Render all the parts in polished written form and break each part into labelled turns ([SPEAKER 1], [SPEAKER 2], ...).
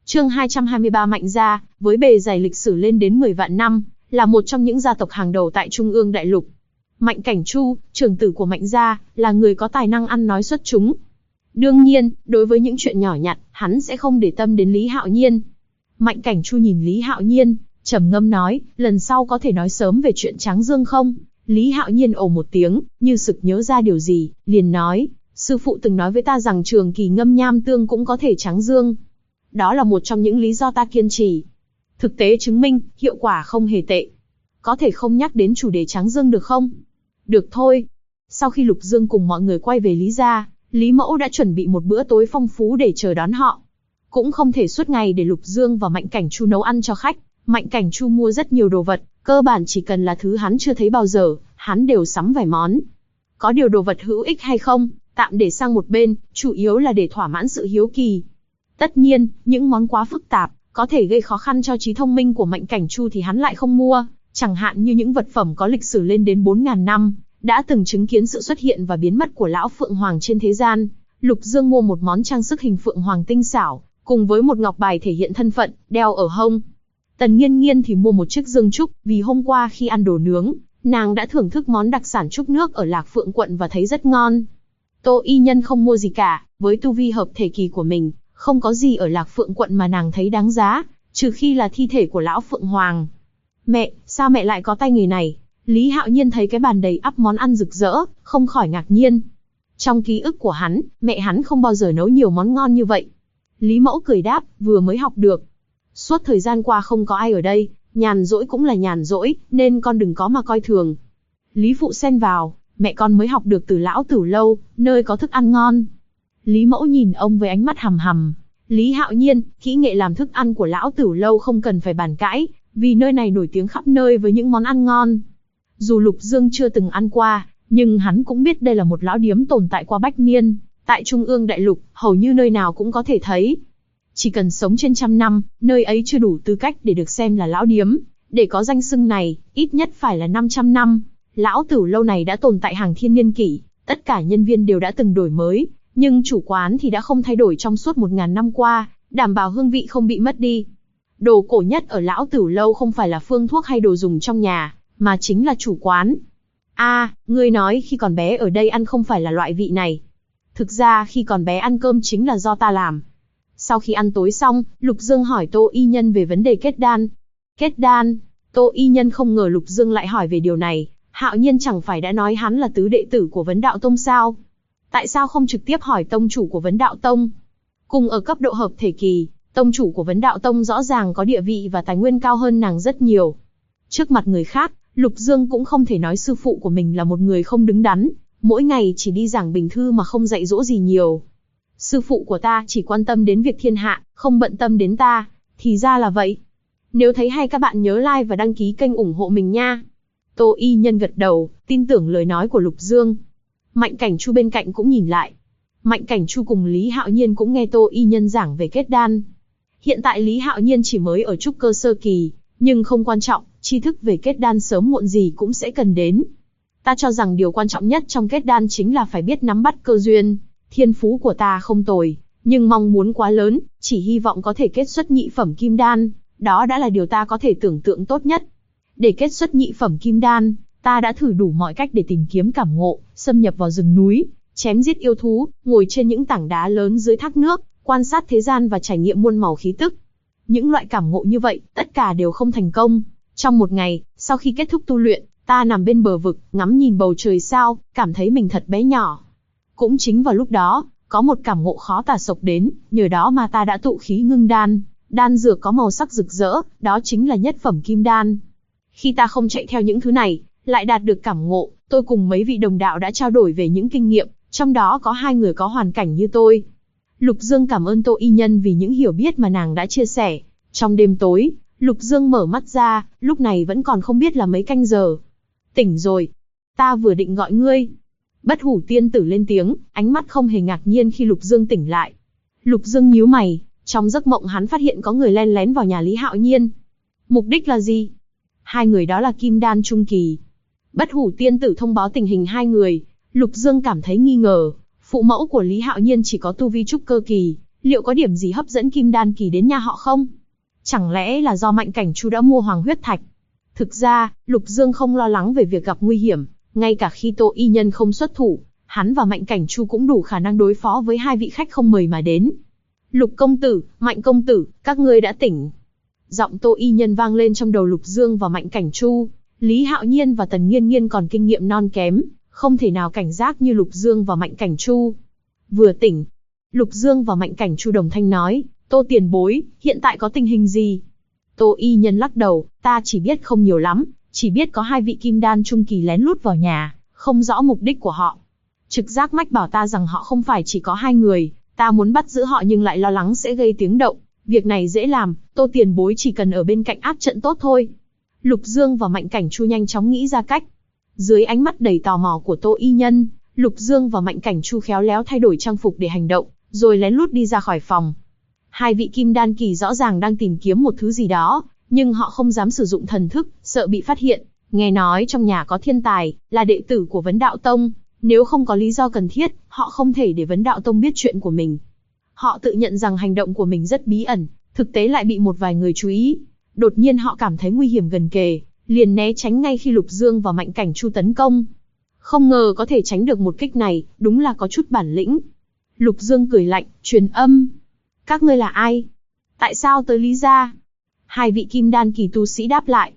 [SPEAKER 1] Chương 223 Mạnh gia, với bề dày lịch sử lên đến 10 vạn năm, là một trong những gia tộc hàng đầu tại Trung ương đại lục. Mạnh Cảnh Chu, trưởng tử của Mạnh gia, là người có tài năng ăn nói xuất chúng. Đương nhiên, đối với những chuyện nhỏ nhặt, hắn sẽ không để tâm đến Lý Hạo Nhiên. Mạnh Cảnh Chu nhìn Lý Hạo Nhiên, trầm ngâm nói, lần sau có thể nói sớm về chuyện Tráng Dương không? Lý Hạo Nhiên ồ một tiếng, như sực nhớ ra điều gì, liền nói, sư phụ từng nói với ta rằng trường kỳ ngâm nham tương cũng có thể Tráng Dương. Đó là một trong những lý do ta kiên trì. Thực tế chứng minh, hiệu quả không hề tệ. Có thể không nhắc đến chủ đề Tráng Dương được không? Được thôi. Sau khi Lục Dương cùng mọi người quay về Lý gia, Lý Mẫu đã chuẩn bị một bữa tối phong phú để chờ đón họ. Cũng không thể suốt ngày để Lục Dương và Mạnh Cảnh Chu nấu ăn cho khách. Mạnh Cảnh Chu mua rất nhiều đồ vật, cơ bản chỉ cần là thứ hắn chưa thấy bao giờ, hắn đều sắm vài món. Có điều đồ vật hữu ích hay không, tạm để sang một bên, chủ yếu là để thỏa mãn sự hiếu kỳ. Tất nhiên, những món quá phức tạp, có thể gây khó khăn cho trí thông minh của Mạnh Cảnh Chu thì hắn lại không mua, chẳng hạn như những vật phẩm có lịch sử lên đến 4.000 năm, đã từng chứng kiến sự xuất hiện và biến mất của lão Phượng Hoàng trên thế gian. Lục Dương mua một món trang sức hình Phượng Hoàng tinh xảo, cùng với một ngọc bài thể hiện thân phận, đeo ở hông. Tần Nghiên Nghiên thì mua một chiếc dương trúc, vì hôm qua khi ăn đồ nướng, nàng đã thưởng thức món đặc sản trúc nước ở Lạc Phượng quận và thấy rất ngon. Tô Y Nhân không mua gì cả, với tu vi hợp thể kỳ của mình, không có gì ở Lạc Phượng quận mà nàng thấy đáng giá, trừ khi là thi thể của lão Phượng Hoàng. Mẹ, sao mẹ lại có tay nghề này? Lý Hạo Nhiên thấy cái bàn đầy ắp món ăn rực rỡ, không khỏi ngạc nhiên. Trong ký ức của hắn, mẹ hắn không bao giờ nấu nhiều món ngon như vậy. Lý Mẫu cười đáp, vừa mới học được. Suốt thời gian qua không có ai ở đây, nhàn rỗi cũng là nhàn rỗi, nên con đừng có mà coi thường. Lý Phụ xen vào, mẹ con mới học được từ lão Tửu lâu, nơi có thức ăn ngon. Lý Mẫu nhìn ông với ánh mắt hằm hằm. Lý Hạo Nhiên, kỹ nghệ làm thức ăn của lão Tửu lâu không cần phải bàn cãi, vì nơi này nổi tiếng khắp nơi với những món ăn ngon. Dù Lục Dương chưa từng ăn qua, nhưng hắn cũng biết đây là một lão điếm tồn tại qua bách niên, tại Trung ương đại lục, hầu như nơi nào cũng có thể thấy. Chỉ cần sống trên 100 năm, nơi ấy chưa đủ tư cách để được xem là lão điếm. Để có danh xưng này, ít nhất phải là 500 năm. Lão Tửu lâu này đã tồn tại hàng thiên niên kỷ, tất cả nhân viên đều đã từng đổi mới, nhưng chủ quán thì đã không thay đổi trong suốt 1000 năm qua, đảm bảo hương vị không bị mất đi. Đồ cổ nhất ở lão Tửu lâu không phải là phương thuốc hay đồ dùng trong nhà, mà chính là chủ quán. Ngươi nói khi còn bé ở đây ăn không phải là loại vị này. Thực ra khi còn bé ăn cơm chính là do ta làm. Sau khi ăn tối xong, Lục Dương hỏi Tô Y Nhân về vấn đề kết đan. Kết đan? Tô Y Nhân không ngờ Lục Dương lại hỏi về điều này. Hạo Nhiên chẳng phải đã nói hắn là tứ đệ tử của Vấn Đạo Tông sao? Tại sao không trực tiếp hỏi tông chủ của Vấn Đạo Tông? Cùng ở cấp độ hợp thể kỳ, tông chủ của Vấn Đạo Tông rõ ràng có địa vị và tài nguyên cao hơn nàng rất nhiều. Trước mặt người khác, Lục Dương cũng không thể nói sư phụ của mình là một người không đứng đắn, mỗi ngày chỉ đi giảng bình thư mà không dạy dỗ gì nhiều. Sư phụ của ta chỉ quan tâm đến việc thiên hạ, không bận tâm đến ta, thì ra là vậy. Nếu thấy hay các bạn nhớ like và đăng ký kênh ủng hộ mình nha. Tô Y Nhân gật đầu, tin tưởng lời nói của Lục Dương. Mạnh Cảnh Chu bên cạnh cũng nhìn lại. Mạnh Cảnh Chu cùng Lý Hạo Nhiên cũng nghe Tô Y Nhân giảng về kết đan. Hiện tại Lý Hạo Nhiên chỉ mới ở trúc cơ sơ kỳ, nhưng không quan trọng, tri thức về kết đan sớm muộn gì cũng sẽ cần đến. Ta cho rằng điều quan trọng nhất trong kết đan chính là phải biết nắm bắt cơ duyên. Thiên phú của ta không tồi, nhưng mong muốn quá lớn, chỉ hy vọng có thể kết xuất nhị phẩm kim đan, đó đã là điều ta có thể tưởng tượng tốt nhất. Để kết xuất nhị phẩm kim đan, ta đã thử đủ mọi cách để tìm kiếm cảm ngộ, xâm nhập vào rừng núi, chém giết yêu thú, ngồi trên những tảng đá lớn dưới thác nước, quan sát thế gian và trải nghiệm muôn màu khí tức. Những loại cảm ngộ như vậy, tất cả đều không thành công. Trong một ngày, sau khi kết thúc tu luyện, ta nằm bên bờ vực, ngắm nhìn bầu trời sao, cảm thấy mình thật bé nhỏ. Cũng chính vào lúc đó, có một cảm ngộ khó tả sộc đến, nhờ đó mà ta đã tụ khí ngưng đan, đan dược có màu sắc rực rỡ, đó chính là nhất phẩm kim đan. Khi ta không chạy theo những thứ này, lại đạt được cảm ngộ, tôi cùng mấy vị đồng đạo đã trao đổi về những kinh nghiệm, trong đó có 2 người có hoàn cảnh như tôi. Lục Dương cảm ơn Tô Y Nhân vì những hiểu biết mà nàng đã chia sẻ. Trong đêm tối, Lục Dương mở mắt ra, lúc này vẫn còn không biết là mấy canh giờ. Tỉnh rồi. Ta vừa định gọi ngươi. Bất Hủ tiên tử lên tiếng, ánh mắt không hề ngạc nhiên khi Lục Dương tỉnh lại. Lục Dương nhíu mày, trong giấc mộng hắn phát hiện có người len lén vào nhà Lý Hạo Nhiên. Mục đích là gì? 2 người đó là kim đan trung kỳ. Bất Hủ tiên tử thông báo tình hình 2 người, Lục Dương cảm thấy nghi ngờ. Phụ mẫu của Lý Hạo Nhiên chỉ có tu vi trúc cơ kỳ, liệu có điểm gì hấp dẫn Kim Đan kỳ đến nhà họ không? Chẳng lẽ là do Mạnh Cảnh Chu đã mua Hoàng huyết thạch? Thực ra, Lục Dương không lo lắng về việc gặp nguy hiểm, ngay cả khi Tô Y Nhân không xuất thủ, hắn và Mạnh Cảnh Chu cũng đủ khả năng đối phó với hai vị khách không mời mà đến. Lục công tử, Mạnh công tử, các ngươi đã tỉnh. Giọng Tô Y Nhân vang lên trong đầu Lục Dương và Mạnh Cảnh Chu. Lý Hạo Nhiên và Tần Nghiên Nghiên còn kinh nghiệm non kém, không thể nào cảnh giác như Lục Dương và Mạnh Cảnh Chu. Vừa tỉnh, Lục Dương và Mạnh Cảnh Chu đồng thanh nói, Tô tiền bối, hiện tại có tình hình gì? Tô Y Nhân lắc đầu, ta chỉ biết không nhiều lắm, chỉ biết có hai vị kim đan trung kỳ lén lút vào nhà, không rõ mục đích của họ. Trực giác mách bảo ta rằng họ không phải chỉ có hai người, ta muốn bắt giữ họ nhưng lại lo lắng sẽ gây tiếng động. Việc này dễ làm, Tô tiền bối chỉ cần ở bên cạnh áp trận tốt thôi. Lục Dương và Mạnh Cảnh Chu nhanh chóng nghĩ ra cách. Dưới ánh mắt đầy tò mò của Tô Y Nhân, Lục Dương và Mạnh Cảnh Chu khéo léo thay đổi trang phục để hành động, rồi lén lút đi ra khỏi phòng. Hai vị kim đan kỳ rõ ràng đang tìm kiếm một thứ gì đó, nhưng họ không dám sử dụng thần thức, sợ bị phát hiện. Nghe nói trong nhà có thiên tài, là đệ tử của Vấn Đạo Tông, nếu không có lý do cần thiết, họ không thể để Vấn Đạo Tông biết chuyện của mình. Họ tự nhận rằng hành động của mình rất bí ẩn, thực tế lại bị một vài người chú ý. Đột nhiên họ cảm thấy nguy hiểm gần kề, liền né tránh ngay khi Lục Dương và Mạnh Cảnh Chu tấn công. Không ngờ có thể tránh được một kích này, đúng là có chút bản lĩnh. Lục Dương cười lạnh, truyền âm. Các ngươi là ai? Tại sao tới Lý gia? Hai vị kim đan kỳ tu sĩ đáp lại,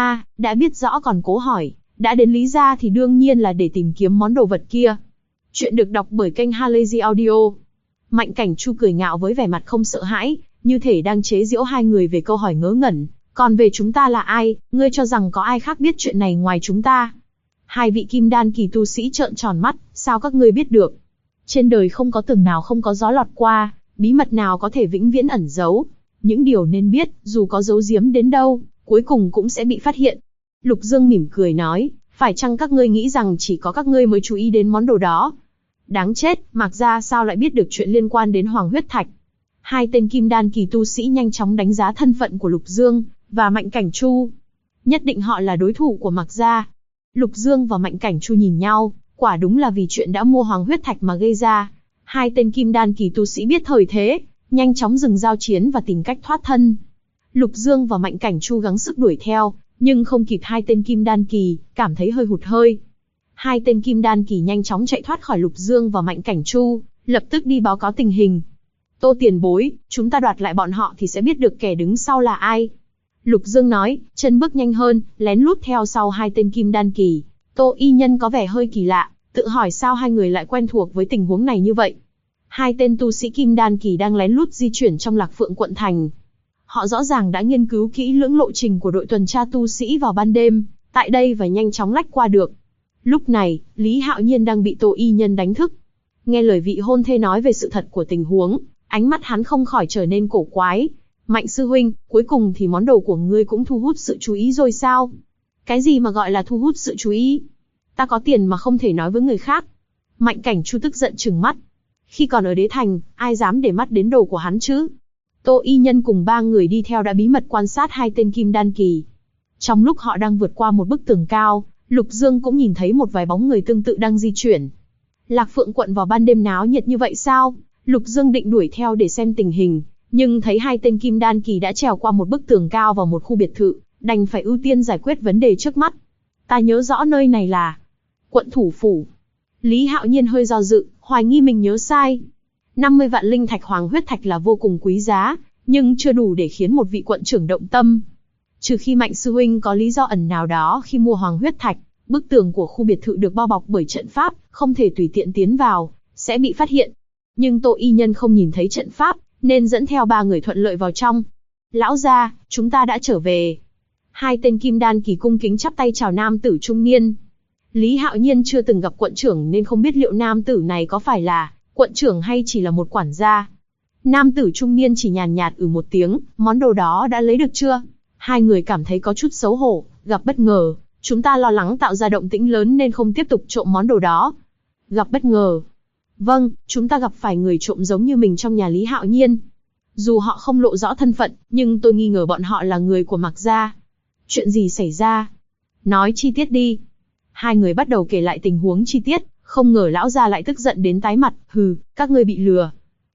[SPEAKER 1] đã biết rõ còn cố hỏi, đã đến Lý gia thì đương nhiên là để tìm kiếm món đồ vật kia. Chuyện được đọc bởi kênh Halazy Audio. Mạnh Cảnh Chu cười ngạo với vẻ mặt không sợ hãi, như thể đang chế giễu hai người về câu hỏi ngớ ngẩn. Còn về chúng ta là ai, ngươi cho rằng có ai khác biết chuyện này ngoài chúng ta? Hai vị kim đan kỳ tu sĩ trợn tròn mắt, sao các ngươi biết được? Trên đời không có tường nào không có gió lọt qua, bí mật nào có thể vĩnh viễn ẩn giấu. Những điều nên biết, dù có giấu giếm đến đâu, cuối cùng cũng sẽ bị phát hiện. Lục Dương mỉm cười nói, phải chăng các ngươi nghĩ rằng chỉ có các ngươi mới chú ý đến món đồ đó? Đáng chết, Mạc gia sao lại biết được chuyện liên quan đến Hoàng huyết thạch? Hai tên kim đan kỳ tu sĩ nhanh chóng đánh giá thân phận của Lục Dương và Mạnh Cảnh Chu. Nhất định họ là đối thủ của Mạc gia. Lục Dương và Mạnh Cảnh Chu nhìn nhau, quả đúng là vì chuyện đã mua Hoàng huyết thạch mà gây ra. Hai tên kim đan kỳ tu sĩ biết thời thế, nhanh chóng dừng giao chiến và tìm cách thoát thân. Lục Dương và Mạnh Cảnh Chu gắng sức đuổi theo, nhưng không kịp hai tên kim đan kỳ, cảm thấy hơi hụt hơi. Hai tên kim đan kỳ nhanh chóng chạy thoát khỏi Lục Dương và Mạnh Cảnh Chu, lập tức đi báo cáo tình hình. Tô tiền bối, chúng ta đoạt lại bọn họ thì sẽ biết được kẻ đứng sau là ai. Lục Dương nói, chân bước nhanh hơn, lén lút theo sau hai tên kim đan kỳ. Tô Y Nhân có vẻ hơi kỳ lạ, tự hỏi sao hai người lại quen thuộc với tình huống này như vậy. Hai tên tu sĩ kim đan kỳ đang lén lút di chuyển trong Lạc Phượng quận thành. Họ rõ ràng đã nghiên cứu kỹ lưỡng lộ trình của đội tuần tra tu sĩ vào ban đêm, tại đây và nhanh chóng lách qua được. Lúc này, Lý Hạo Nhiên đang bị Tô Y Nhân đánh thức. Nghe lời vị hôn thê nói về sự thật của tình huống, ánh mắt hắn không khỏi trở nên cổ quái. Mạnh sư huynh, cuối cùng thì món đồ của ngươi cũng thu hút sự chú ý rồi sao? Cái gì mà gọi là thu hút sự chú ý? Ta có tiền mà không thể nói với người khác. Mạnh Cảnh Chu tức giận trừng mắt. Khi còn ở đế thành, ai dám để mắt đến đồ của hắn chứ? Tô Y Nhân cùng ba người đi theo đã bí mật quan sát hai tên kim đan kỳ. Trong lúc họ đang vượt qua một bức tường cao, Lục Dương cũng nhìn thấy một vài bóng người tương tự đang di chuyển. Lạc Phượng quận vào ban đêm náo nhiệt như vậy sao? Lục Dương định đuổi theo để xem tình hình, nhưng thấy hai tên kim đan kỳ đã trèo qua một bức tường cao vào một khu biệt thự, đành phải ưu tiên giải quyết vấn đề trước mắt. Ta nhớ rõ nơi này là quận thủ phủ. Lý Hạo Nhiên hơi do dự, hoài nghi mình nhớ sai. 50 vạn linh thạch Hoàng huyết thạch là vô cùng quý giá, nhưng chưa đủ để khiến một vị quận trưởng động tâm. Trừ khi Mạnh sư huynh có lý do ẩn nào đó khi mua Hoàng huyết thạch, bức tường của khu biệt thự được bao bọc bởi trận pháp, không thể tùy tiện tiến vào, sẽ bị phát hiện. Nhưng Tô Y Nhân không nhìn thấy trận pháp, nên dẫn theo ba người thuận lợi vào trong. Lão gia, chúng ta đã trở về. Hai tên kim đan kỳ cung kính chắp tay chào nam tử trung niên. Lý Hạo Nhiên chưa từng gặp quận trưởng nên không biết liệu nam tử này có phải là quận trưởng hay chỉ là một quản gia. Nam tử trung niên chỉ nhàn nhạt một tiếng, món đồ đó đã lấy được chưa? Hai người cảm thấy có chút xấu hổ, gặp bất ngờ. Chúng ta lo lắng tạo ra động tĩnh lớn nên không tiếp tục trộm món đồ đó. Gặp bất ngờ. Vâng, chúng ta gặp phải người trộm giống như mình trong nhà Lý Hạo Nhiên. Dù họ không lộ rõ thân phận, nhưng tôi nghi ngờ bọn họ là người của Mạc gia. Chuyện gì xảy ra? Nói chi tiết đi. Hai người bắt đầu kể lại tình huống chi tiết, không ngờ lão gia lại tức giận đến tái mặt, hừ, các ngươi bị lừa.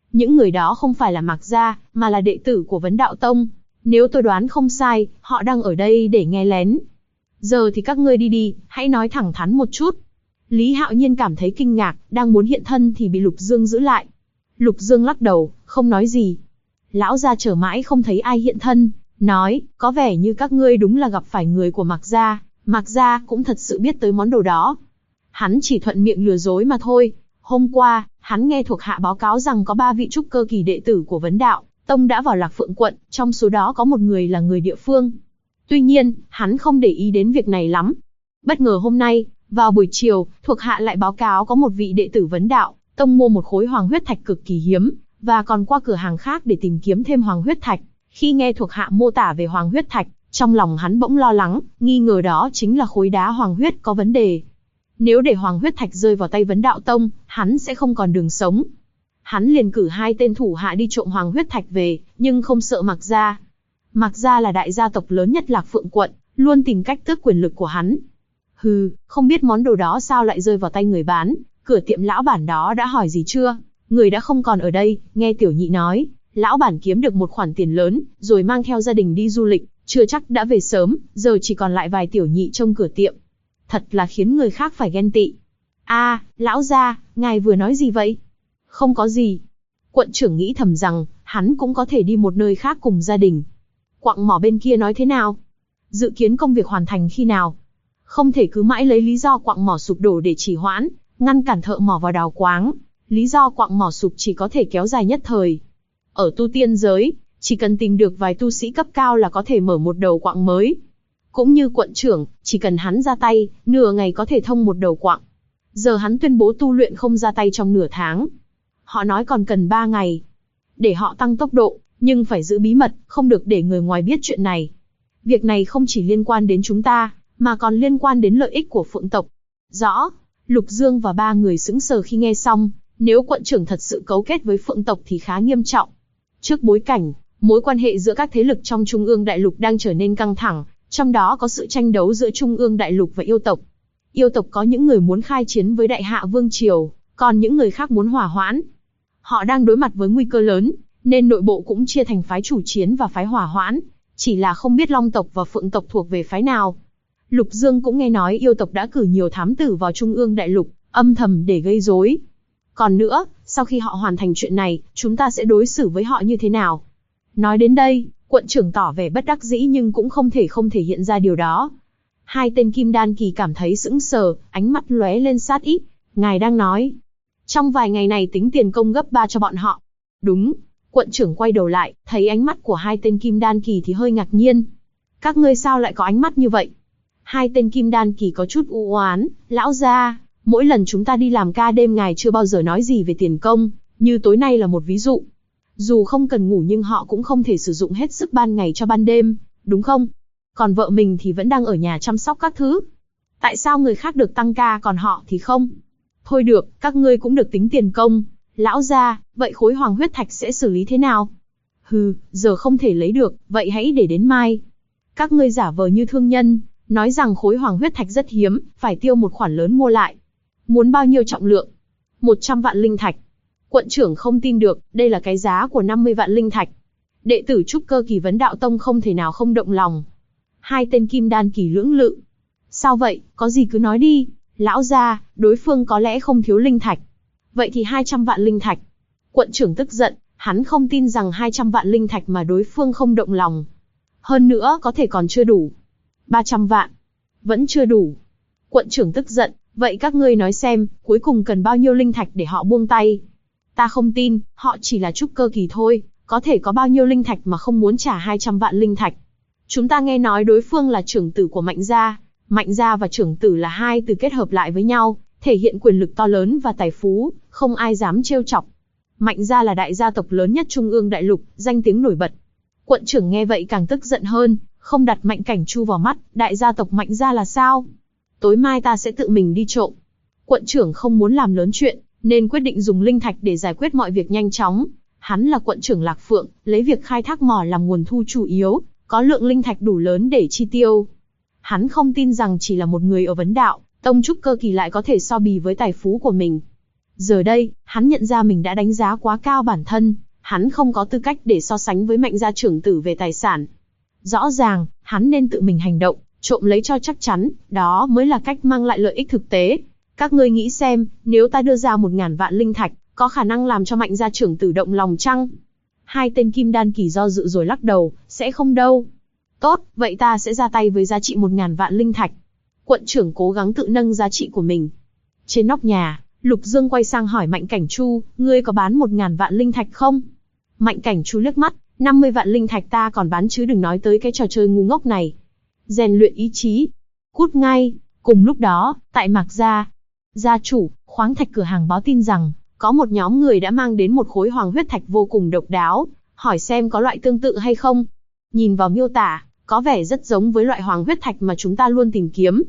[SPEAKER 1] Những người đó không phải là Mạc gia, mà là đệ tử của Vấn Đạo Tông. Nếu tôi đoán không sai, họ đang ở đây để nghe lén. Giờ thì các ngươi đi đi, hãy nói thẳng thắn một chút. Lý Hạo Nhiên cảm thấy kinh ngạc, đang muốn hiện thân thì bị Lục Dương giữ lại. Lục Dương lắc đầu, không nói gì. Lão gia chờ mãi không thấy ai hiện thân, nói, có vẻ như các ngươi đúng là gặp phải người của Mạc gia. Mạc gia cũng thật sự biết tới món đồ đó. Hắn chỉ thuận miệng lừa dối mà thôi. Hôm qua, hắn nghe thuộc hạ báo cáo rằng có 3 vị trúc cơ kỳ đệ tử của Vấn Đạo Tông đã vào Lạc Phượng quận, trong số đó có một người là người địa phương. Tuy nhiên, hắn không để ý đến việc này lắm. Bất ngờ hôm nay, vào buổi chiều, thuộc hạ lại báo cáo có một vị đệ tử Vấn Đạo Tông mua một khối hoàng huyết thạch cực kỳ hiếm, và còn qua cửa hàng khác để tìm kiếm thêm hoàng huyết thạch. Khi nghe thuộc hạ mô tả về hoàng huyết thạch, trong lòng hắn bỗng lo lắng, nghi ngờ đó chính là khối đá hoàng huyết có vấn đề. Nếu để hoàng huyết thạch rơi vào tay Vấn Đạo Tông, hắn sẽ không còn đường sống. Hắn liền cử 2 tên thủ hạ đi trộm hoàng huyết thạch về, nhưng không sợ Mạc gia. Mạc gia là đại gia tộc lớn nhất Lạc Phượng quận, luôn tìm cách tước quyền lực của hắn. Hừ, không biết món đồ đó sao lại rơi vào tay người bán, cửa tiệm lão bản đó đã hỏi gì chưa? Người đã không còn ở đây, nghe tiểu nhị nói, lão bản kiếm được một khoản tiền lớn, rồi mang theo gia đình đi du lịch, chưa chắc đã về sớm, giờ chỉ còn lại vài tiểu nhị trông cửa tiệm. Thật là khiến người khác phải ghen tị. Lão gia, ngài vừa nói gì vậy? Không có gì. Quận trưởng nghĩ thầm rằng, hắn cũng có thể đi một nơi khác cùng gia đình. Quặng mỏ bên kia nói thế nào? Dự kiến công việc hoàn thành khi nào? Không thể cứ mãi lấy lý do quặng mỏ sụp đổ để trì hoãn, ngăn cản thợ mỏ vào đào quáng. Lý do quặng mỏ sụp chỉ có thể kéo dài nhất thời. Ở tu tiên giới, chỉ cần tìm được vài tu sĩ cấp cao là có thể mở một đầu quặng mới. Cũng như quận trưởng, chỉ cần hắn ra tay, nửa ngày có thể thông một đầu quặng. Giờ hắn tuyên bố tu luyện không ra tay trong nửa tháng. Họ nói còn cần 3 ngày. Để họ tăng tốc độ, nhưng phải giữ bí mật, không được để người ngoài biết chuyện này. Việc này không chỉ liên quan đến chúng ta, mà còn liên quan đến lợi ích của Phượng tộc. Rõ. Lục Dương và 3 người sững sờ khi nghe xong, nếu quận trưởng thật sự cấu kết với Phượng tộc thì khá nghiêm trọng. Trước bối cảnh, mối quan hệ giữa các thế lực trong Trung ương Đại Lục đang trở nên căng thẳng, trong đó có sự tranh đấu giữa Trung ương Đại Lục và yêu tộc. Yêu tộc có những người muốn khai chiến với Đại Hạ Vương Triều, còn những người khác muốn hòa hoãn. Họ đang đối mặt với nguy cơ lớn, nên nội bộ cũng chia thành phái chủ chiến và phái hòa hoãn, chỉ là không biết Long tộc và Phượng tộc thuộc về phái nào. Lục Dương cũng nghe nói yêu tộc đã cử nhiều thám tử vào Trung ương Đại Lục, âm thầm để gây rối. Còn nữa, sau khi họ hoàn thành chuyện này, chúng ta sẽ đối xử với họ như thế nào? Nói đến đây, quận trưởng tỏ vẻ bất đắc dĩ nhưng cũng không thể hiện ra điều đó. 2 tên kim đan kỳ cảm thấy sững sờ, ánh mắt lóe lên sát ý. Ngài đang nói, trong vài ngày này tính tiền công gấp 3 cho bọn họ. Đúng. Quận trưởng quay đầu lại, thấy ánh mắt của 2 tên kim đan kỳ thì hơi ngạc nhiên. Các ngươi sao lại có ánh mắt như vậy? 2 tên kim đan kỳ có chút u oán. Lão gia, mỗi lần chúng ta đi làm ca đêm ngài chưa bao giờ nói gì về tiền công, như tối nay là một ví dụ. Dù không cần ngủ nhưng họ cũng không thể sử dụng hết sức ban ngày cho ban đêm, đúng không? Còn vợ mình thì vẫn đang ở nhà chăm sóc các thứ. Tại sao người khác được tăng ca còn họ thì không? Thôi được, các ngươi cũng được tính tiền công. Lão gia, vậy khối hoàng huyết thạch sẽ xử lý thế nào? Hừ, giờ không thể lấy được, vậy hãy để đến mai. Các ngươi giả vờ như thương nhân, nói rằng khối hoàng huyết thạch rất hiếm, phải tiêu một khoản lớn mua lại. Muốn bao nhiêu trọng lượng? 100 vạn linh thạch. Quận trưởng không tin được, đây là cái giá của 50 vạn linh thạch. Đệ tử trúc cơ kỳ Vấn Đạo Tông không thể nào không động lòng. 2 tên kim đan kỳ lưỡng lự. Sao vậy, có gì cứ nói đi. Lão gia, đối phương có lẽ không thiếu linh thạch. Vậy thì 200 vạn linh thạch. Quận trưởng tức giận, hắn không tin rằng 200 vạn linh thạch mà đối phương không động lòng. Hơn nữa có thể còn chưa đủ. 300 vạn. Vẫn chưa đủ. Quận trưởng tức giận, vậy các ngươi nói xem, cuối cùng cần bao nhiêu linh thạch để họ buông tay. Ta không tin, họ chỉ là trúc cơ kỳ thôi, có thể có bao nhiêu linh thạch mà không muốn trả 200 vạn linh thạch. Chúng ta nghe nói đối phương là trưởng tử của Mạnh gia. Mạnh gia và trưởng tử là 2 từ kết hợp lại với nhau, thể hiện quyền lực to lớn và tài phú, không ai dám trêu chọc. Mạnh gia là đại gia tộc lớn nhất Trung ương Đại Lục, danh tiếng nổi bật. Quận trưởng nghe vậy càng tức giận hơn, không đặt Mạnh Cảnh Chu vào mắt, đại gia tộc Mạnh gia là sao? Tối mai ta sẽ tự mình đi trộm. Quận trưởng không muốn làm lớn chuyện, nên quyết định dùng linh thạch để giải quyết mọi việc nhanh chóng. Hắn là quận trưởng Lạc Phượng, lấy việc khai thác mỏ làm nguồn thu chủ yếu, có lượng linh thạch đủ lớn để chi tiêu. Hắn không tin rằng chỉ là một người ở Vấn Đạo Tông trúc cơ kỳ lại có thể so bì với tài phú của mình. Giờ đây, hắn nhận ra mình đã đánh giá quá cao bản thân, hắn không có tư cách để so sánh với Mạnh gia trưởng tử về tài sản. Rõ ràng, hắn nên tự mình hành động, trộm lấy cho chắc chắn, đó mới là cách mang lại lợi ích thực tế. Các ngươi nghĩ xem, nếu ta đưa ra 1000 vạn linh thạch, có khả năng làm cho Mạnh gia trưởng tử động lòng chăng? Hai tên kim đan kỳ do dự rồi lắc đầu, sẽ không đâu. Tốt, vậy ta sẽ ra tay với giá trị 1000 vạn linh thạch. Quận trưởng cố gắng tự nâng giá trị của mình. Trên nóc nhà, Lục Dương quay sang hỏi Mạnh Cảnh Chu, ngươi có bán 1000 vạn linh thạch không? Mạnh Cảnh Chu liếc mắt, 50 vạn linh thạch ta còn bán chứ đừng nói tới cái trò chơi ngu ngốc này. Rèn luyện ý chí. Cút ngay. Cùng lúc đó, tại Mạc Gia, gia chủ, khoáng thạch cửa hàng báo tin rằng, có một nhóm người đã mang đến một khối hoàng huyết thạch vô cùng độc đáo, hỏi xem có loại tương tự hay không. Nhìn vào miêu tả, có vẻ rất giống với loại hoàng huyết thạch mà chúng ta luôn tìm kiếm.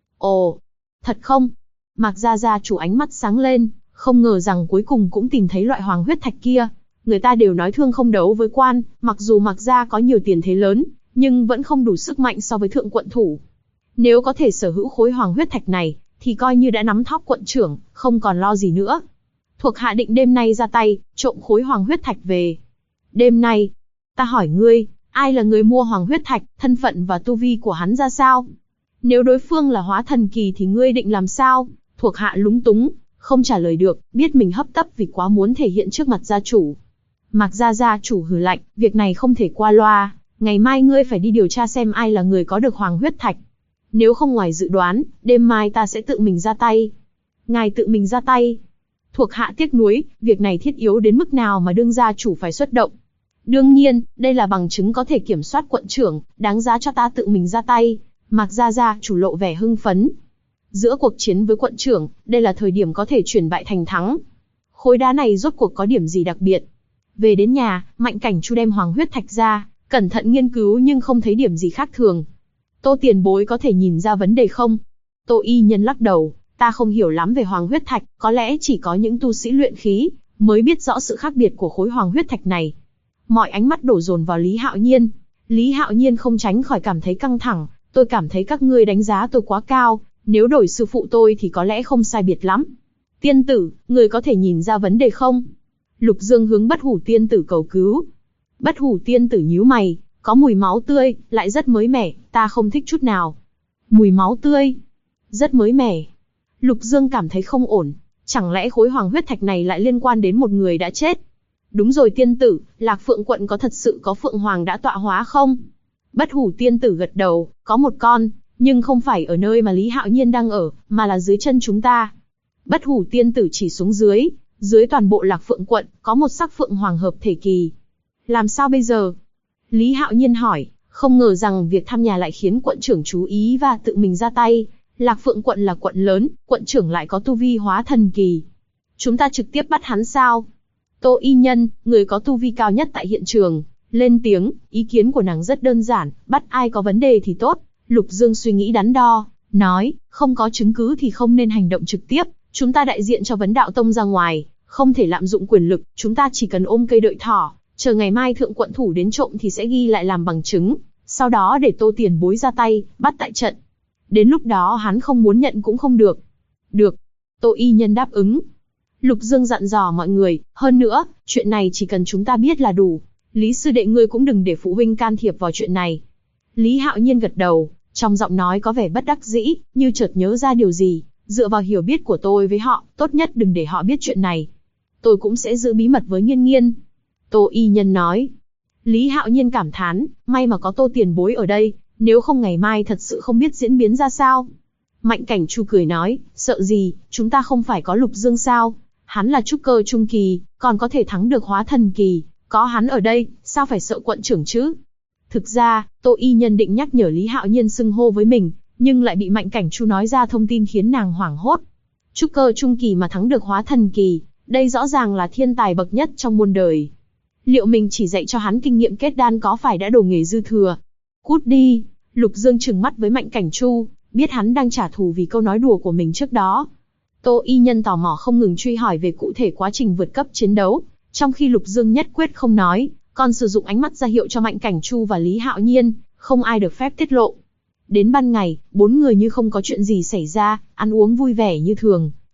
[SPEAKER 1] Ồ, thật không? Mạc Gia gia chủ ánh mắt sáng lên, không ngờ rằng cuối cùng cũng tìm thấy loại hoàng huyết thạch kia. Người ta đều nói thương không đấu với quan, mặc dù Mạc Gia có nhiều tiền thế lớn, nhưng vẫn không đủ sức mạnh so với thượng quận thủ. Nếu có thể sở hữu khối hoàng huyết thạch này, thì coi như đã nắm thóp quận trưởng, không còn lo gì nữa. Thuộc hạ định đêm nay ra tay, trộm khối hoàng huyết thạch về. Đêm nay, ta hỏi ngươi, ai là người mua hoàng huyết thạch, thân phận và tu vi của hắn ra sao? Nếu đối phương là hóa thần kỳ thì ngươi định làm sao? Thuộc hạ lúng túng, không trả lời được, biết mình hấp tấp vì quá muốn thể hiện trước mặt gia chủ. Mạc Gia gia chủ hừ lạnh, việc này không thể qua loa, ngày mai ngươi phải đi điều tra xem ai là người có được hoàng huyết thạch. Nếu không ngoài dự đoán, đêm mai ta sẽ tự mình ra tay. Ngài tự mình ra tay. Thuộc hạ tiếc nuối, việc này thiết yếu đến mức nào mà đương gia chủ phải xuất động. Đương nhiên, đây là bằng chứng có thể kiểm soát quận trưởng, đáng giá cho ta tự mình ra tay. Mạc Gia gia chủ lộ vẻ hưng phấn. Giữa cuộc chiến với quận trưởng, đây là thời điểm có thể chuyển bại thành thắng. Khối đá này rốt cuộc có điểm gì đặc biệt? Về đến nhà, Mạnh Cảnh Chu đem hoàng huyết thạch ra, cẩn thận nghiên cứu nhưng không thấy điểm gì khác thường. Tô tiền bối có thể nhìn ra vấn đề không? Tô y nhân lắc đầu, ta không hiểu lắm về hoàng huyết thạch, có lẽ chỉ có những tu sĩ luyện khí, mới biết rõ sự khác biệt của khối hoàng huyết thạch này. Mọi ánh mắt đổ dồn vào Lý Hạo Nhiên. Lý Hạo Nhiên không tránh khỏi cảm thấy căng thẳng, tôi cảm thấy các ngươi đánh giá tôi quá cao, nếu đổi sư phụ tôi thì có lẽ không sai biệt lắm. Tiên tử, người có thể nhìn ra vấn đề không? Lục Dương hướng Bất Hủ tiên tử cầu cứu. Bất Hủ tiên tử nhíu mày, có mùi máu tươi, lại rất mới mẻ, ta không thích chút nào. Mùi máu tươi, rất mới mẻ. Lục Dương cảm thấy không ổn, chẳng lẽ khối hoàng huyết thạch này lại liên quan đến một người đã chết? Đúng rồi tiên tử, Lạc Phượng quận có thật sự có Phượng Hoàng đã tọa hóa không? Bất Hủ tiên tử gật đầu, có một con, nhưng không phải ở nơi mà Lý Hạo Nhiên đang ở, mà là dưới chân chúng ta. Bất Hủ tiên tử chỉ xuống dưới toàn bộ Lạc Phượng quận, có một sắc Phượng Hoàng hợp thể kỳ. Làm sao bây giờ? Lý Hạo Nhiên hỏi, không ngờ rằng việc thăm nhà lại khiến quận trưởng chú ý và tự mình ra tay. Lạc Phượng quận là quận lớn, quận trưởng lại có tu vi hóa thần kỳ. Chúng ta trực tiếp bắt hắn sao? Tô y nhân, người có tu vi cao nhất tại hiện trường, lên tiếng, ý kiến của nàng rất đơn giản, bắt ai có vấn đề thì tốt. Lục Dương suy nghĩ đắn đo, nói, không có chứng cứ thì không nên hành động trực tiếp, chúng ta đại diện cho Vấn Đạo Tông ra ngoài, không thể lạm dụng quyền lực, chúng ta chỉ cần ôm cây đợi thỏ, chờ ngày mai thượng quận thủ đến trộm thì sẽ ghi lại làm bằng chứng, sau đó để Tô tiền bối ra tay, bắt tại trận. Đến lúc đó hắn không muốn nhận cũng không được. Được. Tô y nhân đáp ứng. Lục Dương dặn dò mọi người, hơn nữa, chuyện này chỉ cần chúng ta biết là đủ. Lý sư đệ ngươi cũng đừng để phụ huynh can thiệp vào chuyện này. Lý Hạo Nhiên gật đầu, trong giọng nói có vẻ bất đắc dĩ, như chợt nhớ ra điều gì. Dựa vào hiểu biết của tôi với họ, tốt nhất đừng để họ biết chuyện này. Tôi cũng sẽ giữ bí mật với Nghiên Nghiên. Tô y nhân nói. Lý Hạo Nhiên cảm thán, may mà có Tô tiền bối ở đây, nếu không ngày mai thật sự không biết diễn biến ra sao. Mạnh Cảnh Chu cười nói, sợ gì, chúng ta không phải có Lục Dương sao? Hắn là trúc cơ trung kỳ, còn có thể thắng được hóa thần kỳ, có hắn ở đây, sao phải sợ quận trưởng chứ? Thực ra, Tô y nhân định nhắc nhở Lý Hạo Nhiên xưng hô với mình, nhưng lại bị Mạnh Cảnh Chu nói ra thông tin khiến nàng hoảng hốt. Trúc cơ trung kỳ mà thắng được hóa thần kỳ, đây rõ ràng là thiên tài bậc nhất trong muôn đời. Liệu mình chỉ dạy cho hắn kinh nghiệm kết đan có phải đã đồ nghề dư thừa? Cút đi! Lục Dương trừng mắt với Mạnh Cảnh Chu, biết hắn đang trả thù vì câu nói đùa của mình trước đó. Tô y nhân tò mò không ngừng truy hỏi về cụ thể quá trình vượt cấp chiến đấu, trong khi Lục Dương nhất quyết không nói, còn sử dụng ánh mắt ra hiệu cho Mạnh Cảnh Chu và Lý Hạo Nhiên, không ai được phép tiết lộ. Đến ban ngày, bốn người như không có chuyện gì xảy ra, ăn uống vui vẻ như thường.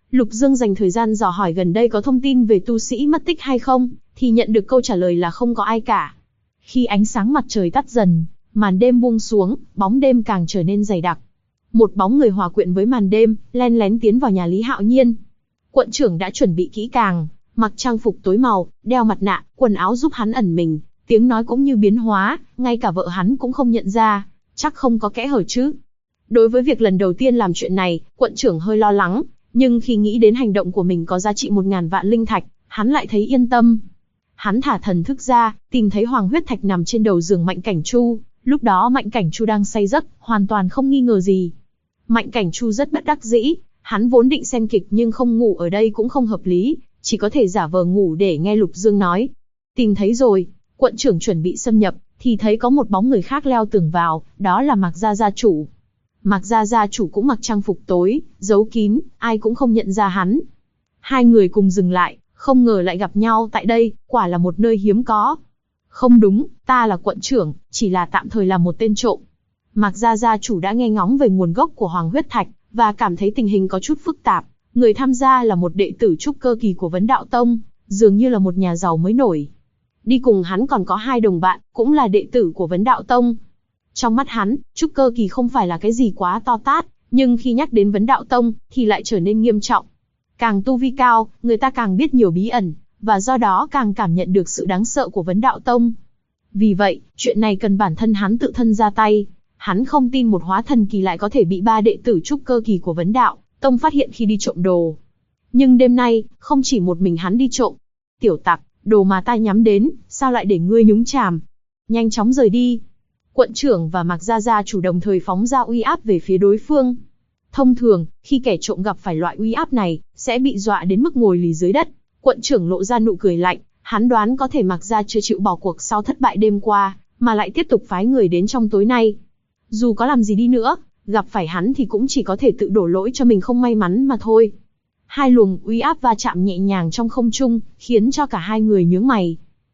[SPEAKER 1] Lục Dương dành thời gian dò hỏi gần đây có thông tin về tu sĩ mất tích hay không, thì nhận được câu trả lời là không có ai cả. Khi ánh sáng mặt trời tắt dần, màn đêm buông xuống, bóng đêm càng trở nên dày đặc. Một bóng người hòa quyện với màn đêm, len lén tiến vào nhà Lý Hạo Nhiên. Quận trưởng đã chuẩn bị kỹ càng, mặc trang phục tối màu, đeo mặt nạ, quần áo giúp hắn ẩn mình, tiếng nói cũng như biến hóa, ngay cả vợ hắn cũng không nhận ra, chắc không có kẽ hở chứ. Đối với việc lần đầu tiên làm chuyện này, quận trưởng hơi lo lắng, nhưng khi nghĩ đến hành động của mình có giá trị 1000 vạn linh thạch, hắn lại thấy yên tâm. Hắn thả thần thức ra, tìm thấy hoàng huyết thạch nằm trên đầu giường Mạnh Cảnh Chu, lúc đó Mạnh Cảnh Chu đang say giấc, hoàn toàn không nghi ngờ gì. Mạnh Cảnh Chu rất bất đắc dĩ, hắn vốn định xem kịch nhưng không ngủ ở đây cũng không hợp lý, chỉ có thể giả vờ ngủ để nghe Lục Dương nói. Tìm thấy rồi, quận trưởng chuẩn bị xâm nhập, thì thấy có một bóng người khác leo tường vào, đó là Mạc Gia gia chủ. Mạc Gia gia chủ cũng mặc trang phục tối, giấu kín, ai cũng không nhận ra hắn. Hai người cùng dừng lại, không ngờ lại gặp nhau tại đây, quả là một nơi hiếm có. Không đúng, ta là quận trưởng, chỉ là tạm thời là một tên trộm. Mạc Gia gia chủ đã nghe ngóng về nguồn gốc của Hoàng huyết thạch, và cảm thấy tình hình có chút phức tạp. Người tham gia là một đệ tử trúc cơ kỳ của Vấn Đạo Tông, dường như là một nhà giàu mới nổi. Đi cùng hắn còn có 2 đồng bạn, cũng là đệ tử của Vấn Đạo Tông. Trong mắt hắn, trúc cơ kỳ không phải là cái gì quá to tát, nhưng khi nhắc đến Vấn Đạo Tông, thì lại trở nên nghiêm trọng. Càng tu vi cao, người ta càng biết nhiều bí ẩn, và do đó càng cảm nhận được sự đáng sợ của Vấn Đạo Tông. Vì vậy, chuyện này cần bản thân hắn tự thân ra tay. Hắn không tin một hóa thần kỳ lại có thể bị 3 đệ tử trúc cơ kỳ của Vấn Đạo Tông phát hiện khi đi trộm đồ. Nhưng đêm nay, không chỉ một mình hắn đi trộm. Tiểu tặc, đồ mà ta nhắm đến, sao lại để ngươi nhúng chàm? Nhanh chóng rời đi. Quận trưởng và Mạc Gia gia chủ đồng thời phóng ra uy áp về phía đối phương. Thông thường, khi kẻ trộm gặp phải loại uy áp này, sẽ bị dọa đến mức ngồi lì dưới đất. Quận trưởng lộ ra nụ cười lạnh, hắn đoán có thể Mạc Gia chưa chịu bỏ cuộc sau thất bại đêm qua, mà lại tiếp tục phái người đến trong tối nay. Dù có làm gì đi nữa, gặp phải hắn thì cũng chỉ có thể tự đổ lỗi cho mình không may mắn mà thôi. 2 luồng uy áp va chạm nhẹ nhàng trong không trung, khiến cho cả 2 người nhướng mày.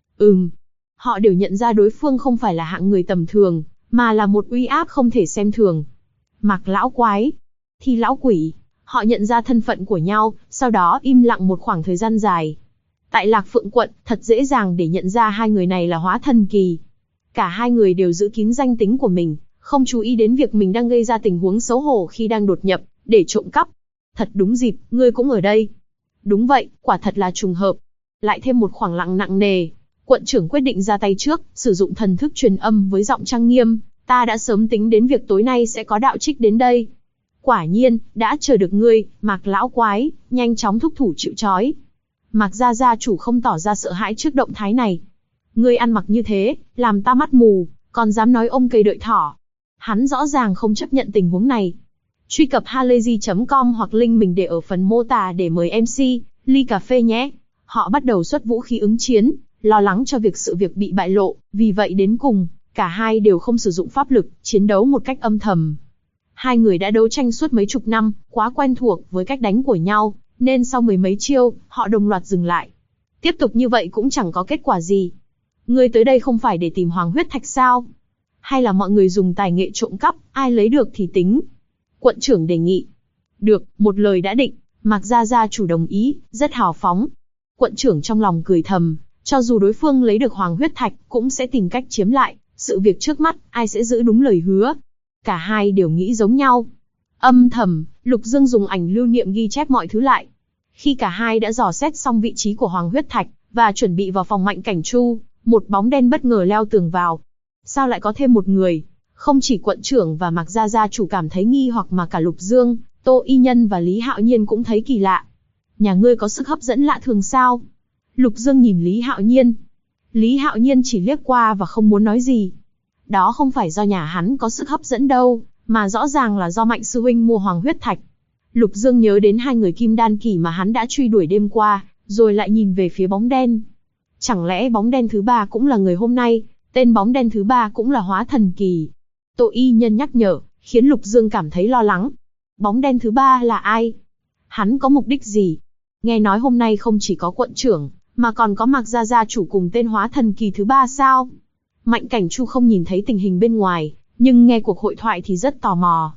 [SPEAKER 1] Họ đều nhận ra đối phương không phải là hạng người tầm thường, mà là một uy áp không thể xem thường. Mạc lão quái, Thi lão quỷ, họ nhận ra thân phận của nhau, sau đó im lặng một khoảng thời gian dài. Tại Lạc Phượng quận, thật dễ dàng để nhận ra 2 người này là hóa thần kỳ. Cả 2 người đều giữ kín danh tính của mình, không chú ý đến việc mình đang gây ra tình huống xấu hổ khi đang đột nhập, để trộm cắp. Thật đúng dịp, ngươi cũng ở đây. Đúng vậy, quả thật là trùng hợp. Lại thêm một khoảng lặng nặng nề. Quận trưởng quyết định ra tay trước, sử dụng thần thức truyền âm với giọng trang nghiêm. Ta đã sớm tính đến việc tối nay sẽ có đạo trích đến đây. Quả nhiên, đã chờ được ngươi, Mạc lão quái, nhanh chóng thúc thủ chịu trói. Mạc Gia gia chủ không tỏ ra sợ hãi trước động thái này. Ngươi ăn mặc như thế, làm ta mắt mù, còn dám nói ôm cây đợi thỏ. Hắn rõ ràng không chấp nhận tình huống này. Truy cập halayzi.com hoặc link mình để ở phần mô tả để mời MC, ly cà phê nhé. Họ bắt đầu xuất vũ khí ứng chiến, lo lắng cho sự việc bị bại lộ, vì vậy đến cùng, cả hai đều không sử dụng pháp lực, chiến đấu một cách âm thầm. 2 người đã đấu tranh suốt mấy chục năm, quá quen thuộc với cách đánh của nhau, nên sau 10 mấy chiêu, họ đồng loạt dừng lại. Tiếp tục như vậy cũng chẳng có kết quả gì. Ngươi tới đây không phải để tìm Hoàng huyết thạch sao? Hay là mọi người dùng tài nghệ trộm cắp, ai lấy được thì tính? Quận trưởng đề nghị. Được, một lời đã định, Mạc Gia gia chủ đồng ý, rất hào phóng. Quận trưởng trong lòng cười thầm, cho dù đối phương lấy được Hoàng huyết thạch, cũng sẽ tìm cách chiếm lại, sự việc trước mắt, ai sẽ giữ đúng lời hứa. Cả hai đều nghĩ giống nhau. Âm thầm, Lục Dương dùng ảnh lưu niệm ghi chép mọi thứ lại. Khi cả hai đã dò xét xong vị trí của Hoàng huyết thạch, và chuẩn bị vào phòng Mạnh Cảnh Chu, một bóng đen bất ngờ leo tường vào. Sao lại có thêm một người? Không chỉ quận trưởng và Mạc Gia gia chủ cảm thấy nghi hoặc mà cả Lục Dương, Tô Y Nhân và Lý Hạo Nhiên cũng thấy kỳ lạ. Nhà ngươi có sức hấp dẫn lạ thường sao? Lục Dương nhìn Lý Hạo Nhiên. Lý Hạo Nhiên chỉ liếc qua và không muốn nói gì. Đó không phải do nhà hắn có sức hấp dẫn đâu, mà rõ ràng là do Mạnh sư huynh mua Hoàng huyết thạch. Lục Dương nhớ đến 2 người kim đan kỳ mà hắn đã truy đuổi đêm qua, rồi lại nhìn về phía bóng đen. Chẳng lẽ bóng đen thứ 3 cũng là người hôm nay, tên bóng đen thứ 3 cũng là hóa thần kỳ? Tô Y Nhân nhắc nhở, khiến Lục Dương cảm thấy lo lắng. Bóng đen thứ 3 là ai? Hắn có mục đích gì? Nghe nói hôm nay không chỉ có quận trưởng, mà còn có Mạc Gia gia chủ cùng tên hóa thần kỳ thứ 3 sao? Mạnh Cảnh Chu không nhìn thấy tình hình bên ngoài, nhưng nghe cuộc hội thoại thì rất tò mò.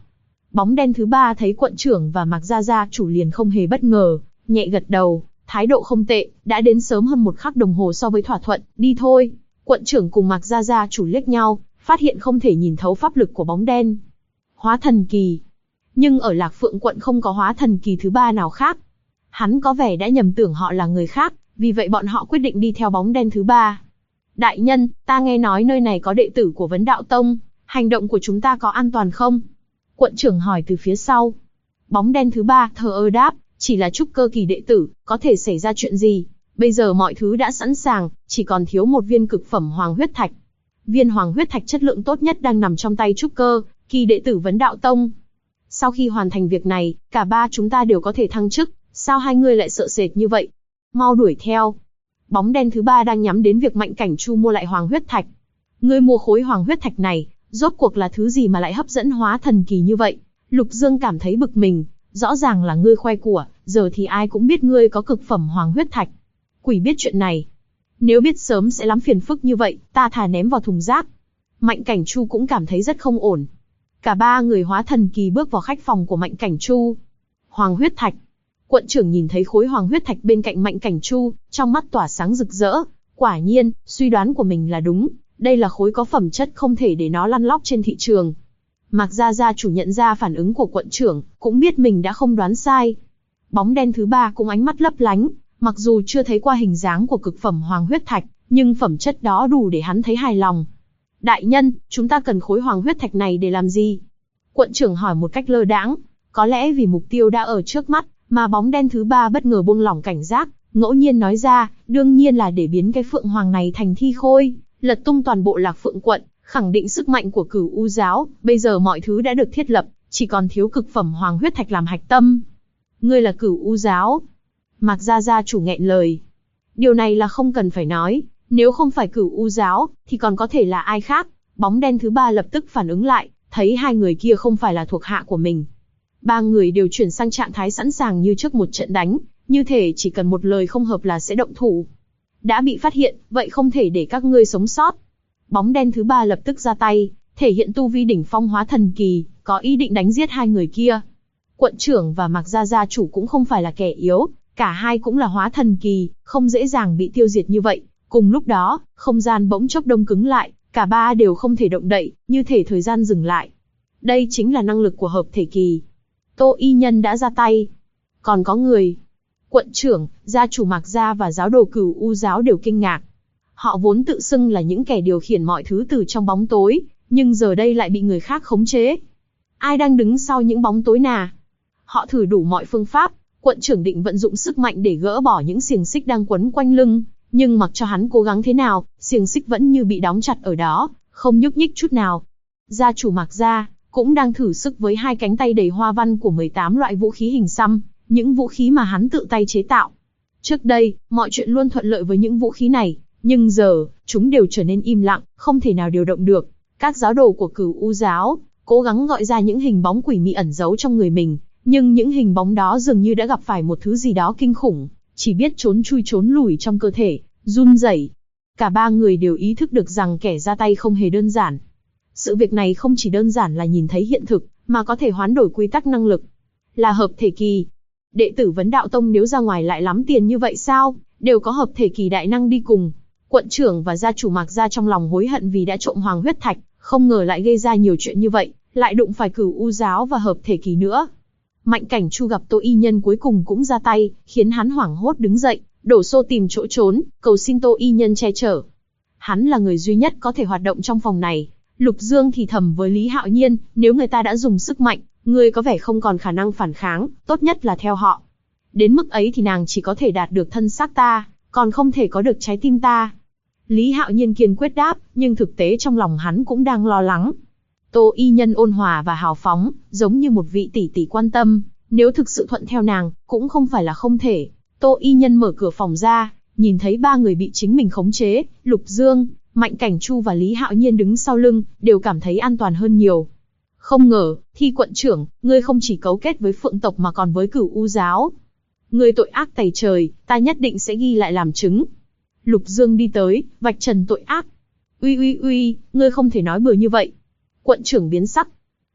[SPEAKER 1] Bóng đen thứ ba thấy quận trưởng và Mạc Gia Gia chủ liền không hề bất ngờ, nhẹ gật đầu, thái độ không tệ, đã đến sớm hơn 1 khắc đồng hồ so với thỏa thuận, đi thôi. Quận trưởng cùng Mạc Gia Gia chủ liếc nhau, phát hiện không thể nhìn thấu pháp lực của bóng đen. Hóa thần kỳ. Nhưng ở Lạc Phượng quận không có hóa thần kỳ thứ ba nào khác. Hắn có vẻ đã nhầm tưởng họ là người khác, vì vậy bọn họ quyết định đi theo bóng đen thứ ba. Đại nhân, ta nghe nói nơi này có đệ tử của Vấn Đạo Tông, hành động của chúng ta có an toàn không? Quận trưởng hỏi từ phía sau. Bóng đen thứ ba thờ ơ đáp, chỉ là trúc cơ kỳ đệ tử, có thể xảy ra chuyện gì? Bây giờ mọi thứ đã sẵn sàng, chỉ còn thiếu một viên cực phẩm hoàng huyết thạch. Viên hoàng huyết thạch chất lượng tốt nhất đang nằm trong tay trúc cơ kỳ đệ tử Vấn Đạo Tông. Sau khi hoàn thành việc này, cả ba chúng ta đều có thể thăng chức, sao hai người lại sợ sệt như vậy? Mau đuổi theo. Bóng đen thứ ba đang nhắm đến việc Mạnh Cảnh Chu mua lại hoàng huyết thạch. Ngươi mua khối hoàng huyết thạch này, rốt cuộc là thứ gì mà lại hấp dẫn hóa thần kỳ như vậy? Lục Dương cảm thấy bực mình, rõ ràng là ngươi khoe của, giờ thì ai cũng biết ngươi có cực phẩm hoàng huyết thạch. Quỷ biết chuyện này. Nếu biết sớm sẽ lắm phiền phức như vậy, ta thà ném vào thùng rác. Mạnh Cảnh Chu cũng cảm thấy rất không ổn. Cả ba người hóa thần kỳ bước vào khách phòng của Mạnh Cảnh Chu. Hoàng huyết thạch. Quận trưởng nhìn thấy khối hoàng huyết thạch bên cạnh Mạnh Cảnh Chu, trong mắt tỏa sáng rực rỡ. Quả nhiên, suy đoán của mình là đúng. Đây là khối có phẩm chất không thể để nó lăn lóc trên thị trường. Mạc Gia Gia chủ nhận ra phản ứng của quận trưởng, cũng biết mình đã không đoán sai. Bóng đen thứ ba cũng ánh mắt lấp lánh, mặc dù chưa thấy qua hình dáng của cực phẩm hoàng huyết thạch, nhưng phẩm chất đó đủ để hắn thấy hài lòng. Đại nhân, chúng ta cần khối hoàng huyết thạch này để làm gì? Quận trưởng hỏi một cách lơ đãng, có lẽ vì mục tiêu đã ở trước mắt, mà bóng đen thứ ba bất ngờ buông lỏng cảnh giác, ngẫu nhiên nói ra, đương nhiên là để biến cái phượng hoàng này thành thi khôi, lật tung toàn bộ Lạc Phượng quận, khẳng định sức mạnh của Cửu U giáo. Bây giờ mọi thứ đã được thiết lập, chỉ còn thiếu cực phẩm hoàng huyết thạch làm hạch tâm. Ngươi là Cửu U giáo? Mạc Gia Gia chủ nghẹn lời. Điều này là không cần phải nói, nếu không phải Cửu U giáo, thì còn có thể là ai khác? Bóng đen thứ ba lập tức phản ứng lại, thấy hai người kia không phải là thuộc hạ của mình. Ba người đều chuyển sang trạng thái sẵn sàng như trước một trận đánh, như thể chỉ cần một lời không hợp là sẽ động thủ. Đã bị phát hiện, vậy không thể để các ngươi sống sót. Bóng đen thứ ba lập tức ra tay, thể hiện tu vi đỉnh phong hóa thần kỳ, có ý định đánh giết hai người kia. Quận trưởng và Mạc Gia Gia chủ cũng không phải là kẻ yếu, cả hai cũng là hóa thần kỳ, không dễ dàng bị tiêu diệt như vậy. Cùng lúc đó, không gian bỗng chốc đông cứng lại, cả ba đều không thể động đậy, như thể thời gian dừng lại. Đây chính là năng lực của hợp thể kỳ. Tô Y Nhân đã ra tay. Còn có người. Quận trưởng, gia chủ Mạc Gia và giáo đồ Cửu U giáo đều kinh ngạc. Họ vốn tự xưng là những kẻ điều khiển mọi thứ từ trong bóng tối, nhưng giờ đây lại bị người khác khống chế. Ai đang đứng sau những bóng tối nà? Họ thử đủ mọi phương pháp, quận trưởng định vận dụng sức mạnh để gỡ bỏ những xiềng xích đang quấn quanh lưng, nhưng mặc cho hắn cố gắng thế nào, xiềng xích vẫn như bị đóng chặt ở đó, không nhúc nhích chút nào. Gia chủ Mạc Gia cũng đang thử sức với hai cánh tay đầy hoa văn của 18 loại vũ khí hình xăm, những vũ khí mà hắn tự tay chế tạo. Trước đây, mọi chuyện luôn thuận lợi với những vũ khí này, nhưng giờ, chúng đều trở nên im lặng, không thể nào điều động được. Các giáo đồ của Cửu U giáo cố gắng gọi ra những hình bóng quỷ mị ẩn giấu trong người mình, nhưng những hình bóng đó dường như đã gặp phải một thứ gì đó kinh khủng, chỉ biết trốn chui trốn lùi trong cơ thể, run rẩy. Cả ba người đều ý thức được rằng kẻ ra tay không hề đơn giản. Sự việc này không chỉ đơn giản là nhìn thấy hiện thực, mà có thể hoán đổi quy tắc năng lực. Là hợp thể kỳ. Đệ tử Vấn Đạo Tông nếu ra ngoài lại lắm tiền như vậy sao, đều có hợp thể kỳ đại năng đi cùng. Quận trưởng và gia chủ Mạc Gia trong lòng hối hận vì đã trộm hoàng huyết thạch, không ngờ lại gây ra nhiều chuyện như vậy, lại đụng phải Cửu U giáo và hợp thể kỳ nữa. Mạnh Cảnh Chu gặp Tô Y Nhân cuối cùng cũng ra tay, khiến hắn hoảng hốt đứng dậy, đổ xô tìm chỗ trốn, cầu xin Tô Y Nhân che chở. Hắn là người duy nhất có thể hoạt động trong phòng này. Lục Dương thì thầm với Lý Hạo Nhiên, nếu người ta đã dùng sức mạnh, người có vẻ không còn khả năng phản kháng, tốt nhất là theo họ. Đến mức ấy thì nàng chỉ có thể đạt được thân xác ta, còn không thể có được trái tim ta. Lý Hạo Nhiên kiên quyết đáp, nhưng thực tế trong lòng hắn cũng đang lo lắng. Tô Y Nhân ôn hòa và hào phóng, giống như một vị tỷ tỷ quan tâm, nếu thực sự thuận theo nàng, cũng không phải là không thể. Tô Y Nhân mở cửa phòng ra, nhìn thấy ba người bị chính mình khống chế, Lục Dương, Mạnh Cảnh Chu và Lý Hạo Nhiên đứng sau lưng, đều cảm thấy an toàn hơn nhiều. Không ngờ, Thi quận trưởng, ngươi không chỉ cấu kết với Phượng tộc mà còn với Cửu U giáo. Ngươi tội ác tày trời, ta nhất định sẽ ghi lại làm chứng. Lục Dương đi tới, vạch trần tội ác. Uy, ngươi không thể nói bừa như vậy. Quận trưởng biến sắc.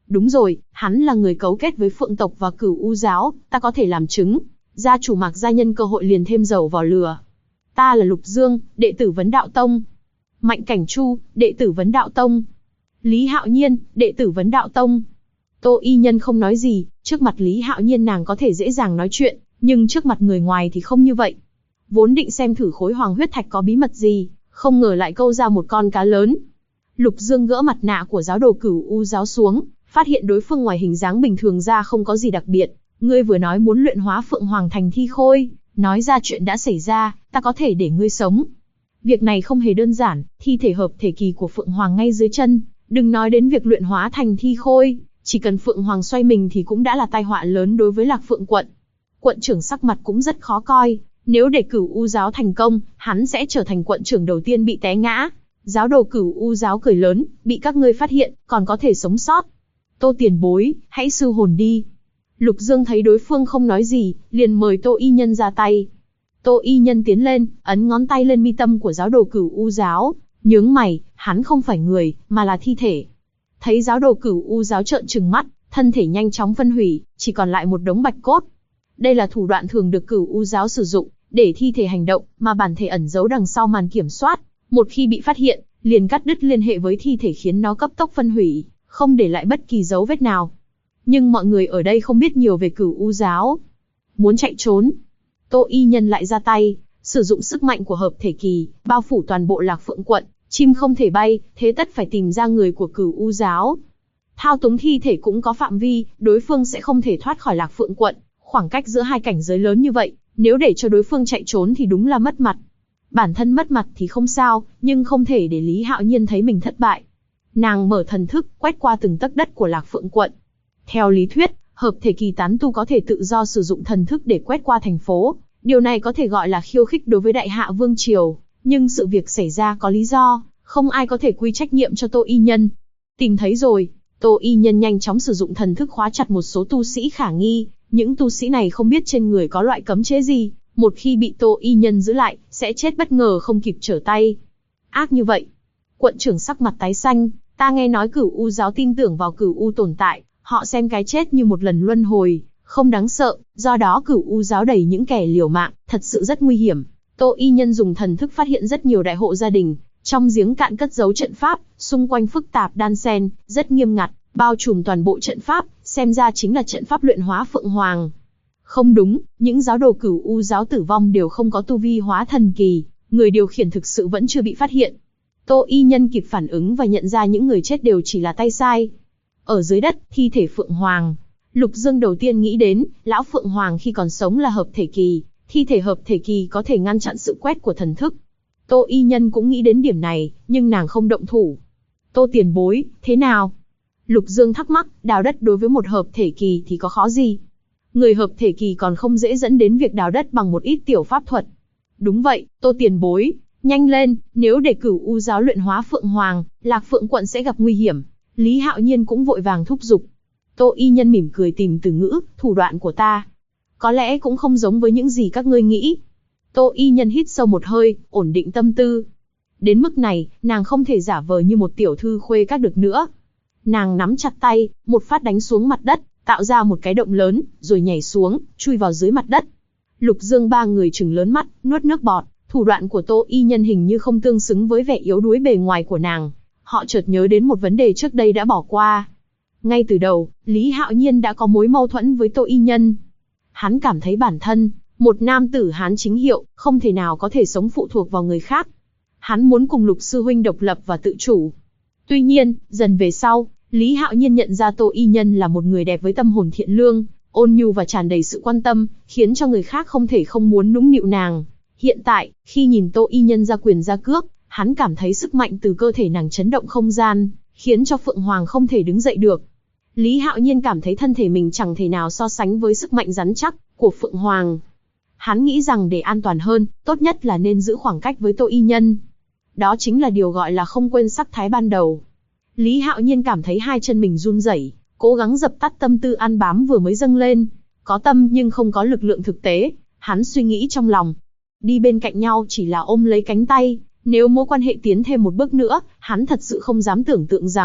[SPEAKER 1] Đúng rồi, hắn là người cấu kết với Phượng tộc và Cửu U giáo, ta có thể làm chứng. Gia chủ Mạc gia nhân cơ hội liền thêm dầu vào lửa. Ta là Lục Dương, đệ tử Vấn Đạo Tông. Mạnh Cảnh Chu, đệ tử Vấn Đạo Tông. Lý Hạo Nhiên, đệ tử Vấn Đạo Tông. Tô Y Nhân không nói gì, trước mặt Lý Hạo Nhiên nàng có thể dễ dàng nói chuyện, nhưng trước mặt người ngoài thì không như vậy. Vốn định xem thử khối hoàng huyết thạch có bí mật gì, không ngờ lại câu ra một con cá lớn. Lục Dương gỡ mặt nạ của giáo đồ Cửu U giáo xuống, phát hiện đối phương ngoài hình dáng bình thường ra không có gì đặc biệt. Ngươi vừa nói muốn luyện hóa Phượng Hoàng thành thi khôi, nói ra chuyện đã xảy ra, ta có thể để ngươi sống. Việc này không hề đơn giản, thi thể hợp thể kỳ của Phượng Hoàng ngay dưới chân, đừng nói đến việc luyện hóa thành thi khôi, chỉ cần Phượng Hoàng xoay mình thì cũng đã là tai họa lớn đối với Lạc Phượng quận. Quận trưởng sắc mặt cũng rất khó coi, nếu để Cửu U giáo thành công, hắn sẽ trở thành quận trưởng đầu tiên bị té ngã. Giáo đồ Cửu U giáo cười lớn, bị các ngươi phát hiện, còn có thể sống sót. Tô tiền bối, hãy sư hồn đi. Lục Dương thấy đối phương không nói gì, liền mời Tô Y Nhân ra tay. Tô Y Nhân tiến lên, ấn ngón tay lên mi tâm của giáo đồ Cửu U giáo, nhướng mày, hắn không phải người, mà là thi thể. Thấy giáo đồ Cửu U giáo trợn trừng mắt, thân thể nhanh chóng phân hủy, chỉ còn lại một đống bạch cốt. Đây là thủ đoạn thường được Cửu U giáo sử dụng, để thi thể hành động, mà bản thể ẩn giấu đằng sau màn kiểm soát. Một khi bị phát hiện, liền cắt đứt liên hệ với thi thể khiến nó cấp tốc phân hủy, không để lại bất kỳ dấu vết nào. Nhưng mọi người ở đây không biết nhiều về Cửu U giáo. Muốn chạy trốn, Tô Y Nhân lại ra tay, sử dụng sức mạnh của hợp thể kỳ, bao phủ toàn bộ Lạc Phượng quận, chim không thể bay, thế tất phải tìm ra người của Cửu U giáo. Thao túng thi thể cũng có phạm vi, đối phương sẽ không thể thoát khỏi Lạc Phượng quận, khoảng cách giữa hai cảnh giới lớn như vậy, nếu để cho đối phương chạy trốn thì đúng là mất mặt. Bản thân mất mặt thì không sao, nhưng không thể để Lý Hạo Nhiên thấy mình thất bại. Nàng mở thần thức, quét qua từng tấc đất của Lạc Phượng quận. Theo lý thuyết, hợp thể kỳ tán tu có thể tự do sử dụng thần thức để quét qua thành phố. Điều này có thể gọi là khiêu khích đối với Đại Hạ Vương Triều. Nhưng sự việc xảy ra có lý do, không ai có thể quy trách nhiệm cho Tô Y Nhân. Tìm thấy rồi, Tô Y Nhân nhanh chóng sử dụng thần thức khóa chặt một số tu sĩ khả nghi. Những tu sĩ này không biết trên người có loại cấm chế gì. Một khi bị Tô Y Nhân giữ lại, sẽ chết bất ngờ không kịp trở tay. Ác như vậy. Quận trưởng sắc mặt tái xanh, ta nghe nói Cửu U giáo tin tưởng vào Cửu U tồn tại, họ xem cái chết như một lần luân hồi, không đáng sợ, do đó Cửu U giáo đầy những kẻ liều mạng, thật sự rất nguy hiểm. Tô Y Nhân dùng thần thức phát hiện rất nhiều đại hộ gia đình, trong giếng cạn cất giấu trận pháp, xung quanh phức tạp đan xen, rất nghiêm ngặt, bao trùm toàn bộ trận pháp, xem ra chính là trận pháp luyện hóa Phượng Hoàng. Không đúng, những giáo đồ Cửu U giáo tử vong đều không có tu vi hóa thần kỳ, người điều khiển thực sự vẫn chưa bị phát hiện. Tô Y Nhân kịp phản ứng và nhận ra những người chết đều chỉ là tay sai. Ở dưới đất, thi thể Phượng Hoàng. Lục Dương đầu tiên nghĩ đến, lão Phượng Hoàng khi còn sống là hợp thể kỳ, thi thể hợp thể kỳ có thể ngăn chặn sự quét của thần thức. Tô Y Nhân cũng nghĩ đến điểm này, nhưng nàng không động thủ. Tô tiền bối, thế nào? Lục Dương thắc mắc, đào đất đối với một hợp thể kỳ thì có khó gì? Người hợp thể kỳ còn không dễ dẫn đến việc đào đất bằng một ít tiểu pháp thuật. Đúng vậy, Tô tiền bối, nhanh lên, nếu để Cửu U giáo luyện hóa Phượng Hoàng, Lạc Phượng quận sẽ gặp nguy hiểm. Lý Hạo Nhiên cũng vội vàng thúc giục. Tô Y Nhân mỉm cười tìm từ ngữ, thủ đoạn của ta có lẽ cũng không giống với những gì các ngươi nghĩ. Tô Y Nhân hít sâu một hơi, ổn định tâm tư. Đến mức này, nàng không thể giả vờ như một tiểu thư khuê các được nữa. Nàng nắm chặt tay, một phát đánh xuống mặt đất, tạo ra một cái động lớn, rồi nhảy xuống, chui vào dưới mặt đất. Lục Dương ba người trừng lớn mắt, nuốt nước bọt. Thủ đoạn của Tô Y Nhân hình như không tương xứng với vẻ yếu đuối bề ngoài của nàng. Họ chợt nhớ đến một vấn đề trước đây đã bỏ qua. Ngay từ đầu, Lý Hạo Nhiên đã có mối mâu thuẫn với Tô Y Nhân. Hắn cảm thấy bản thân, một nam tử Hán chính hiệu, không thể nào có thể sống phụ thuộc vào người khác. Hắn muốn cùng Lục sư huynh độc lập và tự chủ. Tuy nhiên, dần về sau, Lý Hạo Nhiên nhận ra Tô Y Nhân là một người đẹp với tâm hồn thiện lương, ôn nhu và tràn đầy sự quan tâm, khiến cho người khác không thể không muốn nũng nịu nàng. Hiện tại, khi nhìn Tô Y Nhân ra quyền ra cước, hắn cảm thấy sức mạnh từ cơ thể nàng chấn động không gian, khiến cho Phượng Hoàng không thể đứng dậy được. Lý Hạo Nhiên cảm thấy thân thể mình chẳng thể nào so sánh với sức mạnh rắn chắc của Phượng Hoàng. Hắn nghĩ rằng để an toàn hơn, tốt nhất là nên giữ khoảng cách với Tô Y Nhân. Đó chính là điều gọi là không quên sắc thái ban đầu. Lý Hạo Nhiên cảm thấy hai chân mình run rẩy, cố gắng dập tắt tâm tư ăn bám vừa mới dâng lên. Có tâm nhưng không có lực lượng thực tế, hắn suy nghĩ trong lòng. Đi bên cạnh nhau chỉ là ôm lấy cánh tay, nếu mối quan hệ tiến thêm một bước nữa, hắn thật sự không dám tưởng tượng rằng,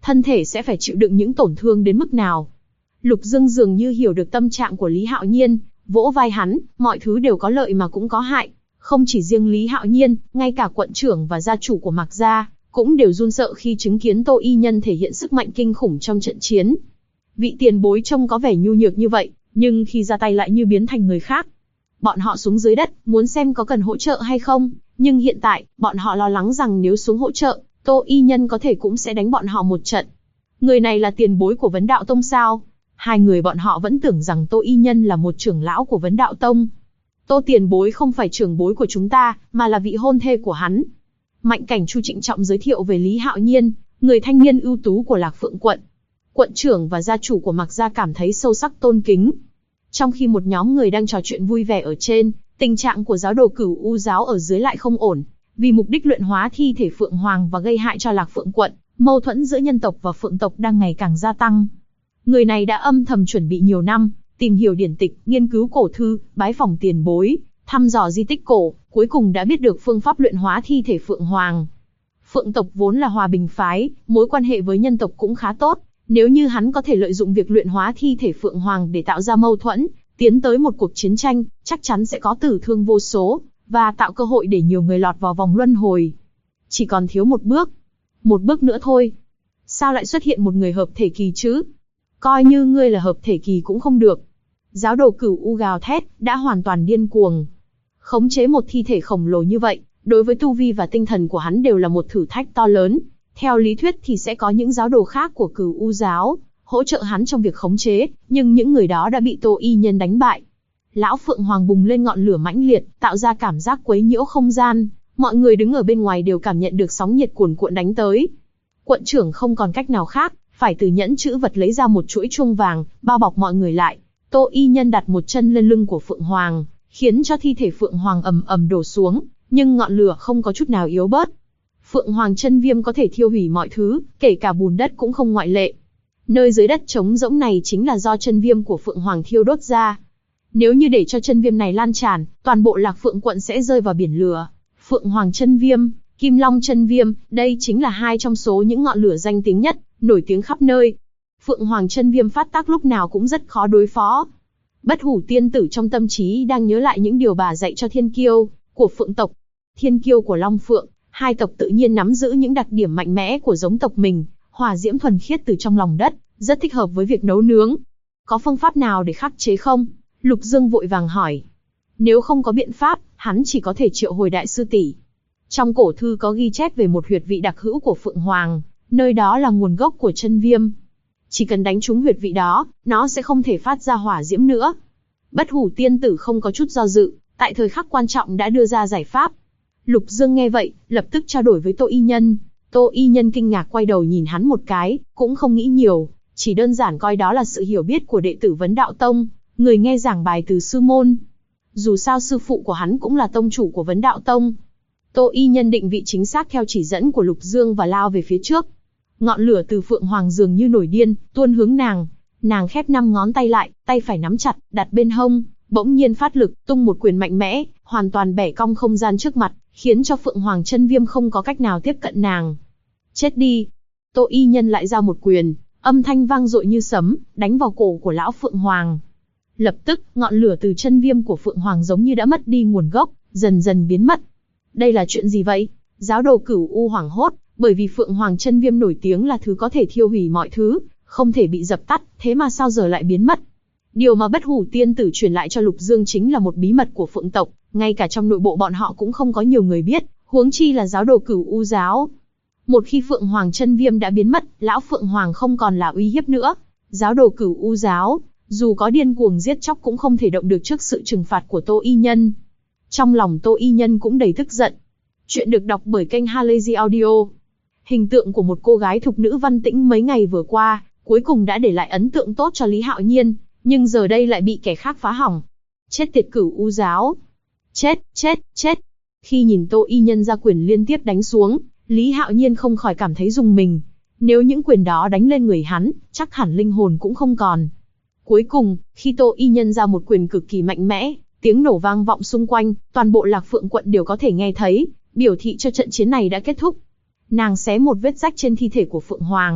[SPEAKER 1] thân thể sẽ phải chịu đựng những tổn thương đến mức nào. Lục Dương dường như hiểu được tâm trạng của Lý Hạo Nhiên, vỗ vai hắn, mọi thứ đều có lợi mà cũng có hại. Không chỉ riêng Lý Hạo Nhiên, ngay cả quận trưởng và gia chủ của Mạc gia cũng đều run sợ khi chứng kiến Tô Y Nhân thể hiện sức mạnh kinh khủng trong trận chiến. Vị tiền bối trông có vẻ nhu nhược như vậy, nhưng khi ra tay lại như biến thành người khác. Bọn họ xuống dưới đất, muốn xem có cần hỗ trợ hay không, nhưng hiện tại, bọn họ lo lắng rằng nếu xuống hỗ trợ, Tô Y Nhân có thể cũng sẽ đánh bọn họ một trận. Người này là tiền bối của Vấn Đạo Tông sao? Hai người bọn họ vẫn tưởng rằng Tô Y Nhân là một trưởng lão của Vấn Đạo Tông. Tô tiền bối không phải trưởng bối của chúng ta, mà là vị hôn thê của hắn. Mạnh Cảnh Chu trịnh trọng giới thiệu về Lý Hạo Nhiên, người thanh niên ưu tú của Lạc Phượng quận. Quận trưởng và gia chủ của Mạc gia cảm thấy sâu sắc tôn kính. Trong khi một nhóm người đang trò chuyện vui vẻ ở trên, tình trạng của giáo đồ Cửu U giáo ở dưới lại không ổn. Vì mục đích luyện hóa thi thể Phượng Hoàng và gây hại cho Lạc Phượng quận, mâu thuẫn giữa nhân tộc và Phượng tộc đang ngày càng gia tăng. Người này đã âm thầm chuẩn bị nhiều năm, tìm hiểu điển tịch, nghiên cứu cổ thư, bái phỏng tiền bối, thăm dò di tích cổ, cuối cùng đã biết được phương pháp luyện hóa thi thể Phượng Hoàng. Phượng tộc vốn là hòa bình phái, mối quan hệ với nhân tộc cũng khá tốt. Nếu như hắn có thể lợi dụng việc luyện hóa thi thể Phượng Hoàng để tạo ra mâu thuẫn, tiến tới một cuộc chiến tranh, chắc chắn sẽ có tử thương vô số, và tạo cơ hội để nhiều người lọt vào vòng luân hồi. Chỉ còn thiếu một bước. Một bước nữa thôi. Sao lại xuất hiện một người hợp thể kỳ chứ? Coi như ngươi là hợp thể kỳ cũng không được. Giáo đồ Cửu U gào thét, đã hoàn toàn điên cuồng. Khống chế một thi thể khổng lồ như vậy, đối với tu vi và tinh thần của hắn đều là một thử thách to lớn. Theo lý thuyết thì sẽ có những giáo đồ khác của Cửu U giáo hỗ trợ hắn trong việc khống chế, nhưng những người đó đã bị Tô Y Nhân đánh bại. Lão Phượng Hoàng bùng lên ngọn lửa mãnh liệt, tạo ra cảm giác quấy nhiễu không gian. Mọi người đứng ở bên ngoài đều cảm nhận được sóng nhiệt cuồn cuộn đánh tới. Quận trưởng không còn cách nào khác, phải từ nhẫn chữ vật lấy ra một chuỗi chuông vàng, bao bọc mọi người lại. Tô Y Nhân đặt một chân lên lưng của Phượng Hoàng, khiến cho thi thể Phượng Hoàng ầm ầm đổ xuống, nhưng ngọn lửa không có chút nào yếu bớt. Phượng Hoàng chân viêm có thể thiêu hủy mọi thứ, kể cả bùn đất cũng không ngoại lệ. Nơi dưới đất trống rỗng này chính là do chân viêm của Phượng Hoàng thiêu đốt ra. Nếu như để cho chân viêm này lan tràn, toàn bộ Lạc Phượng quận sẽ rơi vào biển lửa. Phượng Hoàng chân viêm, Kim Long chân viêm, đây chính là hai trong số những ngọn lửa danh tiếng nhất, nổi tiếng khắp nơi. Phượng Hoàng chân viêm phát tác lúc nào cũng rất khó đối phó. Bất Hủ tiên tử trong tâm trí đang nhớ lại những điều bà dạy cho thiên kiêu của Phượng tộc. Thiên kiêu của Long Phượng, hai tộc tự nhiên nắm giữ những đặc điểm mạnh mẽ của giống tộc mình, hỏa diễm thuần khiết từ trong lòng đất, rất thích hợp với việc nấu nướng. Có phương pháp nào để khắc chế không? Lục Dương vội vàng hỏi. Nếu không có biện pháp, hắn chỉ có thể triệu hồi đại sư tỷ. Trong cổ thư có ghi chép về một huyệt vị đặc hữu của Phượng Hoàng, nơi đó là nguồn gốc của chân viêm. Chỉ cần đánh trúng huyệt vị đó, nó sẽ không thể phát ra hỏa diễm nữa. Bất Hủ tiên tử không có chút do dự, tại thời khắc quan trọng đã đưa ra giải pháp. Lục Dương nghe vậy, lập tức trao đổi với Tô Y Nhân. Tô Y Nhân kinh ngạc quay đầu nhìn hắn một cái, cũng không nghĩ nhiều, chỉ đơn giản coi đó là sự hiểu biết của đệ tử Vấn Đạo Tông, người nghe giảng bài từ sư môn. Dù sao sư phụ của hắn cũng là tông chủ của Vấn Đạo Tông. Tô Y Nhân định vị chính xác theo chỉ dẫn của Lục Dương và lao về phía trước. Ngọn lửa từ Phượng Hoàng dường như nổi điên, tuôn hướng nàng. Nàng khép 5 ngón tay lại, tay phải nắm chặt, đặt bên hông, bỗng nhiên phát lực, tung một quyền mạnh mẽ, hoàn toàn bẻ cong không gian trước mặt, khiến cho Phượng Hoàng chân viêm không có cách nào tiếp cận nàng. Chết đi! Tô Y Nhân lại ra một quyền, âm thanh vang dội như sấm, đánh vào cổ của lão Phượng Hoàng. Lập tức, ngọn lửa từ chân viêm của Phượng Hoàng giống như đã mất đi nguồn gốc, dần dần biến mất. Đây là chuyện gì vậy? Giáo đồ Cửu U hoảng hốt, bởi vì Phượng Hoàng chân viêm nổi tiếng là thứ có thể thiêu hủy mọi thứ, không thể bị dập tắt, thế mà sao giờ lại biến mất? Điều mà Bất Hủ tiên tử truyền lại cho Lục Dương chính là một bí mật của Phượng tộc, ngay cả trong nội bộ bọn họ cũng không có nhiều người biết, huống chi là giáo đồ Cửu U giáo. Một khi Phượng Hoàng chân viêm đã biến mất, lão Phượng Hoàng không còn là uy hiếp nữa. Giáo đồ Cửu U giáo, dù có điên cuồng giết chóc cũng không thể động được trước sự trừng phạt của Tô Y Nhân. Trong lòng Tô Y Nhân cũng đầy tức giận. Chuyện được đọc bởi kênh Halazy Audio. Hình tượng của một cô gái thục nữ văn tĩnh mấy ngày vừa qua, cuối cùng đã để lại ấn tượng tốt cho Lý Hạo Nhiên, nhưng giờ đây lại bị kẻ khác phá hỏng. Chết tiệt Cửu U giáo! Chết, chết, chết! Khi nhìn Tô Y Nhân ra quyền liên tiếp đánh xuống, Lý Hạo Nhiên không khỏi cảm thấy rùng mình. Nếu những quyền đó đánh lên người hắn, chắc hẳn linh hồn cũng không còn. Cuối cùng, khi Tô Y Nhân ra một quyền cực kỳ mạnh mẽ, tiếng nổ vang vọng xung quanh, toàn bộ Lạc Phượng quận đều có thể nghe thấy, biểu thị cho trận chiến này đã kết thúc. Nàng xé một vết rách trên thi thể của Phượng Hoàng,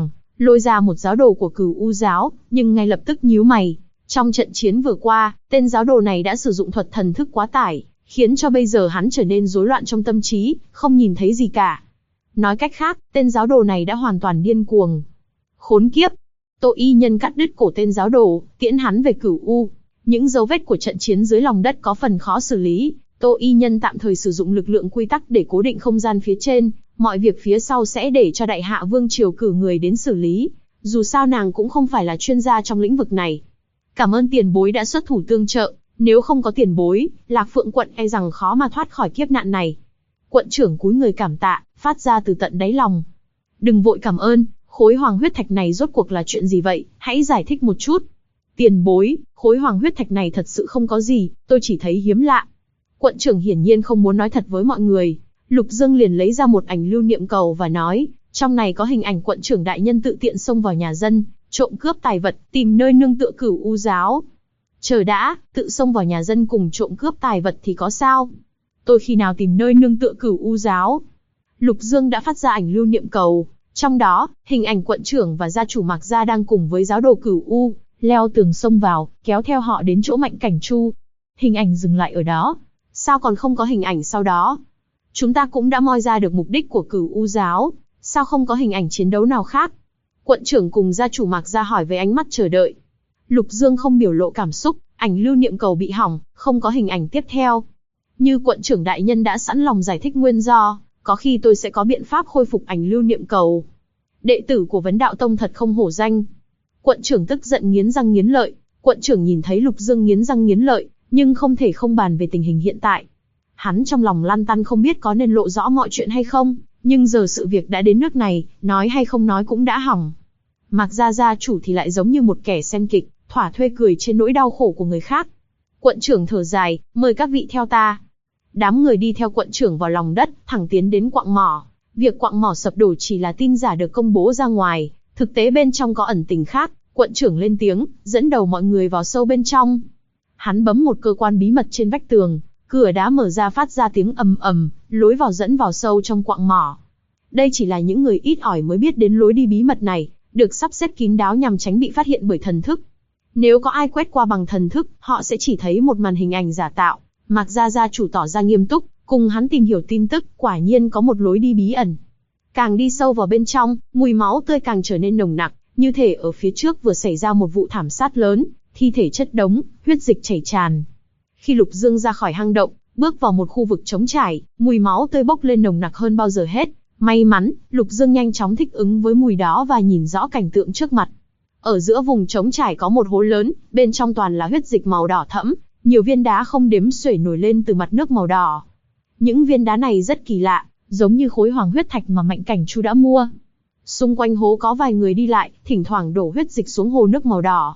[SPEAKER 1] lôi ra một giáo đồ của Cửu U giáo, nhưng ngay lập tức nhíu mày. Trong trận chiến vừa qua, tên giáo đồ này đã sử dụng thuật thần thức quá tải, khiến cho bây giờ hắn trở nên rối loạn trong tâm trí, không nhìn thấy gì cả. Nói cách khác, tên giáo đồ này đã hoàn toàn điên cuồng. Khốn kiếp! Tô Y Nhân cắt đứt cổ tên giáo đồ, tiễn hắn về Cửu U. Những dấu vết của trận chiến dưới lòng đất có phần khó xử lý. Tô Y Nhân tạm thời sử dụng lực lượng quy tắc để cố định không gian phía trên, mọi việc phía sau sẽ để cho Đại Hạ Vương Triều cử người đến xử lý. Dù sao nàng cũng không phải là chuyên gia trong lĩnh vực này. Cảm ơn tiền bối đã xuất thủ tương trợ, nếu không có tiền bối, Lạc Phượng quận e rằng khó mà thoát khỏi kiếp nạn này. Quận trưởng cúi người cảm tạ, phát ra từ tận đáy lòng. Đừng vội cảm ơn, khối hoàng huyết thạch này rốt cuộc là chuyện gì vậy, hãy giải thích một chút. Tiền bối, khối hoàng huyết thạch này thật sự không có gì, tôi chỉ thấy hiếm lạ. Quận trưởng hiển nhiên không muốn nói thật với mọi người. Lục Dương liền lấy ra một ảnh lưu niệm cầu và nói, trong này có hình ảnh quận trưởng đại nhân tự tiện xông vào nhà dân, trộm cướp tài vật, tìm nơi nương tựa Cửu U giáo. Chờ đã, tự xông vào nhà dân cùng trộm cướp tài vật thì có sao? Tôi khi nào tìm nơi nương tựa Cửu U giáo? Lục Dương đã phát ra ảnh lưu niệm cầu, trong đó, hình ảnh quận trưởng và gia chủ Mạc Gia đang cùng với giáo đồ Cửu U, leo tường xông vào, kéo theo họ đến chỗ Mạnh Cảnh Chu. Hình ảnh dừng lại ở đó. Sao còn không có hình ảnh sau đó? Chúng ta cũng đã moi ra được mục đích của Cửu U giáo, sao không có hình ảnh chiến đấu nào khác? Quận trưởng cùng gia chủ Mạc Gia hỏi với ánh mắt chờ đợi. Lục Dương không biểu lộ cảm xúc, ảnh lưu niệm cầu bị hỏng, không có hình ảnh tiếp theo. Như quận trưởng đại nhân đã sẵn lòng giải thích nguyên do, có khi tôi sẽ có biện pháp khôi phục ảnh lưu niệm cầu. Đệ tử của Vấn Đạo Tông thật không hổ danh. Quận trưởng tức giận nghiến răng nghiến lợi, quận trưởng nhìn thấy Lục Dương nghiến răng nghiến lợi, nhưng không thể không bàn về tình hình hiện tại. Hắn trong lòng lăn tăn không biết có nên lộ rõ mọi chuyện hay không, nhưng giờ sự việc đã đến nước này, nói hay không nói cũng đã hỏng. Mạc Gia gia chủ thì lại giống như một kẻ xem kịch, thỏa thuê cười trên nỗi đau khổ của người khác. Quận trưởng thở dài, mời các vị theo ta. Đám người đi theo quận trưởng vào lòng đất, thẳng tiến đến quặng mỏ. Việc quặng mỏ sập đổ chỉ là tin giả được công bố ra ngoài, thực tế bên trong có ẩn tình khác. Quận trưởng lên tiếng, dẫn đầu mọi người vào sâu bên trong. Hắn bấm một cơ quan bí mật trên vách tường, cửa đá mở ra phát ra tiếng ầm ầm, lối vào dẫn vào sâu trong quặng mỏ. Đây chỉ là những người ít ỏi mới biết đến lối đi bí mật này, được sắp xếp kín đáo nhằm tránh bị phát hiện bởi thần thức. Nếu có ai quét qua bằng thần thức, họ sẽ chỉ thấy một màn hình ảnh giả tạo. Mạc Gia gia chủ tỏ ra nghiêm túc, cùng hắn tìm hiểu tin tức, quả nhiên có một lối đi bí ẩn. Càng đi sâu vào bên trong, mùi máu tươi càng trở nên nồng nặc, như thể ở phía trước vừa xảy ra một vụ thảm sát lớn, thi thể chất đống, huyết dịch chảy tràn. Khi Lục Dương ra khỏi hang động, bước vào một khu vực trống trải, mùi máu tươi bốc lên nồng nặc hơn bao giờ hết. May mắn, Lục Dương nhanh chóng thích ứng với mùi đó và nhìn rõ cảnh tượng trước mặt. Ở giữa vùng trống trải có một hố lớn, bên trong toàn là huyết dịch màu đỏ thẫm, nhiều viên đá không đếm xuể nổi lên từ mặt nước màu đỏ. Những viên đá này rất kỳ lạ, giống như khối hoàng huyết thạch mà Mạnh Cảnh Chu đã mua. Xung quanh hố có vài người đi lại, thỉnh thoảng đổ huyết dịch xuống hồ nước màu đỏ.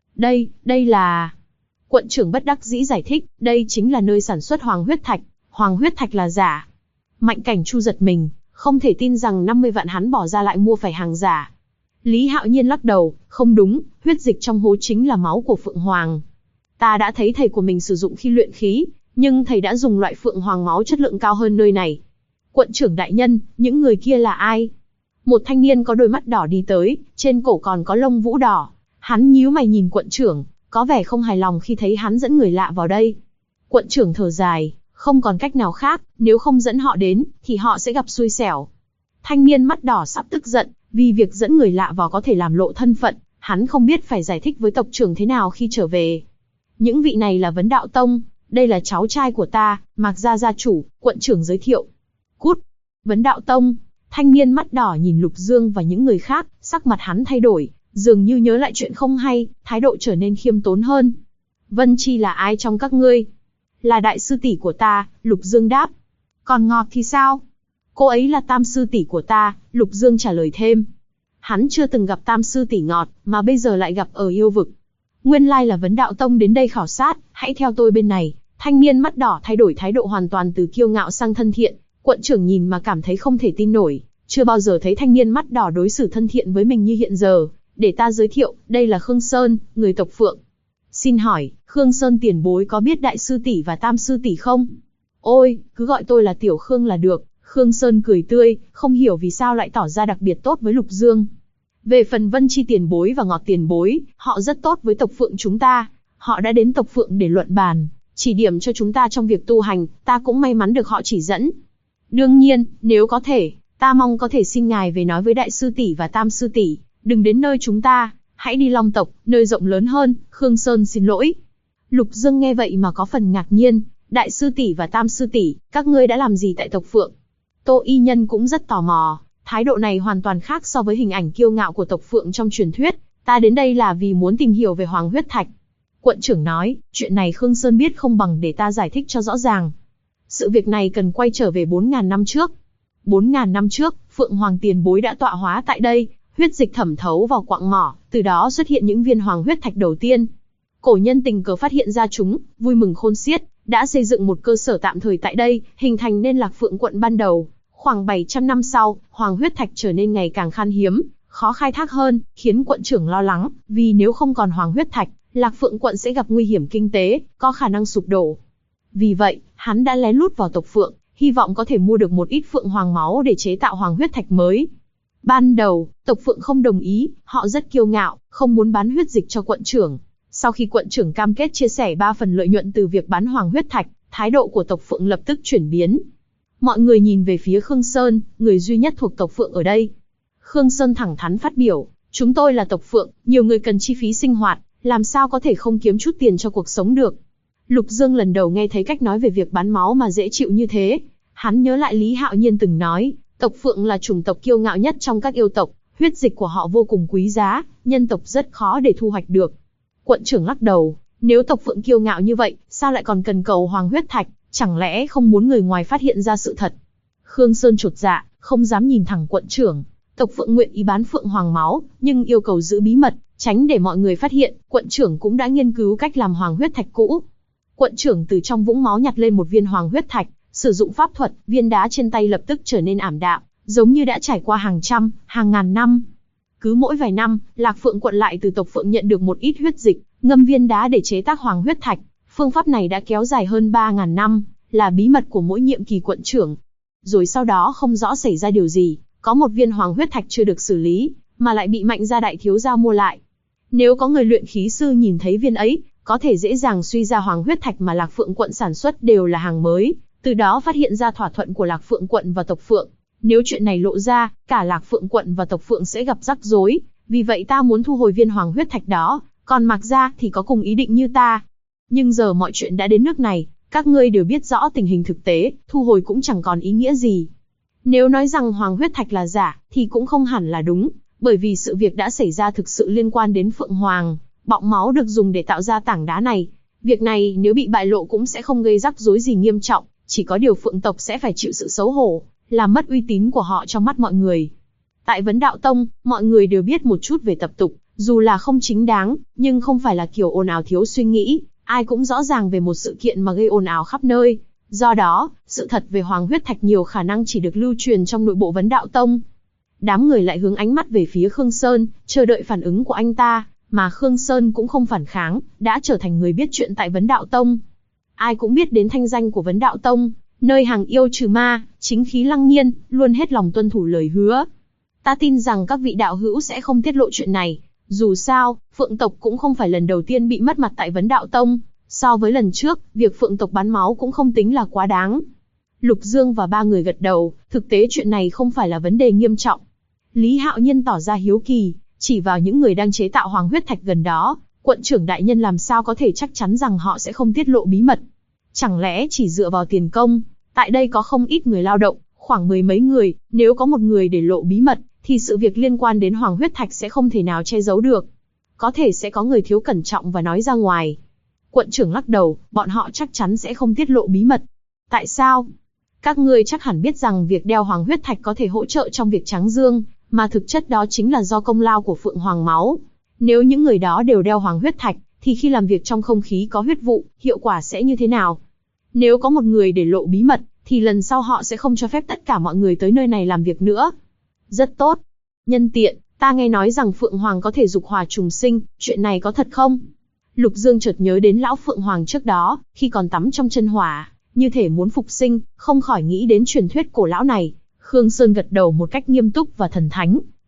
[SPEAKER 1] Đây là... Quận trưởng bất đắc dĩ giải thích, đây chính là nơi sản xuất hoàng huyết thạch, hoàng huyết thạch là giả. Mạnh Cảnh Chu giật mình, không thể tin rằng 50 vạn hắn bỏ ra lại mua phải hàng giả. Lý Hạo Nhiên lắc đầu, không đúng, huyết dịch trong hố chính là máu của Phượng Hoàng. Ta đã thấy thầy của mình sử dụng khi luyện khí, nhưng thầy đã dùng loại Phượng Hoàng máu chất lượng cao hơn nơi này. Quận trưởng đại nhân, những người kia là ai? Một thanh niên có đôi mắt đỏ đi tới, trên cổ còn có lông vũ đỏ. Hắn nhíu mày nhìn quận trưởng, có vẻ không hài lòng khi thấy hắn dẫn người lạ vào đây. Quận trưởng thở dài, không còn cách nào khác, nếu không dẫn họ đến, thì họ sẽ gặp xui xẻo. Thanh niên mắt đỏ sắp tức giận, vì việc dẫn người lạ vào có thể làm lộ thân phận, hắn không biết phải giải thích với tộc trưởng thế nào khi trở về. Những vị này là Vấn Đạo Tông, đây là cháu trai của ta, Mạc Gia gia chủ, quận trưởng giới thiệu. Cút! Vấn Đạo Tông, thanh niên mắt đỏ nhìn Lục Dương và những người khác, sắc mặt hắn thay đổi, dường như nhớ lại chuyện không hay, thái độ trở nên khiêm tốn hơn. Vân Chi là ai trong các ngươi? Là đại sư tỷ của ta, Lục Dương đáp. Còn Ngọt thì sao? Cô ấy là tam sư tỷ của ta, Lục Dương trả lời thêm. Hắn chưa từng gặp tam sư tỷ Ngọt, mà bây giờ lại gặp ở yêu vực. Nguyên lai là Vấn Đạo Tông đến đây khảo sát, hãy theo tôi bên này. Thanh niên mắt đỏ thay đổi thái độ hoàn toàn từ kiêu ngạo sang thân thiện. Quận trưởng nhìn mà cảm thấy không thể tin nổi, chưa bao giờ thấy thanh niên mắt đỏ đối xử thân thiện với mình như hiện giờ. Để ta giới thiệu, đây là Khương Sơn, người tộc Phượng. Xin hỏi, Khương Sơn tiền bối có biết đại sư tỷ và tam sư tỷ không? Ôi, cứ gọi tôi là Tiểu Khương là được. Khương Sơn cười tươi, không hiểu vì sao lại tỏ ra đặc biệt tốt với Lục Dương. Về phần Vân Chi tiền bối và Ngọt tiền bối, họ rất tốt với tộc Phượng chúng ta. Họ đã đến tộc Phượng để luận bàn, chỉ điểm cho chúng ta trong việc tu hành, ta cũng may mắn được họ chỉ dẫn. Đương nhiên, nếu có thể, ta mong có thể xin ngài về nói với Đại sư tỷ và Tam sư tỷ, đừng đến nơi chúng ta, hãy đi Long tộc, nơi rộng lớn hơn. Khương Sơn xin lỗi. Lục Dương nghe vậy mà có phần ngạc nhiên. Đại sư tỷ và Tam sư tỷ, các ngươi đã làm gì tại tộc Phượng? Tô Y Nhân cũng rất tò mò. Thái độ này hoàn toàn khác so với hình ảnh kiêu ngạo của tộc Phượng trong truyền thuyết. Ta đến đây là vì muốn tìm hiểu về Hoàng huyết thạch. Quận trưởng nói, chuyện này Khương Sơn biết không bằng để ta giải thích cho rõ ràng. Sự việc này cần quay trở về 4.000 năm trước. 4.000 năm trước, Phượng Hoàng tiền bối đã tọa hóa tại đây, huyết dịch thẩm thấu vào quặng mỏ, từ đó xuất hiện những viên hoàng huyết thạch đầu tiên. Cổ nhân tình cờ phát hiện ra chúng, vui mừng khôn xiết, đã xây dựng một cơ sở tạm thời tại đây, hình thành nên Lạc Phượng quận ban đầu. Khoảng 700 năm sau, hoàng huyết thạch trở nên ngày càng khan hiếm, khó khai thác hơn, khiến quận trưởng lo lắng, vì nếu không còn hoàng huyết thạch, Lạc Phượng quận sẽ gặp nguy hiểm kinh tế, có khả năng sụp đổ. Vì vậy, hắn đã lén lút vào tộc Phượng, hy vọng có thể mua được một ít phượng hoàng máu để chế tạo hoàng huyết thạch mới. Ban đầu, tộc Phượng không đồng ý, họ rất kiêu ngạo, không muốn bán huyết dịch cho quận trưởng. Sau khi quận trưởng cam kết chia sẻ 3 phần lợi nhuận từ việc bán hoàng huyết thạch, thái độ của tộc Phượng lập tức chuyển biến. Mọi người nhìn về phía Khương Sơn, người duy nhất thuộc tộc Phượng ở đây. Khương Sơn thẳng thắn phát biểu, chúng tôi là tộc Phượng, nhiều người cần chi phí sinh hoạt, làm sao có thể không kiếm chút tiền cho cuộc sống được. Lục Dương lần đầu nghe thấy cách nói về việc bán máu mà dễ chịu như thế. Hắn nhớ lại Lý Hạo Nhiên từng nói, tộc Phượng là chủng tộc kiêu ngạo nhất trong các yêu tộc, huyết dịch của họ vô cùng quý giá, nhân tộc rất khó để thu hoạch được. Quận trưởng lắc đầu, nếu tộc Phượng kiêu ngạo như vậy, sao lại còn cần cầu hoàng huyết thạch, chẳng lẽ không muốn người ngoài phát hiện ra sự thật? Khương Sơn chột dạ, không dám nhìn thẳng quận trưởng. Tộc Phượng nguyện ý bán phượng hoàng máu, nhưng yêu cầu giữ bí mật, tránh để mọi người phát hiện. Quận trưởng cũng đã nghiên cứu cách làm hoàng huyết thạch cũ. Quận trưởng từ trong vũng máu nhặt lên một viên hoàng huyết thạch, sử dụng pháp thuật, viên đá trên tay lập tức trở nên ảm đạm, giống như đã trải qua hàng trăm, hàng ngàn năm. Cứ mỗi vài năm, Lạc Phượng quận lại từ tộc Phượng nhận được một ít huyết dịch, ngâm viên đá để chế tác hoàng huyết thạch. Phương pháp này đã kéo dài hơn 3.000 năm, là bí mật của mỗi nhiệm kỳ quận trưởng. Rồi sau đó không rõ xảy ra điều gì, có một viên hoàng huyết thạch chưa được xử lý, mà lại bị Mạnh gia đại thiếu gia mua lại. Nếu có người luyện khí sư nhìn thấy viên ấy, có thể dễ dàng suy ra hoàng huyết thạch mà Lạc Phượng quận sản xuất đều là hàng mới, từ đó phát hiện ra thỏa thuận của Lạc Phượng quận và tộc Phượng. Nếu chuyện này lộ ra, cả Lạc Phượng quận và tộc Phượng sẽ gặp rắc rối, vì vậy ta muốn thu hồi viên hoàng huyết thạch đó, còn Mạc gia thì có cùng ý định như ta. Nhưng giờ mọi chuyện đã đến nước này, các ngươi đều biết rõ tình hình thực tế, thu hồi cũng chẳng còn ý nghĩa gì. Nếu nói rằng hoàng huyết thạch là giả, thì cũng không hẳn là đúng, bởi vì sự việc đã xảy ra thực sự liên quan đến Phượng Hoàng, bọng máu được dùng để tạo ra tảng đá này. Việc này nếu bị bại lộ cũng sẽ không gây rắc rối gì nghiêm trọng, chỉ có điều Phượng tộc sẽ phải chịu sự xấu hổ, làm mất uy tín của họ trong mắt mọi người. Tại Vấn Đạo Tông, mọi người đều biết một chút về tập tục, dù là không chính đáng, nhưng không phải là kiểu ồn ào thiếu suy nghĩ, ai cũng rõ ràng về một sự kiện mà gây ồn ào khắp nơi. Do đó, sự thật về hoàng huyết thạch nhiều khả năng chỉ được lưu truyền trong nội bộ Vấn Đạo Tông. Đám người lại hướng ánh mắt về phía Khương Sơn, chờ đợi phản ứng của anh ta, mà Khương Sơn cũng không phản kháng, đã trở thành người biết chuyện tại Vấn Đạo Tông. Ai cũng biết đến thanh danh của Vấn Đạo Tông, nơi hàng yêu trừ ma, chính khí lăng nhiên, luôn hết lòng tuân thủ lời hứa. Ta tin rằng các vị đạo hữu sẽ không tiết lộ chuyện này. Dù sao, Phượng tộc cũng không phải lần đầu tiên bị mất mặt tại Vấn Đạo Tông. So với lần trước, việc Phượng tộc bán máu cũng không tính là quá đáng. Lục Dương và 3 người gật đầu, thực tế chuyện này không phải là vấn đề nghiêm trọng. Lý Hạo Nhiên tỏ ra hiếu kỳ, chỉ vào những người đang chế tạo hoàng huyết thạch gần đó. Quận trưởng đại nhân làm sao có thể chắc chắn rằng họ sẽ không tiết lộ bí mật? Chẳng lẽ chỉ dựa vào tiền công? Tại đây có không ít người lao động, khoảng 10 mấy người, nếu có một người để lộ bí mật, thì sự việc liên quan đến hoàng huyết thạch sẽ không thể nào che giấu được. Có thể sẽ có người thiếu cẩn trọng và nói ra ngoài. Quận trưởng lắc đầu, bọn họ chắc chắn sẽ không tiết lộ bí mật. Tại sao? Các ngươi chắc hẳn biết rằng việc đeo hoàng huyết thạch có thể hỗ trợ trong việc tráng dương, mà thực chất đó chính là do công lao của Phượng Hoàng máu. Nếu những người đó đều đeo hoàng huyết thạch, thì khi làm việc trong không khí có huyết vụ, hiệu quả sẽ như thế nào? Nếu có một người để lộ bí mật, thì lần sau họ sẽ không cho phép tất cả mọi người tới nơi này làm việc nữa. Rất tốt. Nhân tiện, ta nghe nói rằng Phượng Hoàng có thể dục hỏa trùng sinh, chuyện này có thật không? Lục Dương chợt nhớ đến lão Phượng Hoàng trước đó, khi còn tắm trong chân hỏa, như thể muốn phục sinh, không khỏi nghĩ đến truyền thuyết cổ lão này. Khương Sơn gật đầu một cách nghiêm túc và thần thánh,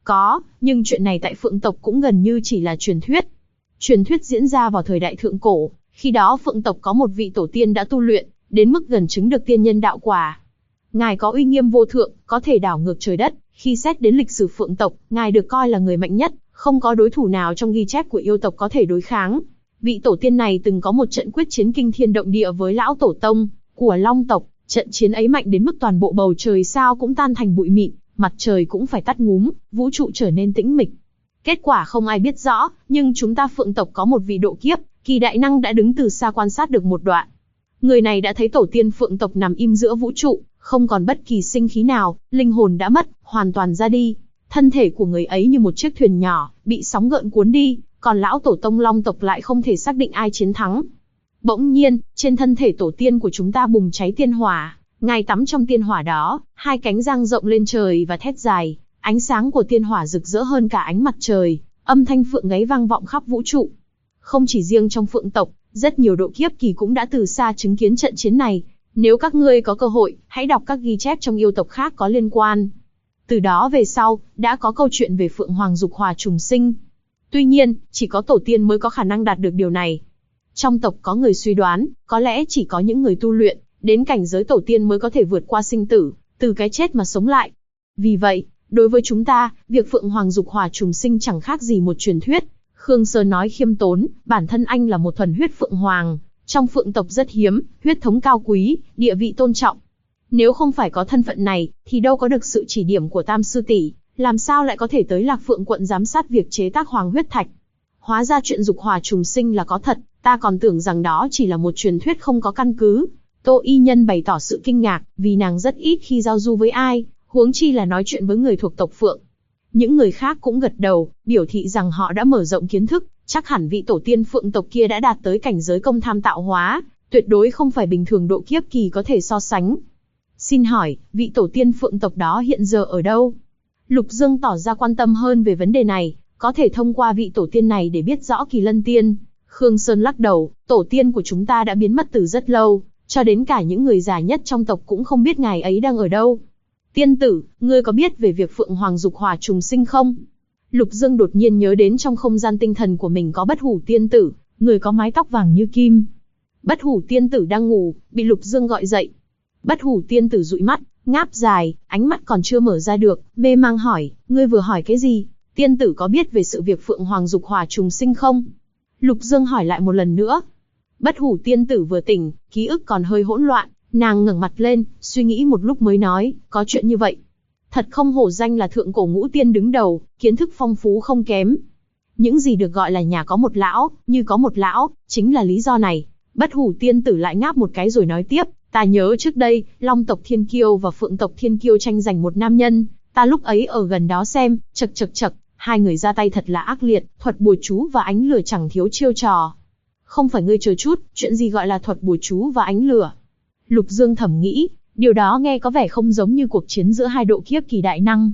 [SPEAKER 1] Có, nhưng chuyện này tại Phượng tộc cũng gần như chỉ là truyền thuyết. Truyền thuyết diễn ra vào thời đại thượng cổ, khi đó Phượng tộc có một vị tổ tiên đã tu luyện, đến mức gần chứng được tiên nhân đạo quả. Ngài có uy nghiêm vô thượng, có thể đảo ngược trời đất, khi xét đến lịch sử Phượng tộc, ngài được coi là người mạnh nhất, không có đối thủ nào trong ghi chép của yêu tộc có thể đối kháng. Vị tổ tiên này từng có một trận quyết chiến kinh thiên động địa với lão tổ tông của Long tộc, trận chiến ấy mạnh đến mức toàn bộ bầu trời sao cũng tan thành bụi mịn, mặt trời cũng phải tắt ngúm, vũ trụ trở nên tĩnh mịch. Kết quả không ai biết rõ, nhưng chúng ta Phượng tộc có một vị độ kiếp, kỳ đại năng đã đứng từ xa quan sát được một đoạn. Người này đã thấy tổ tiên Phượng tộc nằm im giữa vũ trụ, không còn bất kỳ sinh khí nào, linh hồn đã mất, hoàn toàn ra đi. Thân thể của người ấy như một chiếc thuyền nhỏ, bị sóng gợn cuốn đi, còn lão tổ tông Long tộc lại không thể xác định ai chiến thắng. Bỗng nhiên, trên thân thể tổ tiên của chúng ta bùng cháy tiên hỏa, ngài tắm trong tiên hỏa đó, hai cánh dang rộng lên trời và thét dài, ánh sáng của tiên hỏa rực rỡ hơn cả ánh mặt trời, âm thanh phượng gáy vang vọng khắp vũ trụ. Không chỉ riêng trong Phượng tộc, rất nhiều độ kiếp kỳ cũng đã từ xa chứng kiến trận chiến này. Nếu các ngươi có cơ hội, hãy đọc các ghi chép trong yêu tộc khác có liên quan. Từ đó về sau, đã có câu chuyện về Phượng Hoàng dục hỏa trùng sinh. Tuy nhiên, chỉ có tổ tiên mới có khả năng đạt được điều này. Trong tộc có người suy đoán, có lẽ chỉ có những người tu luyện, đến cảnh giới tổ tiên mới có thể vượt qua sinh tử, từ cái chết mà sống lại. Vì vậy, đối với chúng ta, việc Phượng Hoàng dục hỏa trùng sinh chẳng khác gì một truyền thuyết. Khương Sơn nói khiêm tốn, bản thân anh là một thuần huyết Phượng Hoàng, trong Phượng tộc rất hiếm, huyết thống cao quý, địa vị tôn trọng. Nếu không phải có thân phận này, thì đâu có được sự chỉ điểm của Tam sư tỷ, làm sao lại có thể tới Lạc Phượng quận giám sát việc chế tác Hoàng huyết thạch. Hóa ra chuyện dục hỏa trùng sinh là có thật, ta còn tưởng rằng đó chỉ là một truyền thuyết không có căn cứ. Tô Y Nhân bày tỏ sự kinh ngạc, vì nàng rất ít khi giao du với ai, huống chi là nói chuyện với người thuộc tộc Phượng. Những người khác cũng gật đầu, biểu thị rằng họ đã mở rộng kiến thức, chắc hẳn vị tổ tiên Phượng tộc kia đã đạt tới cảnh giới công tham tạo hóa, tuyệt đối không phải bình thường độ kiếp kỳ có thể so sánh. Xin hỏi, vị tổ tiên Phượng tộc đó hiện giờ ở đâu? Lục Dương tỏ ra quan tâm hơn về vấn đề này, có thể thông qua vị tổ tiên này để biết rõ Kỳ Lân Tiên. Khương Sơn lắc đầu, tổ tiên của chúng ta đã biến mất từ rất lâu, cho đến cả những người già nhất trong tộc cũng không biết ngài ấy đang ở đâu. Tiên tử, ngươi có biết về việc Phượng Hoàng dục hỏa trùng sinh không? Lục Dương đột nhiên nhớ đến trong không gian tinh thần của mình có Bất Hủ tiên tử, người có mái tóc vàng như kim. Bất Hủ tiên tử đang ngủ, bị Lục Dương gọi dậy. Bất Hủ tiên tử dụi mắt, ngáp dài, ánh mắt còn chưa mở ra được, mê mang hỏi, ngươi vừa hỏi cái gì? Tiên tử có biết về sự việc Phượng Hoàng dục hỏa trùng sinh không? Lục Dương hỏi lại một lần nữa. Bất Hủ tiên tử vừa tỉnh, ký ức còn hơi hỗn loạn, nàng ngẩng mặt lên, suy nghĩ một lúc mới nói, có chuyện như vậy. Thật không hổ danh là thượng cổ ngũ tiên đứng đầu, kiến thức phong phú không kém. Những gì được gọi là nhà có một lão, như có một lão, chính là lý do này. Bất Hủ tiên tử lại ngáp một cái rồi nói tiếp, ta nhớ trước đây, Long tộc Thiên Kiêu và Phượng tộc Thiên Kiêu tranh giành một nam nhân, ta lúc ấy ở gần đó xem, chậc, hai người ra tay thật là ác liệt, thuật bùa chú và ánh lửa chẳng thiếu chiêu trò. Không phải ngươi chờ chút, chuyện gì gọi là thuật bùa chú và ánh lửa? Lục Dương thầm nghĩ, điều đó nghe có vẻ không giống như cuộc chiến giữa hai độ kiếp kỳ đại năng.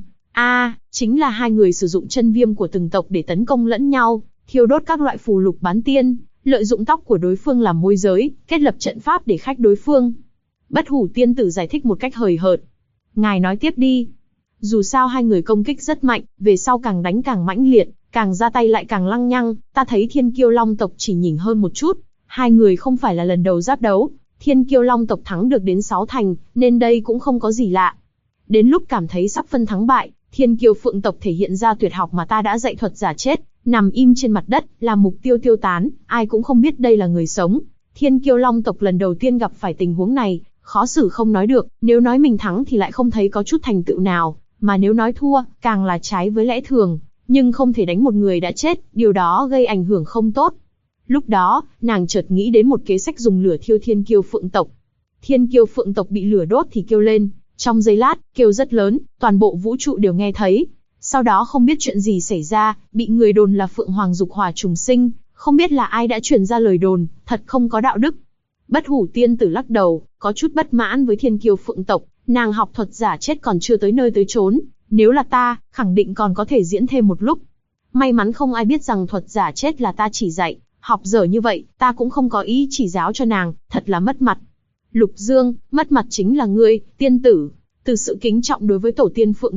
[SPEAKER 1] Chính là hai người sử dụng chân viêm của từng tộc để tấn công lẫn nhau, thiêu đốt các loại phù lục bán tiên, lợi dụng tóc của đối phương làm môi giới, kết lập trận pháp để khách đối phương. Bất Hủ tiên tử giải thích một cách hời hợt. Ngài nói tiếp đi. Dù sao hai người công kích rất mạnh, về sau càng đánh càng mãnh liệt, càng ra tay lại càng lăng nhăng, ta thấy Thiên Kiêu Long tộc chỉ nhỉnh hơn một chút, hai người không phải là lần đầu giáp đấu. Thiên Kiêu Long tộc thắng được đến 6 thành, nên đây cũng không có gì lạ. Đến lúc cảm thấy sắp phân thắng bại, Thiên Kiêu Phượng tộc thể hiện ra tuyệt học mà ta đã dạy thuật giả chết, nằm im trên mặt đất, làm mục tiêu tiêu tán, ai cũng không biết đây là người sống. Thiên Kiêu Long tộc lần đầu tiên gặp phải tình huống này, khó xử không nói được, nếu nói mình thắng thì lại không thấy có chút thành tựu nào, mà nếu nói thua, càng là trái với lẽ thường, nhưng không thể đánh một người đã chết, điều đó gây ảnh hưởng không tốt. Lúc đó, nàng chợt nghĩ đến một kế sách dùng lửa thiêu Thiên Kiêu Phượng tộc. Thiên Kiêu Phượng tộc bị lửa đốt thì kêu lên, trong giây lát, kêu rất lớn, toàn bộ vũ trụ đều nghe thấy. Sau đó không biết chuyện gì xảy ra, bị người đồn là Phượng Hoàng dục hỏa trùng sinh, không biết là ai đã truyền ra lời đồn, thật không có đạo đức. Bất Hủ tiên tử lắc đầu, có chút bất mãn với Thiên Kiêu Phượng tộc, nàng học thuật giả chết còn chưa tới nơi tới chốn, nếu là ta, khẳng định còn có thể diễn thêm một lúc. May mắn không ai biết rằng thuật giả chết là ta chỉ dạy. Học dở như vậy, ta cũng không có ý chỉ giáo cho nàng, thật là mất mặt. Lục Dương, mất mặt chính là ngươi, tiên tử. Từ sự kính trọng đối với tổ tiên Phượng tộc,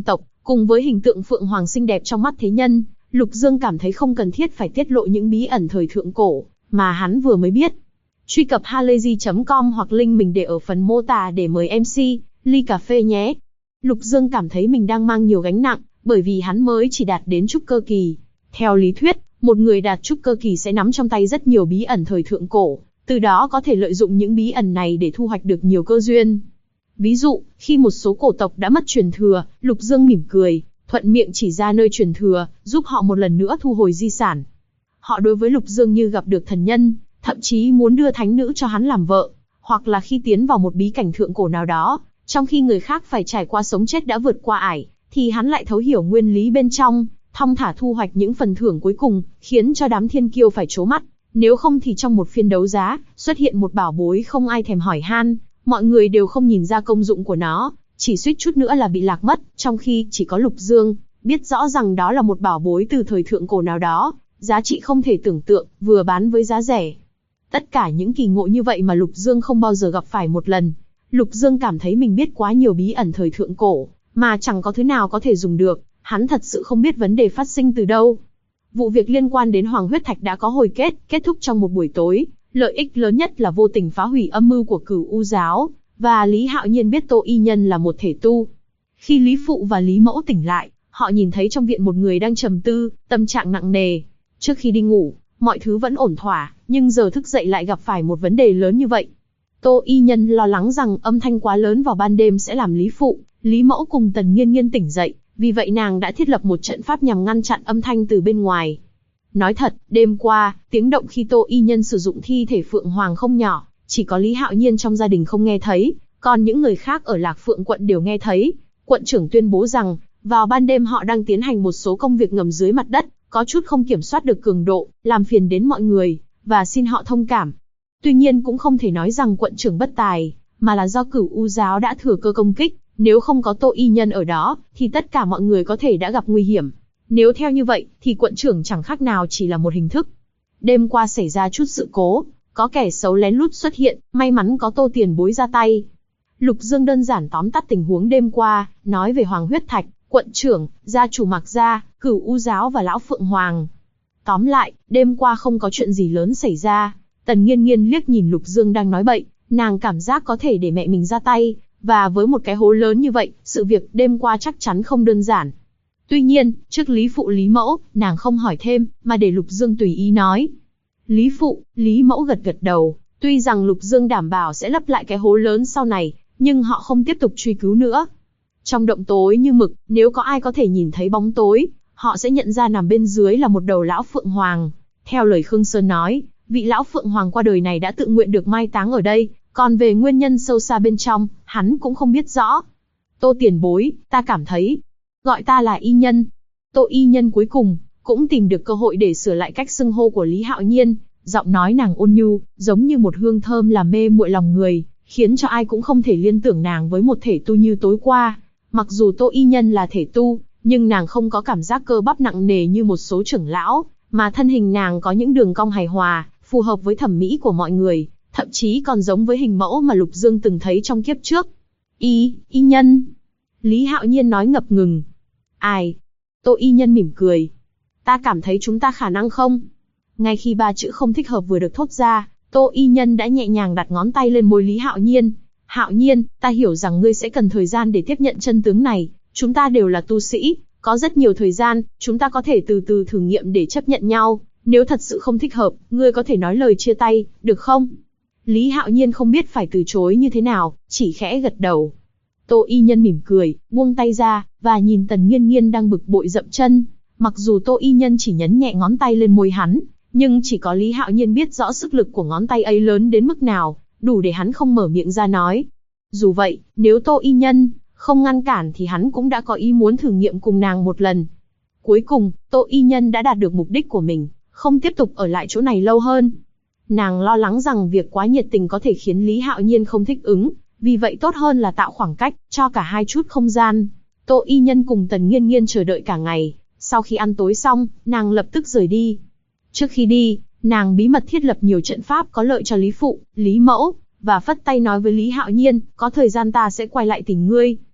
[SPEAKER 1] Cùng với hình tượng Phượng Hoàng xinh đẹp trong mắt thế nhân, Lục Dương cảm thấy không cần thiết phải tiết lộ những bí ẩn thời thượng cổ mà hắn vừa mới biết. Truy cập halayzi.com hoặc link mình để ở phần mô tả để mời MC ly cà phê nhé. Lục Dương cảm thấy mình đang mang nhiều gánh nặng, bởi vì hắn mới chỉ đạt đến trúc cơ kỳ. Theo lý thuyết, một người đạt trúc cơ kỳ sẽ nắm trong tay rất nhiều bí ẩn thời thượng cổ, từ đó có thể lợi dụng những bí ẩn này để thu hoạch được nhiều cơ duyên. Ví dụ, khi một số cổ tộc đã mất truyền thừa, Lục Dương mỉm cười, thuận miệng chỉ ra nơi truyền thừa, giúp họ một lần nữa thu hồi di sản. Họ đối với Lục Dương như gặp được thần nhân, thậm chí muốn đưa thánh nữ cho hắn làm vợ, hoặc là khi tiến vào một bí cảnh thượng cổ nào đó, trong khi người khác phải trải qua sống chết đã vượt qua ải, thì hắn lại thấu hiểu nguyên lý bên trong, thong thả thu hoạch những phần thưởng cuối cùng, khiến cho đám thiên kiêu phải trố mắt. Nếu không thì trong một phiên đấu giá, xuất hiện một bảo bối không ai thèm hỏi han, mọi người đều không nhìn ra công dụng của nó, chỉ suýt chút nữa là bị lạc mất, trong khi chỉ có Lục Dương biết rõ rằng đó là một bảo bối từ thời thượng cổ nào đó, giá trị không thể tưởng tượng, vừa bán với giá rẻ. Tất cả những kỳ ngộ như vậy mà Lục Dương không bao giờ gặp phải một lần. Lục Dương cảm thấy mình biết quá nhiều bí ẩn thời thượng cổ, mà chẳng có thứ nào có thể dùng được, hắn thật sự không biết vấn đề phát sinh từ đâu. Vụ việc liên quan đến Hoàng Huyết Thạch đã có hồi kết thúc trong một buổi tối, lợi ích lớn nhất là vô tình phá hủy âm mưu của Cửu U giáo, và Lý Hạo Nhiên biết Tô Y Nhân là một thể tu. Khi Lý Phụ và Lý Mẫu tỉnh lại, họ nhìn thấy trong viện một người đang trầm tư, tâm trạng nặng nề. Trước khi đi ngủ, mọi thứ vẫn ổn thỏa, nhưng giờ thức dậy lại gặp phải một vấn đề lớn như vậy. Tô Y Nhân lo lắng rằng âm thanh quá lớn vào ban đêm sẽ làm Lý Phụ, Lý Mẫu cùng Tần Nghiên Nghiên tỉnh dậy, vì vậy nàng đã thiết lập một trận pháp nhằm ngăn chặn âm thanh từ bên ngoài. Nói thật, đêm qua, tiếng động khi Tô Y Nhân sử dụng thi thể Phượng Hoàng không nhỏ, chỉ có Lý Hạo Nhiên trong gia đình không nghe thấy, còn những người khác ở Lạc Phượng quận đều nghe thấy. Quận trưởng tuyên bố rằng, vào ban đêm họ đang tiến hành một số công việc ngầm dưới mặt đất, có chút không kiểm soát được cường độ, làm phiền đến mọi người, và xin họ thông cảm. Tuy nhiên cũng không thể nói rằng quận trưởng bất tài, mà là do Cửu U giáo đã thừa cơ công kích, nếu không có Tô Y Nhân ở đó, thì tất cả mọi người có thể đã gặp nguy hiểm. Nếu theo như vậy, thì quận trưởng chẳng khác nào chỉ là một hình thức. Đêm qua xảy ra chút sự cố, có kẻ xấu lén lút xuất hiện, may mắn có Tô tiền bối ra tay. Lục Dương đơn giản tóm tắt tình huống đêm qua, nói về Hoàng Huyết Thạch, quận trưởng, gia chủ Mạc Gia, Cửu U giáo và lão Phượng Hoàng. Tóm lại, đêm qua không có chuyện gì lớn xảy ra. Tần Nghiên Nghiên liếc nhìn Lục Dương đang nói bậy, nàng cảm giác có thể để mẹ mình ra tay, và với một cái hố lớn như vậy, sự việc đêm qua chắc chắn không đơn giản. Tuy nhiên, trước Lý Phụ Lý Mẫu, nàng không hỏi thêm, mà để Lục Dương tùy ý nói. Lý Phụ, Lý Mẫu gật gật đầu, tuy rằng Lục Dương đảm bảo sẽ lấp lại cái hố lớn sau này, nhưng họ không tiếp tục truy cứu nữa. Trong động tối như mực, nếu có ai có thể nhìn thấy bóng tối, họ sẽ nhận ra nằm bên dưới là một đầu lão Phượng Hoàng. Theo lời Khương Sơn nói, vị lão Phượng Hoàng qua đời này đã tự nguyện được mai táng ở đây, còn về nguyên nhân sâu xa bên trong, hắn cũng không biết rõ. Tô tiền bối, ta cảm thấy, gọi ta là Y Nhân. Tô Y Nhân cuối cùng cũng tìm được cơ hội để sửa lại cách xưng hô của Lý Hạo Nhiên, giọng nói nàng ôn nhu, giống như một hương thơm làm mê muội lòng người, khiến cho ai cũng không thể liên tưởng nàng với một thể tu như tối qua. Mặc dù Tô Y Nhân là thể tu, nhưng nàng không có cảm giác cơ bắp nặng nề như một số trưởng lão, mà thân hình nàng có những đường cong hài hòa, phù hợp với thẩm mỹ của mọi người, thậm chí còn giống với hình mẫu mà Lục Dương từng thấy trong kiếp trước. Y Nhân. Lý Hạo Nhiên nói ngập ngừng. Ai? Tô Y Nhân mỉm cười. Ta cảm thấy chúng ta khả năng không? Ngay khi ba chữ không thích hợp vừa được thốt ra, Tô Y Nhân đã nhẹ nhàng đặt ngón tay lên môi Lý Hạo Nhiên. Hạo Nhiên, ta hiểu rằng ngươi sẽ cần thời gian để tiếp nhận chân tướng này, chúng ta đều là tu sĩ, có rất nhiều thời gian, chúng ta có thể từ từ thử nghiệm để chấp nhận nhau, nếu thật sự không thích hợp, ngươi có thể nói lời chia tay, được không? Lý Hạo Nhiên không biết phải từ chối như thế nào, chỉ khẽ gật đầu. Tô Y Nhân mỉm cười, buông tay ra, và nhìn Tần Nghiên Nghiên đang bực bội dậm chân. Mặc dù Tô Y Nhân chỉ nhấn nhẹ ngón tay lên môi hắn, nhưng chỉ có Lý Hạo Nhiên biết rõ sức lực của ngón tay ấy lớn đến mức nào, đủ để hắn không mở miệng ra nói. Dù vậy, nếu Tô Y Nhân không ngăn cản thì hắn cũng đã có ý muốn thử nghiệm cùng nàng một lần. Cuối cùng, Tô Y Nhân đã đạt được mục đích của mình, không tiếp tục ở lại chỗ này lâu hơn. Nàng lo lắng rằng việc quá nhiệt tình có thể khiến Lý Hạo Nhiên không thích ứng, vì vậy tốt hơn là tạo khoảng cách, cho cả hai chút không gian. Tô Y Nhân cùng Tần Nghiên Nghiên chờ đợi cả ngày, sau khi ăn tối xong, nàng lập tức rời đi. Trước khi đi, nàng bí mật thiết lập nhiều trận pháp có lợi cho Lý Phụ, Lý Mẫu, và phất tay nói với Lý Hạo Nhiên, có thời gian ta sẽ quay lại tìm ngươi.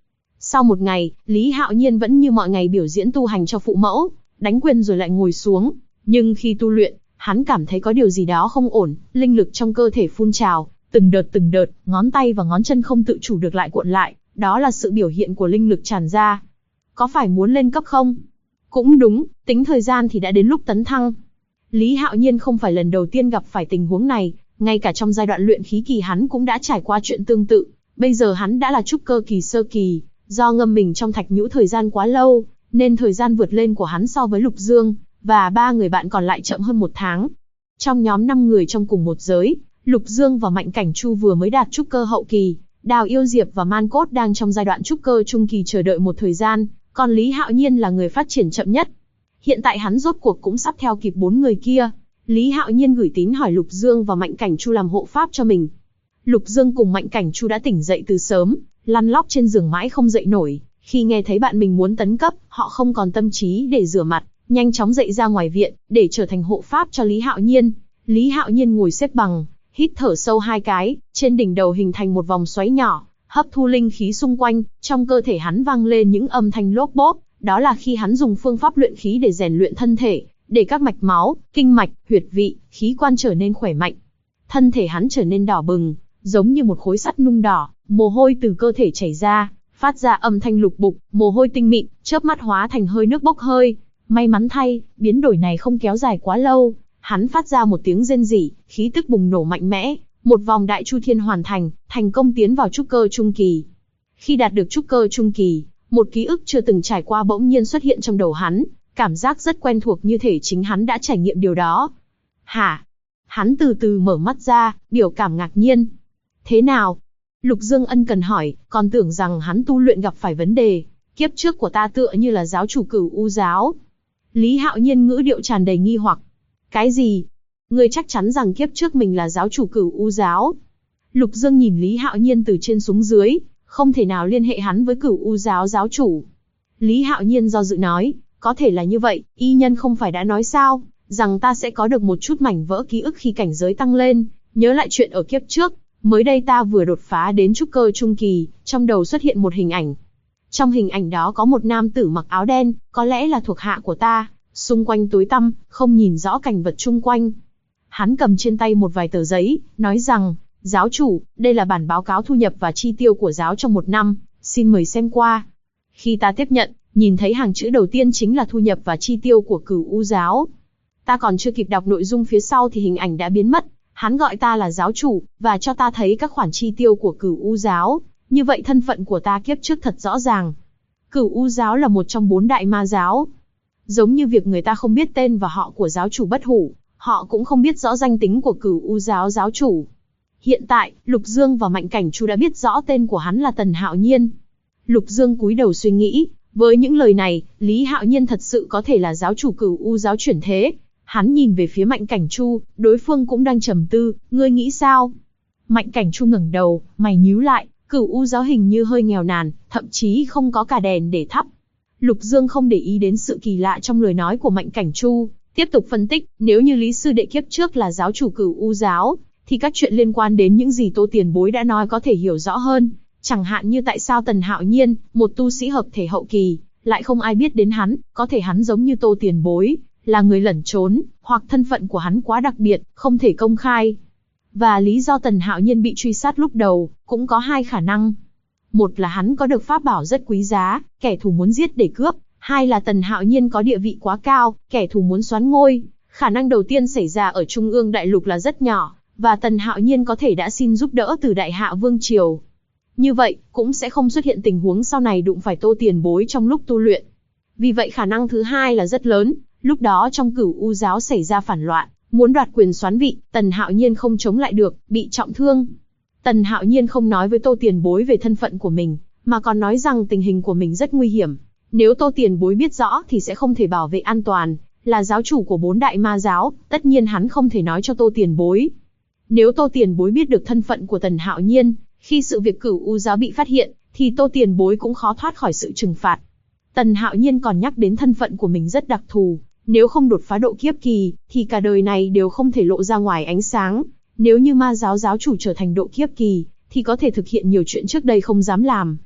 [SPEAKER 1] Sau một ngày, Lý Hạo Nhiên vẫn như mọi ngày biểu diễn tu hành cho phụ mẫu, đánh quyền rồi lại ngồi xuống. Nhưng khi tu luyện, hắn cảm thấy có điều gì đó không ổn, linh lực trong cơ thể phun trào, từng đợt, ngón tay và ngón chân không tự chủ được lại cuộn lại, đó là sự biểu hiện của linh lực tràn ra. Có phải muốn lên cấp không? Cũng đúng, tính thời gian thì đã đến lúc tấn thăng. Lý Hạo Nhiên không phải lần đầu tiên gặp phải tình huống này, ngay cả trong giai đoạn luyện khí kỳ hắn cũng đã trải qua chuyện tương tự. Bây giờ hắn đã là trúc cơ kỳ sơ kỳ, do ngâm mình trong thạch nhũ thời gian quá lâu, nên thời gian vượt lên của hắn so với Lục Dương và 3 người bạn còn lại chậm hơn 1 tháng. Trong nhóm 5 người trong cùng một giới, Lục Dương và Mạnh Cảnh Chu vừa mới đạt trúc cơ hậu kỳ, Đào Yêu Diệp và Man Cốt đang trong giai đoạn trúc cơ trung kỳ chờ đợi một thời gian, còn Lý Hạo Nhiên là người phát triển chậm nhất. Hiện tại hắn rốt cuộc cũng sắp theo kịp 4 người kia. Lý Hạo Nhiên gửi tín hỏi Lục Dương và Mạnh Cảnh Chu làm hộ pháp cho mình. Lục Dương cùng Mạnh Cảnh Chu đã tỉnh dậy từ sớm, lăn lóc trên giường mãi không dậy nổi. Khi nghe thấy bạn mình muốn tấn cấp, họ không còn tâm trí để rửa mặt, nhanh chóng dậy ra ngoài viện, để trở thành hộ pháp cho Lý Hạo Nhiên. Lý Hạo Nhiên ngồi xếp bằng, hít thở sâu 2 cái, trên đỉnh đầu hình thành một vòng xoáy nhỏ, hấp thu linh khí xung quanh, trong cơ thể hắn vang lên những âm thanh lốp bốp, đó là khi hắn dùng phương pháp luyện khí để rèn luyện thân thể, để các mạch máu, kinh mạch, huyệt vị, khí quan trở nên khỏe mạnh. Thân thể hắn trở nên đỏ bừng, giống như một khối sắt nung đỏ, mồ hôi từ cơ thể chảy ra, phát ra âm thanh lục bục, mồ hôi tinh mịn, chớp mắt hóa thành hơi nước bốc hơi. May mắn thay, biến đổi này không kéo dài quá lâu, hắn phát ra một tiếng rên rỉ, khí tức bùng nổ mạnh mẽ, một vòng đại chu thiên hoàn thành, thành công tiến vào trúc cơ trung kỳ. Khi đạt được trúc cơ trung kỳ, một ký ức chưa từng trải qua bỗng nhiên xuất hiện trong đầu hắn, cảm giác rất quen thuộc như thể chính hắn đã trải nghiệm điều đó. Hả? Hắn từ từ mở mắt ra, biểu cảm ngạc nhiên. Thế nào? Lục Dương ân cần hỏi, còn tưởng rằng hắn tu luyện gặp phải vấn đề. Kiếp trước của ta tựa như là giáo chủ Cửu U giáo. Lý Hạo Nhiên ngữ điệu tràn đầy nghi hoặc. Cái gì? Ngươi chắc chắn rằng kiếp trước mình là giáo chủ Cửu U giáo? Lục Dương nhìn Lý Hạo Nhiên từ trên xuống dưới, không thể nào liên hệ hắn với Cửu U giáo giáo chủ. Lý Hạo Nhiên do dự nói, có thể là như vậy, y nhân không phải đã nói sao, rằng ta sẽ có được một chút mảnh vỡ ký ức khi cảnh giới tăng lên, nhớ lại chuyện ở kiếp trước, mới đây ta vừa đột phá đến trúc cơ trung kỳ, trong đầu xuất hiện một hình ảnh. Trong hình ảnh đó có một nam tử mặc áo đen, có lẽ là thuộc hạ của ta, xung quanh tối tăm, không nhìn rõ cảnh vật chung quanh. Hắn cầm trên tay một vài tờ giấy, nói rằng, giáo chủ, đây là bản báo cáo thu nhập và chi tiêu của giáo trong 1 năm, xin mời xem qua. Khi ta tiếp nhận, nhìn thấy hàng chữ đầu tiên chính là thu nhập và chi tiêu của Cửu U giáo. Ta còn chưa kịp đọc nội dung phía sau thì hình ảnh đã biến mất. Hắn gọi ta là giáo chủ, và cho ta thấy các khoản chi tiêu của Cửu U giáo. Như vậy thân phận của ta kiếp trước thật rõ ràng. Cửu U giáo là một trong 4 đại ma giáo. Giống như việc người ta không biết tên và họ của giáo chủ Bất Hủ, họ cũng không biết rõ danh tính của Cửu U giáo giáo chủ. Hiện tại, Lục Dương và Mạnh Cảnh Chu đã biết rõ tên của hắn là Tần Hạo Nhiên. Lục Dương cúi đầu suy nghĩ, với những lời này, Lý Hạo Nhiên thật sự có thể là giáo chủ Cửu U giáo chuyển thế. Hắn nhìn về phía Mạnh Cảnh Chu, đối phương cũng đang trầm tư, ngươi nghĩ sao? Mạnh Cảnh Chu ngẩng đầu, mày nhíu lại, Cửu U giáo hình như hơi nghèo nàn, thậm chí không có cả đèn để thắp. Lục Dương không để ý đến sự kỳ lạ trong lời nói của Mạnh Cảnh Chu, tiếp tục phân tích, nếu như Lý sư đệ kiếp trước là giáo chủ Cửu U giáo, thì các chuyện liên quan đến những gì Tô Tiền Bối đã nói có thể hiểu rõ hơn. Chẳng hạn như tại sao Tần Hạo Nhiên, một tu sĩ hợp thể hậu kỳ, lại không ai biết đến hắn, có thể hắn giống như Tô Tiền Bối, là người lẩn trốn, hoặc thân phận của hắn quá đặc biệt, không thể công khai. Và lý do Tần Hạo Nhiên bị truy sát lúc đầu, cũng có 2 khả năng. Một là hắn có được pháp bảo rất quý giá, kẻ thù muốn giết để cướp. 2 là Tần Hạo Nhiên có địa vị quá cao, kẻ thù muốn soán ngôi. Khả năng đầu tiên xảy ra ở Trung ương Đại Lục là rất nhỏ, và Tần Hạo Nhiên có thể đã xin giúp đỡ từ Đại Hạ Vương Triều. Như vậy, cũng sẽ không xuất hiện tình huống sau này đụng phải Tô Tiền Bối trong lúc tu luyện. Vì vậy khả năng thứ 2 là rất lớn, lúc đó trong Cửu U giáo xảy ra phản loạn, muốn đoạt quyền soán vị, Tần Hạo Nhiên không chống lại được, bị trọng thương. Tần Hạo Nhiên không nói với Tô Tiền Bối về thân phận của mình, mà còn nói rằng tình hình của mình rất nguy hiểm. Nếu Tô Tiền Bối biết rõ thì sẽ không thể bảo vệ an toàn, là giáo chủ của 4 đại ma giáo, tất nhiên hắn không thể nói cho Tô Tiền Bối. Nếu Tô Tiền Bối biết được thân phận của Tần Hạo Nhiên, khi sự việc Cửu U giáo bị phát hiện, thì Tô Tiền Bối cũng khó thoát khỏi sự trừng phạt. Tần Hạo Nhiên còn nhắc đến thân phận của mình rất đặc thù, nếu không đột phá độ kiếp kỳ, thì cả đời này đều không thể lộ ra ngoài ánh sáng. Nếu như ma giáo giáo chủ trở thành độ kiếp kỳ, thì có thể thực hiện nhiều chuyện trước đây không dám làm.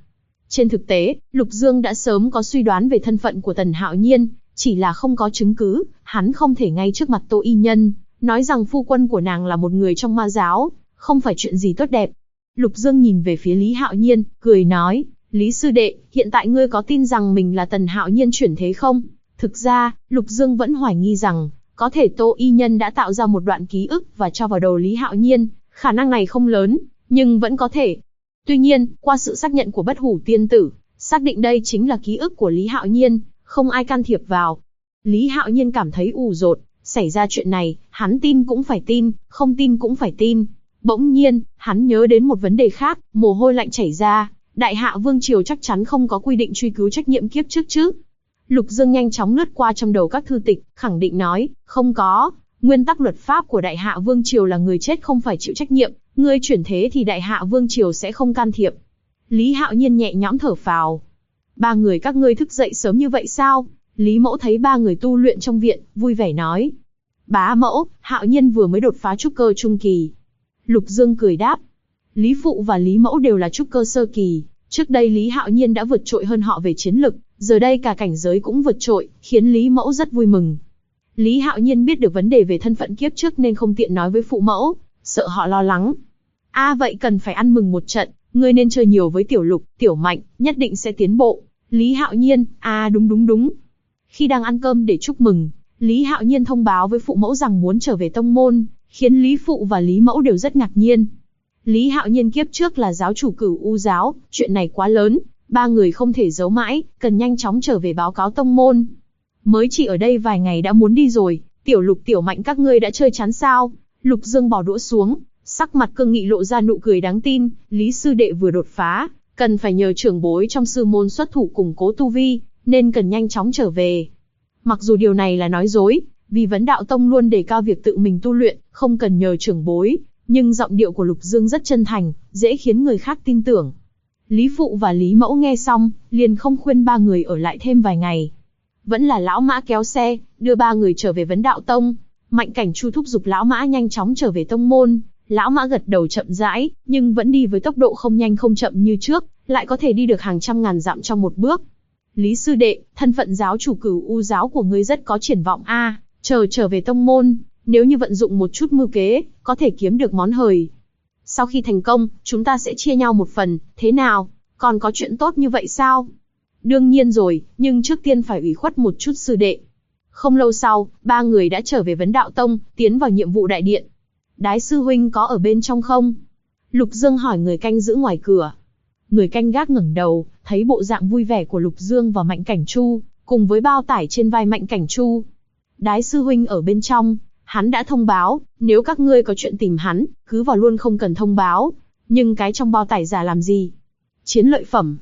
[SPEAKER 1] Trên thực tế, Lục Dương đã sớm có suy đoán về thân phận của Tần Hạo Nhiên, chỉ là không có chứng cứ, hắn không thể ngay trước mặt Tô Y Nhân, nói rằng phu quân của nàng là một người trong ma giáo, không phải chuyện gì tốt đẹp. Lục Dương nhìn về phía Lý Hạo Nhiên, cười nói, Lý sư đệ, hiện tại ngươi có tin rằng mình là Tần Hạo Nhiên chuyển thế không? Thực ra, Lục Dương vẫn hoài nghi rằng, có thể Tô Y Nhân đã tạo ra một đoạn ký ức và cho vào đầu Lý Hạo Nhiên, khả năng này không lớn, nhưng vẫn có thể. Tuy nhiên, qua sự xác nhận của Bất Hủ Tiên Tử, xác định đây chính là ký ức của Lý Hạo Nhiên, không ai can thiệp vào. Lý Hạo Nhiên cảm thấy ù dột, xảy ra chuyện này, hắn tin cũng phải tin, không tin cũng phải tin. Bỗng nhiên, hắn nhớ đến một vấn đề khác, mồ hôi lạnh chảy ra, Đại Hạ Vương Triều chắc chắn không có quy định truy cứu trách nhiệm kiếp trước chứ. Lục Dương nhanh chóng lướt qua trong đầu các thư tịch, khẳng định nói, không có, nguyên tắc luật pháp của Đại Hạ Vương Triều là người chết không phải chịu trách nhiệm, ngươi chuyển thế thì Đại Hạ Vương Triều sẽ không can thiệp. Lý Hạo Nhiên nhẹ nhõm thở phào. Ba người các ngươi thức dậy sớm như vậy sao? Lý Mẫu thấy ba người tu luyện trong viện, vui vẻ nói. Bá mẫu, Hạo Nhiên vừa mới đột phá trúc cơ trung kỳ. Lục Dương cười đáp. Lý Phụ và Lý Mẫu đều là trúc cơ sơ kỳ. Trước đây Lý Hạo Nhiên đã vượt trội hơn họ về chiến lực, giờ đây cả cảnh giới cũng vượt trội, khiến Lý Mẫu rất vui mừng. Lý Hạo Nhiên biết được vấn đề về thân phận kiếp trước nên không tiện nói với phụ mẫu, sợ họ lo lắng. Vậy cần phải ăn mừng một trận, ngươi nên chơi nhiều với Tiểu Lục, Tiểu Mạnh, nhất định sẽ tiến bộ. Lý Hạo Nhiên, đúng. Khi đang ăn cơm để chúc mừng, Lý Hạo Nhiên thông báo với phụ mẫu rằng muốn trở về tông môn, khiến Lý Phụ và Lý Mẫu đều rất ngạc nhiên. Lý Hạo Nhiên kiếp trước là giáo chủ Cửu U giáo, chuyện này quá lớn, ba người không thể giấu mãi, cần nhanh chóng trở về báo cáo tông môn. Mới chỉ ở đây vài ngày đã muốn đi rồi, Tiểu Lục Tiểu Mạnh các ngươi đã chơi chán sao? Lục Dương bỏ đũa xuống, sắc mặt cương nghị lộ ra nụ cười đáng tin, Lý sư đệ vừa đột phá, cần phải nhờ trưởng bối trong sư môn xuất thủ củng cố tu vi, nên cần nhanh chóng trở về. Mặc dù điều này là nói dối, vì Vấn Đạo Tông luôn đề cao việc tự mình tu luyện, không cần nhờ trưởng bối, nhưng giọng điệu của Lục Dương rất chân thành, dễ khiến người khác tin tưởng. Lý Phụ và Lý Mẫu nghe xong, liền không khuyên ba người ở lại thêm vài ngày. Vẫn là Lão Mã kéo xe, đưa ba người trở về Vấn Đạo Tông. Mạnh Cảnh Chu thúc giục Lão Mã nhanh chóng trở về tông môn. Lão Mã gật đầu chậm rãi, nhưng vẫn đi với tốc độ không nhanh không chậm như trước, lại có thể đi được hàng trăm ngàn dặm trong một bước. Lý sư đệ, thân phận giáo chủ Cửu U giáo của ngươi rất có triển vọng trở về tông môn, nếu như vận dụng một chút mưu kế, có thể kiếm được món hời. Sau khi thành công, chúng ta sẽ chia nhau một phần, thế nào? Còn có chuyện tốt như vậy sao? Đương nhiên rồi, nhưng trước tiên phải ủy khuất một chút sư đệ. Không lâu sau, ba người đã trở về Vấn Đạo Tông, tiến vào nhiệm vụ đại điện. Đái sư huynh có ở bên trong không? Lục Dương hỏi người canh giữ ngoài cửa. Người canh gác ngẩng đầu, thấy bộ dạng vui vẻ của Lục Dương và Mạnh Cảnh Chu, cùng với bao tải trên vai Mạnh Cảnh Chu. Đái sư huynh ở bên trong, hắn đã thông báo, nếu các ngươi có chuyện tìm hắn, cứ vào luôn không cần thông báo. Nhưng cái trong bao tải giả làm gì? Chiến lợi phẩm.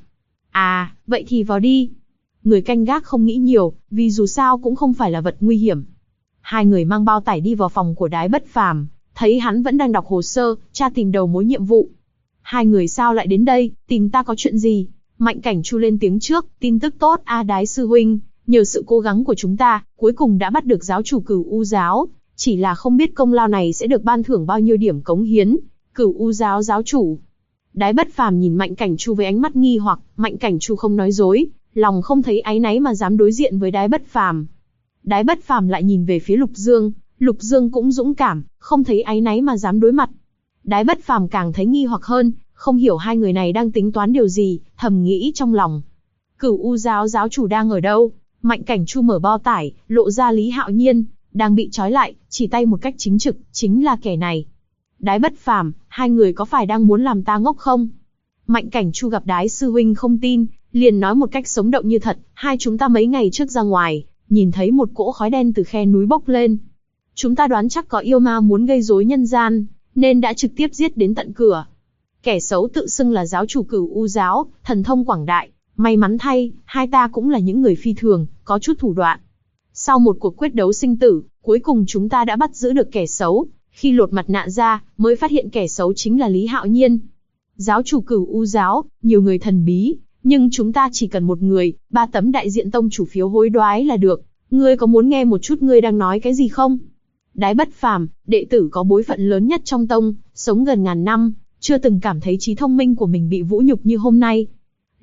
[SPEAKER 1] Vậy thì vào đi. Người canh gác không nghĩ nhiều, vì dù sao cũng không phải là vật nguy hiểm. Hai người mang bao tải đi vào phòng của Đái Bất Phàm, thấy hắn vẫn đang đọc hồ sơ, tra tìm đầu mối nhiệm vụ. Hai người sao lại đến đây, tìm ta có chuyện gì? Mạnh Cảnh Chu lên tiếng trước, tin tức tốt Đái sư huynh, nhờ sự cố gắng của chúng ta, cuối cùng đã bắt được giáo chủ Cửu U giáo, chỉ là không biết công lao này sẽ được ban thưởng bao nhiêu điểm cống hiến. Cửu U giáo giáo chủ. Đái Bất Phàm nhìn Mạnh Cảnh Chu với ánh mắt nghi hoặc, Mạnh Cảnh Chu không nói dối, lòng không thấy áy náy mà dám đối diện với Đái Bất Phàm. Đái Bất Phàm lại nhìn về phía Lục Dương cũng dũng cảm, không thấy áy náy mà dám đối mặt. Đái Bất Phàm càng thấy nghi hoặc hơn, không hiểu hai người này đang tính toán điều gì, thầm nghĩ trong lòng. Cửu U giáo giáo chủ đang ở đâu? Mạnh Cảnh Chu mở bao tải, lộ ra Lý Hạo Nhiên, đang bị trói lại, chỉ tay một cách chính trực, chính là kẻ này. Đái Bất Phàm, hai người có phải đang muốn làm ta ngốc không? Mạnh Cảnh Chu gặp Đái sư huynh không tin, liền nói một cách sống động như thật, hai chúng ta mấy ngày trước ra ngoài, nhìn thấy một cỗ khói đen từ khe núi bốc lên. Chúng ta đoán chắc có yêu ma muốn gây rối nhân gian, nên đã trực tiếp giết đến tận cửa. Kẻ xấu tự xưng là giáo chủ Cửu U giáo, thần thông quảng đại, may mắn thay, hai ta cũng là những người phi thường, có chút thủ đoạn. Sau một cuộc quyết đấu sinh tử, cuối cùng chúng ta đã bắt giữ được kẻ xấu, khi lột mặt nạ ra, mới phát hiện kẻ xấu chính là Lý Hạo Nhiên. Giáo chủ Cửu U giáo, nhiều người thần bí, nhưng chúng ta chỉ cần một người, 3 tấm đại diện tông chủ phiếu hối đoái là được. Ngươi có muốn nghe một chút ngươi đang nói cái gì không? Đái Bất Phàm, đệ tử có bối phận lớn nhất trong tông, sống gần ngàn năm, chưa từng cảm thấy trí thông minh của mình bị vũ nhục như hôm nay.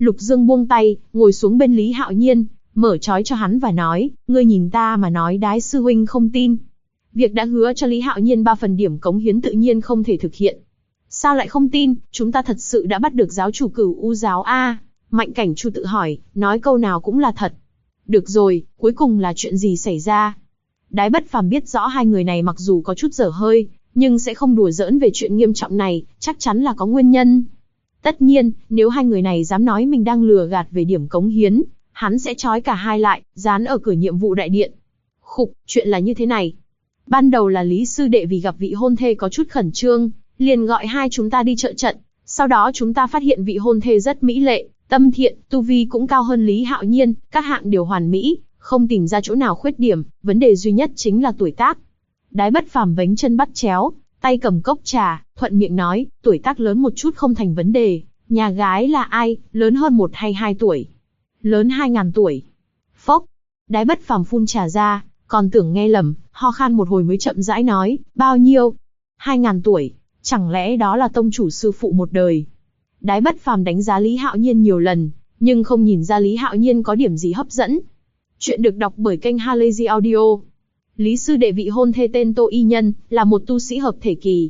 [SPEAKER 1] Lục Dương buông tay, ngồi xuống bên Lý Hạo Nhiên, mở trói cho hắn và nói, ngươi nhìn ta mà nói Đái sư huynh không tin. Việc đã hứa cho Lý Hạo Nhiên 3 phần điểm cống hiến tự nhiên không thể thực hiện. Sao lại không tin, chúng ta thật sự đã bắt được giáo chủ Cửu U giáo a? Mạnh Cảnh Chu tự hỏi, nói câu nào cũng là thật. Được rồi, cuối cùng là chuyện gì xảy ra? Đái Bất Phàm biết rõ hai người này mặc dù có chút dở hơi, nhưng sẽ không đùa giỡn về chuyện nghiêm trọng này, chắc chắn là có nguyên nhân. Tất nhiên, nếu hai người này dám nói mình đang lừa gạt về điểm cống hiến, hắn sẽ trói cả hai lại, dán ở cửa nhiệm vụ đại điện. Khục, chuyện là như thế này. Ban đầu là Lý sư đệ vì gặp vị hôn thê có chút khẩn trương, liền gọi hai chúng ta đi trợ trận. Sau đó chúng ta phát hiện vị hôn thê rất mỹ lệ, tâm thiện, tu vi cũng cao hơn Lý Hạo Nhiên, các hạng đều hoàn mỹ, không tìm ra chỗ nào khuyết điểm, vấn đề duy nhất chính là tuổi tác. Đái Bất Phàm vánh chân bắt chéo, tay cầm cốc trà, thuận miệng nói, tuổi tác lớn một chút không thành vấn đề, nhà gái là ai, lớn hơn 1 hay 2 tuổi? Lớn 2000 tuổi. Phốc, Đái Bất Phàm phun trà ra, còn tưởng nghe lầm, ho khan một hồi mới chậm rãi nói, bao nhiêu? 2000 tuổi, chẳng lẽ đó là tông chủ sư phụ một đời? Đái Bất Phàm đánh giá Lý Hạo Nhiên nhiều lần, nhưng không nhìn ra Lý Hạo Nhiên có điểm gì hấp dẫn. Chuyện được đọc bởi kênh Halazy Audio. Lý sư đệ vị hôn thê tên Tô Y Nhân, là một tu sĩ hợp thể kỳ.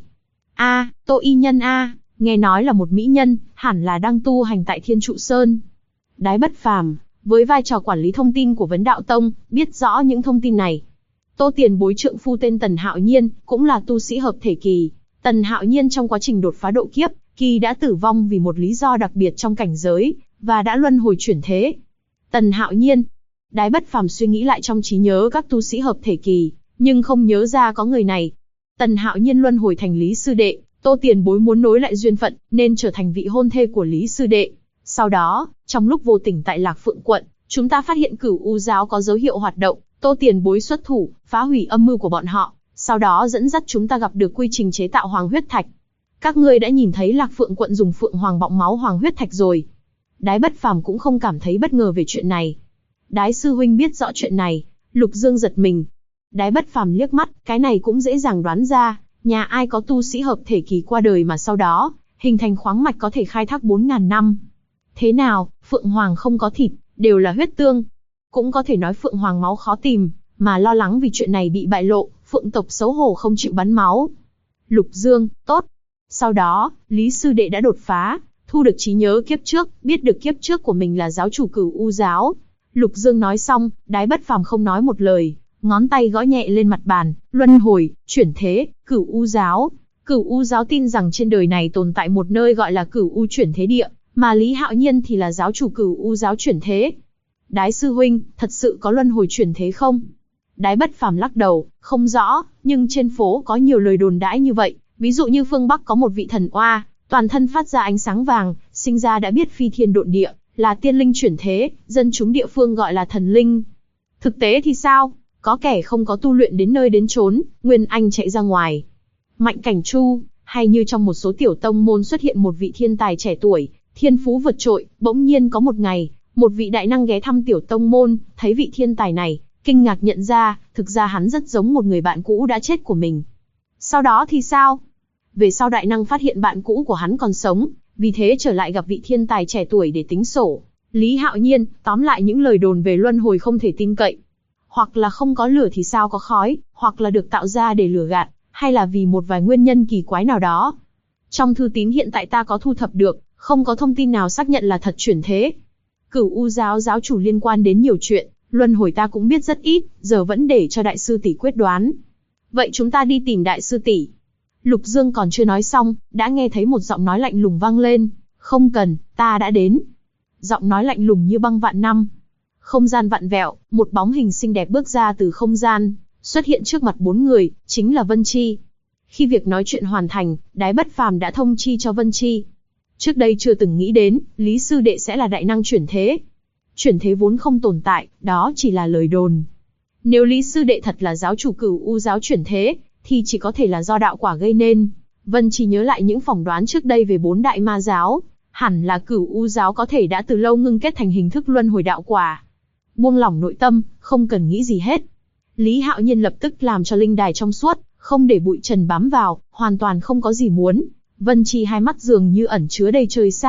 [SPEAKER 1] Tô Y Nhân nghe nói là một mỹ nhân, hẳn là đang tu hành tại Thiên Trụ Sơn. Đái Bất Phàm, với vai trò quản lý thông tin của Vấn Đạo Tông, biết rõ những thông tin này. Tô tiền bối trượng phu tên Tần Hạo Nhiên, cũng là tu sĩ hợp thể kỳ. Tần Hạo Nhiên trong quá trình đột phá độ kiếp, kỳ đã tử vong vì một lý do đặc biệt trong cảnh giới, và đã luân hồi chuyển thế. Tần Hạo Nhiên. Đái Bất Phàm suy nghĩ lại trong trí nhớ các tu sĩ hợp thể kỳ, nhưng không nhớ ra có người này. Tần Hạo Nhiên luân hồi thành Lý sư đệ, Tô tiền bối muốn nối lại duyên phận, nên trở thành vị hôn thê của Lý sư đệ. Sau đó, trong lúc vô tình tại Lạc Phượng quận, chúng ta phát hiện Cửu U giáo có dấu hiệu hoạt động, Tô tiền bối xuất thủ, phá hủy âm mưu của bọn họ, sau đó dẫn dắt chúng ta gặp được quy trình chế tạo Hoàng huyết thạch. Các ngươi đã nhìn thấy Lạc Phượng quận dùng phượng hoàng bọng máu Hoàng huyết thạch rồi. Đái Bất Phàm cũng không cảm thấy bất ngờ về chuyện này. Đái sư huynh biết rõ chuyện này. Lục Dương giật mình. Đái Bất Phàm liếc mắt, cái này cũng dễ dàng đoán ra, nhà ai có tu sĩ hợp thể kỳ qua đời mà sau đó hình thành khoáng mạch có thể khai thác 4000 năm. Thế nào, phượng hoàng không có thịt, đều là huyết tương. Cũng có thể nói phượng hoàng máu khó tìm, mà lo lắng vì chuyện này bị bại lộ, phượng tộc xấu hổ không chịu bắn máu. Lục Dương, tốt. Sau đó, Lý sư đệ đã đột phá, thu được trí nhớ kiếp trước, biết được kiếp trước của mình là giáo chủ Cửu U giáo. Lục Dương nói xong, Đái Bất Phàm không nói một lời, ngón tay gõ nhẹ lên mặt bàn, luân hồi, chuyển thế, Cửu U giáo. Cửu U giáo tin rằng trên đời này tồn tại một nơi gọi là Cửu U chuyển thế địa, mà Lý Hạo Nhiên thì là giáo chủ Cửu U giáo chuyển thế. Đái sư huynh, thật sự có luân hồi chuyển thế không? Đái Bất Phàm lắc đầu, không rõ, nhưng trên phố có nhiều lời đồn đãi như vậy, ví dụ như phương Bắc có một vị thần oa, toàn thân phát ra ánh sáng vàng, sinh ra đã biết phi thiên độn địa, là tiên linh chuyển thế, dân chúng địa phương gọi là thần linh. Thực tế thì sao? Có kẻ không có tu luyện đến nơi đến chốn, nguyên anh chạy ra ngoài. Mạnh Cảnh Chu, hay như trong một số tiểu tông môn xuất hiện một vị thiên tài trẻ tuổi, thiên phú vượt trội, bỗng nhiên có một ngày, một vị đại năng ghé thăm tiểu tông môn, thấy vị thiên tài này, kinh ngạc nhận ra, thực ra hắn rất giống một người bạn cũ đã chết của mình. Sau đó thì sao? Về sau đại năng phát hiện bạn cũ của hắn còn sống, vì thế trở lại gặp vị thiên tài trẻ tuổi để tính sổ. Lý Hạo Nhiên, tóm lại những lời đồn về luân hồi không thể tin cậy. Hoặc là không có lửa thì sao có khói, hoặc là được tạo ra để lừa gạt, hay là vì một vài nguyên nhân kỳ quái nào đó. Trong thư tín hiện tại ta có thu thập được, không có thông tin nào xác nhận là thật chuyển thế. Cửu U giáo giáo chủ liên quan đến nhiều chuyện, luân hồi ta cũng biết rất ít, giờ vẫn để cho đại sư tỷ quyết đoán. Vậy chúng ta đi tìm đại sư tỷ. Lục Dương còn chưa nói xong, đã nghe thấy một giọng nói lạnh lùng vang lên. Không cần, ta đã đến. Giọng nói lạnh lùng như băng vạn năm. Không gian vặn vẹo, một bóng hình xinh đẹp bước ra từ không gian, xuất hiện trước mặt 4 người, chính là Vân Chi. Khi việc nói chuyện hoàn thành, Đái Bất Phàm đã thông chi cho Vân Chi. Trước đây chưa từng nghĩ đến, Lý sư đệ sẽ là đại năng chuyển thế. Chuyển thế vốn không tồn tại, đó chỉ là lời đồn. Nếu Lý sư đệ thật là giáo chủ Cửu U giáo chuyển thế, thì chỉ có thể là do đạo quả gây nên. Vân Chi nhớ lại những phỏng đoán trước đây về 4 đại ma giáo, hẳn là Cửu U giáo có thể đã từ lâu ngưng kết thành hình thức luân hồi đạo quả. Buông lỏng nội tâm, không cần nghĩ gì hết. Lý Hạo Nhiên lập tức làm cho linh đài trong suốt, không để bụi trần bám vào, hoàn toàn không có gì muốn. Vân Chi hai mắt dường như ẩn chứa đầy trời sao,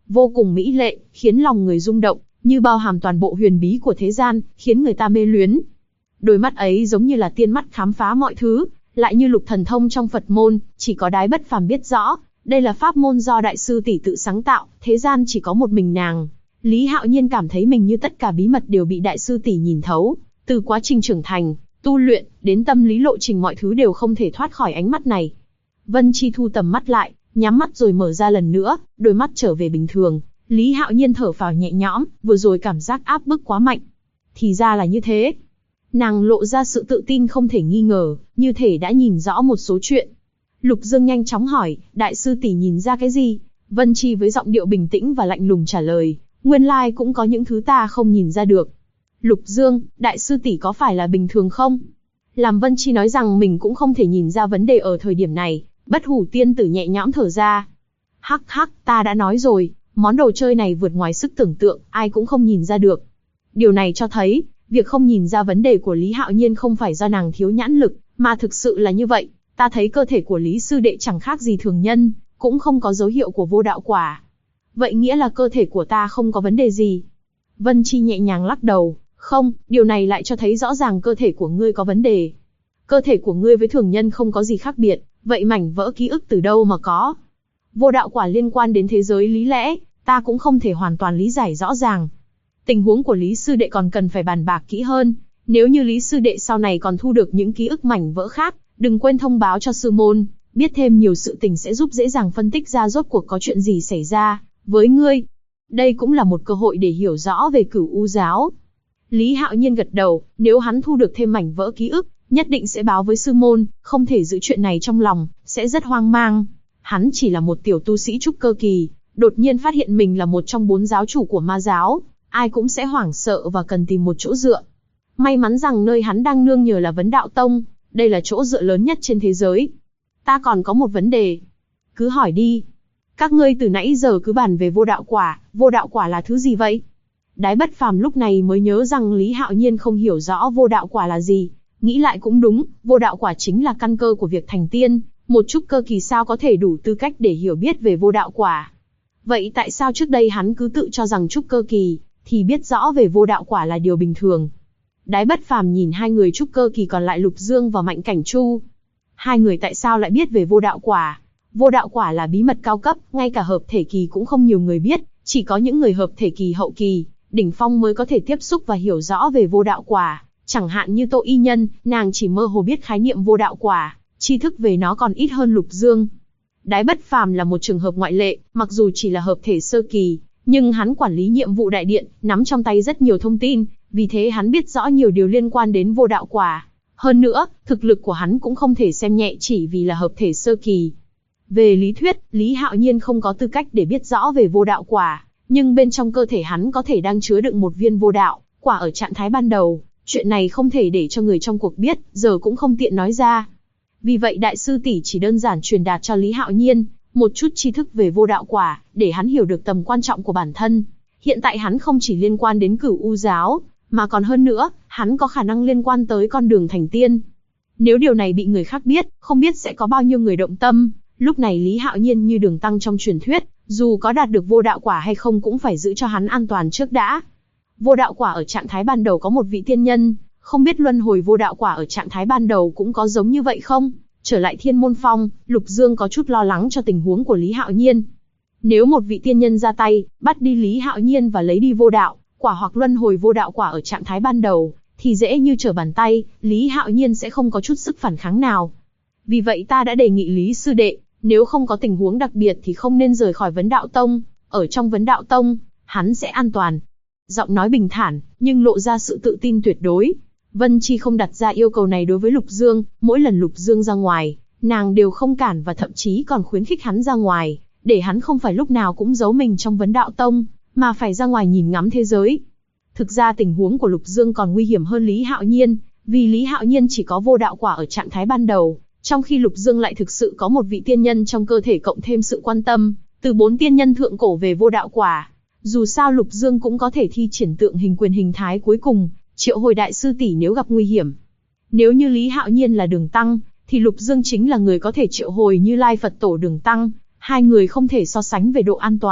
[SPEAKER 1] vô cùng mỹ lệ, khiến lòng người rung động, như bao hàm toàn bộ huyền bí của thế gian, khiến người ta mê luyến. Đôi mắt ấy giống như là tiên mắt khám phá mọi thứ, lại như lục thần thông trong Phật môn, chỉ có Đái Bất Phàm biết rõ, đây là pháp môn do đại sư tỷ tự sáng tạo, thế gian chỉ có một mình nàng. Lý Hạo Nhiên cảm thấy mình như tất cả bí mật đều bị đại sư tỷ nhìn thấu, từ quá trình trưởng thành, tu luyện, đến tâm lý lộ trình mọi thứ đều không thể thoát khỏi ánh mắt này. Vân Chi thu tầm mắt lại, nhắm mắt rồi mở ra lần nữa, đôi mắt trở về bình thường. Lý Hạo Nhiên thở phào nhẹ nhõm, vừa rồi cảm giác áp bức quá mạnh. Thì ra là như thế. Nàng lộ ra sự tự tin không thể nghi ngờ, như thể đã nhìn rõ một số chuyện. Lục Dương nhanh chóng hỏi, đại sư tỷ nhìn ra cái gì? Vân Chi với giọng điệu bình tĩnh và lạnh lùng trả lời, nguyên lai cũng có những thứ ta không nhìn ra được. Lục Dương, đại sư tỷ có phải là bình thường không? Làm Vân Chi nói rằng mình cũng không thể nhìn ra vấn đề ở thời điểm này, Bất Hủ tiên tử nhẹ nhõm thở ra. Hắc hắc, ta đã nói rồi, món đồ chơi này vượt ngoài sức tưởng tượng, ai cũng không nhìn ra được. Điều này cho thấy, việc không nhìn ra vấn đề của Lý Hạo Nhiên không phải do nàng thiếu nhãn lực, mà thực sự là như vậy. Ta thấy cơ thể của Lý sư đệ chẳng khác gì thường nhân, cũng không có dấu hiệu của vô đạo quả. Vậy nghĩa là cơ thể của ta không có vấn đề gì? Vân Chi nhẹ nhàng lắc đầu, không, điều này lại cho thấy rõ ràng cơ thể của ngươi có vấn đề. Cơ thể của ngươi với thường nhân không có gì khác biệt, vậy mảnh vỡ ký ức từ đâu mà có? Vô đạo quả liên quan đến thế giới lý lẽ, ta cũng không thể hoàn toàn lý giải rõ ràng. Tình huống của Lý sư đệ còn cần phải bàn bạc kỹ hơn. Nếu như Lý sư đệ sau này còn thu được những ký ức mảnh vỡ khác, đừng quên thông báo cho sư môn, biết thêm nhiều sự tình sẽ giúp dễ dàng phân tích ra rốt cuộc có chuyện gì xảy ra với ngươi. Đây cũng là một cơ hội để hiểu rõ về Cửu U giáo. Lý Hạo Nhiên gật đầu, nếu hắn thu được thêm mảnh vỡ ký ức, nhất định sẽ báo với sư môn, không thể giữ chuyện này trong lòng, sẽ rất hoang mang. Hắn chỉ là một tiểu tu sĩ trúc cơ kỳ, đột nhiên phát hiện mình là một trong 4 giáo chủ của ma giáo, ai cũng sẽ hoảng sợ và cần tìm một chỗ dựa. May mắn rằng nơi hắn đang nương nhờ là Vấn Đạo Tông, đây là chỗ dựa lớn nhất trên thế giới. Ta còn có một vấn đề. Cứ hỏi đi. Các ngươi từ nãy giờ cứ bàn về vô đạo quả là thứ gì vậy? Đái Bất Phàm lúc này mới nhớ rằng Lý Hạo Nhiên không hiểu rõ vô đạo quả là gì. Nghĩ lại cũng đúng, vô đạo quả chính là căn cơ của việc thành tiên, một trúc cơ kỳ sao có thể đủ tư cách để hiểu biết về vô đạo quả. Vậy tại sao trước đây hắn cứ tự cho rằng trúc cơ kỳ, thì biết rõ về vô đạo quả là điều bình thường? Đái Bất Phàm nhìn hai người trúc cơ kỳ còn lại Lục Dương và Mạnh Cảnh Chu. Hai người tại sao lại biết về vô đạo quả? Vô đạo quả là bí mật cao cấp, ngay cả hợp thể kỳ cũng không nhiều người biết, chỉ có những người hợp thể kỳ hậu kỳ, đỉnh phong mới có thể tiếp xúc và hiểu rõ về vô đạo quả. Chẳng hạn như Tô Y Nhân, nàng chỉ mơ hồ biết khái niệm vô đạo quả, tri thức về nó còn ít hơn Lục Dương. Đái Bất Phàm là một trường hợp ngoại lệ, mặc dù chỉ là hợp thể sơ kỳ, nhưng hắn quản lý nhiệm vụ đại điện, nắm trong tay rất nhiều thông tin, vì thế hắn biết rõ nhiều điều liên quan đến vô đạo quả. Hơn nữa, thực lực của hắn cũng không thể xem nhẹ chỉ vì là hợp thể sơ kỳ. Về lý thuyết, Lý Hạo Nhiên không có tư cách để biết rõ về vô đạo quả, nhưng bên trong cơ thể hắn có thể đang chứa đựng một viên vô đạo quả ở trạng thái ban đầu. Chuyện này không thể để cho người trong cuộc biết, giờ cũng không tiện nói ra. Vì vậy đại sư tỷ chỉ đơn giản truyền đạt cho Lý Hạo Nhiên một chút tri thức về vô đạo quả, để hắn hiểu được tầm quan trọng của bản thân. Hiện tại hắn không chỉ liên quan đến Cửu U giáo, mà còn hơn nữa, hắn có khả năng liên quan tới con đường thành tiên. Nếu điều này bị người khác biết, không biết sẽ có bao nhiêu người động tâm. Lúc này Lý Hạo Nhiên như Đường Tăng trong truyền thuyết, dù có đạt được vô đạo quả hay không cũng phải giữ cho hắn an toàn trước đã. Vô đạo quả ở trạng thái ban đầu có một vị tiên nhân, không biết luân hồi vô đạo quả ở trạng thái ban đầu cũng có giống như vậy không? Trở lại Thiên Môn Phong, Lục Dương có chút lo lắng cho tình huống của Lý Hạo Nhiên. Nếu một vị tiên nhân ra tay, bắt đi Lý Hạo Nhiên và lấy đi vô đạo quả hoặc luân hồi vô đạo quả ở trạng thái ban đầu, thì dễ như trở bàn tay, Lý Hạo Nhiên sẽ không có chút sức phản kháng nào. Vì vậy ta đã đề nghị Lý sư đệ, nếu không có tình huống đặc biệt thì không nên rời khỏi Vấn Đạo Tông, ở trong Vấn Đạo Tông, hắn sẽ an toàn. Giọng nói bình thản, nhưng lộ ra sự tự tin tuyệt đối. Vân Chi không đặt ra yêu cầu này đối với Lục Dương, mỗi lần Lục Dương ra ngoài, nàng đều không cản và thậm chí còn khuyến khích hắn ra ngoài, để hắn không phải lúc nào cũng giấu mình trong Vấn Đạo Tông, mà phải ra ngoài nhìn ngắm thế giới. Thực ra tình huống của Lục Dương còn nguy hiểm hơn Lý Hạo Nhiên, vì Lý Hạo Nhiên chỉ có vô đạo quả ở trạng thái ban đầu, trong khi Lục Dương lại thực sự có một vị tiên nhân trong cơ thể cộng thêm sự quan tâm từ 4 tiên nhân thượng cổ về vô đạo quả. Dù sao Lục Dương cũng có thể thi triển tượng hình quyền hình thái cuối cùng, triệu hồi đại sư tỷ nếu gặp nguy hiểm. Nếu như Lý Hạo Nhiên là Đường Tăng, thì Lục Dương chính là người có thể triệu hồi Như Lai Phật Tổ Đường Tăng, hai người không thể so sánh về độ an toàn.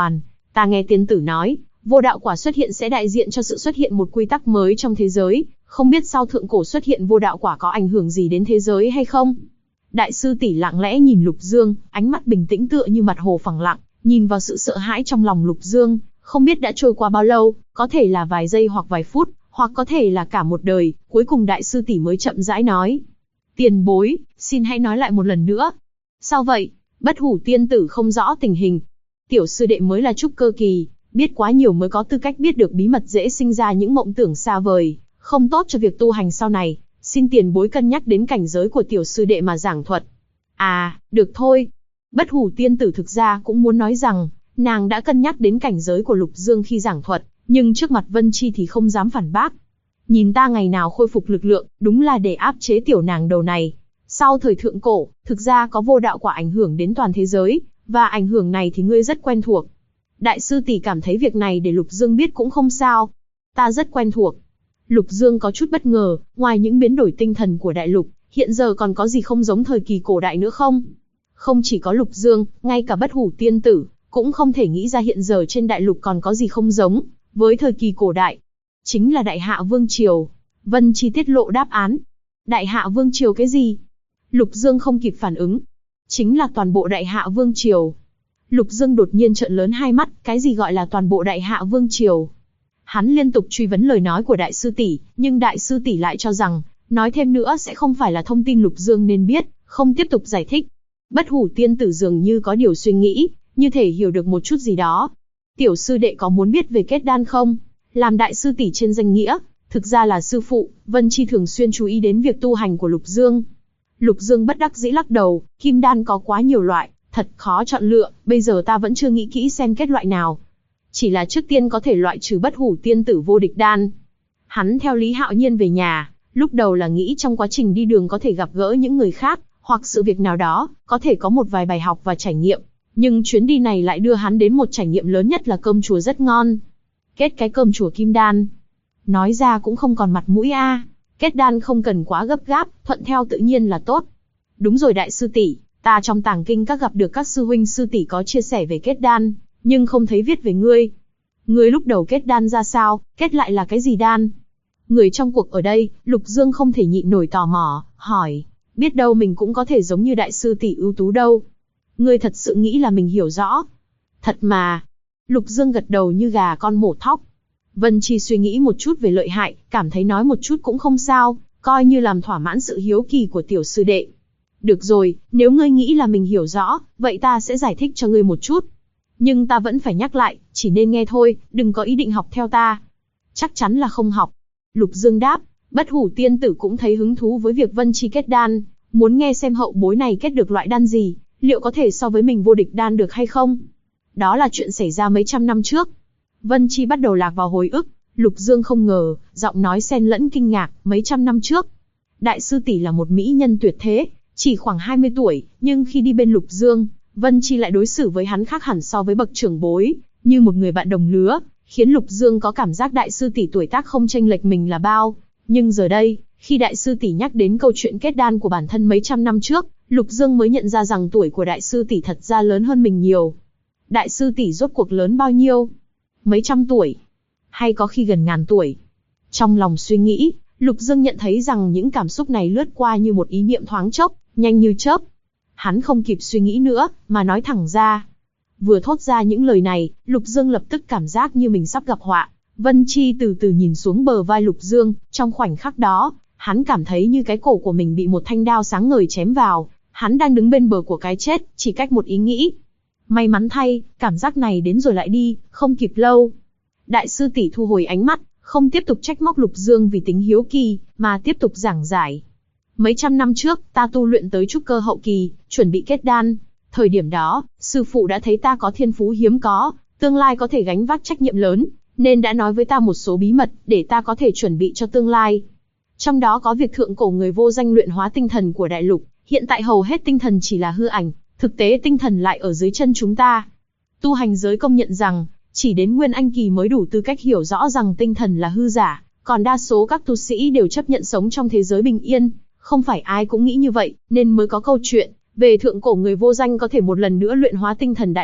[SPEAKER 1] Ta nghe tiên tử nói, vô đạo quả xuất hiện sẽ đại diện cho sự xuất hiện một quy tắc mới trong thế giới, không biết sau thượng cổ xuất hiện vô đạo quả có ảnh hưởng gì đến thế giới hay không? Đại sư tỷ lặng lẽ nhìn Lục Dương, ánh mắt bình tĩnh tựa như mặt hồ phẳng lặng, nhìn vào sự sợ hãi trong lòng Lục Dương, không biết đã trôi qua bao lâu, có thể là vài giây hoặc vài phút, hoặc có thể là cả một đời, cuối cùng đại sư tỷ mới chậm rãi nói. Tiền bối, xin hãy nói lại một lần nữa. Sao vậy? Bất Hủ tiên tử không rõ tình hình. Tiểu sư đệ mới là trúc cơ kỳ, biết quá nhiều mới có tư cách biết được bí mật dễ sinh ra những mộng tưởng xa vời, không tốt cho việc tu hành sau này. Xin tiền bối cân nhắc đến cảnh giới của tiểu sư đệ mà giảng thuật. À, được thôi. Bất Hủ tiên tử thực ra cũng muốn nói rằng, nàng đã cân nhắc đến cảnh giới của Lục Dương khi giảng thuật, nhưng trước mặt Vân Chi thì không dám phản bác. Nhìn ta ngày nào khôi phục lực lượng, đúng là để áp chế tiểu nàng đầu này. Sau thời thượng cổ, thực ra có vô đạo quả ảnh hưởng đến toàn thế giới, và ảnh hưởng này thì ngươi rất quen thuộc. Đại sư tỷ cảm thấy việc này để Lục Dương biết cũng không sao. Ta rất quen thuộc. Lục Dương có chút bất ngờ, ngoài những biến đổi tinh thần của đại lục, hiện giờ còn có gì không giống thời kỳ cổ đại nữa không? Không chỉ có Lục Dương, ngay cả Bất Hủ tiên tử, cũng không thể nghĩ ra hiện giờ trên đại lục còn có gì không giống với thời kỳ cổ đại. Chính là Đại Hạ Vương Triều. Vân Chi tiết lộ đáp án. Đại Hạ Vương Triều cái gì? Lục Dương không kịp phản ứng. Chính là toàn bộ Đại Hạ Vương Triều. Lục Dương đột nhiên trợn lớn hai mắt, cái gì gọi là toàn bộ Đại Hạ Vương Triều? Hắn liên tục truy vấn lời nói của đại sư tỷ, nhưng đại sư tỷ lại cho rằng, nói thêm nữa sẽ không phải là thông tin Lục Dương nên biết, không tiếp tục giải thích. Bất Hủ tiên tử dường như có điều suy nghĩ, như thể hiểu được một chút gì đó. Tiểu sư đệ có muốn biết về kết đan không? Làm đại sư tỷ trên danh nghĩa, thực ra là sư phụ, Vân Chi thường xuyên chú ý đến việc tu hành của Lục Dương. Lục Dương bất đắc dĩ lắc đầu, kim đan có quá nhiều loại, thật khó chọn lựa, bây giờ ta vẫn chưa nghĩ kỹ xem kết loại nào. Chỉ là trước tiên có thể loại trừ Bất Hủ tiên tử vô địch đan. Hắn theo Lý Hạo Nhiên về nhà, lúc đầu là nghĩ trong quá trình đi đường có thể gặp gỡ những người khác, hoặc sự việc nào đó, có thể có một vài bài học và trải nghiệm. Nhưng chuyến đi này lại đưa hắn đến một trải nghiệm lớn nhất là cơm chùa rất ngon. Kết cái cơm chùa kim đan. Nói ra cũng không còn mặt mũi a. Kết đan không cần quá gấp gáp, thuận theo tự nhiên là tốt. Đúng rồi đại sư tỷ, ta trong tàng kinh các gặp được các sư huynh sư tỷ có chia sẻ về kết đan, nhưng không thấy viết về ngươi. Ngươi lúc đầu kết đan ra sao, kết lại là cái gì đan? Người trong cuộc ở đây, Lục Dương không thể nhịn nổi tò mò, hỏi, biết đâu mình cũng có thể giống như đại sư tỷ ưu tú đâu. Ngươi thật sự nghĩ là mình hiểu rõ? Thật mà. Lục Dương gật đầu như gà con mổ thóc. Vân Chi suy nghĩ một chút về lợi hại, cảm thấy nói một chút cũng không sao, coi như làm thỏa mãn sự hiếu kỳ của tiểu sư đệ. Được rồi, nếu ngươi nghĩ là mình hiểu rõ, vậy ta sẽ giải thích cho ngươi một chút. Nhưng ta vẫn phải nhắc lại, chỉ nên nghe thôi, đừng có ý định học theo ta. Chắc chắn là không học. Lục Dương đáp, Bất Hủ tiên tử cũng thấy hứng thú với việc Vân Chi kết đan, muốn nghe xem hậu bối này kết được loại đan gì, liệu có thể so với mình vô địch đan được hay không? Đó là chuyện xảy ra mấy trăm năm trước. Vân Chi bắt đầu lạc vào hồi ức, Lục Dương không ngờ, giọng nói xen lẫn kinh ngạc, mấy trăm năm trước. Đại sư tỷ là một mỹ nhân tuyệt thế, chỉ khoảng 20 tuổi, nhưng khi đi bên Lục Dương, Vân Chi lại đối xử với hắn khác hẳn so với bậc trưởng bối, như một người bạn đồng lứa, khiến Lục Dương có cảm giác đại sư tỷ tuổi tác không chênh lệch mình là bao. Nhưng giờ đây, khi đại sư tỷ nhắc đến câu chuyện kết đan của bản thân mấy trăm năm trước, Lục Dương mới nhận ra rằng tuổi của đại sư tỷ thật ra lớn hơn mình nhiều. Đại sư tỷ rốt cuộc lớn bao nhiêu? Mấy trăm tuổi? Hay có khi gần ngàn tuổi? Trong lòng suy nghĩ, Lục Dương nhận thấy rằng những cảm xúc này lướt qua như một ý niệm thoáng chốc, nhanh như chớp. Hắn không kịp suy nghĩ nữa, mà nói thẳng ra. Vừa thốt ra những lời này, Lục Dương lập tức cảm giác như mình sắp gặp họa. Vân Chi từ từ nhìn xuống bờ vai Lục Dương, trong khoảnh khắc đó, hắn cảm thấy như cái cổ của mình bị một thanh đao sáng ngời chém vào. Hắn đang đứng bên bờ của cái chết, chỉ cách một ý nghĩ. May mắn thay, cảm giác này đến rồi lại đi, không kịp lâu. Đại sư tỷ thu hồi ánh mắt, không tiếp tục trách móc Lục Dương vì tính hiếu kỳ, mà tiếp tục giảng giải. Mấy trăm năm trước, ta tu luyện tới trúc cơ hậu kỳ, chuẩn bị kết đan. Thời điểm đó, sư phụ đã thấy ta có thiên phú hiếm có, tương lai có thể gánh vác trách nhiệm lớn, nên đã nói với ta một số bí mật, để ta có thể chuẩn bị cho tương lai. Trong đó có việc thượng cổ người vô danh luyện hóa tinh thần của đại lục, hiện tại hầu hết tinh thần chỉ là hư ảnh, thực tế tinh thần lại ở dưới chân chúng ta. Tu hành giới công nhận rằng, chỉ đến Nguyên Anh kỳ mới đủ tư cách hiểu rõ rằng tinh thần là hư giả, còn đa số các tu sĩ đều chấp nhận sống trong thế giới bình yên. Không phải ai cũng nghĩ như vậy, nên mới có câu chuyện về thượng cổ người vô danh có thể một lần nữa luyện hóa tinh thần đại lục,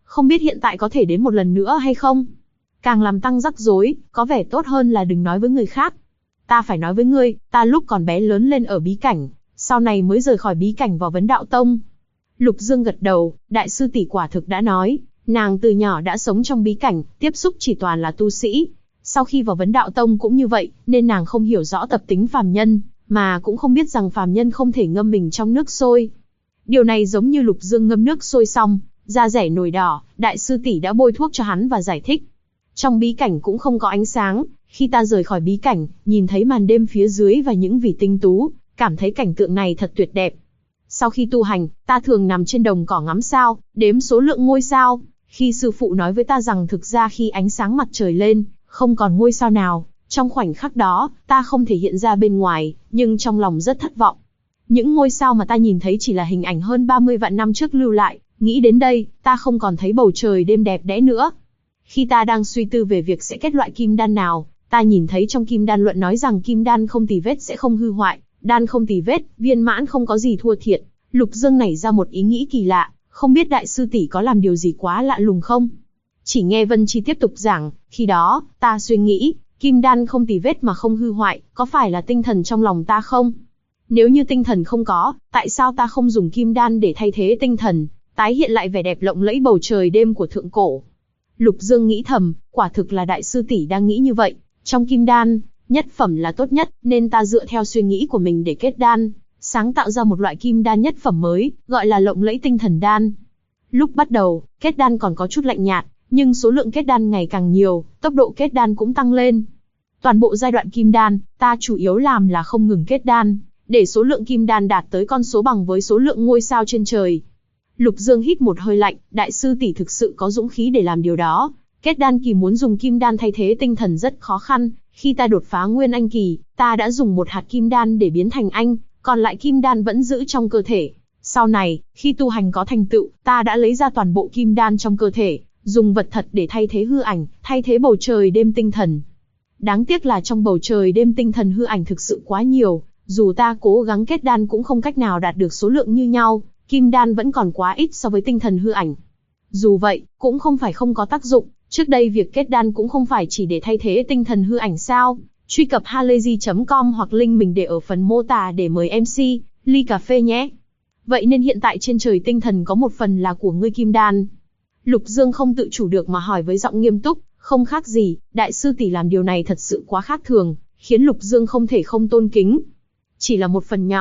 [SPEAKER 1] Không biết hiện tại có thể đến một lần nữa hay không? Càng làm tăng rắc rối, có vẻ tốt hơn là đừng nói với người khác. Ta phải nói với ngươi, ta lúc còn bé lớn lên ở bí cảnh, sau này mới rời khỏi bí cảnh vào Vấn Đạo Tông. Lục Dương gật đầu, đại sư tỷ quả thực đã nói, nàng từ nhỏ đã sống trong bí cảnh, tiếp xúc chỉ toàn là tu sĩ. Sau khi vào Vấn Đạo Tông cũng như vậy, nên nàng không hiểu rõ tập tính phàm nhân, mà cũng không biết rằng phàm nhân không thể ngâm mình trong nước sôi. Điều này giống như Lục Dương ngâm nước sôi xong, da rẻ nổi đỏ, đại sư tỷ đã bôi thuốc cho hắn và giải thích. Trong bí cảnh cũng không có ánh sáng, khi ta rời khỏi bí cảnh, nhìn thấy màn đêm phía dưới và những vì tinh tú, cảm thấy cảnh tượng này thật tuyệt đẹp. Sau khi tu hành, ta thường nằm trên đồng cỏ ngắm sao, đếm số lượng ngôi sao. Khi sư phụ nói với ta rằng thực ra khi ánh sáng mặt trời lên, không còn ngôi sao nào, trong khoảnh khắc đó, ta không thể hiện ra bên ngoài, nhưng trong lòng rất thất vọng. Những ngôi sao mà ta nhìn thấy chỉ là hình ảnh hơn 30 vạn năm trước lưu lại, nghĩ đến đây, ta không còn thấy bầu trời đêm đẹp đẽ nữa. Khi ta đang suy tư về việc sẽ kết loại kim đan nào, ta nhìn thấy trong kim đan luận nói rằng kim đan không tì vết sẽ không hư hoại, đan không tì vết, viên mãn không có gì thua thiệt. Lục Dương nảy ra một ý nghĩ kỳ lạ, không biết đại sư tỷ có làm điều gì quá lạ lùng không? Chỉ nghe Vân Chi tiếp tục giảng, khi đó, ta suy nghĩ, kim đan không tì vết mà không hư hoại, có phải là tinh thần trong lòng ta không? Nếu như tinh thần không có, tại sao ta không dùng kim đan để thay thế tinh thần, tái hiện lại vẻ đẹp lộng lẫy bầu trời đêm của thượng cổ? Lục Dương nghĩ thầm, quả thực là đại sư tỷ đang nghĩ như vậy, trong kim đan, nhất phẩm là tốt nhất, nên ta dựa theo suy nghĩ của mình để kết đan, sáng tạo ra một loại kim đan nhất phẩm mới, gọi là lộng lẫy tinh thần đan. Lúc bắt đầu, kết đan còn có chút lạnh nhạt, nhưng số lượng kết đan ngày càng nhiều, tốc độ kết đan cũng tăng lên. Toàn bộ giai đoạn kim đan, ta chủ yếu làm là không ngừng kết đan, để số lượng kim đan đạt tới con số bằng với số lượng ngôi sao trên trời. Lục Dương hít một hơi lạnh, đại sư tỷ thực sự có dũng khí để làm điều đó. Kết đan kỳ muốn dùng kim đan thay thế tinh thần rất khó khăn, khi ta đột phá nguyên anh kỳ, ta đã dùng một hạt kim đan để biến thành anh, còn lại kim đan vẫn giữ trong cơ thể. Sau này, khi tu hành có thành tựu, ta đã lấy ra toàn bộ kim đan trong cơ thể, dùng vật thật để thay thế hư ảnh, thay thế bầu trời đêm tinh thần. Đáng tiếc là trong bầu trời đêm tinh thần hư ảnh thực sự quá nhiều, dù ta cố gắng kết đan cũng không cách nào đạt được số lượng như nhau, kim đan vẫn còn quá ít so với tinh thần hư ảnh. Dù vậy, cũng không phải không có tác dụng, trước đây việc kết đan cũng không phải chỉ để thay thế tinh thần hư ảnh sao. Truy cập halayzi.com hoặc link mình để ở phần mô tả để mời MC, ly cà phê nhé. Vậy nên hiện tại trên trời tinh thần có một phần là của ngươi kim đan. Lục Dương không tự chủ được mà hỏi với giọng nghiêm túc, không khác gì, đại sư tỷ làm điều này thật sự quá khác thường, khiến Lục Dương không thể không tôn kính. Chỉ là một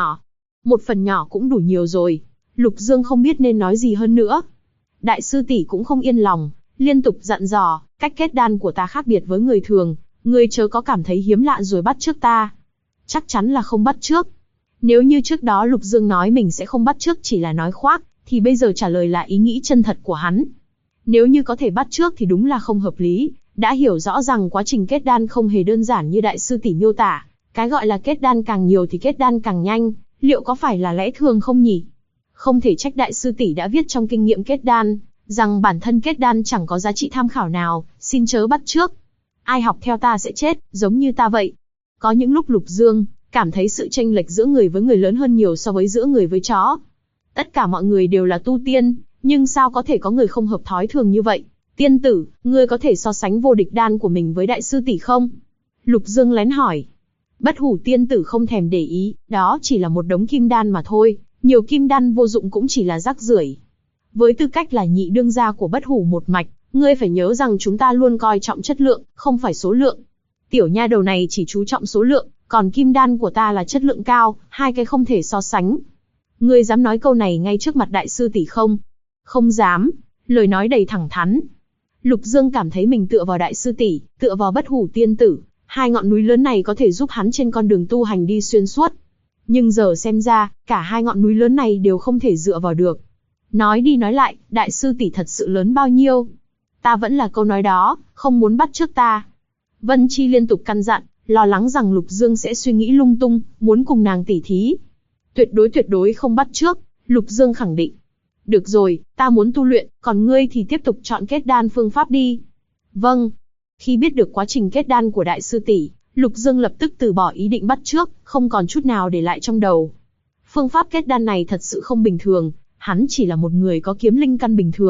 [SPEAKER 1] phần nhỏ cũng đủ nhiều rồi. Lục Dương không biết nên nói gì hơn nữa. Đại sư tỷ cũng không yên lòng, liên tục dặn dò, cách kết đan của ta khác biệt với người thường, ngươi chớ có cảm thấy hiếm lạ rồi bắt chước ta. Chắc chắn là không bắt chước. Nếu như trước đó Lục Dương nói mình sẽ không bắt chước chỉ là nói khoác, thì bây giờ trả lời là ý nghĩ chân thật của hắn. Nếu như có thể bắt chước thì đúng là không hợp lý, đã hiểu rõ rằng quá trình kết đan không hề đơn giản như đại sư tỷ miêu tả, cái gọi là kết đan càng nhiều thì kết đan càng nhanh, liệu có phải là lẽ thường không nhỉ? Không thể trách đại sư tỷ đã viết trong kinh nghiệm kết đan, rằng bản thân kết đan chẳng có giá trị tham khảo nào, xin chớ bắt chước. Ai học theo ta sẽ chết, giống như ta vậy. Có những lúc Lục Dương cảm thấy sự chênh lệch giữa người với người lớn hơn nhiều so với giữa người với chó. Tất cả mọi người đều là tu tiên, nhưng sao có thể có người không hợp thói thường như vậy? Tiên tử, ngươi có thể so sánh vô địch đan của mình với đại sư tỷ không? Lục Dương lén hỏi. Bất Hủ tiên tử không thèm để ý, đó chỉ là một đống kim đan mà thôi, nhiều kim đan vô dụng cũng chỉ là rác rưởi. Với tư cách là nhị đương gia của Bất Hủ một mạch, ngươi phải nhớ rằng chúng ta luôn coi trọng chất lượng, không phải số lượng. Tiểu nha đầu này chỉ chú trọng số lượng, còn kim đan của ta là chất lượng cao, hai cái không thể so sánh. Ngươi dám nói câu này ngay trước mặt đại sư tỷ không? Không dám, lời nói đầy thẳng thắn. Lục Dương cảm thấy mình tựa vào đại sư tỷ, tựa vào Bất Hủ tiên tử, hai ngọn núi lớn này có thể giúp hắn trên con đường tu hành đi xuyên suốt. Nhưng giờ xem ra, cả hai ngọn núi lớn này đều không thể dựa vào được. Nói đi nói lại, đại sư tỷ thật sự lớn bao nhiêu? Ta vẫn là câu nói đó, không muốn bắt chước ta. Vân Chi liên tục căn dặn, lo lắng rằng Lục Dương sẽ suy nghĩ lung tung, muốn cùng nàng tỉ thí. Tuyệt đối không bắt chước, Lục Dương khẳng định. Được rồi, ta muốn tu luyện, còn ngươi thì tiếp tục chọn kết đan phương pháp đi. Vâng. Khi biết được quá trình kết đan của đại sư tỷ, Lục Dương lập tức từ bỏ ý định bắt chước, không còn chút nào để lại trong đầu. Phương pháp kết đan này thật sự không bình thường, hắn chỉ là một người có kiếm linh căn bình thường,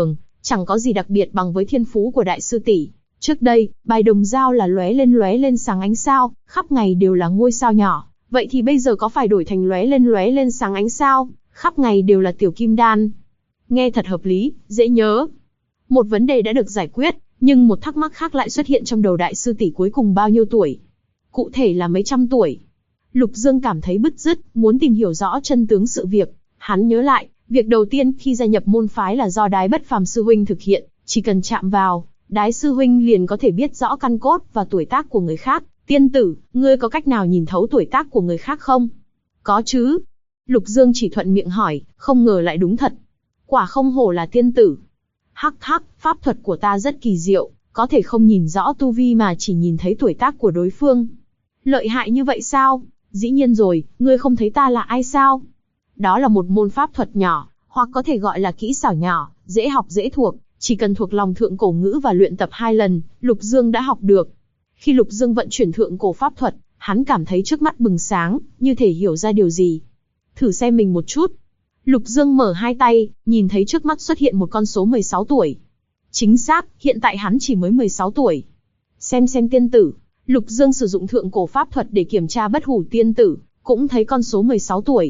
[SPEAKER 1] chẳng có gì đặc biệt bằng với thiên phú của đại sư tỷ. Trước đây, bài đồng dao là lóe lên sáng ánh sao, khắp ngày đều là ngôi sao nhỏ, vậy thì bây giờ có phải đổi thành lóe lên sáng ánh sao, khắp ngày đều là tiểu kim đan. Nghe thật hợp lý, dễ nhớ. Một vấn đề đã được giải quyết, nhưng một thắc mắc khác lại xuất hiện trong đầu đại sư tỷ, cuối cùng bao nhiêu tuổi? Cụ thể là mấy trăm tuổi? Lục Dương cảm thấy bứt rứt, muốn tìm hiểu rõ chân tướng sự việc. Hắn nhớ lại, việc đầu tiên khi gia nhập môn phái là do Đái Bất Phàm sư huynh thực hiện, chỉ cần chạm vào, Đái sư huynh liền có thể biết rõ căn cốt và tuổi tác của người khác. Tiên tử, ngươi có cách nào nhìn thấu tuổi tác của người khác không? Có chứ. Lục Dương chỉ thuận miệng hỏi, không ngờ lại đúng thật. Quả không hổ là tiên tử. Hắc hắc, pháp thuật của ta rất kỳ diệu, có thể không nhìn rõ tu vi mà chỉ nhìn thấy tuổi tác của đối phương. Lợi hại như vậy sao? Dĩ nhiên rồi, ngươi không thấy ta là ai sao? Đó là một môn pháp thuật nhỏ, hoặc có thể gọi là kỹ xảo nhỏ, dễ học dễ thuộc, chỉ cần thuộc lòng thượng cổ ngữ và luyện tập 2 lần, Lục Dương đã học được. Khi Lục Dương vận chuyển thượng cổ pháp thuật, hắn cảm thấy trước mắt bừng sáng, như thể hiểu ra điều gì. Thử xem mình một chút. Lục Dương mở hai tay, nhìn thấy trước mắt xuất hiện một con số 16 tuổi. Chính xác, hiện tại hắn chỉ mới 16 tuổi. Xem tiên tử. Lục Dương sử dụng thượng cổ pháp thuật để kiểm tra Bất Hủ tiên tử, cũng thấy con số 16 tuổi.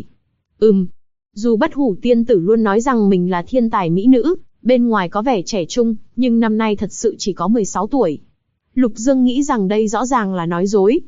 [SPEAKER 1] Dù Bất Hủ tiên tử luôn nói rằng mình là thiên tài mỹ nữ, bên ngoài có vẻ trẻ trung, nhưng năm nay thật sự chỉ có 16 tuổi. Lục Dương nghĩ rằng đây rõ ràng là nói dối.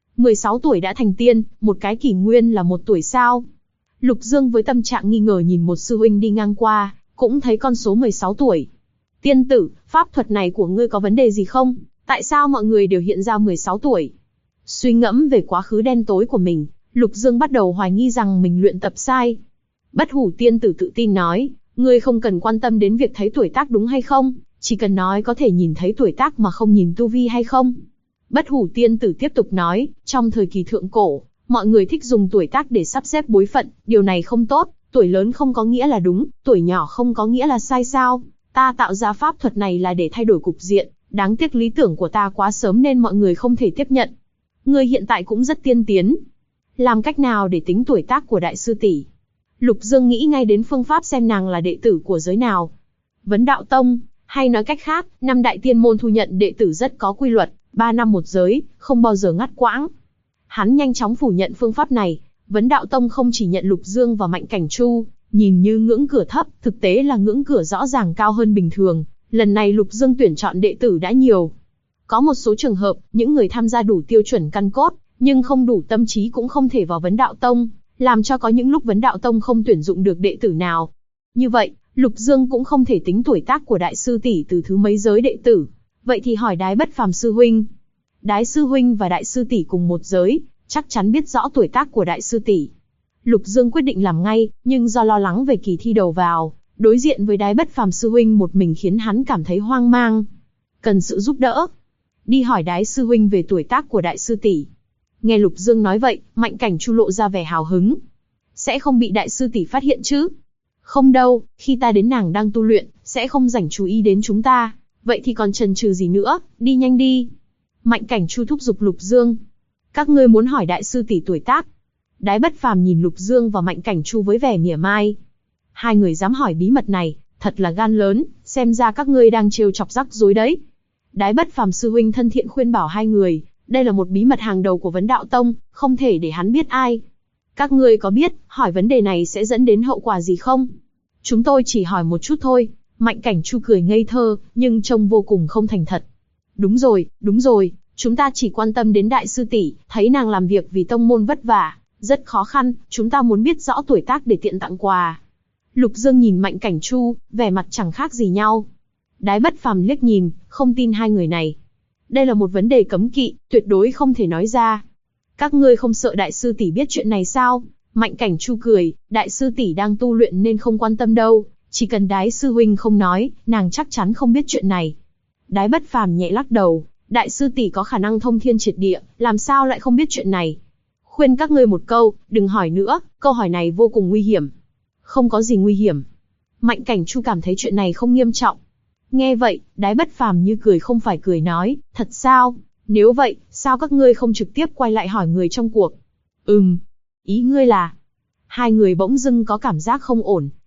[SPEAKER 1] 16 tuổi đã thành tiên, một cái kỷ nguyên là 1 tuổi sao? Lục Dương với tâm trạng nghi ngờ nhìn một sư huynh đi ngang qua, cũng thấy con số 16 tuổi. Tiên tử, pháp thuật này của ngươi có vấn đề gì không? Tại sao mọi người đều hiện ra 16 tuổi? Suy ngẫm về quá khứ đen tối của mình, Lục Dương bắt đầu hoài nghi rằng mình luyện tập sai. Bất Hủ tiên tử tự tin nói, ngươi không cần quan tâm đến việc thấy tuổi tác đúng hay không, chỉ cần nói có thể nhìn thấy tuổi tác mà không nhìn tu vi hay không. Bất Hủ tiên tử tiếp tục nói, trong thời kỳ thượng cổ, mọi người thích dùng tuổi tác để sắp xếp bối phận, điều này không tốt, tuổi lớn không có nghĩa là đúng, tuổi nhỏ không có nghĩa là sai sao. Ta tạo ra pháp thuật này là để thay đổi cục diện, đáng tiếc lý tưởng của ta quá sớm nên mọi người không thể tiếp nhận. Ngươi hiện tại cũng rất tiên tiến. Làm cách nào để tính tuổi tác của đại sư tỷ? Lục Dương nghĩ ngay đến phương pháp xem nàng là đệ tử của giới nào. Vấn Đạo Tông, hay nói cách khác, 5 đại tiên môn thu nhận đệ tử rất có quy luật, 3 năm một giới, không bao giờ ngắt quãng. Hắn nhanh chóng phủ nhận phương pháp này. Vấn Đạo Tông không chỉ nhận Lục Dương và Mạnh Cảnh Chu, nhìn như ngưỡng cửa thấp, thực tế là ngưỡng cửa rõ ràng cao hơn bình thường. Lần này Lục Dương tuyển chọn đệ tử đã nhiều. Có một số trường hợp, những người tham gia đủ tiêu chuẩn căn cốt, nhưng không đủ tâm trí cũng không thể vào Vấn Đạo Tông, làm cho có những lúc Vấn Đạo Tông không tuyển dụng được đệ tử nào. Như vậy, Lục Dương cũng không thể tính tuổi tác của đại sư tỷ từ thứ mấy giới đệ tử. Vậy thì hỏi Đái Bất Phàm sư huynh. Đái sư huynh và đại sư tỷ cùng một giới, chắc chắn biết rõ tuổi tác của đại sư tỷ. Lục Dương quyết định làm ngay, nhưng do lo lắng về kỳ thi đầu vào, đối diện với Đái Bất Phàm sư huynh một mình khiến hắn cảm thấy hoang mang. Cần sự giúp đỡ. Đi hỏi Đái sư huynh về tuổi tác của đại sư tỷ. Nghe Lục Dương nói vậy, Mạnh Cảnh Chu lộ ra vẻ hào hứng. Sẽ không bị đại sư tỷ phát hiện chứ? Không đâu, khi ta đến nàng đang tu luyện, sẽ không rảnh chú ý đến chúng ta. Vậy thì còn chần chừ gì nữa, đi nhanh đi. Mạnh Cảnh Chu thúc giục Lục Dương. Các ngươi muốn hỏi đại sư tỷ tuổi tác? Đái Bất Phàm nhìn Lục Dương và Mạnh Cảnh Chu với vẻ mỉa mai. Hai người dám hỏi bí mật này, thật là gan lớn, xem ra các ngươi đang trêu chọc rắc rối đấy. Đái Bất Phàm sư huynh thân thiện khuyên bảo hai người, đây là một bí mật hàng đầu của Vấn Đạo Tông, không thể để hắn biết ai. Các ngươi có biết, hỏi vấn đề này sẽ dẫn đến hậu quả gì không? Chúng tôi chỉ hỏi một chút thôi. Mạnh Cảnh Chu cười ngây thơ, nhưng trông vô cùng không thành thật. Đúng rồi, chúng ta chỉ quan tâm đến đại sư tỷ, thấy nàng làm việc vì tông môn vất vả, rất khó khăn, chúng ta muốn biết rõ tuổi tác để tiện tặng quà. Lục Dương nhìn Mạnh Cảnh Chu, vẻ mặt chẳng khác gì nhau. Đái Bất Phàm liếc nhìn, không tin hai người này. Đây là một vấn đề cấm kỵ, tuyệt đối không thể nói ra. Các ngươi không sợ đại sư tỷ biết chuyện này sao? Mạnh Cảnh Chu cười, đại sư tỷ đang tu luyện nên không quan tâm đâu, chỉ cần Đái sư huynh không nói, nàng chắc chắn không biết chuyện này. Đái Bất Phàm nhẹ lắc đầu, đại sư tỷ có khả năng thông thiên triệt địa, làm sao lại không biết chuyện này? Khuyên các ngươi một câu, đừng hỏi nữa, câu hỏi này vô cùng nguy hiểm. Không có gì nguy hiểm. Mạnh Cảnh Chu cảm thấy chuyện này không nghiêm trọng. Nghe vậy, Đái Bất Phàm như cười không phải cười nói, thật sao? Nếu vậy, sao các ngươi không trực tiếp quay lại hỏi người trong cuộc? Ý ngươi là... Hai người bỗng dưng có cảm giác không ổn,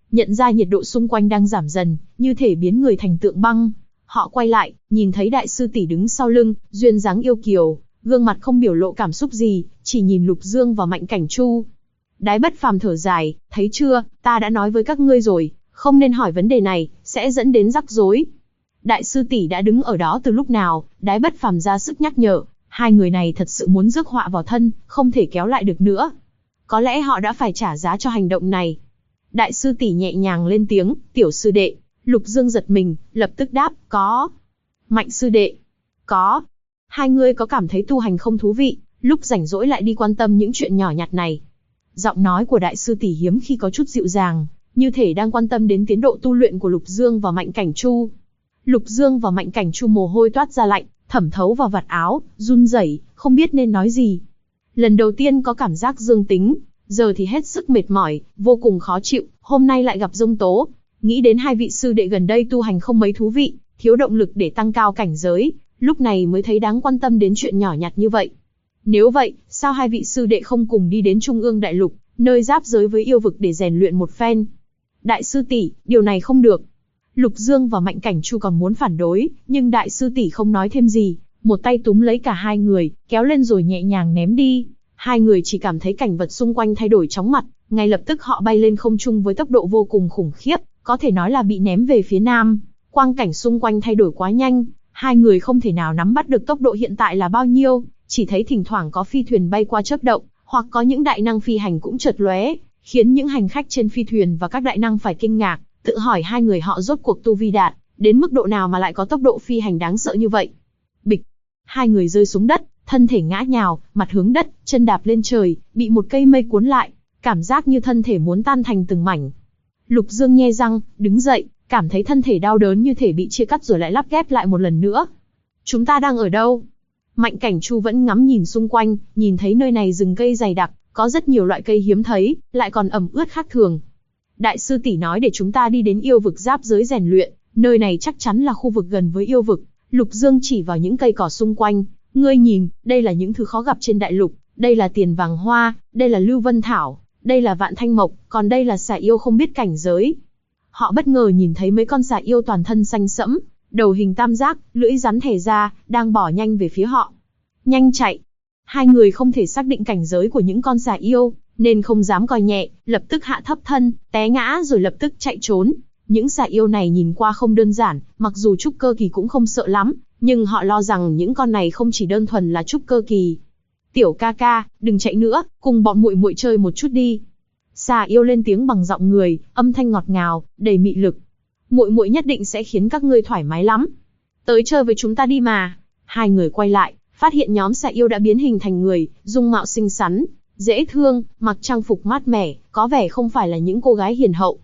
[SPEAKER 1] nhận ra nhiệt độ xung quanh đang giảm dần, như thể biến người thành tượng băng. Họ quay lại, nhìn thấy đại sư tỷ đứng sau lưng, duyên dáng yêu kiều, gương mặt không biểu lộ cảm xúc gì, chỉ nhìn Lục Dương và Mạnh Cảnh Chu. Đái Bất Phàm thở dài, thấy chưa, ta đã nói với các ngươi rồi, không nên hỏi vấn đề này, sẽ dẫn đến rắc rối. Đại sư tỷ đã đứng ở đó từ lúc nào, Đái Bất Phàm ra sức nhắc nhở, hai người này thật sự muốn rước họa vào thân, không thể kéo lại được nữa. Có lẽ họ đã phải trả giá cho hành động này. Đại sư tỷ nhẹ nhàng lên tiếng, tiểu sư đệ. Lục Dương giật mình, lập tức đáp, có. Mạnh sư đệ, có. Hai người có cảm thấy tu hành không thú vị, lúc rảnh rỗi lại đi quan tâm những chuyện nhỏ nhặt này. Giọng nói của đại sư tỷ hiếm khi có chút dịu dàng, như thể đang quan tâm đến tiến độ tu luyện của Lục Dương và Mạnh Cảnh Chu. Lục Dương và Mạnh Cảnh Chu mồ hôi toát ra lạnh, thẩm thấu vào vạt áo, run rẩy, không biết nên nói gì. Lần đầu tiên có cảm giác dương tính, giờ thì hết sức mệt mỏi, vô cùng khó chịu, hôm nay lại gặp giông tố. Nghĩ đến hai vị sư đệ gần đây tu hành không mấy thú vị, thiếu động lực để tăng cao cảnh giới, lúc này mới thấy đáng quan tâm đến chuyện nhỏ nhặt như vậy. Nếu vậy, sao hai vị sư đệ không cùng đi đến Trung ương Đại Lục, nơi giáp giới với yêu vực để rèn luyện một phen? Đại sư tỷ, điều này không được. Lục Dương và Mạnh Cảnh Chu còn muốn phản đối, nhưng đại sư tỷ không nói thêm gì, một tay túm lấy cả hai người, kéo lên rồi nhẹ nhàng ném đi. Hai người chỉ cảm thấy cảnh vật xung quanh thay đổi chóng mặt, ngay lập tức họ bay lên không trung với tốc độ vô cùng khủng khiếp, có thể nói là bị ném về phía nam. Quang cảnh xung quanh thay đổi quá nhanh, hai người không thể nào nắm bắt được tốc độ hiện tại là bao nhiêu, chỉ thấy thỉnh thoảng có phi thuyền bay qua chớp động, hoặc có những đại năng phi hành cũng chợt lóe, khiến những hành khách trên phi thuyền và các đại năng phải kinh ngạc, tự hỏi hai người họ rốt cuộc tu vi đạt đến mức độ nào mà lại có tốc độ phi hành đáng sợ như vậy. Bịch, hai người rơi xuống đất, thân thể ngã nhào, mặt hướng đất, chân đạp lên trời, bị một cây mây cuốn lại, cảm giác như thân thể muốn tan thành từng mảnh. Lục Dương nhe răng, đứng dậy, cảm thấy thân thể đau đớn như thể bị chia cắt rồi lại lắp ghép lại một lần nữa. Chúng ta đang ở đâu? Mạnh Cảnh Chu vẫn ngắm nhìn xung quanh, nhìn thấy nơi này rừng cây dày đặc, có rất nhiều loại cây hiếm thấy, lại còn ẩm ướt khác thường. Đại sư tỷ nói để chúng ta đi đến yêu vực giáp giới rèn luyện, nơi này chắc chắn là khu vực gần với yêu vực. Lục Dương chỉ vào những cây cỏ xung quanh, ngươi nhìn, đây là những thứ khó gặp trên đại lục, đây là tiền vàng hoa, đây là lưu vân thảo, đây là vạn thanh mộc, còn đây là xà yêu không biết cảnh giới. Họ bất ngờ nhìn thấy mấy con xà yêu toàn thân xanh sẫm, đầu hình tam giác, lưỡi rắn thè ra, đang bỏ nhanh về phía họ. Nhanh chạy! Hai người không thể xác định cảnh giới của những con xà yêu, nên không dám coi nhẹ, lập tức hạ thấp thân, té ngã rồi lập tức chạy trốn. Những xà yêu này nhìn qua không đơn giản, mặc dù trúc cơ kỳ cũng không sợ lắm, nhưng họ lo rằng những con này không chỉ đơn thuần là trúc cơ kỳ. Tiểu ca ca, đừng chạy nữa, cùng bọn muội muội chơi một chút đi. Xà yêu lên tiếng bằng giọng người, âm thanh ngọt ngào, đầy mị lực. Muội muội nhất định sẽ khiến các ngươi thoải mái lắm. Tới chơi với chúng ta đi mà. Hai người quay lại, phát hiện nhóm xà yêu đã biến hình thành người, dung mạo xinh xắn, dễ thương, mặc trang phục mát mẻ, có vẻ không phải là những cô gái hiền hậu.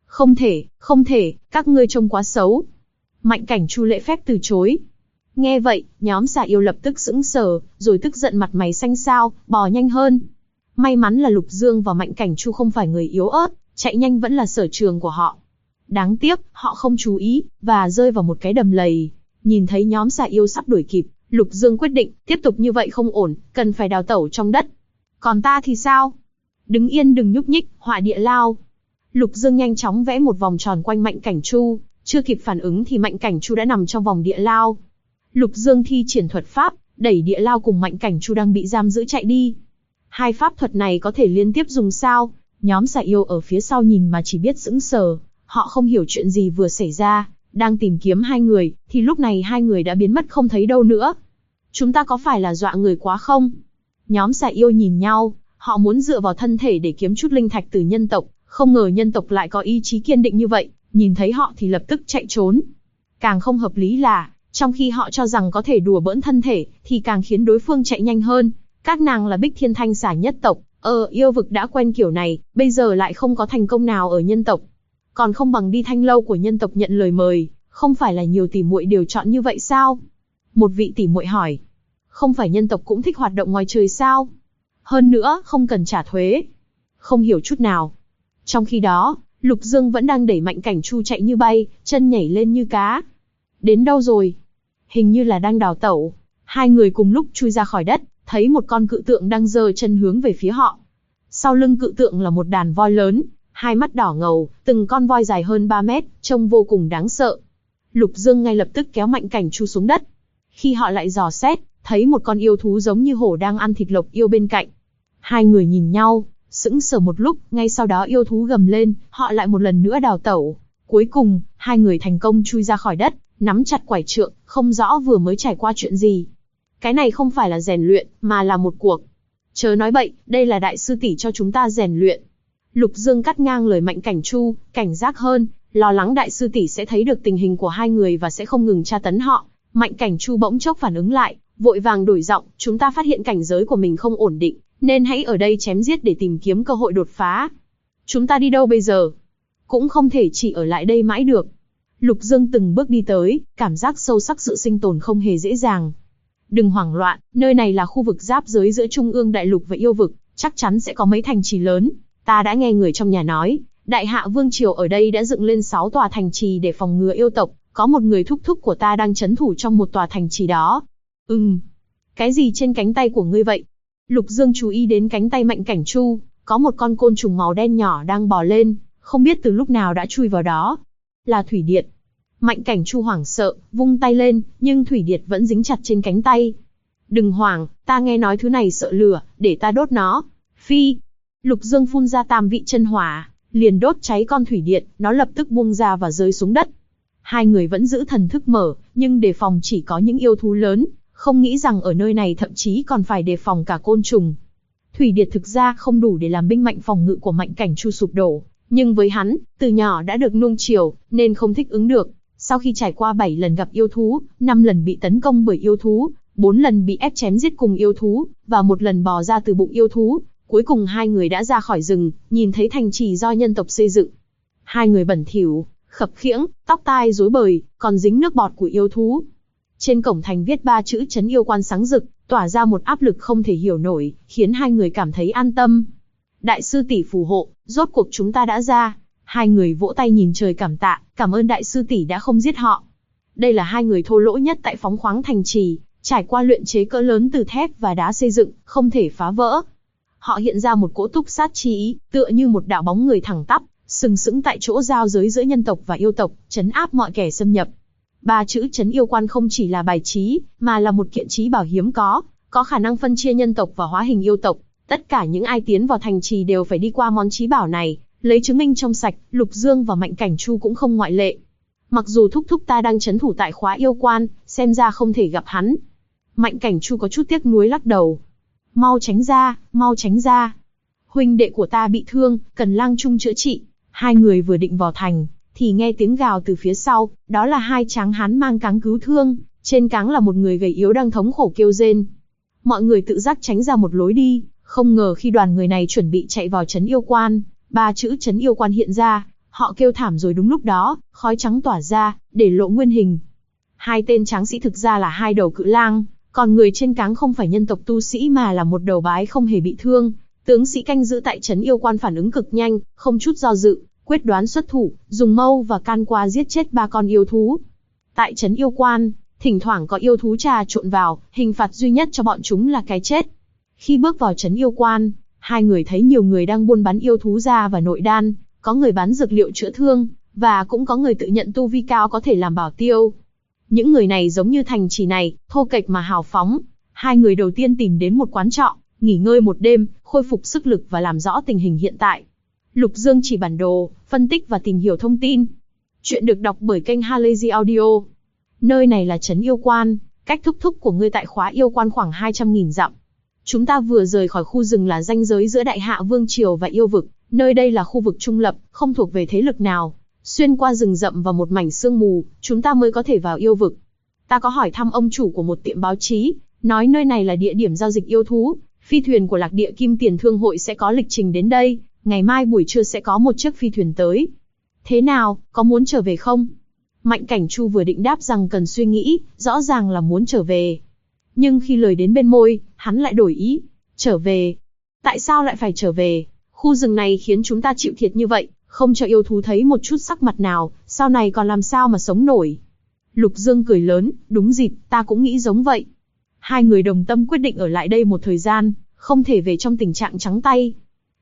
[SPEAKER 1] Không thể, các ngươi trông quá xấu. Mạnh Cảnh Chu lễ phép từ chối. Nghe vậy, nhóm xà yêu lập tức sững sờ, rồi tức giận mặt mày xanh xao, bò nhanh hơn. May mắn là Lục Dương và Mạnh Cảnh Chu không phải người yếu ớt, chạy nhanh vẫn là sở trường của họ. Đáng tiếc, họ không chú ý, và rơi vào một cái đầm lầy. Nhìn thấy nhóm xà yêu sắp đuổi kịp, Lục Dương quyết định, tiếp tục như vậy không ổn, cần phải đào tẩu trong đất. Còn ta thì sao? Đứng yên đừng nhúc nhích, họa địa lao. Lục Dương nhanh chóng vẽ một vòng tròn quanh Mạnh Cảnh Chu, chưa kịp phản ứng thì Mạnh Cảnh Chu đã nằm trong vòng địa lao. Lục Dương thi triển thuật pháp, đẩy địa lao cùng Mạnh Cảnh Chu đang bị giam giữ chạy đi. Hai pháp thuật này có thể liên tiếp dùng sao? Nhóm xà yêu ở phía sau nhìn mà chỉ biết sững sờ, họ không hiểu chuyện gì vừa xảy ra, đang tìm kiếm hai người, thì lúc này hai người đã biến mất không thấy đâu nữa. Chúng ta có phải là dọa người quá không? Nhóm xà yêu nhìn nhau, họ muốn dựa vào thân thể để kiếm chút linh thạch từ nhân tộc, không ngờ nhân tộc lại có ý chí kiên định như vậy, nhìn thấy họ thì lập tức chạy trốn. Càng không hợp lý là, trong khi họ cho rằng có thể đùa bỡn thân thể, thì càng khiến đối phương chạy nhanh hơn. Các nàng là Bích Thiên Thanh xà nhất tộc, ở yêu vực đã quen kiểu này, bây giờ lại không có thành công nào ở nhân tộc. Còn không bằng đi Thanh lâu của nhân tộc nhận lời mời, không phải là nhiều tỷ muội đều chọn như vậy sao? Một vị tỷ muội hỏi. Không phải nhân tộc cũng thích hoạt động ngoài trời sao? Hơn nữa, không cần trả thuế. Không hiểu chút nào. Trong khi đó, Lục Dương vẫn đang đẩy Mạnh Cảnh Chu chạy như bay, chân nhảy lên như cá. Đến đâu rồi? Hình như là đang đào tẩu. Hai người cùng lúc chui ra khỏi đất, thấy một con cự tượng đang giơ chân hướng về phía họ. Sau lưng cự tượng là một đàn voi lớn, Hai mắt đỏ ngầu, từng con voi dài hơn 3 mét, trông vô cùng đáng sợ. Lục Dương ngay lập tức kéo Mạnh Cảnh Chu xuống đất. Khi họ lại dò xét, thấy một con yêu thú giống như hổ đang ăn thịt lộc yêu bên cạnh. Hai người nhìn nhau, sững sờ một lúc, ngay sau đó yêu thú gầm lên, họ lại một lần nữa đào tẩu. Cuối cùng, hai người thành công chui ra khỏi đất, nắm chặt quải trượng, không rõ vừa mới trải qua chuyện gì. Cái này không phải là rèn luyện, mà là một cuộc. Chớ nói bậy, đây là đại sư tỷ cho chúng ta rèn luyện. Lục Dương cắt ngang lời Mạnh Cảnh Chu, cảnh giác hơn, lo lắng đại sư tỷ sẽ thấy được tình hình của hai người và sẽ không ngừng tra tấn họ. Mạnh Cảnh Chu bỗng chốc phản ứng lại, vội vàng đổi giọng, chúng ta phát hiện cảnh giới của mình không ổn định, nên hãy ở đây chém giết để tìm kiếm cơ hội đột phá. Chúng ta đi đâu bây giờ? Cũng không thể chỉ ở lại đây mãi được. Lục Dương từng bước đi tới, cảm giác sâu sắc sự sinh tồn không hề dễ dàng. Đừng hoảng loạn, nơi này là khu vực giáp giới giữa Trung ương Đại Lục và yêu vực, chắc chắn sẽ có mấy thành trì lớn. Ta đã nghe người trong nhà nói, Đại Hạ Vương Triều ở đây đã dựng lên 6 tòa thành trì để phòng ngừa yêu tộc, có một người thúc thúc của ta đang trấn thủ trong một tòa thành trì đó. Cái gì trên cánh tay của ngươi vậy? Lục Dương chú ý đến cánh tay Mạnh Cảnh Chu, có một con côn trùng màu đen nhỏ đang bò lên, không biết từ lúc nào đã chui vào đó. Là thủy điệt. Mạnh Cảnh Chu hoảng sợ, vung tay lên, nhưng thủy điệt vẫn dính chặt trên cánh tay. Đừng hoảng, ta nghe nói thứ này sợ lửa, để ta đốt nó. Phi. Lục Dương phun ra tam vị chân hỏa, liền đốt cháy con thủy điệt, nó lập tức buông ra và rơi xuống đất. Hai người vẫn giữ thần thức mở, nhưng đề phòng chỉ có những yêu thú lớn, không nghĩ rằng ở nơi này thậm chí còn phải đề phòng cả côn trùng. Thủy điệt thực ra không đủ để làm binh mạnh phòng ngự của Mạnh Cảnh Chu sụp đổ, nhưng với hắn, từ nhỏ đã được nuông chiều, nên không thích ứng được. Sau khi trải qua 7 lần gặp yêu thú, 5 lần bị tấn công bởi yêu thú, 4 lần bị ép chém giết cùng yêu thú, và 1 lần bò ra từ bụng yêu thú, cuối cùng hai người đã ra khỏi rừng, nhìn thấy thành trì do nhân tộc xây dựng. Hai người bẩn thỉu, khập khiễng, tóc tai rối bời, còn dính nước bọt của yêu thú. Trên cổng thành viết 3 chữ trấn yêu quan sáng rực, tỏa ra một áp lực không thể hiểu nổi, khiến hai người cảm thấy an tâm. Đại sư tỷ phù hộ, rốt cuộc chúng ta đã ra. Hai người vỗ tay nhìn trời cảm tạ, cảm ơn đại sư tỷ đã không giết họ. Đây là hai người thô lỗ nhất tại phóng khoáng thành trì, trải qua luyện chế cỡ lớn từ thép và đá xây dựng, không thể phá vỡ. Họ hiện ra một cỗ túc sát chi ý, tựa như một đạo bóng người thẳng tắp, sừng sững tại chỗ giao giới giữa nhân tộc và yêu tộc, trấn áp mọi kẻ xâm nhập. 3 chữ trấn yêu quan không chỉ là bài trí, mà là một kiện trí bảo hiếm có khả năng phân chia nhân tộc và hóa hình yêu tộc. Tất cả những ai tiến vào thành trì đều phải đi qua món trí bảo này, lấy chứng minh trong sạch. Lục Dương và Mạnh Cảnh Chu cũng không ngoại lệ. Mặc dù thúc thúc ta đang trấn thủ tại khóa yêu quan, xem ra không thể gặp hắn. Mạnh Cảnh Chu có chút tiếc nuối lắc đầu. Mau tránh ra, mau tránh ra. Huynh đệ của ta bị thương, cần lang trung chữa trị. Hai người vừa định vào thành, thì nghe tiếng gào từ phía sau, đó là hai tráng hán mang cáng cứu thương, trên cáng là một người gầy yếu đang thống khổ kêu rên. Mọi người tự giác tránh ra một lối đi, không ngờ khi đoàn người này chuẩn bị chạy vào trấn yêu quan, 3 chữ trấn yêu quan hiện ra, họ kêu thảm rồi đúng lúc đó, khói trắng tỏa ra, để lộ nguyên hình. Hai tên tráng sĩ thực ra là hai đầu cự lang, còn người trên cáng không phải nhân tộc tu sĩ mà là một đầu bái không hề bị thương. Tướng sĩ canh giữ tại trấn yêu quan phản ứng cực nhanh, không chút do dự, quyết đoán xuất thủ, dùng mâu và can qua giết chết 3 con yêu thú. Tại trấn yêu quan, thỉnh thoảng có yêu thú trà trộn vào, hình phạt duy nhất cho bọn chúng là cái chết. Khi bước vào trấn yêu quan, hai người thấy nhiều người đang buôn bán yêu thú da và nội đan, có người bán dược liệu chữa thương, và cũng có người tự nhận tu vi cao có thể làm bảo tiêu. Những người này giống như thành trì này, thô kệch mà hào phóng. Hai người đầu tiên tìm đến một quán trọ, nghỉ ngơi một đêm, khôi phục sức lực và làm rõ tình hình hiện tại. Lục Dương chỉ bản đồ, phân tích và tìm hiểu thông tin. Chuyện được đọc bởi kênh Halazy Audio. Nơi này là trấn yêu quan, cách thúc thúc của ngươi tại khóa yêu quan khoảng 200.000 dặm. Chúng ta vừa rời khỏi khu rừng là ranh giới giữa Đại Hạ Vương Triều và yêu vực, nơi đây là khu vực trung lập, không thuộc về thế lực nào. Xuyên qua rừng rậm và một mảnh sương mù, chúng ta mới có thể vào yêu vực. Ta có hỏi thăm ông chủ của một tiệm báo chí, nói nơi này là địa điểm giao dịch yêu thú, phi thuyền của Lạc Địa Kim Tiền Thương hội sẽ có lịch trình đến đây, ngày mai buổi trưa sẽ có một chiếc phi thuyền tới. Thế nào, có muốn trở về không? Mạnh Cảnh Chu vừa định đáp rằng cần suy nghĩ, rõ ràng là muốn trở về. Nhưng khi lời đến bên môi, hắn lại đổi ý. Trở về? Tại sao lại phải trở về? Khu rừng này khiến chúng ta chịu thiệt như vậy, không cho yêu thú thấy một chút sắc mặt nào, sau này còn làm sao mà sống nổi? Lục Dương cười lớn, đúng dịp, ta cũng nghĩ giống vậy. Hai người đồng tâm quyết định ở lại đây một thời gian, không thể về trong tình trạng trắng tay.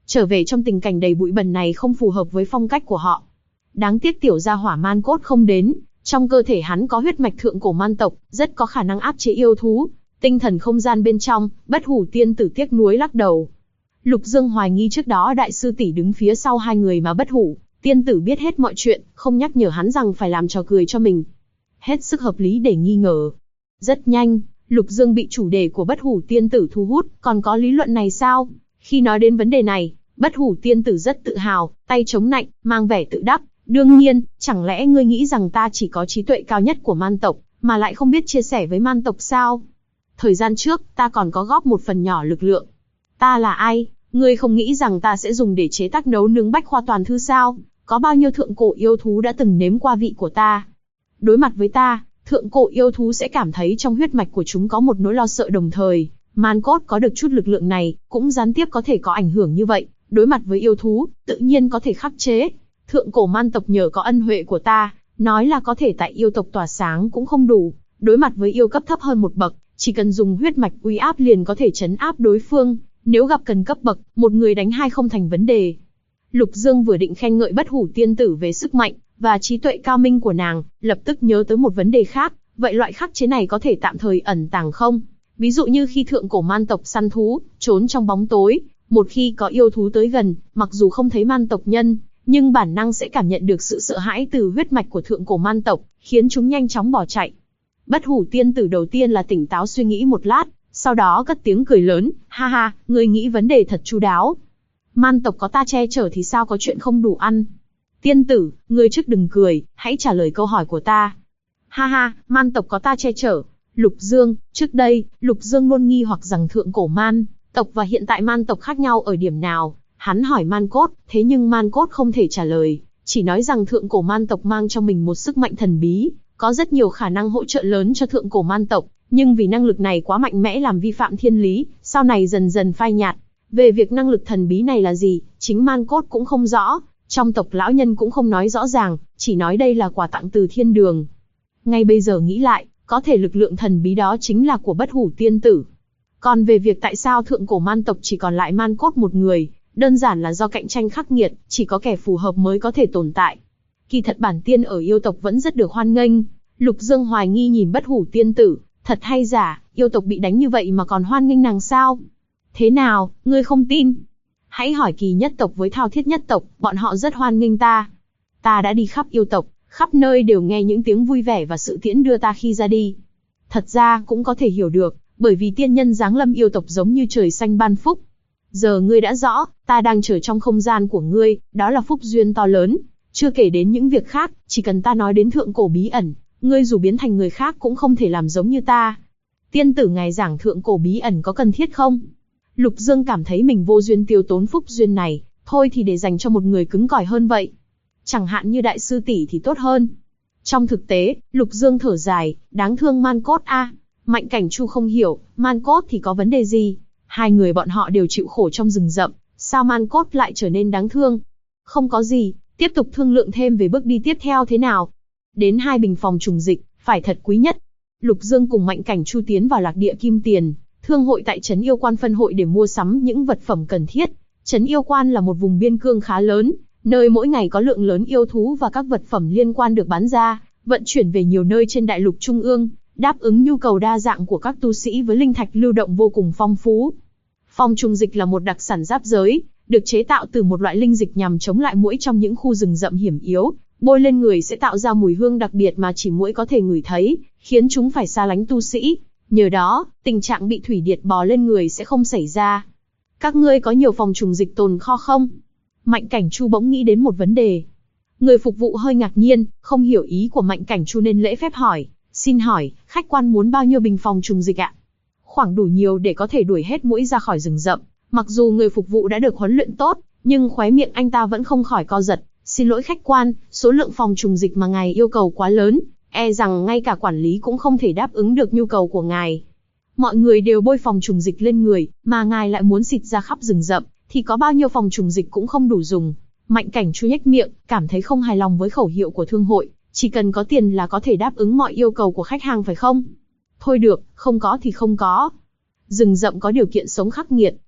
[SPEAKER 1] Trở về trong tình cảnh đầy bụi bẩn này không phù hợp với phong cách của họ. Đáng tiếc tiểu gia hỏa man cốt không đến, trong cơ thể hắn có huyết mạch thượng cổ man tộc, rất có khả năng áp chế yêu thú. Tinh thần không gian bên trong, Bất Hủ tiên tử tiếc nuối lắc đầu. Lục Dương hoài nghi trước đó đại sư tỷ đứng phía sau hai người mà Bất Hủ tiên tử biết hết mọi chuyện, không nhắc nhở hắn rằng phải làm trò cười cho mình. Hết sức hợp lý để nghi ngờ. Rất nhanh, Lục Dương bị chủ đề của Bất Hủ tiên tử thu hút, còn có lý luận này sao? Khi nói đến vấn đề này, Bất Hủ tiên tử rất tự hào, tay chống nạnh, mang vẻ tự đắc. Đương nhiên, chẳng lẽ ngươi nghĩ rằng ta chỉ có trí tuệ cao nhất của man tộc, mà lại không biết chia sẻ với man tộc sao? Thời gian trước, ta còn có góp một phần nhỏ lực lượng. Ta là ai? Ngươi không nghĩ rằng ta sẽ dùng để chế tác nấu nướng bách khoa toàn thư sao? Có bao nhiêu thượng cổ yêu thú đã từng nếm qua vị của ta? Đối mặt với ta, thượng cổ yêu thú sẽ cảm thấy trong huyết mạch của chúng có một nỗi lo sợ đồng thời. Man cốt có được chút lực lượng này, cũng gián tiếp có thể có ảnh hưởng như vậy. Đối mặt với yêu thú, tự nhiên có thể khắc chế. Thượng cổ man tộc nhờ có ân huệ của ta, nói là có thể tại yêu tộc tỏa sáng cũng không đủ. Đối mặt với yêu cấp thấp hơn một bậc, chỉ cần dùng huyết mạch uy áp liền có thể trấn áp đối phương. Nếu gặp cần cấp bậc, một người đánh hai không thành vấn đề. Lục Dương vừa định khen ngợi Bất Hủ tiên tử về sức mạnh và trí tuệ cao minh của nàng, lập tức nhớ tới một vấn đề khác. Vậy loại khắc chế này có thể tạm thời ẩn tàng không? Ví dụ như khi thượng cổ man tộc săn thú, trốn trong bóng tối, một khi có yêu thú tới gần, mặc dù không thấy man tộc nhân, nhưng bản năng sẽ cảm nhận được sự sợ hãi từ huyết mạch của thượng cổ man tộc, khiến chúng nhanh chóng bỏ chạy. Bất Hủ tiên tử đầu tiên là tỉnh táo suy nghĩ một lát, sau đó cất tiếng cười lớn, ha ha, ngươi nghĩ vấn đề thật chu đáo. Man tộc có ta che chở thì sao có chuyện không đủ ăn? Tiên tử, ngươi trước đừng cười, hãy trả lời câu hỏi của ta. Ha ha, man tộc có ta che chở. Lục Dương, trước đây, Lục Dương luôn nghi hoặc rằng thượng cổ man tộc và hiện tại man tộc khác nhau ở điểm nào. Hắn hỏi man cốt, thế nhưng man cốt không thể trả lời, chỉ nói rằng thượng cổ man tộc mang trong mình một sức mạnh thần bí, có rất nhiều khả năng hỗ trợ lớn cho thượng cổ man tộc, nhưng vì năng lực này quá mạnh mẽ làm vi phạm thiên lý, sau này dần dần phai nhạt. Về việc năng lực thần bí này là gì, chính man cốt cũng không rõ, trong tộc lão nhân cũng không nói rõ ràng, chỉ nói đây là quà tặng từ thiên đường. Ngay bây giờ nghĩ lại, có thể lực lượng thần bí đó chính là của Bất Hủ tiên tử. Còn về việc tại sao thượng cổ man tộc chỉ còn lại man cốt một người, đơn giản là do cạnh tranh khắc nghiệt, chỉ có kẻ phù hợp mới có thể tồn tại. Kỳ thật bản tiên ở yêu tộc vẫn rất được hoan nghênh. Lục Dương hoài nghi nhìn Bất Hủ tiên tử, thật hay giả, yêu tộc bị đánh như vậy mà còn hoan nghênh nàng sao? Thế nào, ngươi không tin? Hãy hỏi Kỳ nhất tộc với Thao Thiết nhất tộc, bọn họ rất hoan nghênh ta. Ta đã đi khắp yêu tộc, khắp nơi đều nghe những tiếng vui vẻ và sự tiễn đưa ta khi ra đi. Thật ra cũng có thể hiểu được, bởi vì tiên nhân giáng lâm yêu tộc giống như trời xanh ban phúc. Giờ ngươi đã rõ, ta đang chờ trong không gian của ngươi, đó là phúc duyên to lớn. Chưa kể đến những việc khác, chỉ cần ta nói đến thượng cổ bí ẩn, ngươi dù biến thành người khác cũng không thể làm giống như ta. Tiên tử ngài giảng thượng cổ bí ẩn có cần thiết không? Lục Dương cảm thấy mình vô duyên tiêu tốn phúc duyên này, thôi thì để dành cho một người cứng cỏi hơn vậy. Chẳng hạn như đại sư tỷ thì tốt hơn. Trong thực tế, Lục Dương thở dài, đáng thương man cốt a. Mạnh Cảnh Chu không hiểu, man cốt thì có vấn đề gì? Hai người bọn họ đều chịu khổ trong rừng rậm, sao man cốt lại trở nên đáng thương? Không có gì, tiếp tục thương lượng thêm về bước đi tiếp theo thế nào. Đến 2 bình phòng trùng dịch, phải thật quý nhất. Lục Dương cùng Mạnh Cảnh Chu tiến vào Lạc Địa Kim Tiền, thương hội tại Trấn Yêu Quan phân hội để mua sắm những vật phẩm cần thiết. Trấn Yêu Quan là một vùng biên cương khá lớn, nơi mỗi ngày có lượng lớn yêu thú và các vật phẩm liên quan được bán ra, vận chuyển về nhiều nơi trên đại lục trung ương, đáp ứng nhu cầu đa dạng của các tu sĩ với linh thạch lưu động vô cùng phong phú. Phòng trùng dịch là một đặc sản giáp giới, được chế tạo từ một loại linh dịch nhằm chống lại muỗi trong những khu rừng rậm hiểm yếu, bôi lên người sẽ tạo ra mùi hương đặc biệt mà chỉ muỗi có thể ngửi thấy, khiến chúng phải xa lánh tu sĩ. Nhờ đó, tình trạng bị thủy điệt bò lên người sẽ không xảy ra. Các ngươi có nhiều phòng trùng dịch tồn kho không? Mạnh Cảnh Chu bỗng nghĩ đến một vấn đề. Người phục vụ hơi ngạc nhiên, không hiểu ý của Mạnh Cảnh Chu nên lễ phép hỏi. Xin hỏi, khách quan muốn bao nhiêu bình phòng trùng dịch ạ? Khoảng đủ nhiều để có thể đuổi hết muỗi ra khỏi rừng rậm. Mặc dù người phục vụ đã được huấn luyện tốt, nhưng khóe miệng anh ta vẫn không khỏi co giật. Xin lỗi khách quan, số lượng phòng trùng dịch mà ngài yêu cầu quá lớn, e rằng ngay cả quản lý cũng không thể đáp ứng được nhu cầu của ngài. Mọi người đều bôi phòng trùng dịch lên người, mà ngài lại muốn xịt ra khắp rừng rậm, thì có bao nhiêu phòng trùng dịch cũng không đủ dùng. Mạnh Cảnh Chu nhếch miệng, cảm thấy không hài lòng với khẩu hiệu của thương hội, chỉ cần có tiền là có thể đáp ứng mọi yêu cầu của khách hàng phải không? Thôi được, không có thì không có. Rừng rậm có điều kiện sống khắc nghiệt,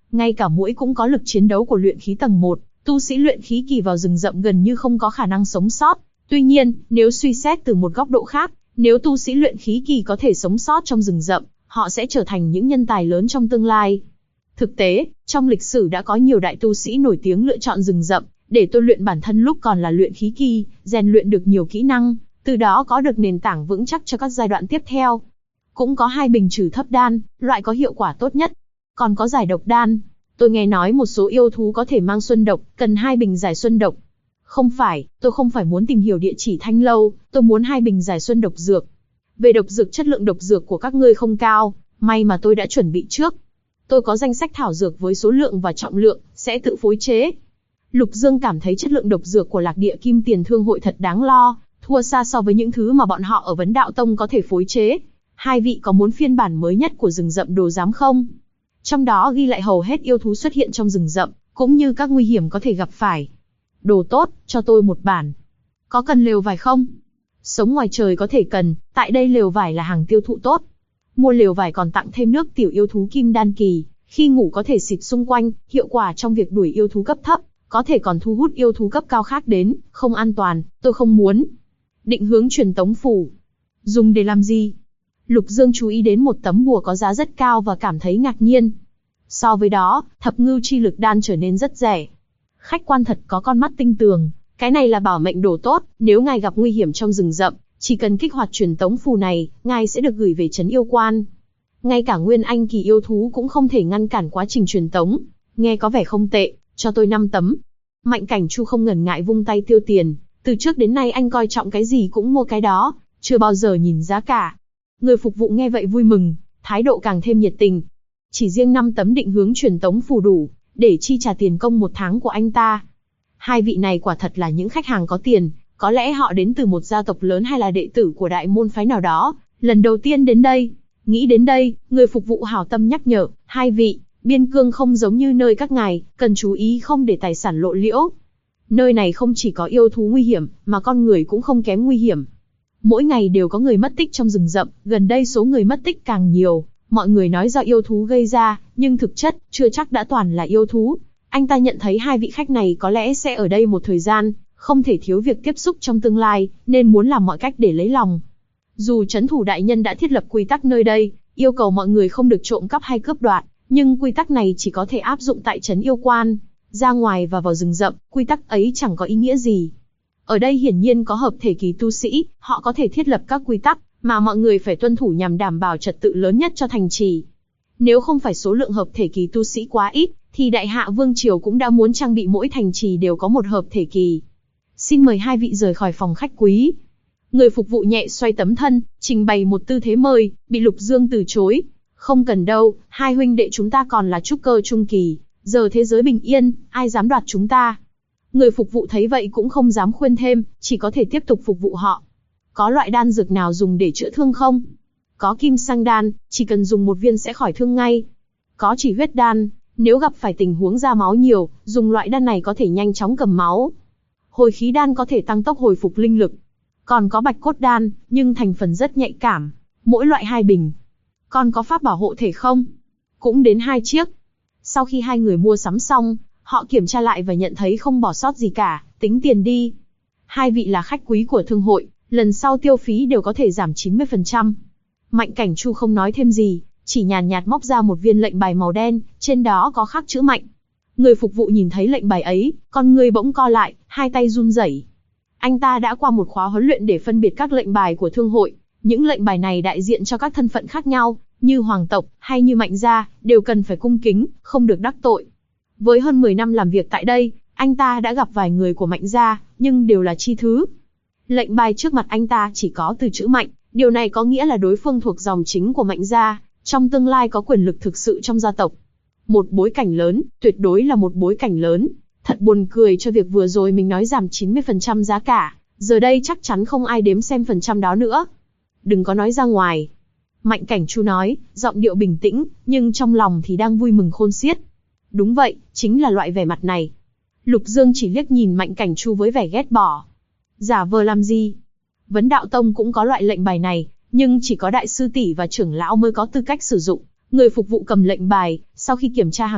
[SPEAKER 1] Ngay cả muỗi cũng có lực chiến đấu của luyện khí tầng 1, tu sĩ luyện khí kỳ vào rừng rậm gần như không có khả năng sống sót. Tuy nhiên, nếu suy xét từ một góc độ khác, nếu tu sĩ luyện khí kỳ có thể sống sót trong rừng rậm, họ sẽ trở thành những nhân tài lớn trong tương lai. Thực tế, trong lịch sử đã có nhiều đại tu sĩ nổi tiếng lựa chọn rừng rậm để tôi luyện bản thân lúc còn là luyện khí kỳ, rèn luyện được nhiều kỹ năng, từ đó có được nền tảng vững chắc cho các giai đoạn tiếp theo. Cũng có 2 bình trừ thấp đan, loại có hiệu quả tốt nhất. Còn có giải độc đan. Tôi nghe nói một số yêu thú có thể mang xuân độc, cần 2 bình giải xuân độc. Không phải, tôi không phải muốn tìm hiểu địa chỉ Thanh Lâu, tôi muốn 2 bình giải xuân độc dược. Về độc dược, chất lượng độc dược của các ngươi không cao, may mà tôi đã chuẩn bị trước. Tôi có danh sách thảo dược với số lượng và trọng lượng, sẽ tự phối chế. Lục Dương cảm thấy chất lượng độc dược của Lạc Địa Kim Tiền Thương hội thật đáng lo, thua xa so với những thứ mà bọn họ ở Vấn Đạo Tông có thể phối chế. Hai vị có muốn phiên bản mới nhất của rừng rậm đồ giám không? Trong đó ghi lại hầu hết yêu thú xuất hiện trong rừng rậm, cũng như các nguy hiểm có thể gặp phải. Đồ tốt, cho tôi một bản. Có cần lều vải không? Sống ngoài trời có thể cần, tại đây lều vải là hàng tiêu thụ tốt. Mua lều vải còn tặng thêm nước tiểu yêu thú kim đan kỳ, khi ngủ có thể xịt xung quanh, hiệu quả trong việc đuổi yêu thú cấp thấp, có thể còn thu hút yêu thú cấp cao khác đến, không an toàn, tôi không muốn. Định hướng truyền tống phủ. Dùng để làm gì? Lục Dương chú ý đến một tấm bùa có giá rất cao và cảm thấy ngạc nhiên. So với đó, thập ngưu chi lực đan trở nên rất rẻ. Khách quan thật có con mắt tinh tường, cái này là bảo mệnh đồ tốt, nếu ngài gặp nguy hiểm trong rừng rậm, chỉ cần kích hoạt truyền tống phù này, ngài sẽ được gửi về trấn yêu quan. Ngay cả nguyên anh kỳ yêu thú cũng không thể ngăn cản quá trình truyền tống. Nghe có vẻ không tệ, cho tôi 5 tấm. Mạnh Cảnh Chu không ngần ngại vung tay tiêu tiền, từ trước đến nay anh coi trọng cái gì cũng mua cái đó, chưa bao giờ nhìn giá cả. Người phục vụ nghe vậy vui mừng, thái độ càng thêm nhiệt tình. Chỉ riêng 5 tấm định hướng truyền tống phù đủ để chi trả tiền công 1 tháng của anh ta. Hai vị này quả thật là những khách hàng có tiền, có lẽ họ đến từ một gia tộc lớn hay là đệ tử của đại môn phái nào đó, lần đầu tiên đến đây. Nghĩ đến đây, người phục vụ hảo tâm nhắc nhở, hai vị, biên cương không giống như nơi các ngài, cần chú ý không để tài sản lộ liễu. Nơi này không chỉ có yêu thú nguy hiểm, mà con người cũng không kém nguy hiểm. Mỗi ngày đều có người mất tích trong rừng rậm, gần đây số người mất tích càng nhiều, mọi người nói do yêu thú gây ra, nhưng thực chất, chưa chắc đã toàn là yêu thú. Anh ta nhận thấy hai vị khách này có lẽ sẽ ở đây một thời gian, không thể thiếu việc tiếp xúc trong tương lai, nên muốn làm mọi cách để lấy lòng. Dù trấn thủ đại nhân đã thiết lập quy tắc nơi đây, yêu cầu mọi người không được trộm cắp hay cướp đoạt, nhưng quy tắc này chỉ có thể áp dụng tại trấn yêu quan. Ra ngoài và vào rừng rậm, quy tắc ấy chẳng có ý nghĩa gì. Ở đây hiển nhiên có hợp thể kỳ tu sĩ, họ có thể thiết lập các quy tắc mà mọi người phải tuân thủ nhằm đảm bảo trật tự lớn nhất cho thành trì. Nếu không phải số lượng hợp thể kỳ tu sĩ quá ít, thì Đại Hạ Vương Triều cũng đã muốn trang bị mỗi thành trì đều có một hợp thể kỳ. Xin mời hai vị rời khỏi phòng khách quý. Người phục vụ nhẹ xoay tấm thân, trình bày một tư thế mời, bị Lục Dương từ chối. Không cần đâu, hai huynh đệ chúng ta còn là trúc cơ trung kỳ, giờ thế giới bình yên, ai dám đoạt chúng ta. Người phục vụ thấy vậy cũng không dám khuyên thêm, chỉ có thể tiếp tục phục vụ họ. Có loại đan dược nào dùng để chữa thương không? Có kim sang đan, chỉ cần dùng 1 viên sẽ khỏi thương ngay. Có chỉ huyết đan, nếu gặp phải tình huống ra máu nhiều, dùng loại đan này có thể nhanh chóng cầm máu. Hồi khí đan có thể tăng tốc hồi phục linh lực. Còn có bạch cốt đan, nhưng thành phần rất nhạy cảm, mỗi loại 2 bình. Còn có pháp bảo hộ thể không? Cũng đến 2 chiếc. Sau khi hai người mua sắm xong, họ kiểm tra lại và nhận thấy không bỏ sót gì cả, tính tiền đi. Hai vị là khách quý của thương hội, lần sau tiêu phí đều có thể giảm 90%. Mạnh Cảnh Chu không nói thêm gì, chỉ nhàn nhạt móc ra một viên lệnh bài màu đen, trên đó có khắc chữ Mạnh. Người phục vụ nhìn thấy lệnh bài ấy, con người bỗng co lại, hai tay run rẩy. Anh ta đã qua một khóa huấn luyện để phân biệt các lệnh bài của thương hội. Những lệnh bài này đại diện cho các thân phận khác nhau, như hoàng tộc hay như Mạnh gia, đều cần phải cung kính, không được đắc tội. Với hơn 10 năm làm việc tại đây, anh ta đã gặp vài người của Mạnh gia, nhưng đều là chi thứ. Lệnh bài trước mặt anh ta chỉ có từ chữ Mạnh, điều này có nghĩa là đối phương thuộc dòng chính của Mạnh gia, trong tương lai có quyền lực thực sự trong gia tộc. Một bối cảnh lớn, tuyệt đối là một bối cảnh lớn. Thật buồn cười cho việc vừa rồi mình nói giảm 90% giá cả, giờ đây chắc chắn không ai đếm xem phần trăm đó nữa. Đừng có nói ra ngoài. Mạnh Cảnh Chu nói, giọng điệu bình tĩnh, nhưng trong lòng thì đang vui mừng khôn xiết. Đúng vậy, chính là loại vẻ mặt này. Lục Dương chỉ liếc nhìn Mạnh Cảnh Chu với vẻ ghét bỏ. Giả vờ làm gì? Vấn Đạo Tông cũng có loại lệnh bài này, nhưng chỉ có đại sư tỷ và trưởng lão mới có tư cách sử dụng. Người phục vụ cầm lệnh bài, sau khi kiểm tra hàng thật,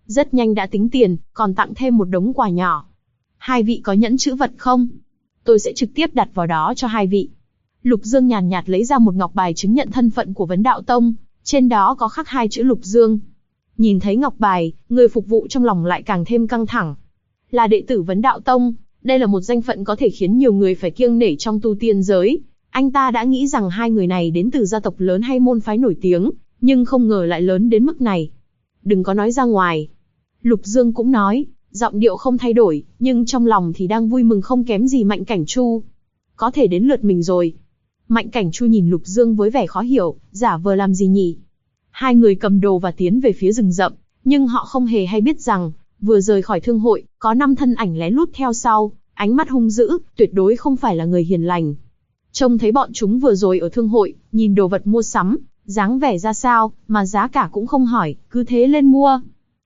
[SPEAKER 1] Rất nhanh đã tính tiền, còn tặng thêm một đống quà nhỏ. Hai vị có nhẫn chữ vật không? Tôi sẽ trực tiếp đặt vào đó cho hai vị. Lục Dương nhàn nhạt lấy ra một ngọc bài chứng nhận thân phận của Vấn Đạo Tông, trên đó có khắc 2 chữ Lục Dương. Nhìn thấy ngọc bài, người phục vụ trong lòng lại càng thêm căng thẳng. Là đệ tử Vấn Đạo Tông, đây là một danh phận có thể khiến nhiều người phải kiêng nể trong tu tiên giới. Anh ta đã nghĩ rằng hai người này đến từ gia tộc lớn hay môn phái nổi tiếng, nhưng không ngờ lại lớn đến mức này. Đừng có nói ra ngoài. Lục Dương cũng nói, giọng điệu không thay đổi, nhưng trong lòng thì đang vui mừng không kém gì Mạnh Cảnh Chu. Có thể đến lượt mình rồi. Mạnh Cảnh Chu nhìn Lục Dương với vẻ khó hiểu, giả vờ làm gì nhỉ? Hai người cầm đồ và tiến về phía rừng rậm, nhưng họ không hề hay biết rằng, vừa rời khỏi thương hội, có 5 thân ảnh lén lút theo sau, ánh mắt hung dữ, tuyệt đối không phải là người hiền lành. Trông thấy bọn chúng vừa rồi ở thương hội, nhìn đồ vật mua sắm, dáng vẻ ra sao, mà giá cả cũng không hỏi, cứ thế lên mua.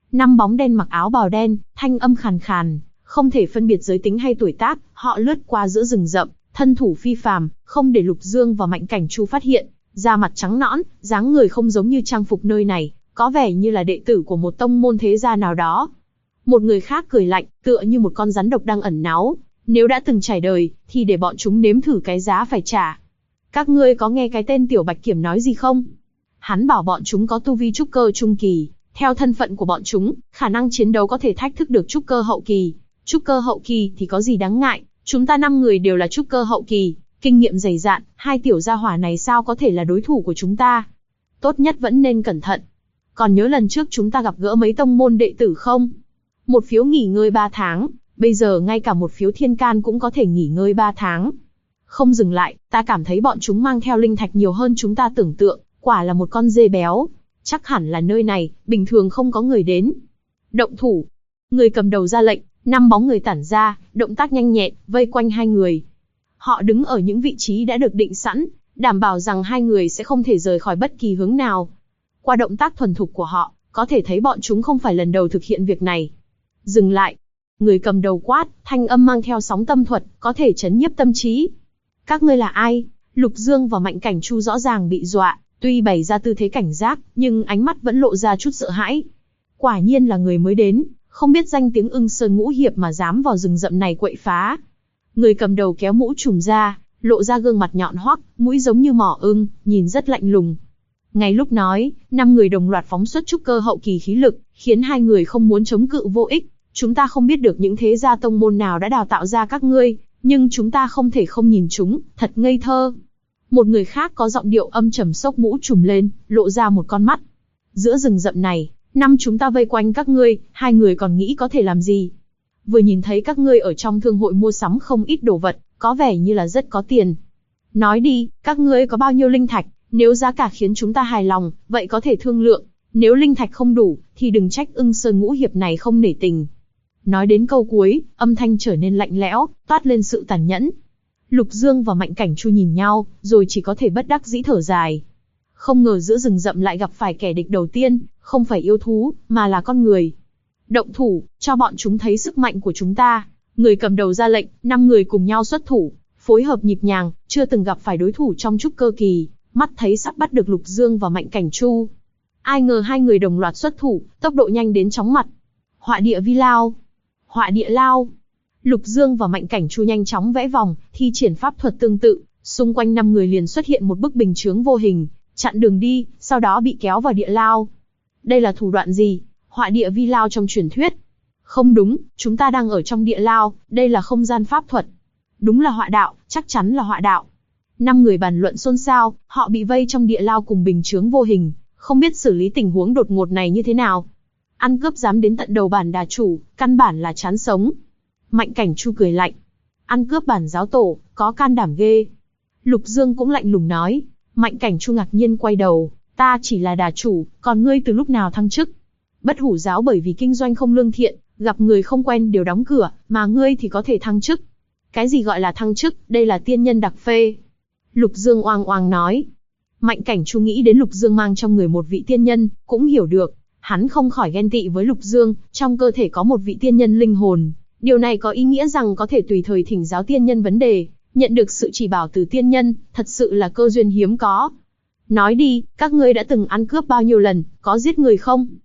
[SPEAKER 1] 5 bóng đen mặc áo bào đen, thanh âm khàn khàn, không thể phân biệt giới tính hay tuổi tác, họ lướt qua giữa rừng rậm, thân thủ phi phàm, không để Lục Dương và Mạnh Cảnh Chu phát hiện, da mặt trắng nõn, dáng người không giống như trang phục nơi này, có vẻ như là đệ tử của một tông môn thế gia nào đó. Một người khác cười lạnh, tựa như một con rắn độc đang ẩn náu, nếu đã từng trải đời, thì để bọn chúng nếm thử cái giá phải trả. Các ngươi có nghe cái tên Tiểu Bạch Kiểm nói gì không? Hắn bảo bọn chúng có tu vi trúc cơ trung kỳ, theo thân phận của bọn chúng, khả năng chiến đấu có thể thách thức được trúc cơ hậu kỳ. Trúc cơ hậu kỳ thì có gì đáng ngại, chúng ta 5 người đều là trúc cơ hậu kỳ, kinh nghiệm dày dạn, hai tiểu gia hỏa này sao có thể là đối thủ của chúng ta? Tốt nhất vẫn nên cẩn thận. Còn nhớ lần trước chúng ta gặp gỡ mấy tông môn đệ tử không? Một phiếu nghỉ ngơi 3 tháng, bây giờ ngay cả một phiếu thiên can cũng có thể nghỉ ngơi 3 tháng. Không dừng lại, ta cảm thấy bọn chúng mang theo linh thạch nhiều hơn chúng ta tưởng tượng, quả là một con dê béo. Chắc hẳn là nơi này, bình thường không có người đến. Động thủ. Người cầm đầu ra lệnh, 5 bóng người tản ra, động tác nhanh nhẹn, vây quanh hai người. Họ đứng ở những vị trí đã được định sẵn, đảm bảo rằng hai người sẽ không thể rời khỏi bất kỳ hướng nào. Qua động tác thuần thục của họ, có thể thấy bọn chúng không phải lần đầu thực hiện việc này. Dừng lại. Người cầm đầu quát, thanh âm mang theo sóng tâm thuật, có thể chấn nhiếp tâm trí. Các ngươi là ai? Lục Dương và Mạnh Cảnh Chu rõ ràng bị dọa, tuy bày ra tư thế cảnh giác, nhưng ánh mắt vẫn lộ ra chút sợ hãi. Quả nhiên là người mới đến, không biết danh tiếng Ưng Sơn Ngũ Hiệp mà dám vào rừng rậm này quậy phá. Người cầm đầu kéo mũ trùm ra, lộ ra gương mặt nhọn hoắt, mũi giống như mỏ ưng, nhìn rất lạnh lùng. Ngay lúc nói, 5 người đồng loạt phóng xuất trúc cơ hậu kỳ khí lực, khiến hai người không muốn chống cự vô ích. Chúng ta không biết được những thế gia tông môn nào đã đào tạo ra các ngươi, nhưng chúng ta không thể không nhìn chúng, thật ngây thơ. Một người khác có giọng điệu âm trầm xốc mũ trùm lên, lộ ra một con mắt. Giữa rừng rậm này, 5 chúng ta vây quanh các ngươi, hai người còn nghĩ có thể làm gì? Vừa nhìn thấy các ngươi ở trong thương hội mua sắm không ít đồ vật, có vẻ như là rất có tiền. Nói đi, các ngươi có bao nhiêu linh thạch, nếu giá cả khiến chúng ta hài lòng, vậy có thể thương lượng. Nếu linh thạch không đủ, thì đừng trách Ưng Sơn Ngũ Hiệp này không nể tình. Nói đến câu cuối, âm thanh trở nên lạnh lẽo, toát lên sự tàn nhẫn. Lục Dương và Mạnh Cảnh Chu nhìn nhau, rồi chỉ có thể bất đắc dĩ thở dài. Không ngờ giữa rừng rậm lại gặp phải kẻ địch đầu tiên, không phải yêu thú, mà là con người. Động thủ, cho bọn chúng thấy sức mạnh của chúng ta. Người cầm đầu ra lệnh, 5 người cùng nhau xuất thủ, phối hợp nhịp nhàng, chưa từng gặp phải đối thủ trong trúc cơ kỳ, mắt thấy sắp bắt được Lục Dương và Mạnh Cảnh Chu. Ai ngờ hai người đồng loạt xuất thủ, tốc độ nhanh đến chóng mặt. Họa địa vi lao. Họa địa lao. Lục Dương và Mạnh Cảnh Chu nhanh chóng vẽ vòng, thi triển pháp thuật tương tự, xung quanh 5 người liền xuất hiện một bức bình chướng vô hình, chặn đường đi, sau đó bị kéo vào địa lao. Đây là thủ đoạn gì? Họa địa vi lao trong truyền thuyết. Không đúng, chúng ta đang ở trong địa lao, đây là không gian pháp thuật. Đúng là họa đạo, chắc chắn là họa đạo. 5 người bàn luận xôn xao, họ bị vây trong địa lao cùng bình chướng vô hình, không biết xử lý tình huống đột ngột này như thế nào. Ăn cướp dám đến tận đầu bản đà chủ, căn bản là chán sống. Mạnh Cảnh Chu cười lạnh. Ăn cướp bản giáo tổ, có can đảm ghê. Lục Dương cũng lạnh lùng nói. Mạnh Cảnh Chu ngạc nhiên quay đầu. Ta chỉ là đà chủ, còn ngươi từ lúc nào thăng chức? Bất hủ giáo bởi vì kinh doanh không lương thiện, gặp người không quen đều đóng cửa, mà ngươi thì có thể thăng chức. Cái gì gọi là thăng chức, đây là tiên nhân đặc phê. Lục Dương oang oang nói. Mạnh Cảnh Chu nghĩ đến Lục Dương mang trong người một vị tiên nhân, cũng hiểu được. Hắn không khỏi ghen tị với Lục Dương, trong cơ thể có một vị tiên nhân linh hồn. Điều này có ý nghĩa rằng có thể tùy thời thỉnh giáo tiên nhân vấn đề, nhận được sự chỉ bảo từ tiên nhân, thật sự là cơ duyên hiếm có. Nói đi, các ngươi đã từng ăn cướp bao nhiêu lần, có giết người không?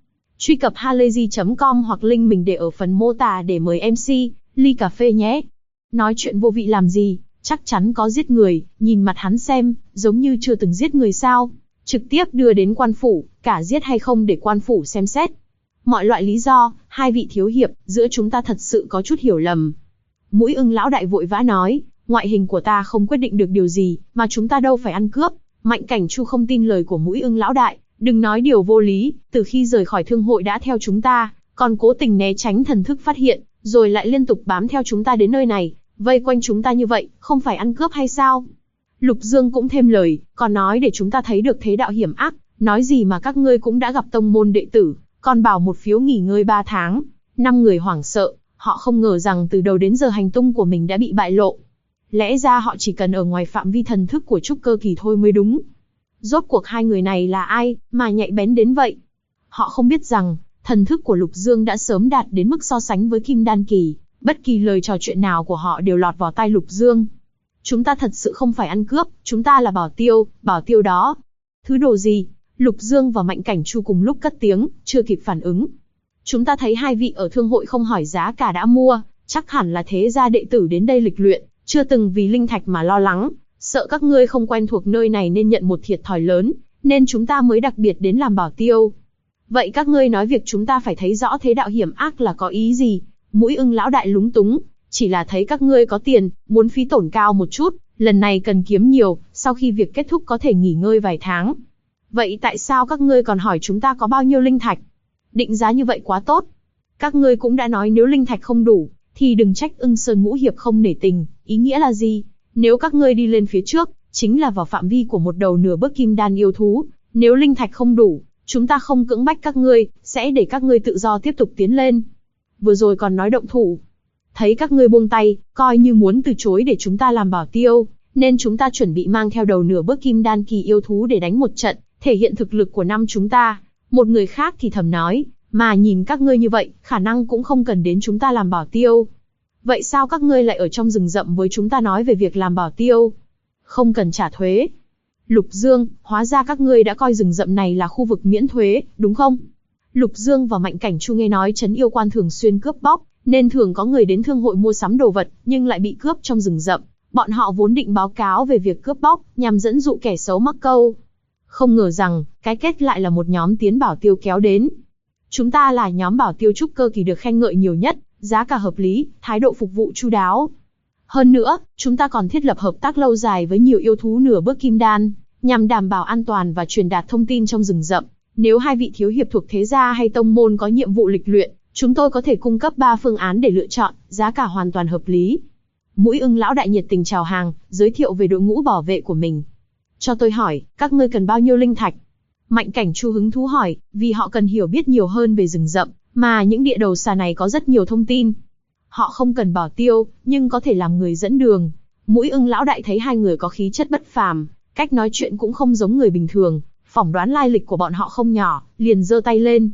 [SPEAKER 1] Truy cập halayzi.com hoặc link mình để ở phần mô tả để mời MC, ly cà phê nhé. Nói chuyện vô vị làm gì, chắc chắn có giết người, nhìn mặt hắn xem, giống như chưa từng giết người sao. Trực tiếp đưa đến quan phủ, cả giết hay không để quan phủ xem xét. Mọi loại lý do, hai vị thiếu hiệp, giữa chúng ta thật sự có chút hiểu lầm. Mũi ưng lão đại vội vã nói, ngoại hình của ta không quyết định được điều gì, mà chúng ta đâu phải ăn cướp. Mạnh Cảnh Chu không tin lời của mũi ưng lão đại, đừng nói điều vô lý, từ khi rời khỏi thương hội đã theo chúng ta, còn cố tình né tránh thần thức phát hiện, rồi lại liên tục bám theo chúng ta đến nơi này, vây quanh chúng ta như vậy, không phải ăn cướp hay sao? Lục Dương cũng thêm lời, còn nói để chúng ta thấy được thế đạo hiểm ác, nói gì mà các ngươi cũng đã gặp tông môn đệ tử, còn bảo một phiếu nghỉ ngơi 3 tháng. 5 người hoảng sợ, họ không ngờ rằng từ đầu đến giờ hành tung của mình đã bị bại lộ. Lẽ ra họ chỉ cần ở ngoài phạm vi thần thức của trúc cơ kỳ thôi mới đúng. Rốt cuộc hai người này là ai, mà nhạy bén đến vậy? Họ không biết rằng, thần thức của Lục Dương đã sớm đạt đến mức so sánh với Kim Đan kỳ, bất kỳ lời trò chuyện nào của họ đều lọt vào tai Lục Dương. Chúng ta thật sự không phải ăn cướp, chúng ta là bảo tiêu đó. Thứ đồ gì? Lục Dương và Mạnh Cảnh Chu cùng lúc cất tiếng, chưa kịp phản ứng. Chúng ta thấy hai vị ở thương hội không hỏi giá cả đã mua, chắc hẳn là thế gia đệ tử đến đây lịch luyện, chưa từng vì linh thạch mà lo lắng, sợ các ngươi không quen thuộc nơi này nên nhận một thiệt thòi lớn, nên chúng ta mới đặc biệt đến làm bảo tiêu. Vậy các ngươi nói việc chúng ta phải thấy rõ thế đạo hiểm ác là có ý gì? Mũi ưng lão đại lúng túng, chỉ là thấy các ngươi có tiền, muốn phí tổn cao một chút, lần này cần kiếm nhiều, sau khi việc kết thúc có thể nghỉ ngơi vài tháng. Vậy tại sao các ngươi còn hỏi chúng ta có bao nhiêu linh thạch? Định giá như vậy quá tốt. Các ngươi cũng đã nói nếu linh thạch không đủ, thì đừng trách Ưng Sơn ngũ hiệp không nể tình, ý nghĩa là gì? Nếu các ngươi đi lên phía trước, chính là vào phạm vi của một đầu nửa bước kim đan yêu thú, nếu linh thạch không đủ, chúng ta không cưỡng bách các ngươi, sẽ để các ngươi tự do tiếp tục tiến lên. Vừa rồi còn nói động thủ. Thấy các ngươi buông tay, coi như muốn từ chối để chúng ta làm bảo tiêu, nên chúng ta chuẩn bị mang theo đầu nửa bước kim đan kỳ yêu thú để đánh một trận, thể hiện thực lực của năm chúng ta. Một người khác thì thầm nói, mà nhìn các ngươi như vậy, khả năng cũng không cần đến chúng ta làm bảo tiêu. Vậy sao các ngươi lại ở trong rừng rậm với chúng ta nói về việc làm bảo tiêu? Không cần trả thuế. Lục Dương, hóa ra các ngươi đã coi rừng rậm này là khu vực miễn thuế, đúng không? Lục Dương và Mạnh Cảnh Chu nghe nói trấn yêu quan thường xuyên cướp bóc, nên thường có người đến thương hội mua sắm đồ vật, nhưng lại bị cướp trong rừng rậm. Bọn họ vốn định báo cáo về việc cướp bóc, nhằm dẫn dụ kẻ xấu mắc câu. Không ngờ rằng, cái kết lại là một nhóm tiến bảo tiêu kéo đến. Chúng ta là nhóm bảo tiêu trúc cơ kỳ được khen ngợi nhiều nhất, giá cả hợp lý, thái độ phục vụ chu đáo. Hơn nữa, chúng ta còn thiết lập hợp tác lâu dài với nhiều yêu thú nửa bước kim đan, nhằm đảm bảo an toàn và truyền đạt thông tin trong rừng rậm. Nếu hai vị thiếu hiệp thuộc thế gia hay tông môn có nhiệm vụ lịch luyện, chúng tôi có thể cung cấp 3 phương án để lựa chọn, giá cả hoàn toàn hợp lý. Mũi ưng lão đại nhiệt tình chào hàng, giới thiệu về đội ngũ bảo vệ của mình. Cho tôi hỏi, các ngươi cần bao nhiêu linh thạch? Mạnh Cảnh Chu hứng thú hỏi, vì họ cần hiểu biết nhiều hơn về rừng rậm, mà những địa đầu xà này có rất nhiều thông tin. Họ không cần bảo tiêu, nhưng có thể làm người dẫn đường. Mũi ưng lão đại thấy hai người có khí chất bất phàm, cách nói chuyện cũng không giống người bình thường, phỏng đoán lai lịch của bọn họ không nhỏ, liền giơ tay lên.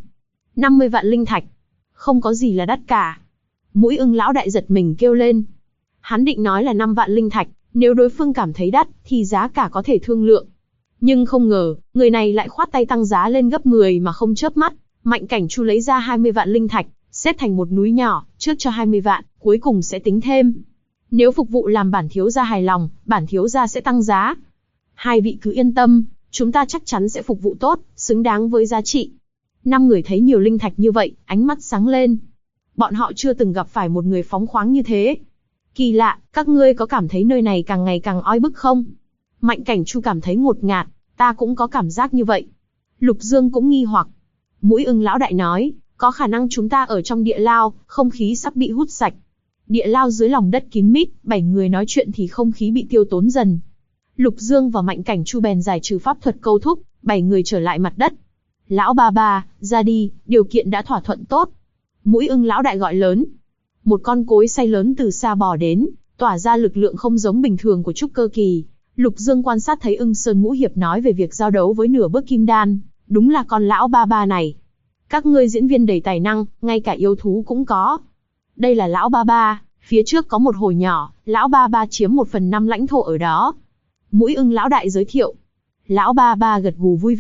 [SPEAKER 1] 50 vạn linh thạch. Không có gì là đắt cả. Mũi ưng lão đại giật mình kêu lên. Hắn định nói là 5 vạn linh thạch, nếu đối phương cảm thấy đắt, thì giá cả có thể thương lượng. Nhưng không ngờ, người này lại khoát tay tăng giá lên gấp 10 mà không chớp mắt. Mạnh Cảnh Chu lấy ra 20 vạn linh thạch, xếp thành một núi nhỏ, trước cho 20 vạn, cuối cùng sẽ tính thêm. Nếu phục vụ làm bản thiếu gia hài lòng, bản thiếu gia sẽ tăng giá. Hai vị cứ yên tâm, chúng ta chắc chắn sẽ phục vụ tốt, xứng đáng với giá trị. 5 người thấy nhiều linh thạch như vậy, ánh mắt sáng lên. Bọn họ chưa từng gặp phải một người phóng khoáng như thế. Kỳ lạ, các ngươi có cảm thấy nơi này càng ngày càng oi bức không? Mạnh Cảnh Chu cảm thấy ngột ngạt, ta cũng có cảm giác như vậy. Lục Dương cũng nghi hoặc. Mũi ưng lão đại nói, có khả năng chúng ta ở trong địa lao, không khí sắp bị hút sạch. Địa lao dưới lòng đất kín mít, 7 người nói chuyện thì không khí bị tiêu tốn dần. Lục Dương và Mạnh Cảnh Chu bèn giải trừ pháp thuật câu thúc, 7 người trở lại mặt đất. Lão ba ba, ra đi, điều kiện đã thỏa thuận tốt. Mũi ưng lão đại gọi lớn. Một con cối xay lớn từ xa bò đến, tỏa ra lực lượng không giống bình thường của trúc cơ kỳ. Lục Dương quan sát thấy Ưng Sơn ngũ hiệp nói về việc giao đấu với nửa bước kim đan, đúng là con lão ba ba này. Các ngươi diễn viên đầy tài năng, ngay cả yêu thú cũng có. Đây là lão ba ba, phía trước có một hồ nhỏ, lão ba ba chiếm 1/5 lãnh thổ ở đó. Mũi ưng lão đại giới thiệu. Lão ba ba gật gù vui vẻ,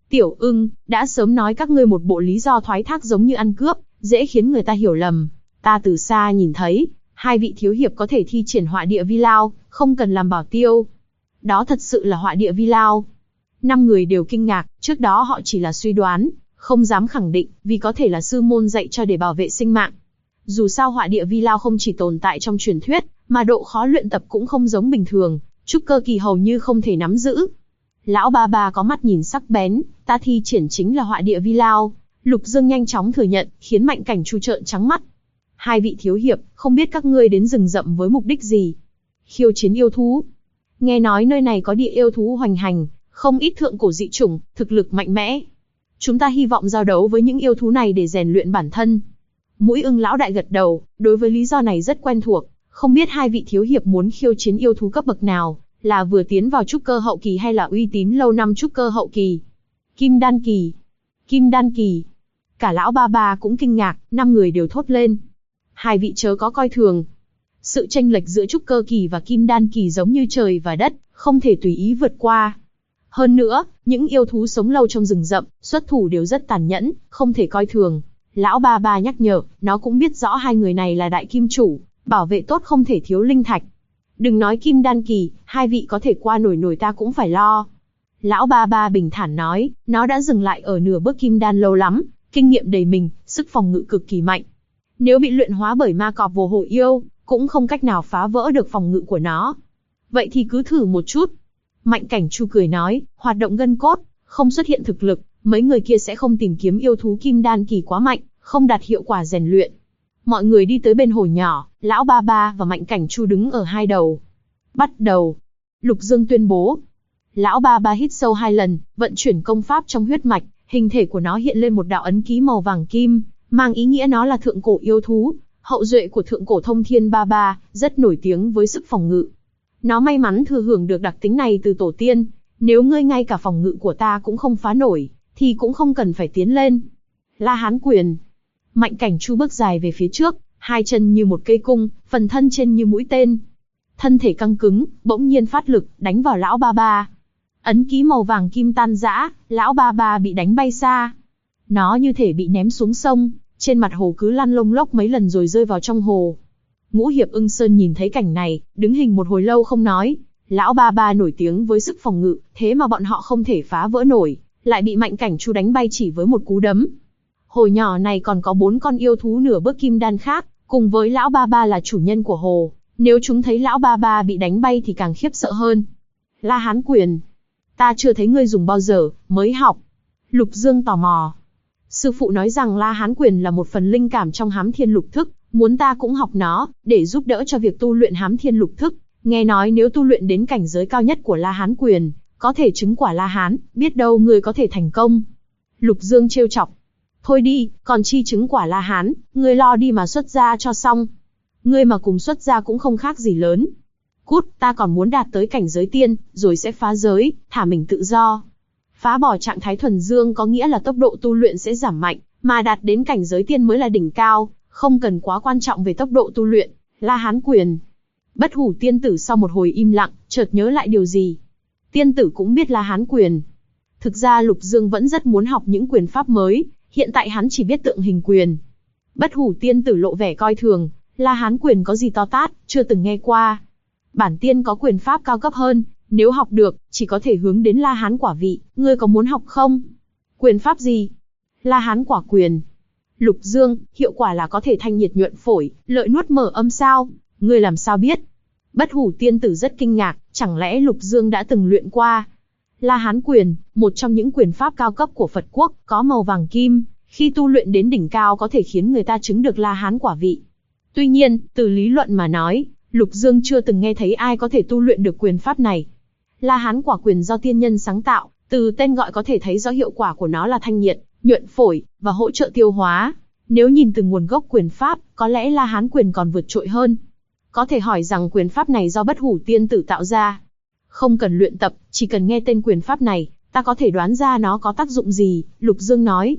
[SPEAKER 1] Tiểu Ưng, đã sớm nói các ngươi một bộ lý do thoái thác giống như ăn cướp, dễ khiến người ta hiểu lầm. Ta từ xa nhìn thấy, hai vị thiếu hiệp có thể thi triển họa địa vi lao, không cần làm bảo tiêu. Đó thật sự là họa địa vi lao. 5 người đều kinh ngạc, trước đó họ chỉ là suy đoán, không dám khẳng định, vì có thể là sư môn dạy cho để bảo vệ sinh mạng. Dù sao họa địa vi lao không chỉ tồn tại trong truyền thuyết, mà độ khó luyện tập cũng không giống bình thường, trúc cơ kỳ hầu như không thể nắm giữ. Lão ba ba có mắt nhìn sắc bén, ta thi triển chính là họa địa vi lao. Lục Dương nhanh chóng thừa nhận, khiến Mạnh Cảnh Chu trợn trắng mắt. Hai vị thiếu hiệp, không biết các ngươi đến rừng rậm với mục đích gì? Khiêu chiến yêu thú. Nghe nói nơi này có địa yêu thú hoành hành, không ít thượng cổ dị chủng, thực lực mạnh mẽ. Chúng ta hy vọng giao đấu với những yêu thú này để rèn luyện bản thân. Mũi Ưng lão đại gật đầu, đối với lý do này rất quen thuộc. Không biết hai vị thiếu hiệp muốn khiêu chiến yêu thú cấp bậc nào, là vừa tiến vào trúc cơ hậu kỳ hay là uy tín lâu năm trúc cơ hậu kỳ? Kim đan kỳ. Kim đan kỳ. Cả lão ba ba cũng kinh ngạc, 5 người đều thốt lên. Hai vị chớ có coi thường. Sự chênh lệch giữa trúc cơ kỳ và kim đan kỳ giống như trời và đất, không thể tùy ý vượt qua. Hơn nữa, những yêu thú sống lâu trong rừng rậm, xuất thủ đều rất tàn nhẫn, không thể coi thường. Lão ba ba nhắc nhở, nó cũng biết rõ hai người này là đại kim chủ, bảo vệ tốt không thể thiếu linh thạch. Đừng nói kim đan kỳ, hai vị có thể qua nổi ta cũng phải lo. Lão ba ba bình thản nói, nó đã dừng lại ở nửa bước kim đan lâu lắm, kinh nghiệm đầy mình, sức phòng ngự cực kỳ mạnh. Nếu bị luyện hóa bởi ma cọp vồ hổ yêu, cũng không cách nào phá vỡ được phòng ngự của nó. Vậy thì cứ thử một chút. Mạnh Cảnh Chu cười nói, hoạt động gân cốt, không xuất hiện thực lực, mấy người kia sẽ không tìm kiếm yêu thú kim đan kỳ quá mạnh, không đạt hiệu quả rèn luyện. Mọi người đi tới bên hồ nhỏ, lão ba ba và Mạnh Cảnh Chu đứng ở hai đầu. Bắt đầu. Lục Dương tuyên bố. Lão ba ba hít sâu 2 lần, vận chuyển công pháp trong huyết mạch, hình thể của nó hiện lên một đạo ấn ký màu vàng kim, mang ý nghĩa nó là thượng cổ yêu thú, hậu duệ của thượng cổ thông thiên ba ba, rất nổi tiếng với sức phòng ngự. Nó may mắn thừa hưởng được đặc tính này từ tổ tiên, nếu ngươi ngay cả phòng ngự của ta cũng không phá nổi, thì cũng không cần phải tiến lên. La Hán quyền. Mạnh Cảnh Chu bước dài về phía trước, 2 chân như một cây cung, phần thân trên như mũi tên. Thân thể căng cứng, bỗng nhiên phát lực, đánh vào lão ba ba. Ấn ký màu vàng kim tan rã, lão ba ba bị đánh bay xa. Nó như thể bị ném xuống sông, trên mặt hồ cứ lăn lông lốc mấy lần rồi rơi vào trong hồ. Ngũ Hiệp Ưng Sơn nhìn thấy cảnh này, đứng hình một hồi lâu không nói. Lão ba ba nổi tiếng với sức phòng ngự, thế mà bọn họ không thể phá vỡ nổi, lại bị Mạnh Cảnh Chu đánh bay chỉ với một cú đấm. Hồ nhỏ này còn có 4 con yêu thú nửa bước kim đan khác, cùng với lão ba ba là chủ nhân của hồ. Nếu chúng thấy lão ba ba bị đánh bay thì càng khiếp sợ hơn. La Hán quyền. Ta chưa thấy ngươi dùng bao giờ, mới học. Lục Dương tò mò. Sư phụ nói rằng La Hán quyền là một phần linh cảm trong Hám Thiên Lục Thức, muốn ta cũng học nó, để giúp đỡ cho việc tu luyện Hám Thiên Lục Thức. Nghe nói nếu tu luyện đến cảnh giới cao nhất của La Hán quyền, có thể chứng quả La Hán, biết đâu ngươi có thể thành công. Lục Dương trêu chọc. Thôi đi, còn chi chứng quả La Hán, ngươi lo đi mà xuất gia cho xong. Ngươi mà cùng xuất gia cũng không khác gì lớn. Cút, ta còn muốn đạt tới cảnh giới tiên, rồi sẽ phá giới, thả mình tự do. Phá bỏ trạng thái thuần dương có nghĩa là tốc độ tu luyện sẽ giảm mạnh, mà đạt đến cảnh giới tiên mới là đỉnh cao, không cần quá quan trọng về tốc độ tu luyện. La Hán quyền. Bất Hủ tiên tử sau một hồi im lặng, chợt nhớ lại điều gì. Tiên tử cũng biết La Hán quyền. Thực ra Lục Dương vẫn rất muốn học những quyền pháp mới, hiện tại hắn chỉ biết tượng hình quyền. Bất Hủ tiên tử lộ vẻ coi thường, La Hán quyền có gì to tát, chưa từng nghe qua. Bản tiên có quyền pháp cao cấp hơn, nếu học được, chỉ có thể hướng đến La Hán quả vị, ngươi có muốn học không? Quyền pháp gì? La Hán quả quyền. Lục Dương, hiệu quả là có thể thanh nhiệt nhuận phổi, lợi nuốt mở âm sao? Ngươi làm sao biết? Bất Hủ tiên tử rất kinh ngạc, chẳng lẽ Lục Dương đã từng luyện qua? La Hán quyền, một trong những quyền pháp cao cấp của Phật quốc, có màu vàng kim, khi tu luyện đến đỉnh cao có thể khiến người ta chứng được La Hán quả vị. Tuy nhiên, từ lý luận mà nói, Lục Dương chưa từng nghe thấy ai có thể tu luyện được quyền pháp này. La Hán quả quyền do tiên nhân sáng tạo, từ tên gọi có thể thấy rõ hiệu quả của nó là thanh nhiệt, nhuận phổi, và hỗ trợ tiêu hóa. Nếu nhìn từ nguồn gốc quyền pháp, có lẽ La Hán quyền còn vượt trội hơn. Có thể hỏi rằng quyền pháp này do Bất Hủ tiên tử tạo ra. Không cần luyện tập, chỉ cần nghe tên quyền pháp này, ta có thể đoán ra nó có tác dụng gì, Lục Dương nói.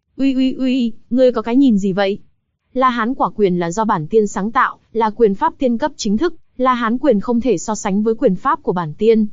[SPEAKER 1] Uy, ngươi có cái nhìn gì vậy? La Hán quả quyền là do bản tiên sáng tạo, là quyền pháp tiên cấp chính thức, La Hán quyền không thể so sánh với quyền pháp của bản tiên.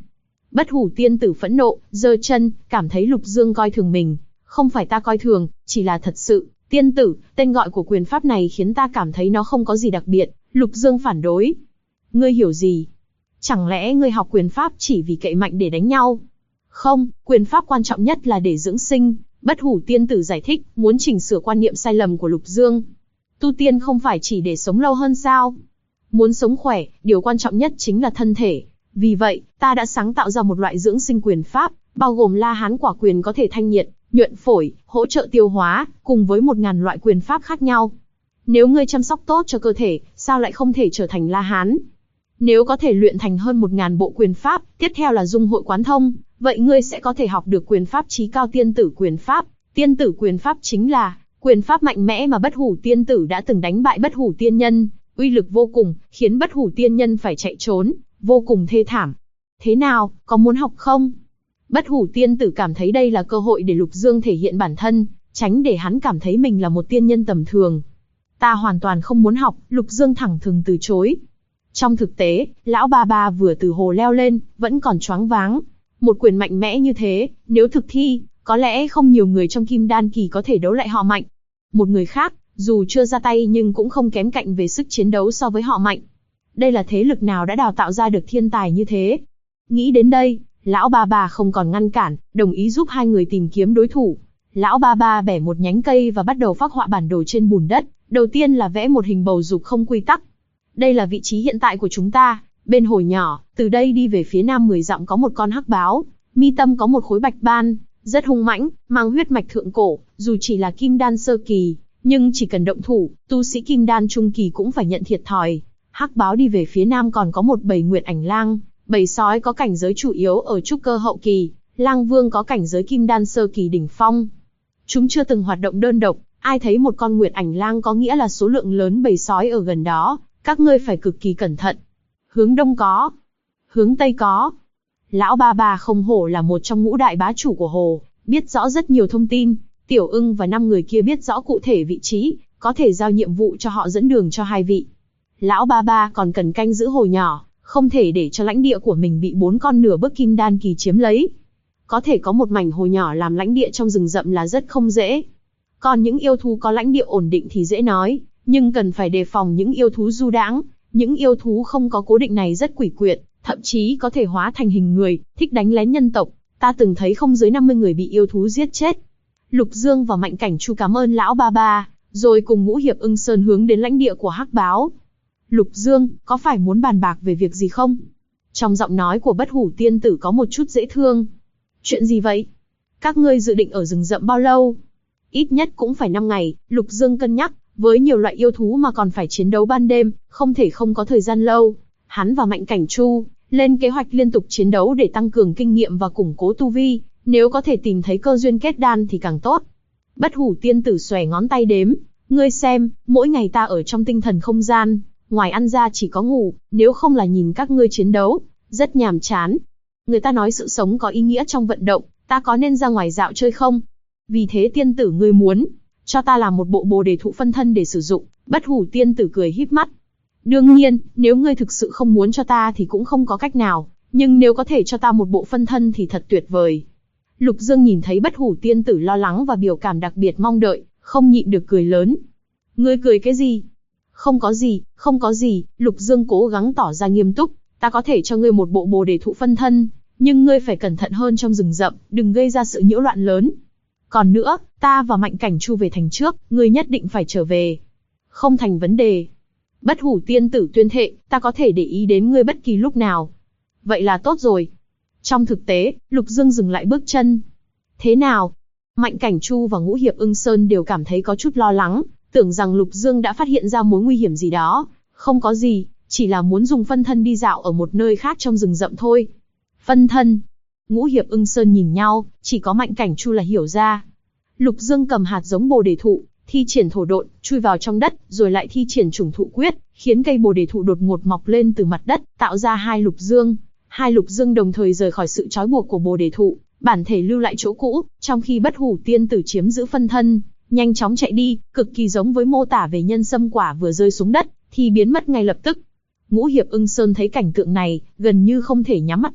[SPEAKER 1] Bất hủ tiên tử phẫn nộ, giơ chân, cảm thấy Lục Dương coi thường mình. Không phải ta coi thường, chỉ là thật sự, tiên tử, tên gọi của quyền pháp này khiến ta cảm thấy nó không có gì đặc biệt. Lục Dương phản đối. Ngươi hiểu gì? Chẳng lẽ ngươi học quyền pháp chỉ vì cậy mạnh để đánh nhau? Không, quyền pháp quan trọng nhất là để dưỡng sinh. Bất hủ tiên tử giải thích, muốn chỉnh sửa quan niệm sai lầm của Lục Dương. Tu tiên không phải chỉ để sống lâu hơn sao? Muốn sống khỏe, điều quan trọng nhất chính là thân thể. Vì vậy, ta đã sáng tạo ra một loại dưỡng sinh quyền pháp, bao gồm La Hán quả quyền có thể thanh nhiệt, nhuận phổi, hỗ trợ tiêu hóa, cùng với 1000 loại quyền pháp khác nhau. Nếu ngươi chăm sóc tốt cho cơ thể, sao lại không thể trở thành La Hán? Nếu có thể luyện thành hơn 1000 bộ quyền pháp, tiếp theo là dung hội quán thông, vậy ngươi sẽ có thể học được quyền pháp chí cao tiên tử quyền pháp. Tiên tử quyền pháp chính là quyền pháp mạnh mẽ mà bất hủ tiên tử đã từng đánh bại bất hủ tiên nhân, uy lực vô cùng, khiến bất hủ tiên nhân phải chạy trốn, vô cùng thê thảm. Thế nào, có muốn học không? Bất hủ tiên tử cảm thấy đây là cơ hội để Lục Dương thể hiện bản thân, tránh để hắn cảm thấy mình là một tiên nhân tầm thường. Ta hoàn toàn không muốn học, Lục Dương thẳng thừng từ chối. Trong thực tế, lão ba ba vừa từ hồ leo lên, vẫn còn choáng váng. Một quyền mạnh mẽ như thế, nếu thực thi, có lẽ không nhiều người trong Kim Đan kỳ có thể đấu lại họ Mạnh. Một người khác, dù chưa ra tay nhưng cũng không kém cạnh về sức chiến đấu so với họ Mạnh. Đây là thế lực nào đã đào tạo ra được thiên tài như thế? Nghĩ đến đây, lão ba ba không còn ngăn cản, đồng ý giúp hai người tìm kiếm đối thủ. Lão ba ba bẻ một nhánh cây và bắt đầu phác họa bản đồ trên bùn đất. Đầu tiên là vẽ một hình bầu dục không quy tắc. Đây là vị trí hiện tại của chúng ta, bên hồ nhỏ, từ đây đi về phía nam 10 dặm có một con hắc báo, mi tâm có một khối bạch ban, rất hung mãnh, mang huyết mạch thượng cổ, dù chỉ là kim đan sơ kỳ, nhưng chỉ cần động thủ, tu sĩ kim đan trung kỳ cũng phải nhận thiệt thòi. Hắc báo đi về phía nam còn có một bầy nguyệt ảnh lang, bầy sói có cảnh giới chủ yếu ở trúc cơ hậu kỳ, lang vương có cảnh giới kim đan sơ kỳ đỉnh phong. Chúng chưa từng hoạt động đơn độc, ai thấy một con nguyệt ảnh lang có nghĩa là số lượng lớn bầy sói ở gần đó, các ngươi phải cực kỳ cẩn thận. Hướng đông có, hướng tây có. Lão ba ba không hổ là một trong ngũ đại bá chủ của hồ, biết rõ rất nhiều thông tin. Tiểu Ưng và 5 người kia biết rõ cụ thể vị trí, có thể giao nhiệm vụ cho họ dẫn đường cho hai vị. Lão ba ba còn cần canh giữ hồ nhỏ, không thể để cho lãnh địa của mình bị 4 con nửa bước kim đan kỳ chiếm lấy. Có thể có một mảnh hồ nhỏ làm lãnh địa trong rừng rậm là rất không dễ. Còn những yêu thú có lãnh địa ổn định thì dễ nói, nhưng cần phải đề phòng những yêu thú du đãng. Những yêu thú không có cố định này rất quỷ quyệt, thậm chí có thể hóa thành hình người, thích đánh lén nhân tộc. Ta từng thấy không dưới 50 người bị yêu thú giết chết. Lục Dương và Mạnh Cảnh Chu cảm ơn lão ba ba, rồi cùng Ngũ Hiệp Ưng Sơn hướng đến lãnh địa của Hắc Báo. Lục Dương, có phải muốn bàn bạc về việc gì không? Trong giọng nói của Bất Hủ Tiên Tử có một chút dễ thương. Chuyện gì vậy? Các ngươi dự định ở rừng rậm bao lâu? Ít nhất cũng phải 5 ngày, Lục Dương cân nhắc, với nhiều loại yêu thú mà còn phải chiến đấu ban đêm, không thể không có thời gian lâu. Hắn và Mạnh Cảnh Chu lên kế hoạch liên tục chiến đấu để tăng cường kinh nghiệm và củng cố tu vi, nếu có thể tìm thấy cơ duyên kết đan thì càng tốt. Bất Hủ Tiên Tử xòe ngón tay đếm, ngươi xem, mỗi ngày ta ở trong tinh thần không gian, ngoài ăn ra chỉ có ngủ, nếu không là nhìn các ngươi chiến đấu, rất nhàm chán. Người ta nói sự sống có ý nghĩa trong vận động, ta có nên ra ngoài dạo chơi không? Vì thế tiên tử ngươi muốn cho ta làm một bộ bồ đề thụ phân thân để sử dụng. Bất Hủ Tiên Tử cười híp mắt. Đương nhiên, nếu ngươi thực sự không muốn cho ta thì cũng không có cách nào, nhưng nếu có thể cho ta một bộ phân thân thì thật tuyệt vời. Lục Dương nhìn thấy Bất Hủ Tiên Tử lo lắng và biểu cảm đặc biệt mong đợi, không nhịn được cười lớn. Ngươi cười cái gì? Không có gì, không có gì, Lục Dương cố gắng tỏ ra nghiêm túc, ta có thể cho ngươi một bộ bồ đề thụ phân thân, nhưng ngươi phải cẩn thận hơn trong rừng rậm, đừng gây ra sự nhiễu loạn lớn. Còn nữa, ta và Mạnh Cảnh Chu về thành trước, ngươi nhất định phải trở về. Không thành vấn đề. Bất Hủ Tiên Tử tuyên thệ, ta có thể để ý đến ngươi bất kỳ lúc nào. Vậy là tốt rồi. Trong thực tế, Lục Dương dừng lại bước chân. Thế nào? Mạnh Cảnh Chu và Ngũ Hiệp Ưng Sơn đều cảm thấy có chút lo lắng, tưởng rằng Lục Dương đã phát hiện ra mối nguy hiểm gì đó. Không có gì, chỉ là muốn dùng phân thân đi dạo ở một nơi khác trong rừng rậm thôi. Phân thân. Ngũ Hiệp Ưng Sơn nhìn nhau, chỉ có Mạnh Cảnh Chu là hiểu ra. Lục Dương cầm hạt giống bồ đề thụ, thi triển thổ độn, chui vào trong đất, rồi lại thi triển trùng thụ quyết, khiến cây bồ đề thụ đột ngột mọc lên từ mặt đất, tạo ra hai lục dương. Hai lục dương đồng thời rời khỏi sự trói buộc của bồ đề thụ, bản thể lưu lại chỗ cũ, trong khi Bất Hủ Tiên Tử chiếm giữ phân thân, nhanh chóng chạy đi, cực kỳ giống với mô tả về nhân sâm quả vừa rơi xuống đất, thì biến mất ngay lập tức. Ngũ Hiệp Ưng Sơn thấy cảnh tượng này, gần như không thể nhắm mắt lại,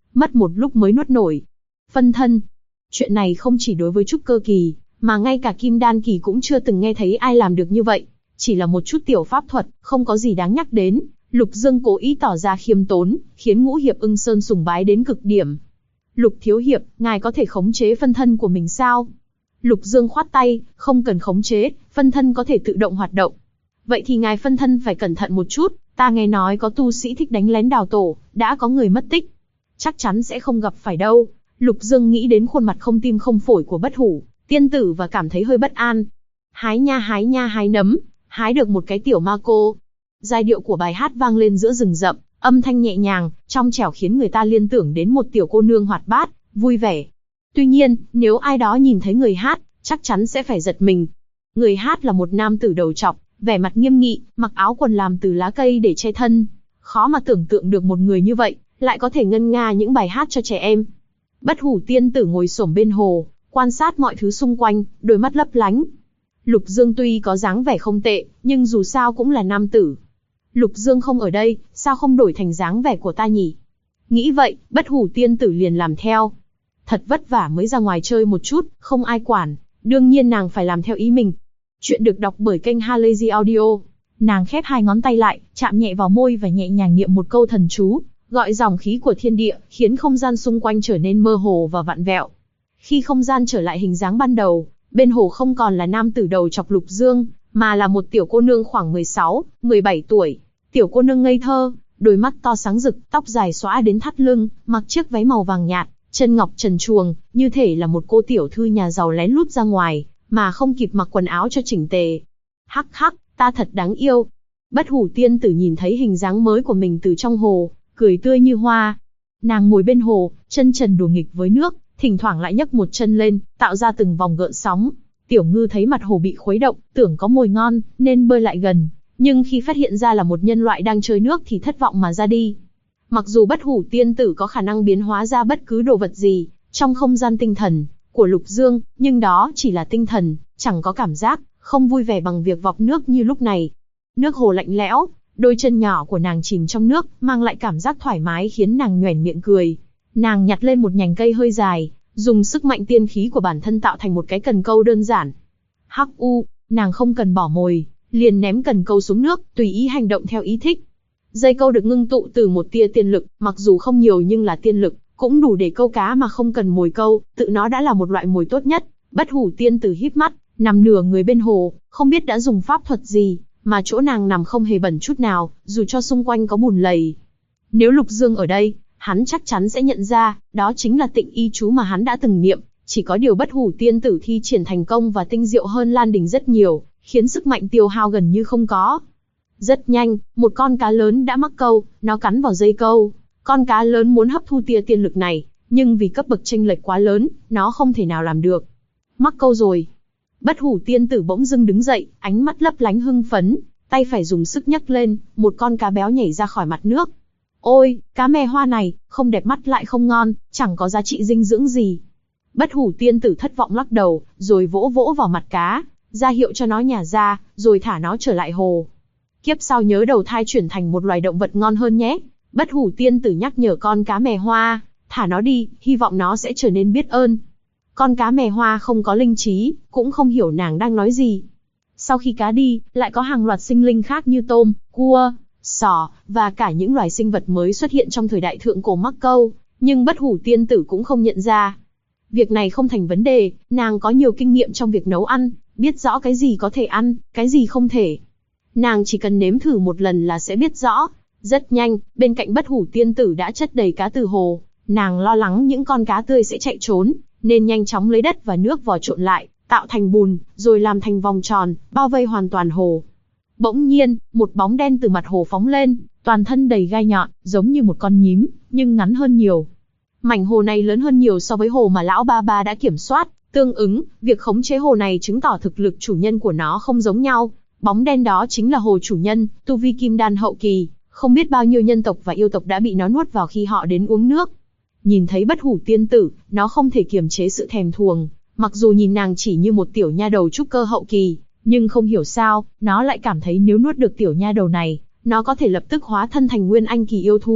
[SPEAKER 1] mất một lúc mới nuốt nổi. Phân thân. Chuyện này không chỉ đối với trúc cơ kỳ, mà ngay cả kim đan kỳ cũng chưa từng nghe thấy ai làm được như vậy. Chỉ là một chút tiểu pháp thuật, không có gì đáng nhắc đến. Lục Dương cố ý tỏ ra khiêm tốn, khiến Ngũ Hiệp Ưng Sơn sùng bái đến cực điểm. Lục thiếu hiệp, ngài có thể khống chế phân thân của mình sao? Lục Dương khoát tay, không cần khống chế, phân thân có thể tự động hoạt động. Vậy thì ngài phân thân phải cẩn thận một chút, ta nghe nói có tu sĩ thích đánh lén đào tổ, đã có người mất tích. Chắc chắn sẽ không gặp phải đâu. Lục Dương nghĩ đến khuôn mặt không tim không phổi của Bất Hủ tiên tử và cảm thấy hơi bất an. Hái nha hái nấm, hái được một cái tiểu ma cô. Giai điệu của bài hát vang lên giữa rừng rậm, âm thanh nhẹ nhàng, trong trẻo khiến người ta liên tưởng đến một tiểu cô nương hoạt bát, vui vẻ. Tuy nhiên, nếu ai đó nhìn thấy người hát, chắc chắn sẽ phải giật mình. Người hát là một nam tử đầu trọc, vẻ mặt nghiêm nghị, mặc áo quần làm từ lá cây để che thân. Khó mà tưởng tượng được một người như vậy, lại có thể ngân nga những bài hát cho trẻ em. Bất Hủ tiên tử ngồi xổm bên hồ, quan sát mọi thứ xung quanh, đôi mắt lấp lánh. Lục Dương tuy có dáng vẻ không tệ, nhưng dù sao cũng là nam tử. Lục Dương không ở đây, sao không đổi thành dáng vẻ của ta nhỉ? Nghĩ vậy, Bất Hủ tiên tử liền làm theo. Thật vất vả mới ra ngoài chơi một chút, không ai quản, đương nhiên nàng phải làm theo ý mình. Chuyện được đọc bởi kênh Halazy Audio. Nàng khép hai ngón tay lại, chạm nhẹ vào môi và nhẹ nhàng niệm một câu thần chú, gọi dòng khí của thiên địa, khiến không gian xung quanh trở nên mơ hồ và vặn vẹo. Khi không gian trở lại hình dáng ban đầu, bên hồ không còn là nam tử đầu chọc Lục Dương, mà là một tiểu cô nương khoảng 16, 17 tuổi. Tiểu cô nương ngây thơ, đôi mắt to sáng rực, tóc dài xõa đến thắt lưng, mặc chiếc váy màu vàng nhạt, chân ngọc trần truồng, như thể là một cô tiểu thư nhà giàu lén lút ra ngoài, mà không kịp mặc quần áo cho chỉnh tề. Hắc hắc, ta thật đáng yêu. Bất Hủ tiên tử nhìn thấy hình dáng mới của mình từ trong hồ, cười tươi như hoa. Nàng ngồi bên hồ, chân trần đùa nghịch với nước, thỉnh thoảng lại nhấc một chân lên, tạo ra từng vòng gợn sóng. Tiểu Ngư thấy mặt hồ bị khuấy động, tưởng có mồi ngon, nên bơi lại gần, nhưng khi phát hiện ra là một nhân loại đang chơi nước thì thất vọng mà ra đi. Mặc dù Bất Hủ tiên tử có khả năng biến hóa ra bất cứ đồ vật gì trong không gian tinh thần của Lục Dương, nhưng đó chỉ là tinh thần, chẳng có cảm giác, không vui vẻ bằng việc vọt nước như lúc này. Nước hồ lạnh lẽo, đôi chân nhỏ của nàng chìm trong nước, mang lại cảm giác thoải mái khiến nàng nhoẻn miệng cười. Nàng nhặt lên một nhành cây hơi dài, dùng sức mạnh tiên khí của bản thân tạo thành một cái cần câu đơn giản. Hắc u, nàng không cần bỏ mồi, liền ném cần câu xuống nước, tùy ý hành động theo ý thích. Dây câu được ngưng tụ từ một tia tiên lực, mặc dù không nhiều nhưng là tiên lực, cũng đủ để câu cá mà không cần mồi câu, tự nó đã là một loại mồi tốt nhất. Bất Hủ tiên tử híp mắt, nằm nửa người bên hồ, không biết đã dùng pháp thuật gì, mà chỗ nàng nằm không hề bẩn chút nào, dù cho xung quanh có bùn lầy. Nếu Lục Dương ở đây, hắn chắc chắn sẽ nhận ra, đó chính là tịnh y chú mà hắn đã từng niệm. Chỉ có điều Bất Hủ tiên tử thi triển thành công và tinh diệu hơn Lan Đình rất nhiều, khiến sức mạnh tiêu hao gần như không có. Rất nhanh, một con cá lớn đã mắc câu, nó cắn vào dây câu. Con cá lớn muốn hấp thu tia tiên lực này, nhưng vì cấp bậc chênh lệch quá lớn, nó không thể nào làm được. Mắc câu rồi. Bất Hủ tiên tử bỗng dưng đứng dậy, ánh mắt lấp lánh hưng phấn, tay phải dùng sức nhấc lên, một con cá béo nhảy ra khỏi mặt nước. Ôi, cá mè hoa này, không đẹp mắt lại không ngon, chẳng có giá trị dinh dưỡng gì. Bất Hủ tiên tử thất vọng lắc đầu, rồi vỗ vỗ vào mặt cá, ra hiệu cho nó nhả ra, rồi thả nó trở lại hồ. Kiếp sau nhớ đầu thai chuyển thành một loài động vật ngon hơn nhé. Bất Hủ tiên tử nhắc nhở con cá mè hoa, thả nó đi, hy vọng nó sẽ trở nên biết ơn. Con cá mè hoa không có linh trí, cũng không hiểu nàng đang nói gì. Sau khi cá đi, lại có hàng loạt sinh linh khác như tôm, cua, sò, và cả những loài sinh vật mới xuất hiện trong thời đại thượng cổ mắc câu, nhưng Bất Hủ tiên tử cũng không nhận ra. Việc này không thành vấn đề, nàng có nhiều kinh nghiệm trong việc nấu ăn, biết rõ cái gì có thể ăn, cái gì không thể. Nàng chỉ cần nếm thử một lần là sẽ biết rõ. Rất nhanh, bên cạnh Bất Hủ tiên tử đã chất đầy cá từ hồ. Nàng lo lắng những con cá tươi sẽ chạy trốn, nên nhanh chóng lấy đất và nước vò trộn lại, tạo thành bùn, rồi làm thành vòng tròn, bao vây hoàn toàn hồ. Bỗng nhiên, một bóng đen từ mặt hồ phóng lên, toàn thân đầy gai nhọn, giống như một con nhím, nhưng ngắn hơn nhiều. Mảnh hồ này lớn hơn nhiều so với hồ mà lão ba ba đã kiểm soát, tương ứng, việc khống chế hồ này chứng tỏ thực lực chủ nhân của nó không giống nhau. Bóng đen đó chính là hồ chủ nhân, tu vi kim đan hậu kỳ, không biết bao nhiêu nhân tộc và yêu tộc đã bị nó nuốt vào khi họ đến uống nước. Nhìn thấy Bất Hủ tiên tử, nó không thể kiềm chế sự thèm thuồng, mặc dù nhìn nàng chỉ như một tiểu nha đầu trúc cơ hậu kỳ, nhưng không hiểu sao, nó lại cảm thấy nếu nuốt được tiểu nha đầu này, nó có thể lập tức hóa thân thành nguyên anh kỳ yêu thú,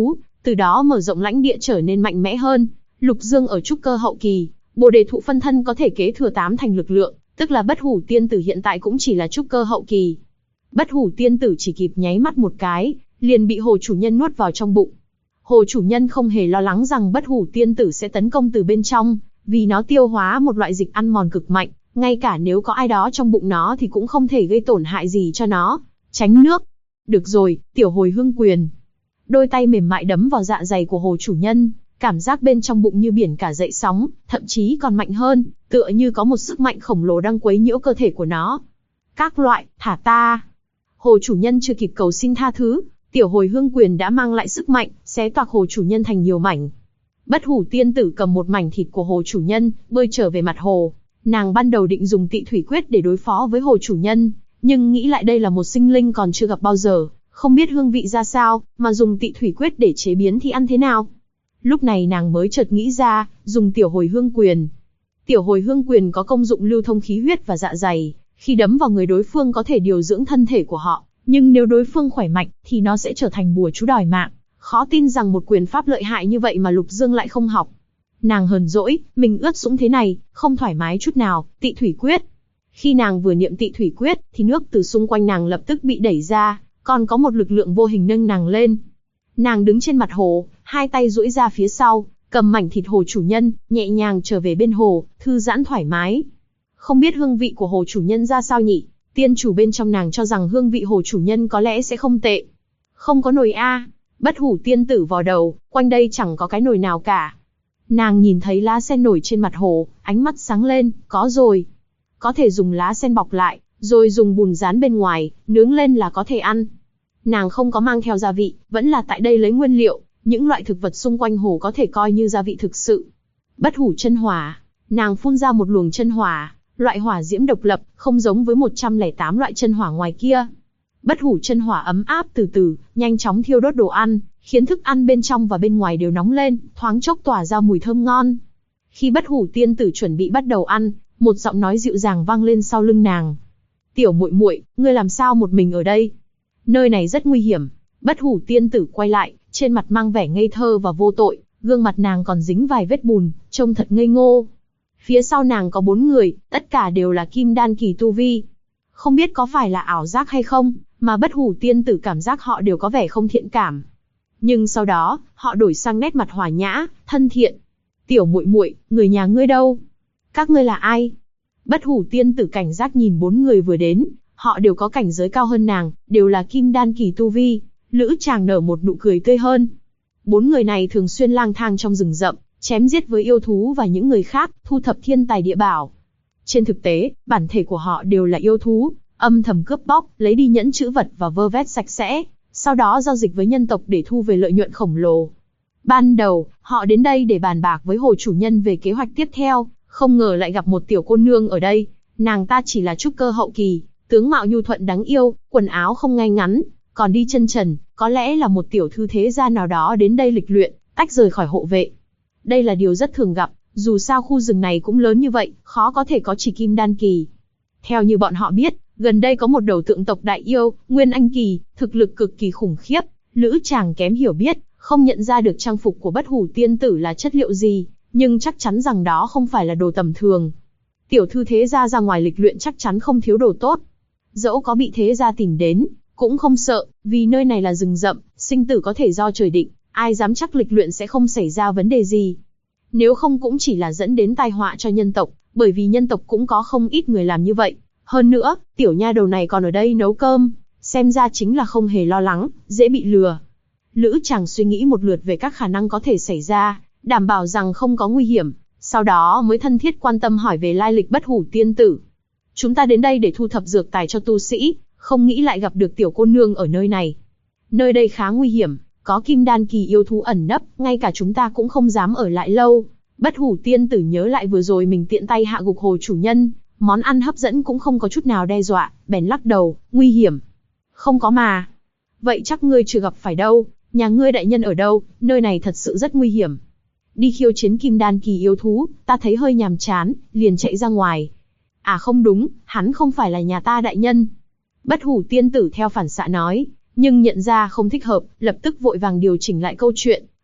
[SPEAKER 1] từ đó mở rộng lãnh địa trở nên mạnh mẽ hơn. Lục Dương ở trúc cơ hậu kỳ, Bồ Đề thụ phân thân có thể kế thừa 8 thành lực lượng, tức là Bất Hủ Tiên Tử hiện tại cũng chỉ là trúc cơ hậu kỳ. Bất Hủ Tiên Tử chỉ kịp nháy mắt một cái, liền bị Hồ chủ nhân nuốt vào trong bụng. Hồ chủ nhân không hề lo lắng rằng Bất Hủ Tiên Tử sẽ tấn công từ bên trong, vì nó tiêu hóa một loại dịch ăn mòn cực mạnh, ngay cả nếu có ai đó trong bụng nó thì cũng không thể gây tổn hại gì cho nó. Tránh nước. Được rồi, tiểu hồi hương quyền. Đôi tay mềm mại đấm vào dạ dày của Hồ chủ nhân, cảm giác bên trong bụng như biển cả dậy sóng, thậm chí còn mạnh hơn, tựa như có một sức mạnh khổng lồ đang quấy nhiễu cơ thể của nó. Các loại, thả ta. Hồ chủ nhân chưa kịp cầu xin tha thứ, tiểu hồi hương quyền đã mang lại sức mạnh, xé toạc Hồ chủ nhân thành nhiều mảnh. Bất Hủ Tiên Tử cầm một mảnh thịt của Hồ chủ nhân, bơi trở về mặt hồ. Nàng ban đầu định dùng Tị Thủy Quyết để đối phó với Hồ chủ nhân, nhưng nghĩ lại đây là một sinh linh còn chưa gặp bao giờ, không biết hương vị ra sao, mà dùng Tị Thủy Quyết để chế biến thì ăn thế nào. Lúc này nàng mới chợt nghĩ ra, dùng tiểu hồi hương quyền. Tiểu hồi hương quyền có công dụng lưu thông khí huyết và dạ dày, khi đấm vào người đối phương có thể điều dưỡng thân thể của họ, nhưng nếu đối phương khỏe mạnh thì nó sẽ trở thành bùa chú đòi mạng. Khó tin rằng một quyền pháp lợi hại như vậy mà Lục Dương lại không học. Nàng hờn dỗi, mình ướt sũng thế này, không thoải mái chút nào. Tị Thủy Quyết. Khi nàng vừa niệm Tị Thủy Quyết, thì nước từ xung quanh nàng lập tức bị đẩy ra, còn có một lực lượng vô hình nâng nàng lên. Nàng đứng trên mặt hồ, hai tay duỗi ra phía sau, cầm mảnh thịt Hồ chủ nhân, nhẹ nhàng trở về bên hồ, thư giãn thoải mái. Không biết hương vị của Hồ chủ nhân ra sao nhỉ? Tiên chủ bên trong nàng cho rằng hương vị Hồ chủ nhân có lẽ sẽ không tệ. Không có nồi a. Bất Hủ Tiên Tử vò đầu, quanh đây chẳng có cái nồi nào cả. Nàng nhìn thấy lá sen nổi trên mặt hồ, ánh mắt sáng lên, có rồi. Có thể dùng lá sen bọc lại, rồi dùng bùn dán bên ngoài, nướng lên là có thể ăn. Nàng không có mang theo gia vị, vẫn là tại đây lấy nguyên liệu, những loại thực vật xung quanh hồ có thể coi như gia vị thực sự. Bất Hủ chân hỏa, nàng phun ra một luồng chân hỏa, loại hỏa diễm độc lập, không giống với 108 loại chân hỏa ngoài kia. Bất Hủ chân hỏa ấm áp từ từ, nhanh chóng thiêu đốt đồ ăn, khiến thức ăn bên trong và bên ngoài đều nóng lên, thoáng chốc tỏa ra mùi thơm ngon. Khi Bất Hủ Tiên Tử chuẩn bị bắt đầu ăn, một giọng nói dịu dàng vang lên sau lưng nàng. Tiểu muội muội, ngươi làm sao một mình ở đây? Nơi này rất nguy hiểm. Bất Hủ Tiên Tử quay lại, trên mặt mang vẻ ngây thơ và vô tội, gương mặt nàng còn dính vài vết bùn, trông thật ngây ngô. Phía sau nàng có 4 người, tất cả đều là kim đan kỳ tu vi. Không biết có phải là ảo giác hay không, mà Bất Hủ Tiên Tử cảm giác họ đều có vẻ không thiện cảm. Nhưng sau đó, họ đổi sang nét mặt hòa nhã, thân thiện. Tiểu muội muội, người nhà ngươi đâu? Các ngươi là ai? Bất Hủ Tiên Tử cảnh giác nhìn 4 người vừa đến, họ đều có cảnh giới cao hơn nàng, đều là kim đan kỳ tu vi. Lữ Tràng nở một nụ cười tươi hơn. 4 người này thường xuyên lang thang trong rừng rậm, chém giết với yêu thú và những người khác, thu thập thiên tài địa bảo. Trên thực tế, bản thể của họ đều là yêu thú, âm thầm cướp bóc, lấy đi nhẫn trữ vật và vơ vét sạch sẽ, sau đó giao dịch với nhân tộc để thu về lợi nhuận khổng lồ. Ban đầu, họ đến đây để bàn bạc với Hồ chủ nhân về kế hoạch tiếp theo, không ngờ lại gặp một tiểu cô nương ở đây. Nàng ta chỉ là trúc cơ hậu kỳ, tướng mạo nhu thuận đáng yêu, quần áo không ngay ngắn, còn đi chân trần, có lẽ là một tiểu thư thế gia nào đó đến đây lịch luyện, tách rời khỏi hộ vệ. Đây là điều rất thường gặp, dù sao khu rừng này cũng lớn như vậy, khó có thể có chỉ kim đan kỳ. Theo như bọn họ biết, gần đây có một đầu tượng tộc đại yêu, Nguyên Anh kỳ, thực lực cực kỳ khủng khiếp. Lữ Tràng kém hiểu biết, không nhận ra được trang phục của Bất Hủ Tiên Tử là chất liệu gì, nhưng chắc chắn rằng đó không phải là đồ tầm thường. Tiểu thư thế gia ra ngoài lịch luyện chắc chắn không thiếu đồ tốt. Dẫu có bị thế gia tìm đến, cũng không sợ, vì nơi này là rừng rậm, sinh tử có thể do trời định, ai dám chắc lịch luyện sẽ không xảy ra vấn đề gì. Nếu không cũng chỉ là dẫn đến tai họa cho nhân tộc, bởi vì nhân tộc cũng có không ít người làm như vậy. Hơn nữa, tiểu nha đầu này còn ở đây nấu cơm, xem ra chính là không hề lo lắng, dễ bị lừa. Lữ Tràng suy nghĩ một lượt về các khả năng có thể xảy ra, đảm bảo rằng không có nguy hiểm, sau đó mới thân thiết quan tâm hỏi về lai lịch Bất Hủ Tiên Tử. Chúng ta đến đây để thu thập dược tài cho tu sĩ, không nghĩ lại gặp được tiểu cô nương ở nơi này. Nơi đây khá nguy hiểm, có kim đan kỳ yêu thú ẩn nấp, ngay cả chúng ta cũng không dám ở lại lâu. Bất Hủ Tiên Tử nhớ lại vừa rồi mình tiện tay hạ gục Hồ chủ nhân, món ăn hấp dẫn cũng không có chút nào đe dọa, bèn lắc đầu, nguy hiểm. Không có mà. Vậy chắc ngươi chưa gặp phải đâu, nhà ngươi đại nhân ở đâu, nơi này thật sự rất nguy hiểm. Đi khiêu chiến kim đan kỳ yêu thú, ta thấy hơi nhàm chán, liền chạy ra ngoài. À không đúng, hắn không phải là nhà ta đại nhân. Bất Hủ Tiên Tử theo phản xạ nói, nhưng nhận ra không thích hợp, lập tức vội vàng điều chỉnh lại câu chuyện.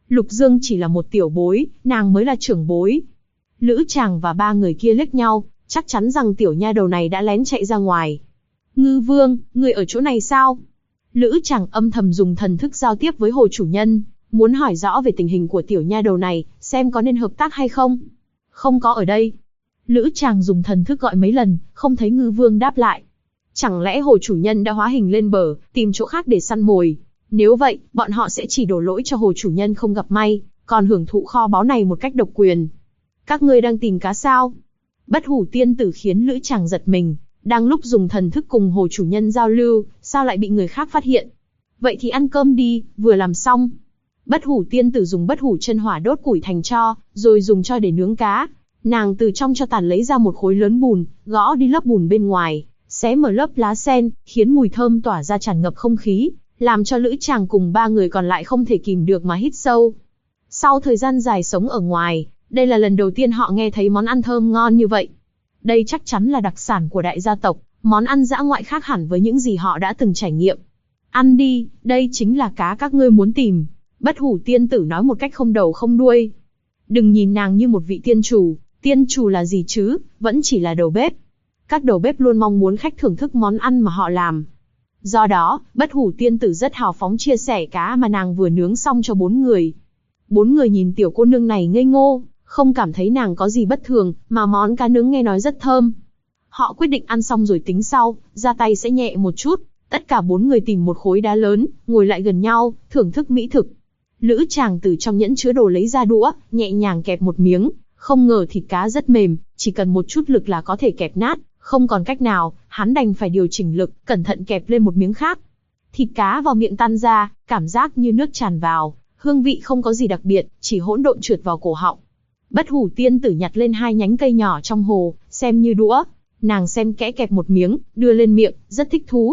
[SPEAKER 1] Lục Dương chỉ là một tiểu bối, nàng mới là trưởng bối. Lữ Tràng và ba người kia liếc nhau, chắc chắn rằng tiểu nha đầu này đã lén chạy ra ngoài. Ngư Vương, người ở chỗ này sao? Lữ Tràng âm thầm dùng thần thức giao tiếp với Hồ chủ nhân, muốn hỏi rõ về tình hình của tiểu nha đầu này, xem có nên hợp tác hay không. Không có ở đây. Lữ Tràng dùng thần thức gọi mấy lần, không thấy Ngư Vương đáp lại. Chẳng lẽ Hồ chủ nhân đã hóa hình lên bờ, tìm chỗ khác để săn mồi? Nếu vậy, bọn họ sẽ chỉ đổ lỗi cho Hồ chủ nhân không gặp may, còn hưởng thụ kho báu này một cách độc quyền. Các ngươi đang tìm cá sao? Bất Hủ tiên tử khiến Lữ Tràng giật mình, đang lúc dùng thần thức cùng Hồ chủ nhân giao lưu, sao lại bị người khác phát hiện? Vậy thì ăn cơm đi, vừa làm xong. Bất Hủ tiên tử dùng Bất Hủ chân hỏa đốt củi thành tro, rồi dùng tro để nướng cá. Nàng từ trong tro tàn lấy ra một khối lớn bùn, gõ đi lớp bùn bên ngoài, xé mở lớp lá sen, khiến mùi thơm tỏa ra tràn ngập không khí, làm cho Lữ Tràng cùng ba người còn lại không thể kìm được mà hít sâu. Sau thời gian dài sống ở ngoài, đây là lần đầu tiên họ nghe thấy món ăn thơm ngon như vậy. Đây chắc chắn là đặc sản của đại gia tộc, món ăn dã ngoại khác hẳn với những gì họ đã từng trải nghiệm. Ăn đi, đây chính là cá các ngươi muốn tìm. Bất Hủ tiên tử nói một cách không đầu không đuôi. Đừng nhìn nàng như một vị tiên chủ là gì chứ, vẫn chỉ là đầu bếp. Các đầu bếp luôn mong muốn khách thưởng thức món ăn mà họ làm. Do đó, Bất Hủ tiên tử rất hào phóng chia sẻ cá mà nàng vừa nướng xong cho 4 người. 4 người nhìn tiểu cô nương này ngây ngô, không cảm thấy nàng có gì bất thường, mà món cá nướng nghe nói rất thơm. Họ quyết định ăn xong rồi tính sau, ra tay sẽ nhẹ một chút. Tất cả 4 người tìm một khối đá lớn, ngồi lại gần nhau, thưởng thức mỹ thực. Lữ Tràng từ trong nhẫn chứa đồ lấy ra đũa, nhẹ nhàng kẹp một miếng, không ngờ thịt cá rất mềm, chỉ cần một chút lực là có thể kẹp nát, không còn cách nào, hắn đành phải điều chỉnh lực, cẩn thận kẹp lên một miếng khác. Thịt cá vào miệng tan ra, cảm giác như nước tràn vào, hương vị không có gì đặc biệt, chỉ hỗn độn trượt vào cổ họng. Bất Hủ tiên tử nhặt lên 2 nhánh cây nhỏ trong hồ, xem như đũa, nàng xem kẽ kẹp một miếng, đưa lên miệng, rất thích thú.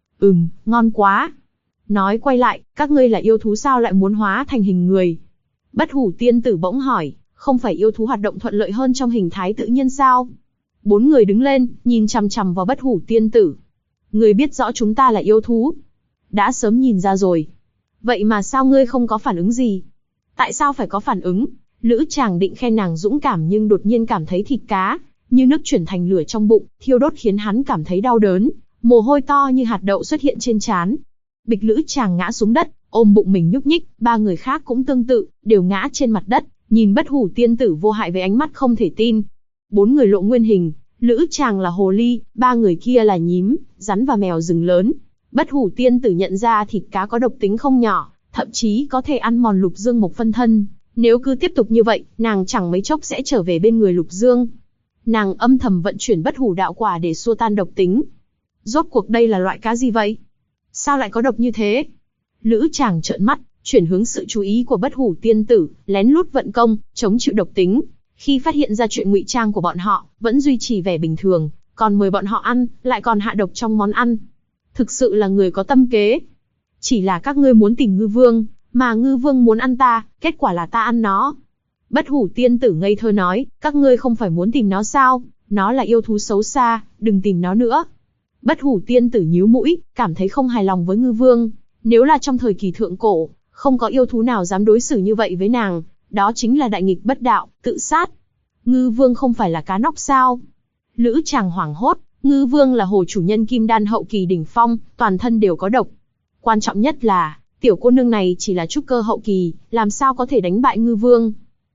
[SPEAKER 1] Ngon quá. Nói quay lại, các ngươi là yêu thú sao lại muốn hóa thành hình người? Bất Hủ tiên tử bỗng hỏi, không phải yêu thú hoạt động thuận lợi hơn trong hình thái tự nhiên sao? 4 người đứng lên, nhìn chằm chằm vào Bất Hủ tiên tử. Ngươi biết rõ chúng ta là yêu thú. Đã sớm nhìn ra rồi. Vậy mà sao ngươi không có phản ứng gì? Tại sao phải có phản ứng? Lữ Tràng định khen nàng dũng cảm nhưng đột nhiên cảm thấy thịt cá như nước chuyển thành lửa trong bụng, thiêu đốt khiến hắn cảm thấy đau đớn, mồ hôi to như hạt đậu xuất hiện trên trán. Bịch, Lữ Tràng ngã xuống đất, ôm bụng mình nhúc nhích, 3 người khác cũng tương tự, đều ngã trên mặt đất, nhìn Bất Hủ tiên tử vô hại với ánh mắt không thể tin. 4 người lộ nguyên hình, Lữ Tràng là hồ ly, 3 người kia là nhím, rắn và mèo rừng lớn. Bất Hủ tiên tử nhận ra thịt cá có độc tính không nhỏ, thậm chí có thể ăn mòn Lục Dương một phân thân. Nếu cứ tiếp tục như vậy, nàng chẳng mấy chốc sẽ trở về bên người Lục Dương. Nàng âm thầm vận chuyển Bất Hủ đạo quả để xua tan độc tính. Rốt cuộc đây là loại cá gì vậy? Sao lại có độc như thế? Lữ Tràng trợn mắt, chuyển hướng sự chú ý của Bất Hủ tiên tử, lén lút vận công, chống chịu độc tính. Khi phát hiện ra chuyện ngụy trang của bọn họ, vẫn duy trì vẻ bình thường, còn mời bọn họ ăn, lại còn hạ độc trong món ăn. Thực sự là người có tâm kế. Chỉ là các ngươi muốn tìm Ngư Vương, mà Ngư Vương muốn ăn ta, kết quả là ta ăn nó. Bất Hủ tiên tử ngây thơ nói, các ngươi không phải muốn tìm nó sao? Nó là yêu thú xấu xa, đừng tìm nó nữa. Bất Hủ tiên tử nhíu mũi, cảm thấy không hài lòng với Ngư Vương. Nếu là trong thời kỳ thượng cổ, không có yêu thú nào dám đối xử như vậy với nàng. Đó chính là đại nghịch bất đạo, tự sát. Ngư Vương không phải là cá nóc sao? Lữ Tràng hoảng hốt, Ngư Vương là hồ chủ nhân kim đan hậu kỳ đỉnh phong, toàn thân đều có độc. Quan trọng nhất là, tiểu cô nương này chỉ là trúc cơ hậu kỳ, làm sao có thể đánh bại Ngư Vương?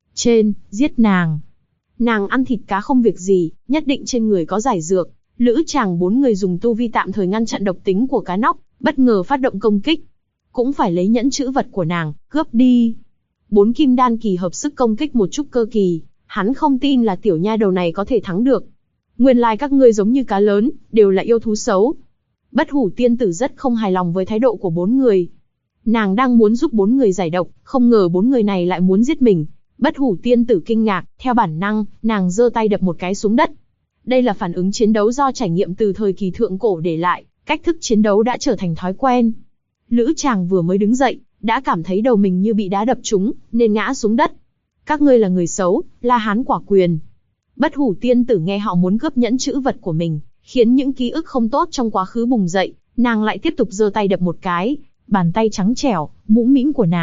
[SPEAKER 1] Giết nàng. Nàng ăn thịt cá không việc gì, nhất định trên người có giải dược. Lữ Tràng 4 người dùng tu vi tạm thời ngăn chặn độc tính của cá nóc, bất ngờ phát động công kích. Cũng phải lấy nhẫn chữ vật của nàng, cướp đi. 4 kim đan kỳ hợp sức công kích một trúc cơ kỳ, hắn không tin là tiểu nha đầu này có thể thắng được. Nguyên lai các ngươi giống như cá lớn, đều là yêu thú xấu. Bất Hủ tiên tử rất không hài lòng với thái độ của 4 người. Nàng đang muốn giúp 4 người giải độc, không ngờ 4 người này lại muốn giết mình. Bất Hủ tiên tử kinh ngạc, theo bản năng, nàng giơ tay đập một cái xuống đất. Đây là phản ứng chiến đấu do trải nghiệm từ thời kỳ thượng cổ để lại, cách thức chiến đấu đã trở thành thói quen. Lữ Tràng vừa mới đứng dậy, đã cảm thấy đầu mình như bị đá đập trúng, nên ngã xuống đất. Các ngươi là người xấu, La Hán Quả Quyền. Bất Hủ tiên tử nghe họ muốn cướp nhẫn chữ vật của mình, khiến những ký ức không tốt trong quá khứ bùng dậy, nàng lại tiếp tục giơ tay đập một cái, bàn tay trắng trẻo, mũm mĩm của nàng,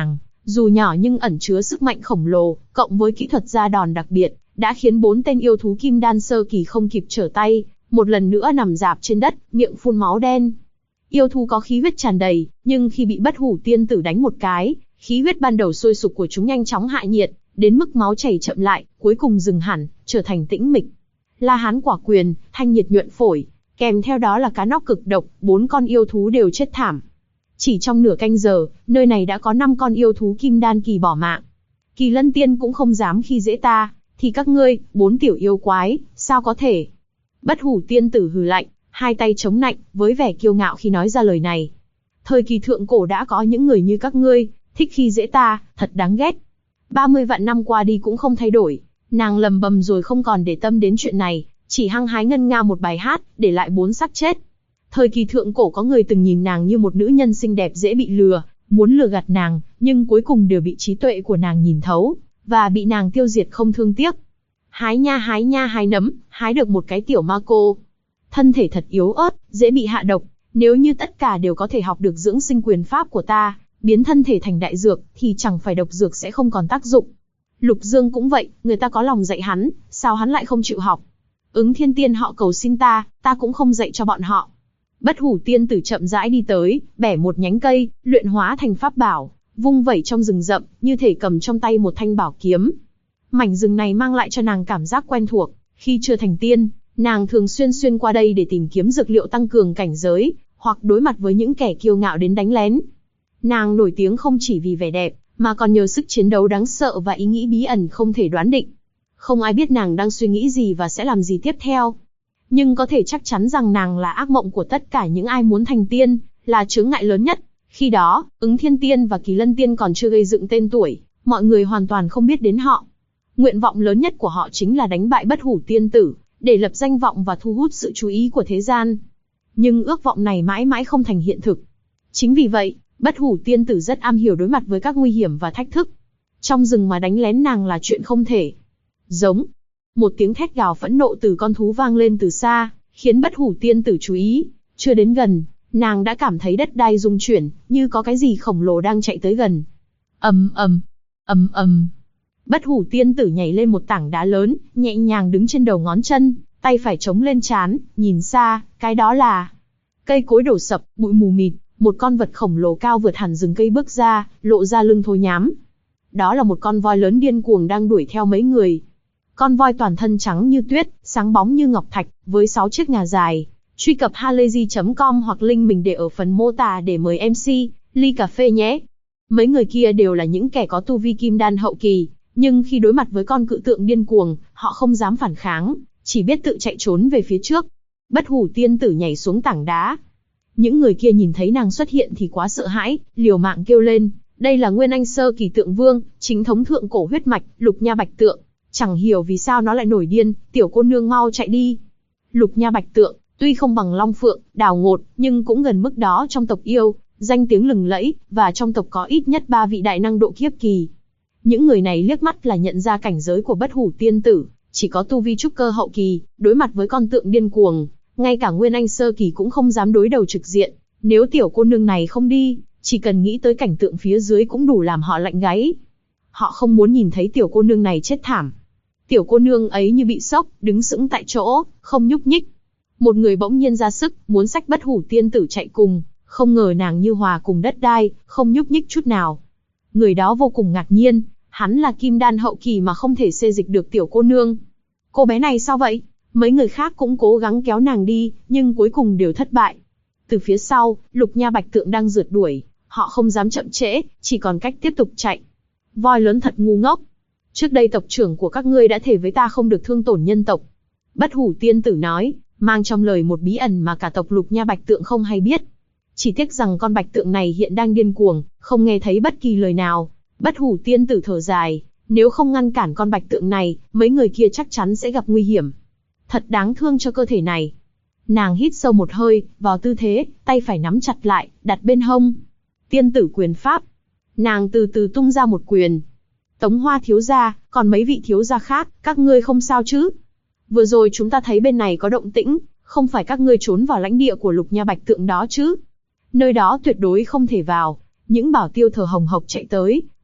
[SPEAKER 1] Dù nhỏ nhưng ẩn chứa sức mạnh khổng lồ, cộng với kỹ thuật ra đòn đặc biệt, đã khiến 4 tên yêu thú kim đan sơ kỳ không kịp trở tay, một lần nữa nằm rạp trên đất, miệng phun máu đen. Yêu thú có khí huyết tràn đầy, nhưng khi bị Bất Hủ Tiên Tử đánh một cái, khí huyết ban đầu sôi sục của chúng nhanh chóng hạ nhiệt, đến mức máu chảy chậm lại, cuối cùng dừng hẳn, trở thành tĩnh mịch. La Hán Quả Quyền, thanh nhiệt nhuận phổi, kèm theo đó là cá nóc cực độc, 4 con yêu thú đều chết thảm. Chỉ trong nửa canh giờ, nơi này đã có 5 con yêu thú kim đan kỳ bỏ mạng. Kỳ Lân Tiên cũng không dám khi dễ ta, thì các ngươi, 4 tiểu yêu quái, sao có thể? Bất Hủ Tiên Tử hừ lạnh, hai tay chống nạnh, với vẻ kiêu ngạo khi nói ra lời này. Thời kỳ thượng cổ đã có những người như các ngươi, thích khi dễ ta, thật đáng ghét. 30 vạn năm qua đi cũng không thay đổi. Nàng lầm bầm rồi không còn để tâm đến chuyện này, chỉ hăng hái ngân nga một bài hát, để lại 4 xác chết. Thời kỳ thượng cổ có người từng nhìn nàng như một nữ nhân xinh đẹp dễ bị lừa, muốn lừa gạt nàng, nhưng cuối cùng đều bị trí tuệ của nàng nhìn thấu, và bị nàng tiêu diệt không thương tiếc. Hái nha hái nấm, hái được một cái tiểu ma cô. Thân thể thật yếu ớt, dễ bị hạ độc, nếu như tất cả đều có thể học được dưỡng sinh quyền pháp của ta, biến thân thể thành đại dược, thì chẳng phải độc dược sẽ không còn tác dụng. Lục Dương cũng vậy, người ta có lòng dạy hắn, sao hắn lại không chịu học? Ứng Thiên Tiên họ cầu xin ta cũng không dạy cho bọn họ. Bất Hủ Tiên Tử chậm rãi đi tới, bẻ một nhánh cây, luyện hóa thành pháp bảo, vung vẩy trong rừng rậm, như thể cầm trong tay một thanh bảo kiếm. Mảnh rừng này mang lại cho nàng cảm giác quen thuộc, khi chưa thành tiên, nàng thường xuyên qua đây để tìm kiếm dược liệu tăng cường cảnh giới, hoặc đối mặt với những kẻ kiêu ngạo đến đánh lén. Nàng nổi tiếng không chỉ vì vẻ đẹp, mà còn nhờ sức chiến đấu đáng sợ và ý nghĩ bí ẩn không thể đoán định. Không ai biết nàng đang suy nghĩ gì và sẽ làm gì tiếp theo. Nhưng có thể chắc chắn rằng nàng là ác mộng của tất cả những ai muốn thành tiên, là chướng ngại lớn nhất. Khi đó, Ứng Thiên Tiên và Kỳ Lân Tiên còn chưa gây dựng tên tuổi, mọi người hoàn toàn không biết đến họ. Nguyện vọng lớn nhất của họ chính là đánh bại Bất Hủ Tiên Tử, để lập danh vọng và thu hút sự chú ý của thế gian. Nhưng ước vọng này mãi mãi không thành hiện thực. Chính vì vậy, Bất Hủ Tiên Tử rất am hiểu đối mặt với các nguy hiểm và thách thức. Trong rừng mà đánh lén nàng là chuyện không thể. Giống. Một tiếng thét gào phẫn nộ từ con thú vang lên từ xa, khiến Bất Hủ Tiên Tử chú ý. Chưa đến gần, nàng đã cảm thấy đất đai rung chuyển, như có cái gì khổng lồ đang chạy tới gần. Ầm ầm, ầm ầm. Bất Hủ Tiên Tử nhảy lên một tảng đá lớn, nhẹ nhàng đứng trên đầu ngón chân, tay phải chống lên trán, nhìn xa, cái đó là cây cối đổ sập, bụi mù mịt, một con vật khổng lồ cao vượt hẳn rừng cây bước ra, lộ ra lưng thối nhám. Đó là một con voi lớn điên cuồng đang đuổi theo mấy người. Con voi toàn thân trắng như tuyết, sáng bóng như ngọc thạch, với 6 chiếc ngà dài. Truy cập halayzi.com hoặc link mình để ở phần mô tả để mời MC, ly cà phê nhé. Mấy người kia đều là những kẻ có tu vi kim đan hậu kỳ, nhưng khi đối mặt với con cự tượng điên cuồng, họ không dám phản kháng, chỉ biết tự chạy trốn về phía trước. Bất Hủ Tiên Tử nhảy xuống tảng đá. Những người kia nhìn thấy nàng xuất hiện thì quá sợ hãi, liều mạng kêu lên, đây là Nguyên Anh Sơ Kỳ Tượng Vương, chính thống thượng cổ huyết mạch, Lục Nha Bạch Tượng. Chẳng hiểu vì sao nó lại nổi điên, tiểu cô nương mau chạy đi. Lục Nha Bạch Tượng, tuy không bằng Long Phượng, Đào Ngột, nhưng cũng gần mức đó trong tộc yêu, danh tiếng lừng lẫy, và trong tộc có ít nhất 3 vị đại năng độ kiếp kỳ. Những người này liếc mắt là nhận ra cảnh giới của Bất Hủ Tiên Tử, chỉ có tu vi trúc cơ hậu kỳ, đối mặt với con tượng điên cuồng, ngay cả Nguyên Anh Sơ Kỳ cũng không dám đối đầu trực diện. Nếu tiểu cô nương này không đi, chỉ cần nghĩ tới cảnh tượng phía dưới cũng đủ làm họ lạnh gáy. Họ không muốn nhìn thấy tiểu cô nương này chết thảm. Tiểu cô nương ấy như bị sốc, đứng sững tại chỗ, không nhúc nhích. Một người bỗng nhiên ra sức, muốn xách Bất Hủ Tiên Tử chạy cùng, không ngờ nàng như hòa cùng đất đai, không nhúc nhích chút nào. Người đó vô cùng ngạc nhiên, hắn là kim đan hậu kỳ mà không thể xê dịch được tiểu cô nương. Cô bé này sao vậy? Mấy người khác cũng cố gắng kéo nàng đi, nhưng cuối cùng đều thất bại. Từ phía sau, Lục Nha Bạch Tượng đang rượt đuổi, họ không dám chậm trễ, chỉ còn cách tiếp tục chạy. Voi lớn thật ngu ngốc. Trước đây tộc trưởng của các ngươi đã thề với ta không được thương tổn nhân tộc. Bất Hủ Tiên Tử nói, mang trong lời một bí ẩn mà cả tộc Lục Nha Bạch Tượng không hay biết. Chỉ tiếc rằng con bạch tượng này hiện đang điên cuồng, không nghe thấy bất kỳ lời nào. Bất Hủ Tiên Tử thở dài, nếu không ngăn cản con bạch tượng này, mấy người kia chắc chắn sẽ gặp nguy hiểm. Thật đáng thương cho cơ thể này. Nàng hít sâu một hơi, vào tư thế, tay phải nắm chặt lại, đặt bên hông. Tiên tử quyền pháp. Nàng từ từ tung ra một quyền. Tống Hoa thiếu gia, còn mấy vị thiếu gia khác, các ngươi không sao chứ? Vừa rồi chúng ta thấy bên này có động tĩnh, không phải các ngươi trốn vào lãnh địa của Lục Nha Bạch Tượng đó chứ? Nơi đó tuyệt đối không thể vào. Những bảo tiêu thờ hồng hộc chạy tới,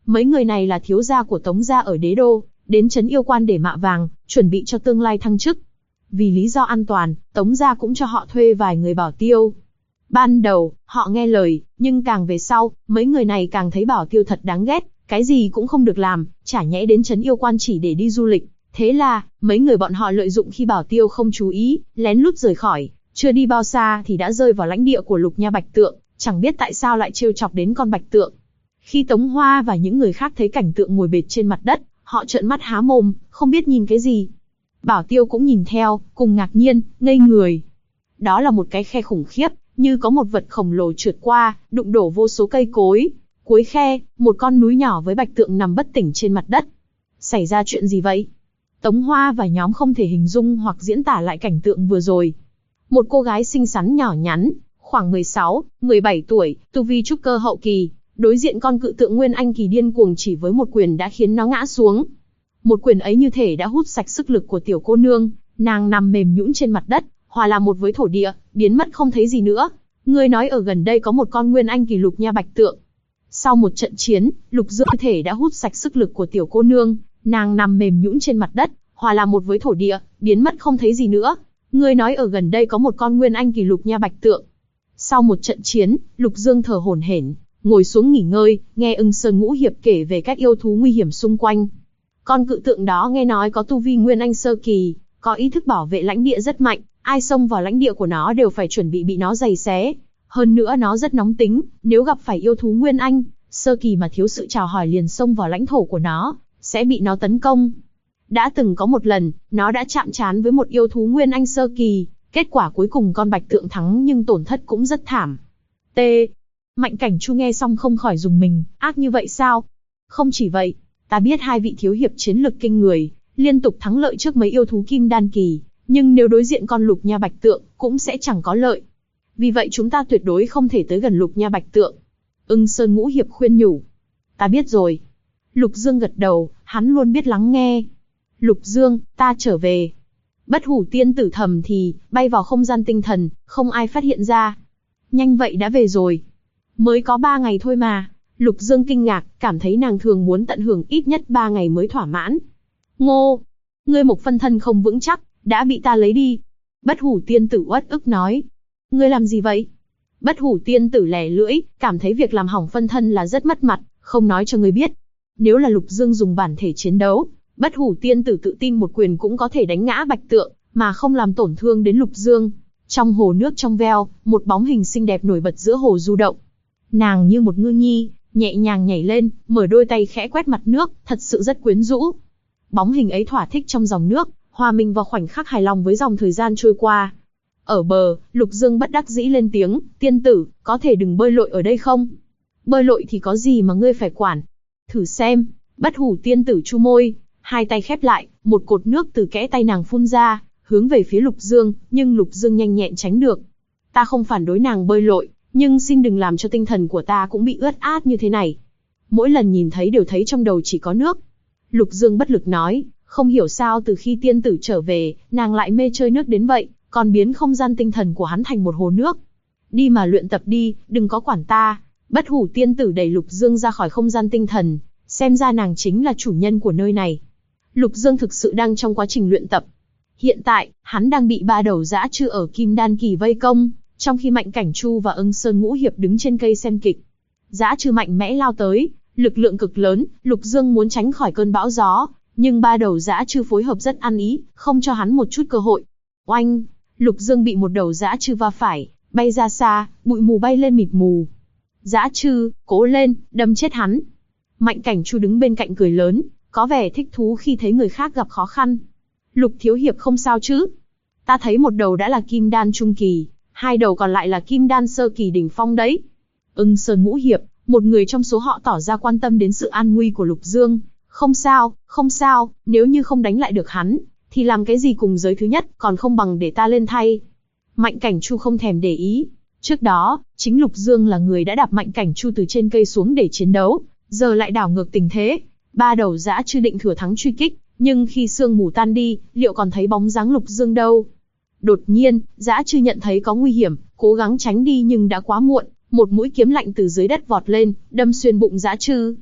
[SPEAKER 1] Mấy người này là thiếu gia của Tống gia ở Đế Đô, đến trấn yêu quan để mạ vàng, chuẩn bị cho tương lai thăng chức. Vì lý do an toàn, Tống gia cũng cho họ thuê vài người bảo tiêu. Ban đầu, họ nghe lời, nhưng càng về sau, mấy người này càng thấy bảo tiêu thật đáng ghét, cái gì cũng không được làm, chả nhẽ đến trấn yêu quan chỉ để đi du lịch. Thế là, mấy người bọn họ lợi dụng khi bảo tiêu không chú ý, lén lút rời khỏi, chưa đi bao xa thì đã rơi vào lãnh địa của Lục Nha Bạch Tượng, chẳng biết tại sao lại trêu chọc đến con Bạch Tượng. Khi Tống Hoa và những người khác thấy cảnh tượng ngồi bệt trên mặt đất, họ trợn mắt há mồm, không biết nhìn cái gì. Bảo tiêu cũng nhìn theo, cùng ngạc nhiên, ngây người. Đó là một cái khe khủng khiếp, như có một vật khổng lồ trượt qua, đụng đổ vô số cây cối. Cuối khe, một con núi nhỏ với Bạch Tượng nằm bất tỉnh trên mặt đất. Xảy ra chuyện gì vậy? Tống Hoa và nhóm không thể hình dung hoặc diễn tả lại cảnh tượng vừa rồi. Một cô gái xinh xắn nhỏ nhắn, khoảng 16, 17 tuổi, tu vi trúc cơ hậu kỳ, đối diện con cự tượng Nguyên Anh kỳ điên cuồng chỉ với một quyền đã khiến nó ngã xuống. Một quyền ấy như thể đã hút sạch sức lực của tiểu cô nương, nàng nằm mềm nhũn trên mặt đất, hòa làm một với thổ địa, biến mất không thấy gì nữa. Người nói ở gần đây có một con Nguyên Anh kỳ Lục Nha Bạch Tượng. Sau một trận chiến, Lục Dương thể đã hút sạch sức lực của tiểu cô nương, nàng nằm mềm nhũn trên mặt đất, hòa làm một với thổ địa, biến mất không thấy gì nữa. Người nói ở gần đây có một con Nguyên Anh kỳ Lục Nha Bạch Tượng. Sau một trận chiến, Lục Dương thở hổn hển, ngồi xuống nghỉ ngơi, nghe Ưng Sơn Ngũ Hiệp kể về các yêu thú nguy hiểm xung quanh. Con cự tượng đó nghe nói có tu vi Nguyên Anh sơ kỳ, có ý thức bảo vệ lãnh địa rất mạnh, ai xông vào lãnh địa của nó đều phải chuẩn bị nó giày xé. Hơn nữa nó rất nóng tính, nếu gặp phải yêu thú Nguyên Anh sơ kỳ mà thiếu sự chào hỏi liền xông vào lãnh thổ của nó, sẽ bị nó tấn công. Đã từng có một lần, nó đã chạm trán với một yêu thú Nguyên Anh sơ kỳ, kết quả cuối cùng con Bạch Tượng thắng nhưng tổn thất cũng rất thảm. T. Mạnh Cảnh Chu nghe xong không khỏi rùng mình, ác như vậy sao? Không chỉ vậy, ta biết hai vị thiếu hiệp chiến lực kinh người, liên tục thắng lợi trước mấy yêu thú kim đan kỳ, nhưng nếu đối diện con Lục Nha Bạch Tượng, cũng sẽ chẳng có lợi. Vì vậy chúng ta tuyệt đối không thể tới gần Lục Nha Bạch Tượng. Ưng Sơn Ngũ Hiệp khuyên nhủ. Ta biết rồi. Lục Dương gật đầu, hắn luôn biết lắng nghe. Lục Dương, ta trở về. Bất Hủ Tiên Tử thầm thì, bay vào không gian tinh thần, không ai phát hiện ra. Nhanh vậy đã về rồi. Mới có 3 ngày thôi mà. Lục Dương kinh ngạc, cảm thấy nàng thường muốn tận hưởng ít nhất 3 ngày mới thỏa mãn. Ngô! Ngươi một phân thân không vững chắc, đã bị ta lấy đi. Bất Hủ Tiên Tử uất ức nói. Ngươi làm gì vậy? Bất Hủ Tiên Tử lẻ lưỡi, cảm thấy việc làm hỏng phân thân là rất mất mặt, không nói cho ngươi biết. Nếu là Lục Dương dùng bản thể chiến đấu, Bất Hủ Tiên Tử tự tin một quyền cũng có thể đánh ngã Bạch Tượng, mà không làm tổn thương đến Lục Dương. Trong hồ nước trong veo, một bóng hình xinh đẹp nổi bật giữa hồ du động. Nàng như một ngư nhi, nhẹ nhàng nhảy lên, mở đôi tay khẽ quét mặt nước, thật sự rất quyến rũ. Bóng hình ấy thỏa thích trong dòng nước, hòa mình vào khoảnh khắc hài lòng với dòng thời gian trôi qua. Ở bờ, Lục Dương bất đắc dĩ lên tiếng, tiên tử, có thể đừng bơi lội ở đây không? Bơi lội thì có gì mà ngươi phải quản? Thử xem. Bất Hủ Tiên Tử chu môi, hai tay khép lại, một cột nước từ kẽ tay nàng phun ra, hướng về phía Lục Dương, nhưng Lục Dương nhanh nhẹn tránh được. Ta không phản đối nàng bơi lội, nhưng xin đừng làm cho tinh thần của ta cũng bị ướt át như thế này. Mỗi lần nhìn thấy đều thấy trong đầu chỉ có nước. Lục Dương bất lực nói, không hiểu sao từ khi tiên tử trở về, nàng lại mê chơi nước đến vậy, còn biến không gian tinh thần của hắn thành một hồ nước. Đi mà luyện tập đi, đừng có quản ta. Bất Hủ Tiên Tử đẩy Lục Dương ra khỏi không gian tinh thần, xem ra nàng chính là chủ nhân của nơi này. Lục Dương thực sự đang trong quá trình luyện tập. Hiện tại, hắn đang bị 3 đầu dã trư ở Kim Đan kỳ vây công, trong khi Mạnh Cảnh Chu và Ưng Sơn Ngũ Hiệp đứng trên cây xem kịch. Dã trư mạnh mẽ lao tới, lực lượng cực lớn, Lục Dương muốn tránh khỏi cơn bão gió, nhưng 3 đầu dã trư phối hợp rất ăn ý, không cho hắn một chút cơ hội. Oanh! Lục Dương bị một đầu dã trư va phải, bay ra xa, bụi mù bay lên mịt mù. Dã trư, cố lên, đâm chết hắn. Mạnh Cảnh Chu đứng bên cạnh cười lớn, có vẻ thích thú khi thấy người khác gặp khó khăn. Lục thiếu hiệp không sao chứ? Ta thấy một đầu đã là Kim Đan trung kỳ, 2 đầu còn lại là Kim Đan sơ kỳ đỉnh phong đấy. Ưng Sơn Ngũ Hiệp, một người trong số họ tỏ ra quan tâm đến sự an nguy của Lục Dương. Không sao, không sao, nếu như không đánh lại được hắn, thì làm cái gì cùng giới thứ nhất, còn không bằng để ta lên thay. Mạnh Cảnh Chu không thèm để ý. Trước đó, chính Lục Dương là người đã đạp Mạnh Cảnh Chu từ trên cây xuống để chiến đấu, giờ lại đảo ngược tình thế. 3 đầu dã trư định thừa thắng truy kích, nhưng khi sương mù tan đi, liệu còn thấy bóng dáng Lục Dương đâu? Đột nhiên, dã trư nhận thấy có nguy hiểm, cố gắng tránh đi nhưng đã quá muộn, một mũi kiếm lạnh từ dưới đất vọt lên, đâm xuyên bụng dã trư.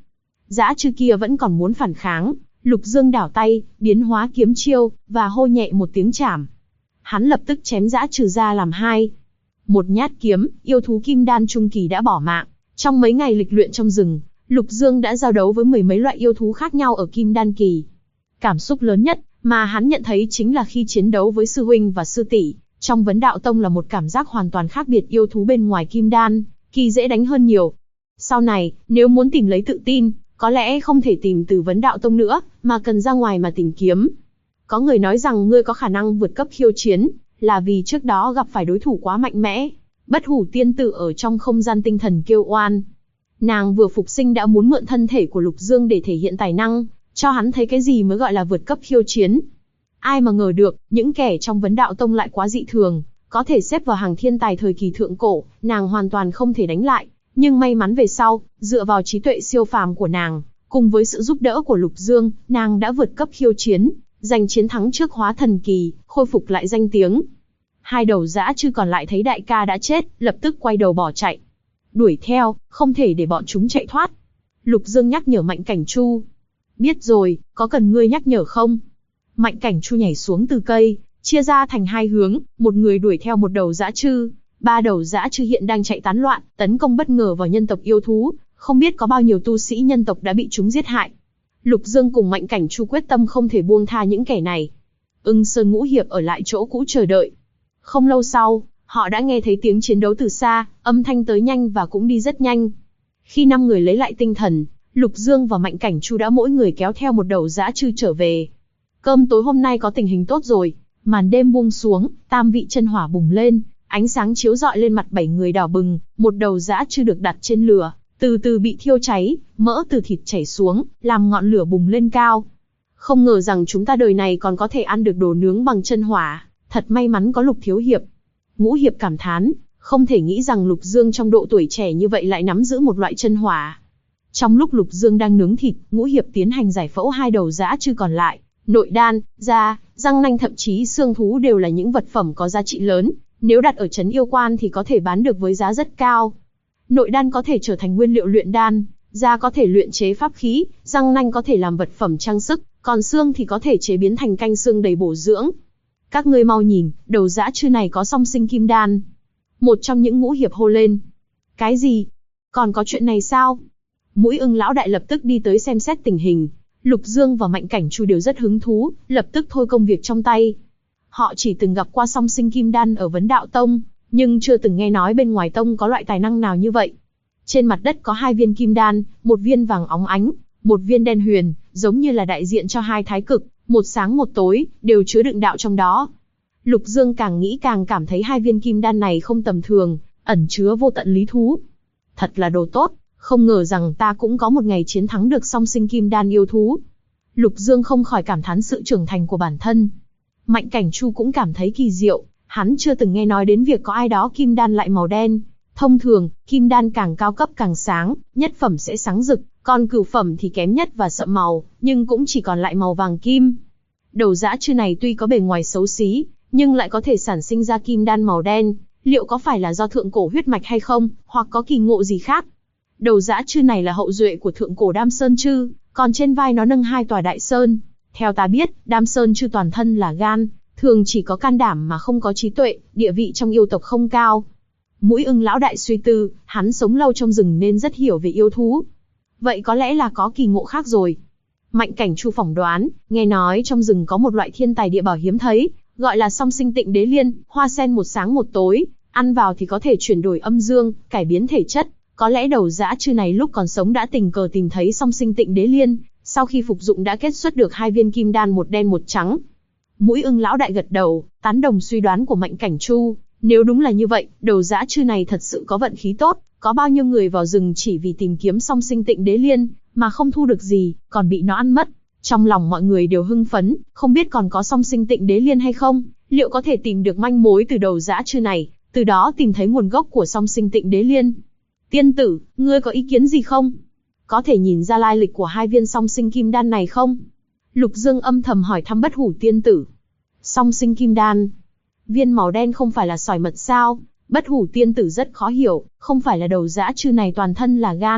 [SPEAKER 1] Dã chư kia vẫn còn muốn phản kháng, Lục Dương đảo tay, biến hóa kiếm chiêu, và hô nhẹ một tiếng chảm. Hắn lập tức chém dã trừ ra làm hai. Một nhát kiếm, yêu thú kim đan trung kỳ đã bỏ mạng. Trong mấy ngày lịch luyện trong rừng, Lục Dương đã giao đấu với mười mấy loại yêu thú khác nhau ở kim đan kỳ. Cảm xúc lớn nhất mà hắn nhận thấy chính là khi chiến đấu với sư huynh và sư tỷ. Trong Vấn Đạo Tông là một cảm giác hoàn toàn khác biệt, yêu thú bên ngoài kim đan kỳ dễ đánh hơn nhiều. Sau này, nếu muốn tìm lấy tự tin, có lẽ không thể tìm từ Vấn Đạo Tông nữa, mà cần ra ngoài mà tìm kiếm. Có người nói rằng ngươi có khả năng vượt cấp khiêu chiến, là vì trước đó gặp phải đối thủ quá mạnh mẽ. Bất Hủ tiên tử ở trong không gian tinh thần kêu oan. Nàng vừa phục sinh đã muốn mượn thân thể của Lục Dương để thể hiện tài năng, cho hắn thấy cái gì mới gọi là vượt cấp khiêu chiến. Ai mà ngờ được, những kẻ trong Vấn Đạo Tông lại quá dị thường, có thể xếp vào hàng thiên tài thời kỳ thượng cổ, nàng hoàn toàn không thể đánh lại. Nhưng may mắn về sau, dựa vào trí tuệ siêu phàm của nàng, cùng với sự giúp đỡ của Lục Dương, nàng đã vượt cấp khiêu chiến, giành chiến thắng trước Hóa Thần Kỳ, khôi phục lại danh tiếng. Hai đầu dã chư còn lại thấy đại ca đã chết, lập tức quay đầu bỏ chạy. Đuổi theo, không thể để bọn chúng chạy thoát. Lục Dương nhắc nhở Mạnh Cảnh Chu. Biết rồi, có cần ngươi nhắc nhở không? Mạnh Cảnh Chu nhảy xuống từ cây, chia ra thành hai hướng, một người đuổi theo một đầu dã chư. Ba đầu dã chư hiện đang chạy tán loạn, tấn công bất ngờ vào nhân tộc yêu thú, không biết có bao nhiêu tu sĩ nhân tộc đã bị chúng giết hại. Lục Dương cùng Mạnh Cảnh Chu quyết tâm không thể buông tha những kẻ này. Ưng Sơn Ngũ Hiệp ở lại chỗ cũ chờ đợi. Không lâu sau, họ đã nghe thấy tiếng chiến đấu từ xa, âm thanh tới nhanh và cũng đi rất nhanh. Khi 5 người lấy lại tinh thần, Lục Dương và Mạnh Cảnh Chu đã mỗi người kéo theo một đầu dã chư trở về. Cơm tối hôm nay có tình hình tốt rồi, màn đêm buông xuống, tam vị chân hỏa bùng lên, ánh sáng chiếu rọi lên mặt 7 người đỏ bừng, một đầu dã chư được đặt trên lửa, từ từ bị thiêu cháy, mỡ từ thịt chảy xuống, làm ngọn lửa bùng lên cao. Không ngờ rằng chúng ta đời này còn có thể ăn được đồ nướng bằng chân hỏa, thật may mắn có Lục thiếu hiệp. Ngũ hiệp cảm thán, không thể nghĩ rằng Lục Dương trong độ tuổi trẻ như vậy lại nắm giữ một loại chân hỏa. Trong lúc Lục Dương đang nướng thịt, Ngũ hiệp tiến hành giải phẫu hai đầu dã chư còn lại. Nội đan, da, răng nanh thậm chí xương thú đều là những vật phẩm có giá trị lớn, nếu đặt ở trấn yêu quan thì có thể bán được với giá rất cao. Nội đan có thể trở thành nguyên liệu luyện đan, da có thể luyện chế pháp khí, răng nanh có thể làm vật phẩm trang sức, còn xương thì có thể chế biến thành canh xương đầy bổ dưỡng. Các ngươi mau nhìn, đầu dã chư này có song sinh kim đan. Một trong những ngũ hiệp hô lên. Cái gì? Còn có chuyện này sao? Mũi Ưng lão đại lập tức đi tới xem xét tình hình. Lục Dương và Mạnh Cảnh Chu đều rất hứng thú, lập tức thôi công việc trong tay. Họ chỉ từng gặp qua song sinh kim đan ở Vấn Đạo Tông, nhưng chưa từng nghe nói bên ngoài tông có loại tài năng nào như vậy. Trên mặt đất có 2 viên kim đan, một viên vàng óng ánh, một viên đen huyền, giống như là đại diện cho 2 thái cực, một sáng một tối, đều chứa đựng đạo trong đó. Lục Dương càng nghĩ càng cảm thấy 2 viên kim đan này không tầm thường, ẩn chứa vô tận lý thú. Thật là đồ tốt, không ngờ rằng ta cũng có một ngày chiến thắng được song sinh kim đan yêu thú. Lục Dương không khỏi cảm thán sự trưởng thành của bản thân. Mạnh Cảnh Chu cũng cảm thấy kỳ diệu, hắn chưa từng nghe nói đến việc có ai đó kim đan lại màu đen. Thông thường, kim đan càng cao cấp càng sáng, nhất phẩm sẽ sáng rực, còn cửu phẩm thì kém nhất và sậm màu, nhưng cũng chỉ còn lại màu vàng kim. Đầu dã chư này tuy có bề ngoài xấu xí, nhưng lại có thể sản sinh ra kim đan màu đen, liệu có phải là do thượng cổ huyết mạch hay không, hoặc có kỳ ngộ gì khác? Đầu dã chư này là hậu duệ của thượng cổ Đam Sơn chư, còn trên vai nó nâng 2 tòa đại sơn. Theo ta biết, Đam Sơn chư toàn thân là gan, thường chỉ có can đảm mà không có trí tuệ, địa vị trong yêu tộc không cao. Mũi Ưng lão đại suy tư, hắn sống lâu trong rừng nên rất hiểu về yêu thú. Vậy có lẽ là có kỳ ngộ khác rồi. Mạnh Cảnh Chu phỏng đoán, nghe nói trong rừng có một loại thiên tài địa bảo hiếm thấy, gọi là song sinh tịnh đế liên, hoa sen một sáng một tối, ăn vào thì có thể chuyển đổi âm dương, cải biến thể chất. Có lẽ đầu dã chư này lúc còn sống đã tình cờ tìm thấy song sinh tịnh đế liên, sau khi phục dụng đã kết xuất được 2 viên kim đan, một đen một trắng. Mũi Ưng lão đại gật đầu, tán đồng suy đoán của Mạnh Cảnh Chu. Nếu đúng là như vậy, đầu dã chư này thật sự có vận khí tốt, có bao nhiêu người vào rừng chỉ vì tìm kiếm song sinh tịnh đế liên, mà không thu được gì, còn bị nó ăn mất. Trong lòng mọi người đều hưng phấn, không biết còn có song sinh tịnh đế liên hay không, liệu có thể tìm được manh mối từ đầu dã chư này, từ đó tìm thấy nguồn gốc của song sinh tịnh đế liên. Tiên tử, ngươi có ý kiến gì không? Có thể nhìn ra lai lịch của 2 viên song sinh kim đan này không? Lục Dương âm thầm hỏi thăm Bất Hủ tiên tử. Song sinh kim đan, viên màu đen không phải là sỏi mật sao? Bất Hủ tiên tử rất khó hiểu, không phải là đầu dã chư này toàn thân là gan,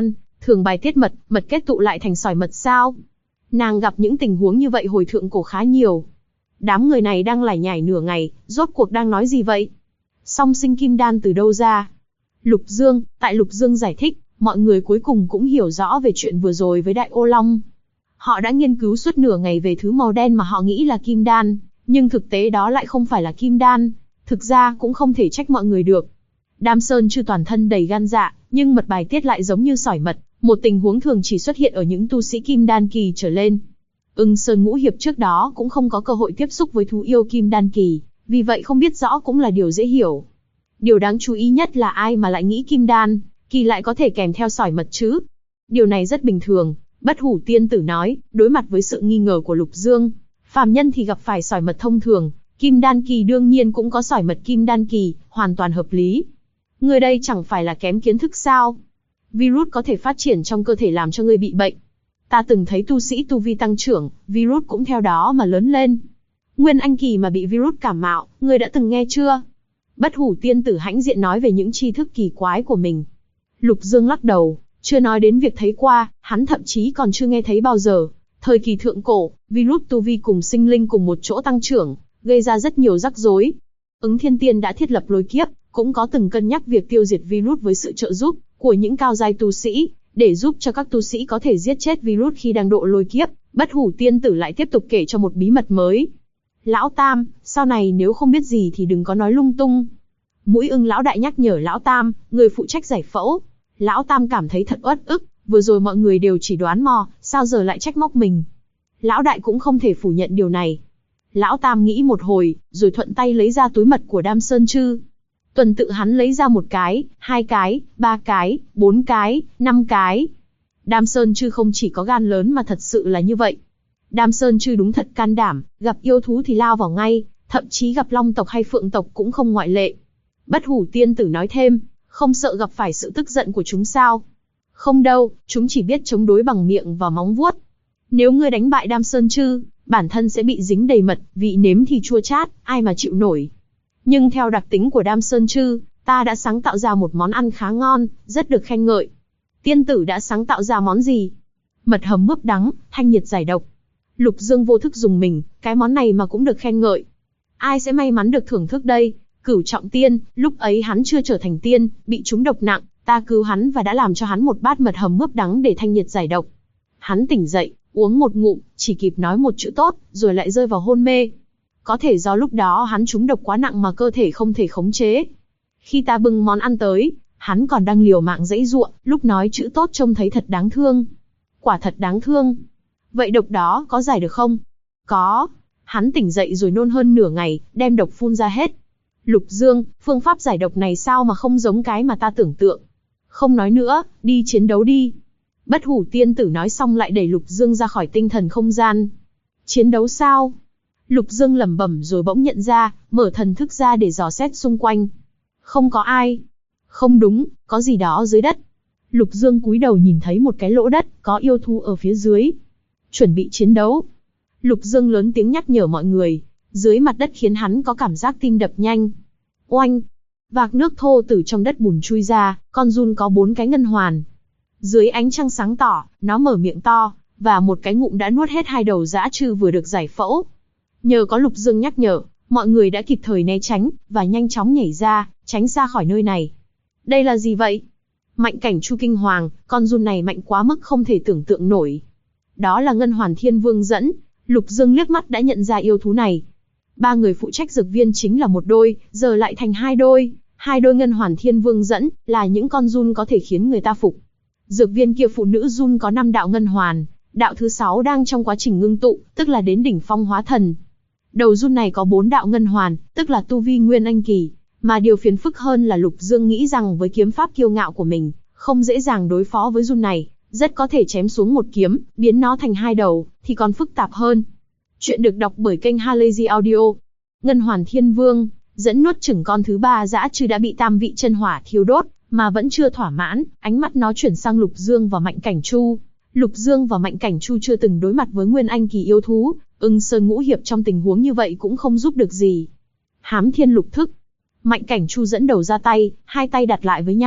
[SPEAKER 1] Thường bài tiết mật, mật kết tụ lại thành sỏi mật sao? Nàng gặp những tình huống như vậy hồi thượng cổ khá nhiều. Đám người này đang lải nhải nửa ngày, rốt cuộc đang nói gì vậy? Song sinh kim đan từ đâu ra? Lục Dương, tại Lục Dương giải thích, mọi người cuối cùng cũng hiểu rõ về chuyện vừa rồi với Đại Ô Long. Họ đã nghiên cứu suốt nửa ngày về thứ màu đen mà họ nghĩ là kim đan, nhưng thực tế đó lại không phải là kim đan. Thực ra cũng không thể trách mọi người được. Đam Sơn Chư toàn thân đầy gan dạ, nhưng mật bài tiết lại giống như sỏi mật, một tình huống thường chỉ xuất hiện ở những tu sĩ kim đan kỳ trở lên. Ưng Sơn Ngũ Hiệp trước đó cũng không có cơ hội tiếp xúc với thú yêu kim đan kỳ, vì vậy không biết rõ cũng là điều dễ hiểu. Điều đáng chú ý nhất là ai mà lại nghĩ kim đan kỳ lại có thể kèm theo sỏi mật chứ? Điều này rất bình thường, Bất Hủ Tiên Tử nói, đối mặt với sự nghi ngờ của Lục Dương. Phàm nhân thì gặp phải sỏi mật thông thường, kim đan kỳ đương nhiên cũng có sỏi mật kim đan kỳ, hoàn toàn hợp lý. Người đây chẳng phải là kém kiến thức sao? Virus có thể phát triển trong cơ thể làm cho người bị bệnh. Ta từng thấy tu sĩ tu vi tăng trưởng, virus cũng theo đó mà lớn lên. Nguyên Anh kỳ mà bị virus cảm mạo, người đã từng nghe chưa? Bất Hủ Tiên Tử hãnh diện nói về những tri thức kỳ quái của mình. Lục Dương lắc đầu, chưa nói đến việc thấy qua, hắn thậm chí còn chưa nghe thấy bao giờ. Thời kỳ thượng cổ, virus tu vi cùng sinh linh cùng một chỗ tăng trưởng, gây ra rất nhiều rắc rối. Ứng Thiên Tiên đã thiết lập lôi kiếp, cũng có từng cân nhắc việc tiêu diệt virus với sự trợ giúp của những cao giai tu sĩ, để giúp cho các tu sĩ có thể giết chết virus khi đang độ lôi kiếp. Bất Hủ Tiên Tử lại tiếp tục kể cho một bí mật mới. Lão Tam, sau này nếu không biết gì thì đừng có nói lung tung. Mũi Ưng lão đại nhắc nhở Lão Tam, người phụ trách giải phẫu. Lão Tam cảm thấy thật uất ức, vừa rồi mọi người đều chỉ đoán mò, sao giờ lại trách móc mình. Lão đại cũng không thể phủ nhận điều này. Lão Tam nghĩ một hồi, rồi thuận tay lấy ra túi mật của Đam Sơn Chư. Tuần tự hắn lấy ra 1 cái, 2 cái, 3 cái, 4 cái, 5 cái. Đam Sơn Chư không chỉ có gan lớn mà thật sự là như vậy. Đam Sơn Chư đúng thật can đảm, gặp yêu thú thì lao vào ngay, thậm chí gặp long tộc hay phượng tộc cũng không ngoại lệ. Bất Hủ Tiên Tử nói thêm, không sợ gặp phải sự tức giận của chúng sao? Không đâu, chúng chỉ biết chống đối bằng miệng và móng vuốt. Nếu ngươi đánh bại Đam Sơn Chư, bản thân sẽ bị dính đầy mật, vị nếm thì chua chát, ai mà chịu nổi. Nhưng theo đặc tính của Đam Sơn Chư, ta đã sáng tạo ra một món ăn khá ngon, rất được khen ngợi. Tiên tử đã sáng tạo ra món gì? Mật hầm mướp đắng, thanh nhiệt giải độc. Lục Dương vô thức dùng mình, cái món này mà cũng được khen ngợi. Ai sẽ may mắn được thưởng thức đây? Cửu Trọng Tiên, lúc ấy hắn chưa trở thành tiên, bị trúng độc nặng, ta cứu hắn và đã làm cho hắn một bát mật hầm mướp đắng để thanh nhiệt giải độc. Hắn tỉnh dậy, uống một ngụm, chỉ kịp nói một chữ tốt, rồi lại rơi vào hôn mê. Có thể do lúc đó hắn trúng độc quá nặng mà cơ thể không thể khống chế. Khi ta bưng món ăn tới, hắn còn đang liều mạng giãy giụa, lúc nói chữ tốt trông thấy thật đáng thương. Quả thật đáng thương. Vậy độc đó có giải được không? Có. Hắn tỉnh dậy rồi nôn hơn nửa ngày, đem độc phun ra hết. Lục Dương, phương pháp giải độc này sao mà không giống cái mà ta tưởng tượng. Không nói nữa, đi chiến đấu đi. Bất Hủ Tiên Tử nói xong lại đẩy Lục Dương ra khỏi tinh thần không gian. Chiến đấu sao? Lục Dương lẩm bẩm rồi bỗng nhận ra, mở thần thức ra để dò xét xung quanh. Không có ai. Không đúng, có gì đó dưới đất. Lục Dương cúi đầu nhìn thấy một cái lỗ đất, có yêu thú ở phía dưới. Chuẩn bị chiến đấu. Lục Dương lớn tiếng nhắc nhở mọi người. Dưới mặt đất khiến hắn có cảm giác tim đập nhanh. Oanh! Vạc nước thô từ trong đất bùn chui ra, con giun có 4 cái ngân hoàn. Dưới ánh trăng sáng tỏ, nó mở miệng to, và một cái ngụm đã nuốt hết 2 đầu dã trư vừa được giải phẫu. Nhờ có Lục Dương nhắc nhở, mọi người đã kịp thời né tránh, và nhanh chóng nhảy ra, tránh xa khỏi nơi này. Đây là gì vậy? Mạnh Cảnh Chu kinh hoàng, con giun này mạnh quá mức không thể tưởng tượng nổi. Đó là Ngân Hoàn Thiên Vương dẫn, Lục Dương liếc mắt đã nhận ra yêu thú này. 3 người phụ trách dược viên chính là một đôi, giờ lại thành 2 đôi. 2 đôi Ngân Hoàn Thiên Vương dẫn, là những con giun có thể khiến người ta phục. Dược viên kia phụ nữ giun có 5 đạo ngân hoàn, đạo thứ 6 đang trong quá trình ngưng tụ, tức là đến đỉnh phong hóa thần. Đầu giun này có 4 đạo ngân hoàn, tức là tu vi Nguyên Anh kỳ, mà điều phiền phức hơn là Lục Dương nghĩ rằng với kiếm pháp kiêu ngạo của mình, không dễ dàng đối phó với giun này, rất có thể chém xuống một kiếm, biến nó thành 2 đầu, thì còn phức tạp hơn. Chuyện được đọc bởi kênh Halazy Audio. Ngân Hoàn Thiên Vương dẫn nuốt chửng con thứ 3 dã trư đã bị tam vị chân hỏa thiêu đốt, mà vẫn chưa thỏa mãn, ánh mắt nó chuyển sang Lục Dương và Mạnh Cảnh Chu. Lục Dương và Mạnh Cảnh Chu chưa từng đối mặt với Nguyên Anh kỳ yêu thú, Ưng Sơn Ngũ Hiệp trong tình huống như vậy cũng không giúp được gì. Hám Thiên Lục Thức. Mạnh Cảnh Chu dẫn đầu ra tay, 2 tay đặt lại với nhau,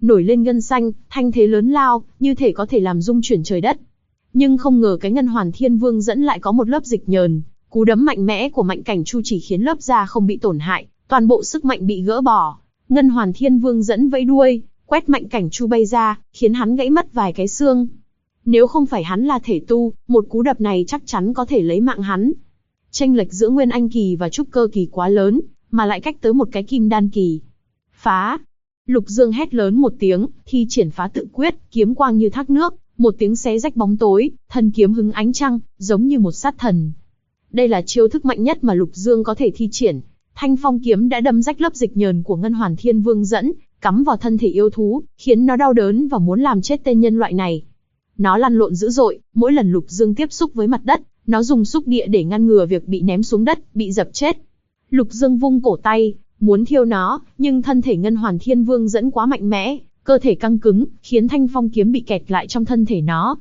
[SPEAKER 1] nổi lên gân xanh, thanh thế lớn lao, như thể có thể làm rung chuyển trời đất. Nhưng không ngờ cái Ngân Hoàn Thiên Vương dẫn lại có một lớp dịch nhờn, cú đấm mạnh mẽ của Mạnh Cảnh Chu chỉ khiến lớp da không bị tổn hại, toàn bộ sức mạnh bị gỡ bỏ. Ngân Hoàn Thiên Vương dẫn vẫy đuôi, quét Mạnh Cảnh Chu bay ra, khiến hắn gãy mất vài cái xương. Nếu không phải hắn là thể tu, một cú đập này chắc chắn có thể lấy mạng hắn. Chênh lệch giữa Nguyên Anh kỳ và Trúc Cơ kỳ quá lớn, mà lại cách tới một cái Kim Đan kỳ. Phá! Lục Dương hét lớn một tiếng, thi triển phá tự quyết, kiếm quang như thác nước, một tiếng xé rách bóng tối, thân kiếm hứng ánh trăng, giống như một sát thần. Đây là chiêu thức mạnh nhất mà Lục Dương có thể thi triển. Thanh phong kiếm đã đâm rách lớp dịch nhờn của Ngân Hoàn Thiên Vương dẫn, cắm vào thân thể yêu thú, khiến nó đau đớn và muốn làm chết tên nhân loại này. Nó lăn lộn dữ dội, mỗi lần Lục Dương tiếp xúc với mặt đất, nó dùng xúc địa để ngăn ngừa việc bị ném xuống đất, bị dập chết. Lục Dương vung cổ tay, muốn thiêu nó, nhưng thân thể Ngân Hoàn Thiên Vương dẫn quá mạnh mẽ, cơ thể căng cứng, khiến thanh phong kiếm bị kẹt lại trong thân thể nó.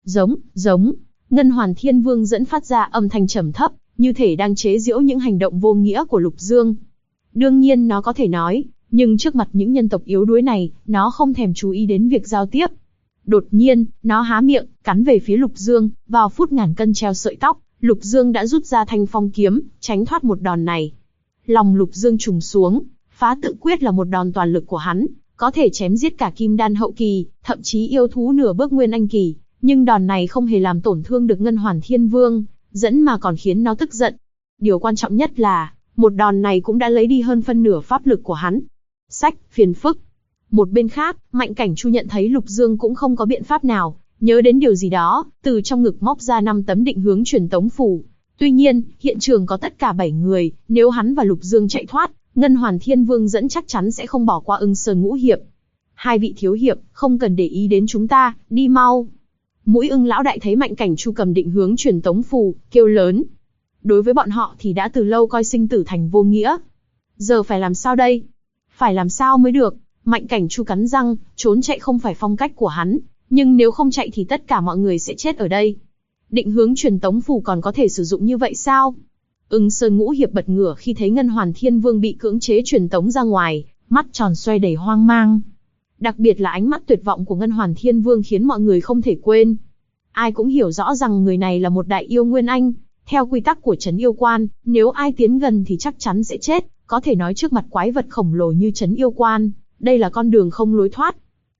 [SPEAKER 1] Giống, Ngân Hoàn Thiên Vương dẫn phát ra âm thanh trầm thấp, như thể đang chế giễu những hành động vô nghĩa của Lục Dương. Đương nhiên nó có thể nói, nhưng trước mặt những nhân tộc yếu đuối này, nó không thèm chú ý đến việc giao tiếp. Đột nhiên, nó há miệng, cắn về phía Lục Dương, vào phút ngàn cân treo sợi tóc, Lục Dương đã rút ra thanh phong kiếm, tránh thoát một đòn này. Lòng Lục Dương trùng xuống, phá tự quyết là một đòn toàn lực của hắn, có thể chém giết cả Kim Đan hậu kỳ, thậm chí yêu thú nửa bước Nguyên Anh kỳ, nhưng đòn này không hề làm tổn thương được Ngân Hoàn Thiên Vương, dẫn mà còn khiến nó tức giận. Điều quan trọng nhất là, một đòn này cũng đã lấy đi hơn phân nửa pháp lực của hắn. Phiền phức. Một bên khác, Mạnh Cảnh Chu nhận thấy Lục Dương cũng không có biện pháp nào, nhớ đến điều gì đó, từ trong ngực móc ra 5 tấm định hướng truyền tống phù. Tuy nhiên, hiện trường có tất cả 7 người, nếu hắn và Lục Dương chạy thoát, Ngân Hoàn Thiên Vương dẫn chắc chắn sẽ không bỏ qua Ưng Sơn Ngũ Hiệp. Hai vị thiếu hiệp, không cần để ý đến chúng ta, đi mau. Mũi Ưng lão đại thấy Mạnh Cảnh Chu cầm định hướng truyền tống phù, kêu lớn. Đối với bọn họ thì đã từ lâu coi sinh tử thành vô nghĩa. Giờ phải làm sao đây? Phải làm sao mới được? Mạnh Cảnh Chu cắn răng, trốn chạy không phải phong cách của hắn, nhưng nếu không chạy thì tất cả mọi người sẽ chết ở đây. Định hướng truyền tống phù còn có thể sử dụng như vậy sao? Ưng Sơn Ngũ Hiệp bật ngửa khi thấy Ngân Hoàn Thiên Vương bị cưỡng chế truyền tống ra ngoài, mắt tròn xoay đầy hoang mang. Đặc biệt là ánh mắt tuyệt vọng của Ngân Hoàn Thiên Vương khiến mọi người không thể quên. Ai cũng hiểu rõ rằng người này là một đại yêu Nguyên Anh. Theo quy tắc của Trấn Yêu Quan, nếu ai tiến gần thì chắc chắn sẽ chết, có thể nói trước mặt quái vật khổng lồ như Trấn Yêu Quan, đây là con đường không lối thoát.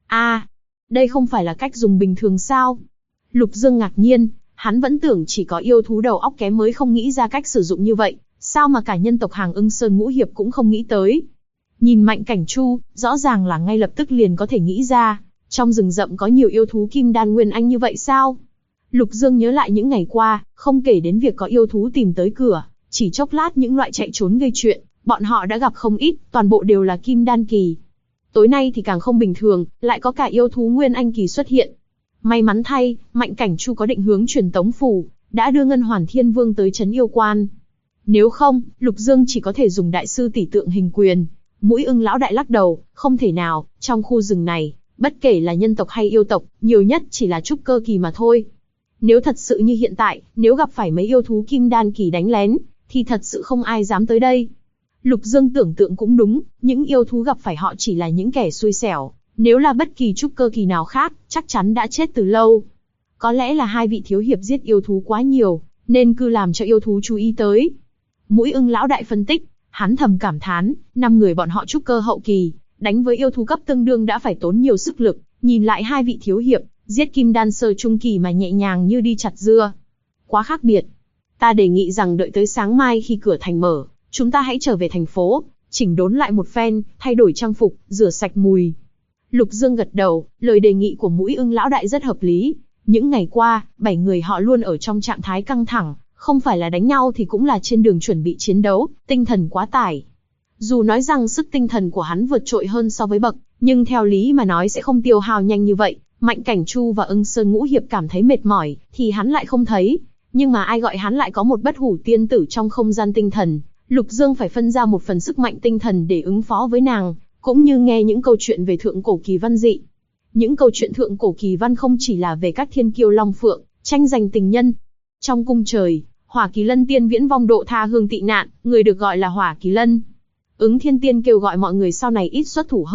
[SPEAKER 1] Đây không phải là cách dùng bình thường sao? Lục Dương ngạc nhiên, hắn vẫn tưởng chỉ có yêu thú đầu óc kém mới không nghĩ ra cách sử dụng như vậy, sao mà cả nhân tộc hàng Ưng Sơn Ngũ Hiệp cũng không nghĩ tới. Nhìn Mạnh Cảnh Chu, rõ ràng là ngay lập tức liền có thể nghĩ ra, trong rừng rậm có nhiều yêu thú Kim Đan Nguyên Anh như vậy sao? Lục Dương nhớ lại những ngày qua, không kể đến việc có yêu thú tìm tới cửa, chỉ chốc lát những loại chạy trốn gây chuyện, bọn họ đã gặp không ít, toàn bộ đều là Kim Đan kỳ. Tối nay thì càng không bình thường, lại có cả yêu thú Nguyên Anh kỳ xuất hiện. May mắn thay, Mạnh Cảnh Chu có định hướng truyền tống phù, đã đưa Ngân Hoàn Thiên Vương tới Trấn Yêu Quan. Nếu không, Lục Dương chỉ có thể dùng đại sư tỷ tượng hình quyền. Mũi Ưng lão đại lắc đầu, không thể nào, trong khu rừng này, bất kể là nhân tộc hay yêu tộc, nhiều nhất chỉ là trúc cơ kỳ mà thôi. Nếu thật sự như hiện tại, nếu gặp phải mấy yêu thú Kim Đan kỳ đánh lén, thì thật sự không ai dám tới đây. Lục Dương tưởng tượng cũng đúng, những yêu thú gặp phải họ chỉ là những kẻ xui xẻo, nếu là bất kỳ trúc cơ kỳ nào khác, chắc chắn đã chết từ lâu. Có lẽ là hai vị thiếu hiệp giết yêu thú quá nhiều, nên cứ làm cho yêu thú chú ý tới. Mũi Ưng lão đại phân tích, hắn thầm cảm thán, 5 người bọn họ trúc cơ hậu kỳ, đánh với yêu thú cấp tương đương đã phải tốn nhiều sức lực, nhìn lại hai vị thiếu hiệp, giết Kim Đan sơ trung kỳ mà nhẹ nhàng như đi chặt dưa. Quá khác biệt. Ta đề nghị rằng đợi tới sáng mai khi cửa thành mở, chúng ta hãy trở về thành phố, chỉnh đốn lại một phen, thay đổi trang phục, rửa sạch mùi. Lục Dương gật đầu, lời đề nghị của Mũi Ưng lão đại rất hợp lý. Những ngày qua, 7 người họ luôn ở trong trạng thái căng thẳng, không phải là đánh nhau thì cũng là trên đường chuẩn bị chiến đấu, tinh thần quá tải. Dù nói rằng sức tinh thần của hắn vượt trội hơn so với bậc, nhưng theo lý mà nói sẽ không tiêu hao nhanh như vậy. Mạnh Cảnh Chu và Ưng Sơn Ngũ Hiệp cảm thấy mệt mỏi, thì hắn lại không thấy. Nhưng mà ai gọi hắn lại có một bất hủ tiên tử trong không gian tinh thần. Lục Dương phải phân ra một phần sức mạnh tinh thần để ứng phó với nàng, cũng như nghe những câu chuyện về thượng cổ kỳ văn dị. Những câu chuyện thượng cổ kỳ văn không chỉ là về các thiên kiêu long phượng, tranh giành tình nhân. Trong cung trời, Hỏa Kỳ Lân tiên viễn vong độ tha hương tị nạn, người được gọi là Hỏa Kỳ Lân. Ứng Thiên Tiên kêu gọi mọi người sau này ít xuất thủ hơn,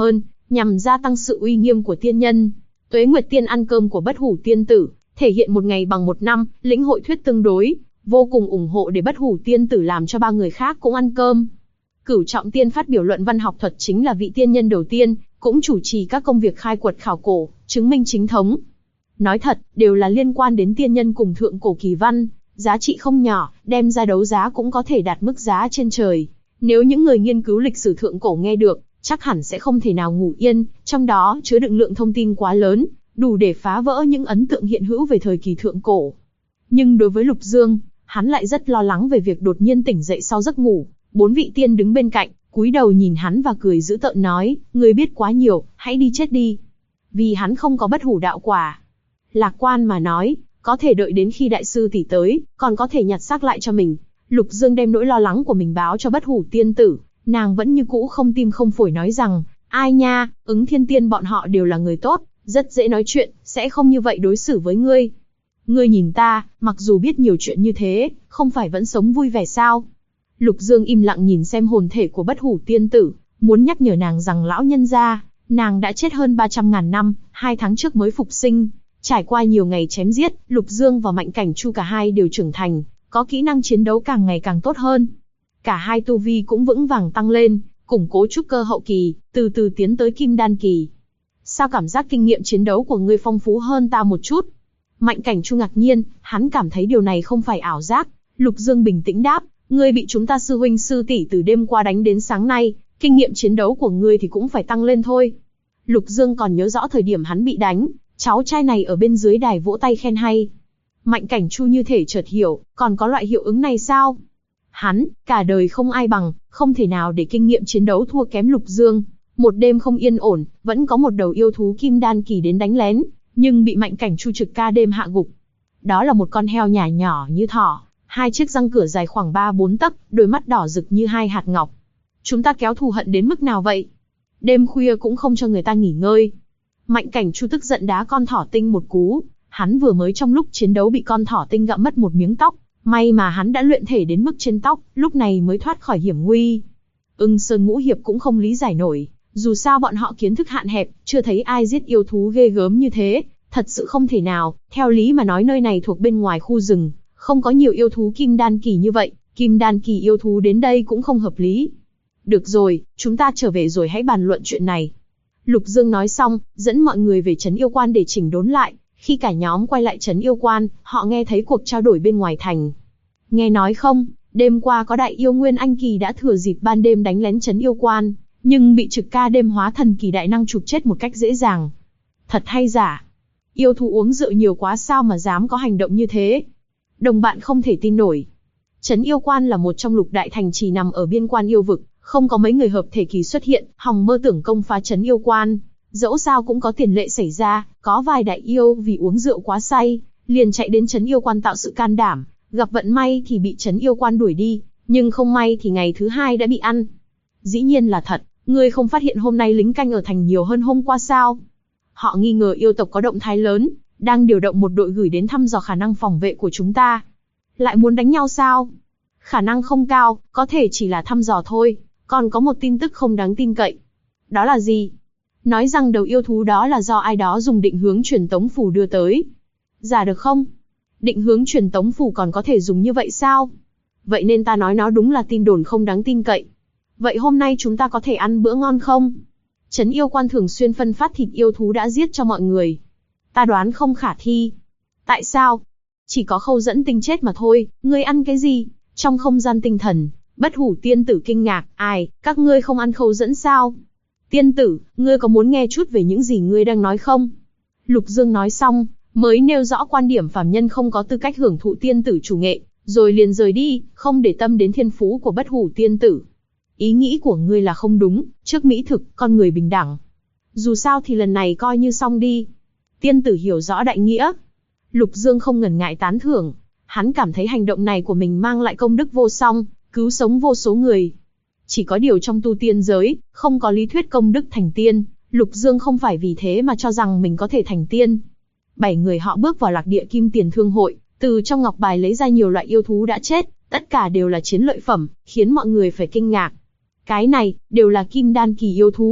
[SPEAKER 1] nhằm gia tăng sự uy nghiêm của tiên nhân. Tuế Nguyệt Tiên ăn cơm của Bất Hủ Tiên Tử, thể hiện một ngày bằng một năm, lĩnh hội thuyết tương đối, vô cùng ủng hộ để Bất Hủ Tiên Tử làm cho 3 người khác cũng ăn cơm. Cửu Trọng Tiên phát biểu luận văn học thuật chính là vị tiên nhân đầu tiên, cũng chủ trì các công việc khai quật khảo cổ, chứng minh chính thống. Nói thật, đều là liên quan đến tiên nhân cùng thượng cổ kỳ văn, giá trị không nhỏ, đem ra đấu giá cũng có thể đạt mức giá trên trời. Nếu những người nghiên cứu lịch sử thượng cổ nghe được, chắc hẳn sẽ không thể nào ngủ yên, trong đó chứa đựng lượng thông tin quá lớn, đủ để phá vỡ những ấn tượng hiện hữu về thời kỳ thượng cổ. Nhưng đối với Lục Dương, hắn lại rất lo lắng về việc đột nhiên tỉnh dậy sau giấc ngủ. 4 vị tiên đứng bên cạnh, cúi đầu nhìn hắn và cười dữ tợn nói, ngươi biết quá nhiều, hãy đi chết đi. Vì hắn không có bất hủ đạo quả. Lạc Quan mà nói, có thể đợi đến khi đại sư tỷ tới, còn có thể nhặt xác lại cho mình. Lục Dương đem nỗi lo lắng của mình báo cho Bất Hủ Tiên Tử, nàng vẫn như cũ không tim không phổi nói rằng, ai nha, Ứng Thiên Tiên bọn họ đều là người tốt, rất dễ nói chuyện, sẽ không như vậy đối xử với ngươi. Ngươi nhìn ta, mặc dù biết nhiều chuyện như thế, không phải vẫn sống vui vẻ sao? Lục Dương im lặng nhìn xem hồn thể của Bất Hủ Tiên Tử, muốn nhắc nhở nàng rằng lão nhân gia, nàng đã chết hơn 300.000 năm, 2 tháng trước mới phục sinh. Trải qua nhiều ngày chém giết, Lục Dương và Mạnh Cảnh Chu cả hai đều trưởng thành, có kỹ năng chiến đấu càng ngày càng tốt hơn. Cả hai tu vi cũng vững vàng tăng lên, củng cố trúc cơ hậu kỳ, từ từ tiến tới kim đan kỳ. Sao cảm giác kinh nghiệm chiến đấu của ngươi phong phú hơn ta một chút? Mạnh Cảnh Chu ngạc nhiên, hắn cảm thấy điều này không phải ảo giác. Lục Dương bình tĩnh đáp, ngươi bị chúng ta sư huynh sư tỷ từ đêm qua đánh đến sáng nay, kinh nghiệm chiến đấu của ngươi thì cũng phải tăng lên thôi. Lục Dương còn nhớ rõ thời điểm hắn bị đánh, cháu trai này ở bên dưới đài vỗ tay khen hay. Mạnh Cảnh Chu như thể chợt hiểu, còn có loại hiệu ứng này sao? Hắn, cả đời không ai bằng, không thể nào để kinh nghiệm chiến đấu thua kém Lục Dương. Một đêm không yên ổn, vẫn có một đầu yêu thú kim đan kỳ đến đánh lén, nhưng bị Mạnh Cảnh Chu trực ca đêm hạ gục. Đó là một con heo nhả nhỏ như thỏ, 2 chiếc răng cửa dài khoảng 3-4 tấc, đôi mắt đỏ rực như 2 hạt ngọc. Chúng ta kéo thù hận đến mức nào vậy? Đêm khuya cũng không cho người ta nghỉ ngơi. Mạnh Cảnh Chu tức giận đá con thỏ tinh một cú, hắn vừa mới trong lúc chiến đấu bị con thỏ tinh gặm mất một miếng tóc, may mà hắn đã luyện thể đến mức trên tóc, lúc này mới thoát khỏi hiểm nguy. Ưng Sơn Ngũ Hiệp cũng không lý giải nổi, dù sao bọn họ kiến thức hạn hẹp, chưa thấy ai giết yêu thú ghê gớm như thế, thật sự không thể nào, theo lý mà nói nơi này thuộc bên ngoài khu rừng, không có nhiều yêu thú kim đan kỳ như vậy, kim đan kỳ yêu thú đến đây cũng không hợp lý. Được rồi, chúng ta trở về rồi hãy bàn luận chuyện này. Lục Dương nói xong, dẫn mọi người về trấn yêu quan để chỉnh đốn lại. Khi cả nhóm quay lại trấn yêu quan, họ nghe thấy cuộc trao đổi bên ngoài thành. Nghe nói không, đêm qua có đại yêu Nguyên Anh kỳ đã thừa dịp ban đêm đánh lén trấn yêu quan, nhưng bị trực ca đêm hóa thần kỳ đại năng chụp chết một cách dễ dàng. Thật hay giả? Yêu thú uống rượu nhiều quá sao mà dám có hành động như thế? Đồng bạn không thể tin nổi. Trấn yêu quan là một trong lục đại thành trì nằm ở biên quan yêu vực, không có mấy người hợp thể kỳ xuất hiện, hòng mơ tưởng công phá trấn yêu quan. Dẫu sao cũng có tiền lệ xảy ra, có vài đại yêu vì uống rượu quá say, liền chạy đến trấn yêu quan tạo sự can đảm, gặp vận may thì bị trấn yêu quan đuổi đi, nhưng không may thì ngày thứ 2 đã bị ăn. Dĩ nhiên là thật, ngươi không phát hiện hôm nay lính canh ở thành nhiều hơn hôm qua sao? Họ nghi ngờ yêu tộc có động thái lớn, đang điều động một đội gửi đến thăm dò khả năng phòng vệ của chúng ta. Lại muốn đánh nhau sao? Khả năng không cao, có thể chỉ là thăm dò thôi, còn có một tin tức không đáng tin cậy. Đó là gì? Nói rằng đầu yêu thú đó là do ai đó dùng định hướng truyền tống phù đưa tới. Giả được không? Định hướng truyền tống phù còn có thể dùng như vậy sao? Vậy nên ta nói nó đúng là tin đồn không đáng tin cậy. Vậy hôm nay chúng ta có thể ăn bữa ngon không? Trấn yêu quan thường xuyên phân phát thịt yêu thú đã giết cho mọi người. Ta đoán không khả thi. Tại sao? Chỉ có Khâu Dẫn Tinh chết mà thôi, ngươi ăn cái gì? Trong không gian tinh thần, Bất Hủ Tiên Tử kinh ngạc, ai, các ngươi không ăn Khâu Dẫn sao? Tiên tử, ngươi có muốn nghe chút về những gì ngươi đang nói không? Lục Dương nói xong, mới nêu rõ quan điểm phàm nhân không có tư cách hưởng thụ tiên tử chủ nghệ, rồi liền rời đi, không để tâm đến thiên phú của Bất Hủ Tiên Tử. Ý nghĩ của ngươi là không đúng, trước mỹ thực, con người bình đẳng. Dù sao thì lần này coi như xong đi. Tiên tử hiểu rõ đại nghĩa. Lục Dương không ngần ngại tán thưởng, hắn cảm thấy hành động này của mình mang lại công đức vô song, cứu sống vô số người. Chỉ có điều trong tu tiên giới, không có lý thuyết công đức thành tiên, Lục Dương không phải vì thế mà cho rằng mình có thể thành tiên. 7 người họ bước vào lạc địa Kim Tiền Thương hội, từ trong ngọc bài lấy ra nhiều loại yêu thú đã chết, tất cả đều là chiến lợi phẩm, khiến mọi người phải kinh ngạc. Cái này, đều là kim đan kỳ yêu thú.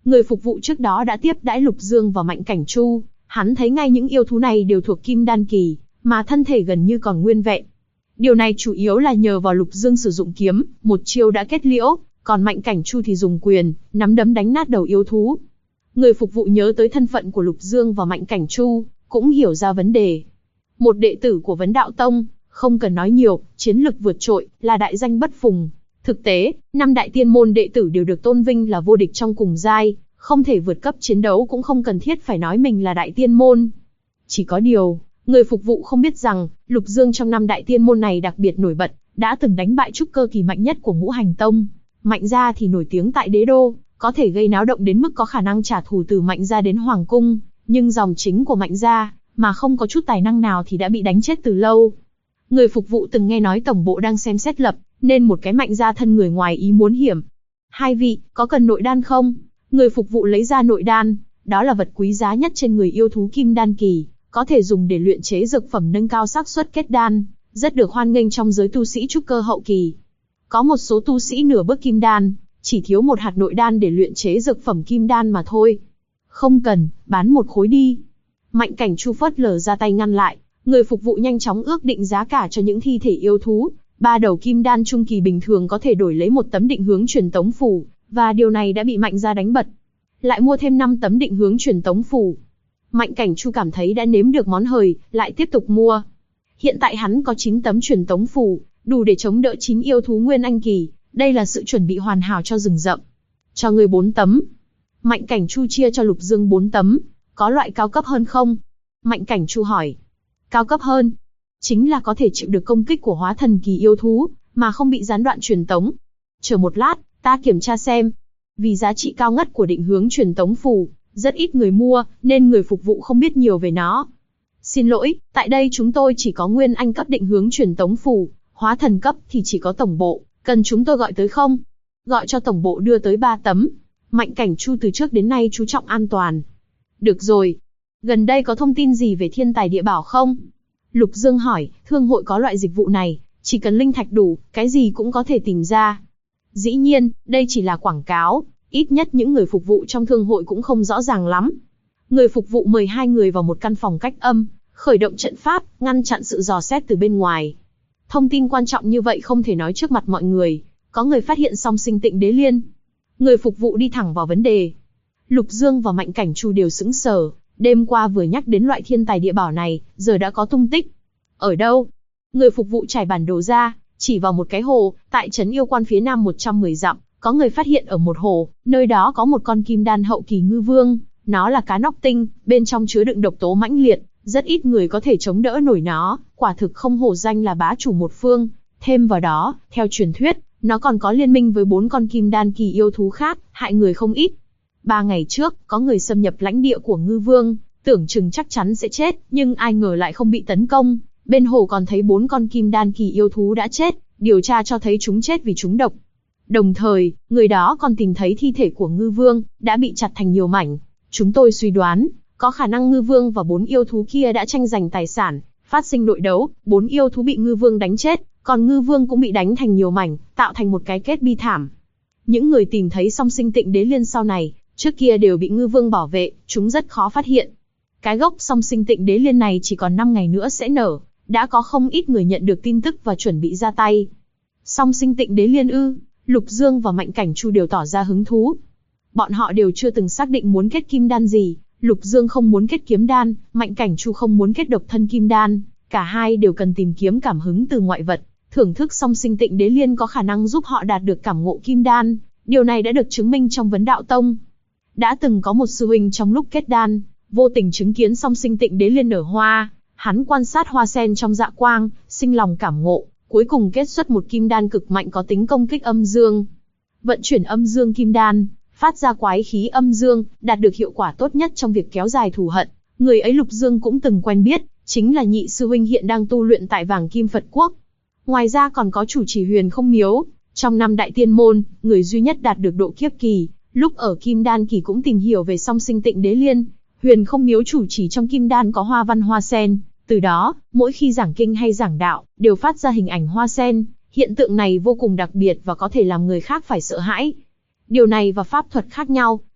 [SPEAKER 1] Người phục vụ trước đó đã tiếp đãi Lục Dương và Mạnh Cảnh Chu, hắn thấy ngay những yêu thú này đều thuộc kim đan kỳ, mà thân thể gần như còn nguyên vẹn. Điều này chủ yếu là nhờ vào Lục Dương sử dụng kiếm, một chiêu đã kết liễu, còn Mạnh Cảnh Chu thì dùng quyền, nắm đấm đánh nát đầu yêu thú. Người phục vụ nhớ tới thân phận của Lục Dương và Mạnh Cảnh Chu, cũng hiểu ra vấn đề. Một đệ tử của Vấn Đạo Tông, không cần nói nhiều, chiến lực vượt trội, là đại danh bất phùng. Thực tế, 5 đại tiên môn đệ tử đều được tôn vinh là vô địch trong cùng giai, không thể vượt cấp chiến đấu cũng không cần thiết phải nói mình là đại tiên môn. Chỉ có điều, người phục vụ không biết rằng, Lục Dương trong 5 đại tiên môn này đặc biệt nổi bật, đã từng đánh bại trúc cơ kỳ mạnh nhất của Ngũ Hành Tông. Mạnh gia thì nổi tiếng tại đế đô, có thể gây náo động đến mức có khả năng trả thù từ Mạnh gia đến Hoàng cung, nhưng dòng chính của Mạnh gia, mà không có chút tài năng nào thì đã bị đánh chết từ lâu. Người phục vụ từng nghe nói tổng bộ đang xem xét lập, nên một cái Mạnh gia thân người ngoài ý muốn hiểm. Hai vị, có cần nội đan không? Người phục vụ lấy ra nội đan, đó là vật quý giá nhất trên người yêu thú kim đan kỳ, có thể dùng để luyện chế dược phẩm nâng cao xác suất kết đan, rất được hoan nghênh trong giới tu sĩ trúc cơ hậu kỳ. Có một số tu sĩ nửa bước kim đan, chỉ thiếu một hạt nội đan để luyện chế dược phẩm kim đan mà thôi. Không cần, bán một khối đi. Mạnh Cảnh Chu phớt lờ ra tay ngăn lại, người phục vụ nhanh chóng ước định giá cả cho những thi thể yêu thú. 3 đầu kim đan trung kỳ bình thường có thể đổi lấy 1 tấm định hướng truyền tống phù, và điều này đã bị Mạnh gia đánh bật. Lại mua thêm 5 tấm định hướng truyền tống phù. Mạnh Cảnh Chu cảm thấy đã nếm được món hời, lại tiếp tục mua. Hiện tại hắn có 9 tấm truyền tống phù, đủ để chống đỡ 9 yêu thú nguyên anh kỳ, đây là sự chuẩn bị hoàn hảo cho rừng rậm. Cho người 4 tấm. Mạnh Cảnh Chu chia cho Lục Dương 4 tấm, có loại cao cấp hơn không? Mạnh Cảnh Chu hỏi. Cao cấp hơn? Chính là có thể chịu được công kích của hóa thần kỳ yêu thú, mà không bị gián đoạn truyền tống. Chờ một lát, ta kiểm tra xem. Vì giá trị cao ngất của định hướng truyền tống phù, rất ít người mua, nên người phục vụ không biết nhiều về nó. Xin lỗi, tại đây chúng tôi chỉ có nguyên anh cấp định hướng truyền tống phù, hóa thần cấp thì chỉ có tổng bộ, cần chúng tôi gọi tới không? Gọi cho tổng bộ đưa tới 3 tấm. Mạnh Cảnh Chu từ trước đến nay chú trọng an toàn. Được rồi. Gần đây có thông tin gì về thiên tài địa bảo không? Lục Dương hỏi, thương hội có loại dịch vụ này, chỉ cần linh thạch đủ, cái gì cũng có thể tìm ra. Dĩ nhiên, đây chỉ là quảng cáo, ít nhất những người phục vụ trong thương hội cũng không rõ ràng lắm. Người phục vụ mời 2 người vào một căn phòng cách âm, khởi động trận pháp, ngăn chặn sự dò xét từ bên ngoài. Thông tin quan trọng như vậy không thể nói trước mặt mọi người, có người phát hiện Song Sinh Tịnh Đế Liên. Người phục vụ đi thẳng vào vấn đề. Lục Dương và Mạnh Cảnh Chu đều sững sờ, đêm qua vừa nhắc đến loại thiên tài địa bảo này, giờ đã có tung tích. Ở đâu? Người phục vụ trải bản đồ ra, chỉ vào một cái hồ, tại trấn Yêu Quan phía nam 110 dặm, có người phát hiện ở một hồ, nơi đó có một con kim đan hậu kỳ ngư vương, nó là cá nóc tinh, bên trong chứa đựng độc tố mãnh liệt, rất ít người có thể chống đỡ nổi nó, quả thực không hổ danh là bá chủ một phương. Thêm vào đó, theo truyền thuyết, nó còn có liên minh với 4 con kim đan kỳ yêu thú khác, hại người không ít. 3 ngày trước, có người xâm nhập lãnh địa của ngư vương, tưởng chừng chắc chắn sẽ chết, nhưng ai ngờ lại không bị tấn công. Bên hồ còn thấy 4 con kim đan kỳ yêu thú đã chết, điều tra cho thấy chúng chết vì trúng độc. Đồng thời, người đó còn tìm thấy thi thể của ngư vương, đã bị chặt thành nhiều mảnh. Chúng tôi suy đoán, có khả năng ngư vương và 4 yêu thú kia đã tranh giành tài sản, phát sinh nội đấu, 4 yêu thú bị ngư vương đánh chết, còn ngư vương cũng bị đánh thành nhiều mảnh, tạo thành một cái kết bi thảm. Những người tìm thấy Song Sinh Tịnh Đế Liên sau này, trước kia đều bị ngư vương bảo vệ, chúng rất khó phát hiện. Cái gốc Song Sinh Tịnh Đế Liên này chỉ còn 5 ngày nữa sẽ nở, đã có không ít người nhận được tin tức và chuẩn bị ra tay. Song Sinh Tịnh Đế Liên ư? Lục Dương và Mạnh Cảnh Chu đều tỏ ra hứng thú. Bọn họ đều chưa từng xác định muốn kết kim đan gì, Lục Dương không muốn kết kiếm đan, Mạnh Cảnh Chu không muốn kết độc thân kim đan, cả hai đều cần tìm kiếm cảm hứng từ ngoại vật, thưởng thức Song Sinh Tịnh Đế Liên có khả năng giúp họ đạt được cảm ngộ kim đan, điều này đã được chứng minh trong Vấn Đạo Tông. Đã từng có một sư huynh trong lúc kết đan, vô tình chứng kiến Song Sinh Tịnh Đế Liên nở hoa, hắn quan sát hoa sen trong dạ quang, sinh lòng cảm ngộ, cuối cùng kết xuất một kim đan cực mạnh có tính công kích âm dương. Vận chuyển âm dương kim đan, phát ra quái khí âm dương, đạt được hiệu quả tốt nhất trong việc kéo dài thù hận. Người ấy Lục Dương cũng từng quen biết, chính là nhị sư huynh hiện đang tu luyện tại Vàng Kim Phật Quốc. Ngoài ra còn có chủ trì Huyền Không Miếu, trong 5 đại tiên môn, người duy nhất đạt được độ kiếp kỳ, lúc ở Kim Đan kỳ cũng tìm hiểu về Song Sinh Tịnh Đế Liên. Huyền Không Miếu chủ trì trong Kim Đan có hoa văn hoa sen, từ đó, mỗi khi giảng kinh hay giảng đạo, đều phát ra hình ảnh hoa sen, hiện tượng này vô cùng đặc biệt và có thể làm người khác phải sợ hãi. Điều này và pháp thuật khác nhau,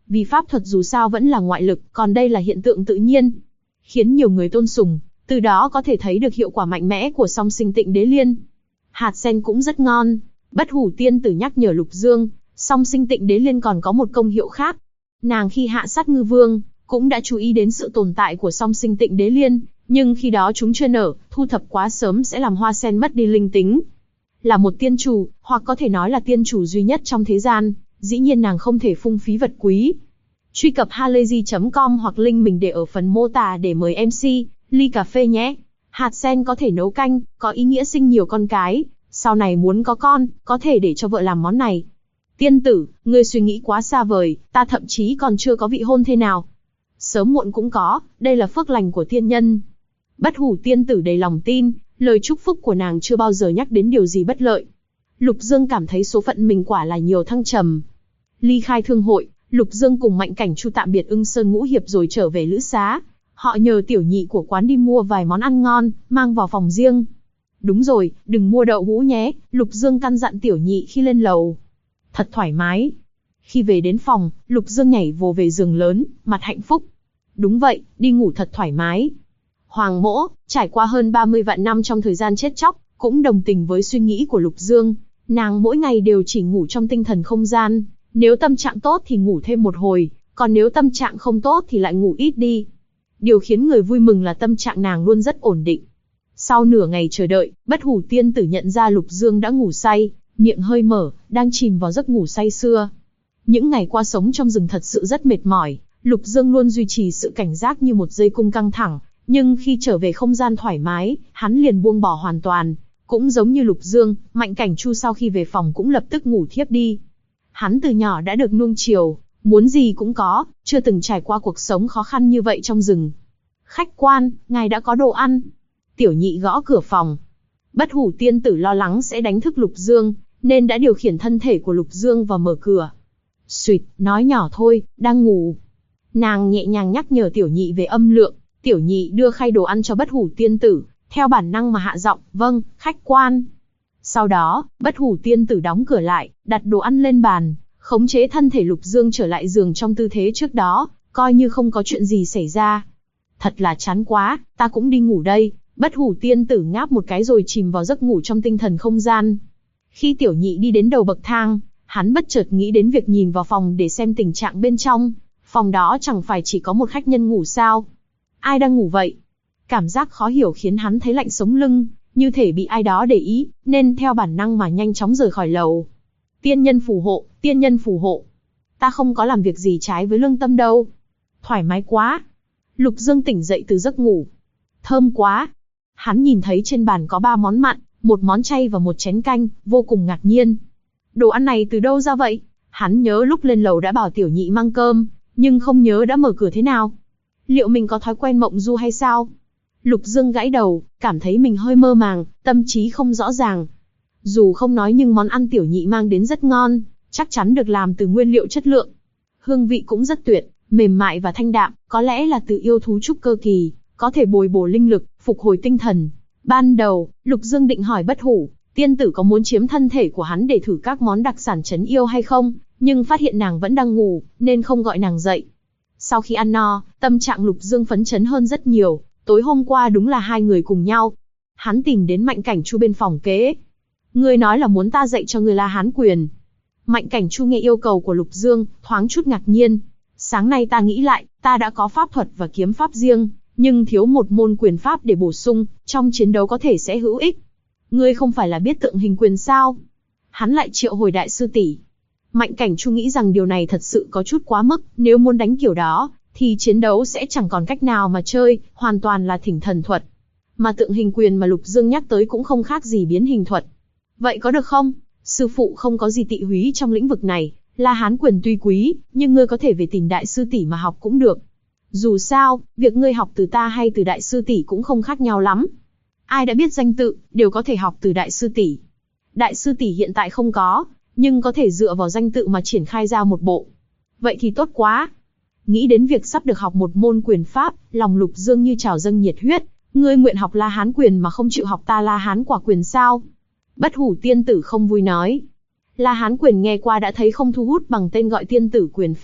[SPEAKER 1] Vì pháp thuật dù sao vẫn là ngoại lực, còn đây là hiện tượng tự nhiên, khiến nhiều người tôn sùng, từ đó có thể thấy được hiệu quả mạnh mẽ của Song Sinh Tịnh Đế Liên. Hạt sen cũng rất ngon. Bất Hủ tiên tử nhắc nhở Lục Dương, Song Sinh Tịnh Đế Liên còn có một công hiệu khác. Nàng khi hạ sát Ngư Vương, cũng đã chú ý đến sự tồn tại của Song Sinh Tịnh Đế Liên, nhưng khi đó chúng chưa nở, thu thập quá sớm sẽ làm hoa sen mất đi linh tính. Là một tiên chủ, hoặc có thể nói là tiên chủ duy nhất trong thế gian, dĩ nhiên nàng không thể phung phí vật quý. Truy cập halayzi.com hoặc link mình để ở phần mô tả để mời MC ly cà phê nhé. Hạt sen có thể nấu canh, có ý nghĩa sinh nhiều con cái, sau này muốn có con, có thể để cho vợ làm món này. Tiên tử, ngươi suy nghĩ quá xa vời, ta thậm chí còn chưa có vị hôn thê nào. Sớm muộn cũng có, đây là phước lành của tiên nhân. Bất Hủ tiên tử đầy lòng tin, lời chúc phúc của nàng chưa bao giờ nhắc đến điều gì bất lợi. Lục Dương cảm thấy số phận mình quả là nhiều thăng trầm. Ly khai thương hội, Lục Dương cùng Mạnh Cảnh Chu tạm biệt Ưng Sơn Ngũ Hiệp rồi trở về lữ xá. Họ nhờ tiểu nhị của quán đi mua vài món ăn ngon, mang vào phòng riêng. Đúng rồi, đừng mua đậu hũ nhé, Lục Dương căn dặn tiểu nhị khi lên lầu. Thật thoải mái. Khi về đến phòng, Lục Dương nhảy vồ về giường lớn, mặt hạnh phúc. Đúng vậy, đi ngủ thật thoải mái. Hoàng Mỗ, trải qua hơn 30 vạn năm trong thời gian chết chóc, cũng đồng tình với suy nghĩ của Lục Dương. Nàng mỗi ngày đều chỉ ngủ trong tinh thần không gian, nếu tâm trạng tốt thì ngủ thêm một hồi, còn nếu tâm trạng không tốt thì lại ngủ ít đi. Điều khiến người vui mừng là tâm trạng nàng luôn rất ổn định. Sau nửa ngày chờ đợi, Bất Hủ tiên tử nhận ra Lục Dương đã ngủ say, miệng hơi mở, đang chìm vào giấc ngủ say sưa. Những ngày qua sống trong rừng thật sự rất mệt mỏi, Lục Dương luôn duy trì sự cảnh giác như một dây cung căng thẳng, nhưng khi trở về không gian thoải mái, hắn liền buông bỏ hoàn toàn. Cũng giống như Lục Dương, Mạnh Cảnh Chu sau khi về phòng cũng lập tức ngủ thiếp đi. Hắn từ nhỏ đã được nuông chiều, muốn gì cũng có, chưa từng trải qua cuộc sống khó khăn như vậy trong rừng. Khách quan, ngài đã có đồ ăn. Tiểu nhị gõ cửa phòng. Bất Hủ tiên tử lo lắng sẽ đánh thức Lục Dương, nên đã điều khiển thân thể của Lục Dương và mở cửa. Xuyệt, nói nhỏ thôi, đang ngủ. Nàng nhẹ nhàng nhắc nhở tiểu nhị về âm lượng. Tiểu nhị đưa khay đồ ăn cho Bất Hủ tiên tử, theo bản năng mà hạ giọng, vâng, khách quan. Sau đó, Bất Hủ tiên tử đóng cửa lại, đặt đồ ăn lên bàn, khống chế thân thể Lục Dương trở lại giường trong tư thế trước đó, coi như không có chuyện gì xảy ra. Thật là chán quá, ta cũng đi ngủ đây. Bất Hủ tiên tử ngáp một cái rồi chìm vào giấc ngủ trong tinh thần không gian. Khi tiểu nhị đi đến đầu bậc thang, hắn bất chợt nghĩ đến việc nhìn vào phòng để xem tình trạng bên trong. Phòng đó chẳng phải chỉ có một khách nhân ngủ sao? Ai đang ngủ vậy? Cảm giác khó hiểu khiến hắn thấy lạnh sống lưng, như thể bị ai đó để ý, nên theo bản năng mà nhanh chóng rời khỏi lầu. Tiên nhân phù hộ, tiên nhân phù hộ. Ta không có làm việc gì trái với lương tâm đâu. Thoải mái quá. Lục Dương tỉnh dậy từ giấc ngủ. Thơm quá. Hắn nhìn thấy trên bàn có 3 món mặn, một món chay và một chén canh, vô cùng ngạc nhiên. Đồ ăn này từ đâu ra vậy? Hắn nhớ lúc lên lầu đã bảo tiểu nhị mang cơm, nhưng không nhớ đã mở cửa thế nào. Liệu mình có thói quen mộng du hay sao? Lục Dương gãi đầu, cảm thấy mình hơi mơ màng, tâm trí không rõ ràng. Dù không nói nhưng món ăn tiểu nhị mang đến rất ngon, chắc chắn được làm từ nguyên liệu chất lượng. Hương vị cũng rất tuyệt, mềm mại và thanh đạm, có lẽ là từ yêu thú trúc cơ kỳ, có thể bồi bổ linh lực, phục hồi tinh thần. Ban đầu, Lục Dương định hỏi Bất Hủ tiên tử có muốn chiếm thân thể của hắn để thử các món đặc sản trấn yêu hay không, nhưng phát hiện nàng vẫn đang ngủ, nên không gọi nàng dậy. Sau khi ăn no, tâm trạng Lục Dương phấn chấn hơn rất nhiều, tối hôm qua đúng là hai người cùng nhau. Hắn tìm đến Mạnh Cảnh Chu bên phòng kế. Ngươi nói là muốn ta dạy cho ngươi La Hán quyền. Mạnh Cảnh Chu nghe yêu cầu của Lục Dương, thoáng chút ngạc nhiên. Sáng nay ta nghĩ lại, ta đã có pháp thuật và kiếm pháp riêng, nhưng thiếu một môn quyền pháp để bổ sung, trong chiến đấu có thể sẽ hữu ích. Ngươi không phải là biết tượng hình quyền sao? Hắn lại triệu hồi đại sư tỷ. Mạnh Cảnh Chu nghĩ rằng điều này thật sự có chút quá mức, nếu muốn đánh kiểu đó, thì chiến đấu sẽ chẳng còn cách nào mà chơi, hoàn toàn là thỉnh thần thuật. Mà tượng hình quyền mà Lục Dương nhắc tới cũng không khác gì biến hình thuật. Vậy có được không? Sư phụ không có gì tị húy trong lĩnh vực này, La Hán quyền tuy quý, nhưng ngươi có thể về tìm đại sư tỷ mà học cũng được. Dù sao, việc ngươi học từ ta hay từ đại sư tỷ cũng không khác nhau lắm. Ai đã biết danh tự, đều có thể học từ đại sư tỷ. Đại sư tỷ hiện tại không có, nhưng có thể dựa vào danh tự mà triển khai ra một bộ. Vậy thì tốt quá. Nghĩ đến việc sắp được học một môn quyền pháp, lòng Lục Dương như trào dâng nhiệt huyết. Ngươi nguyện học La Hán quyền mà không chịu học ta La Hán quả quyền sao? Bất Hủ tiên tử không vui nói. La Hán quyền nghe qua đã thấy không thu hút bằng tên gọi tiên tử quyền pháp,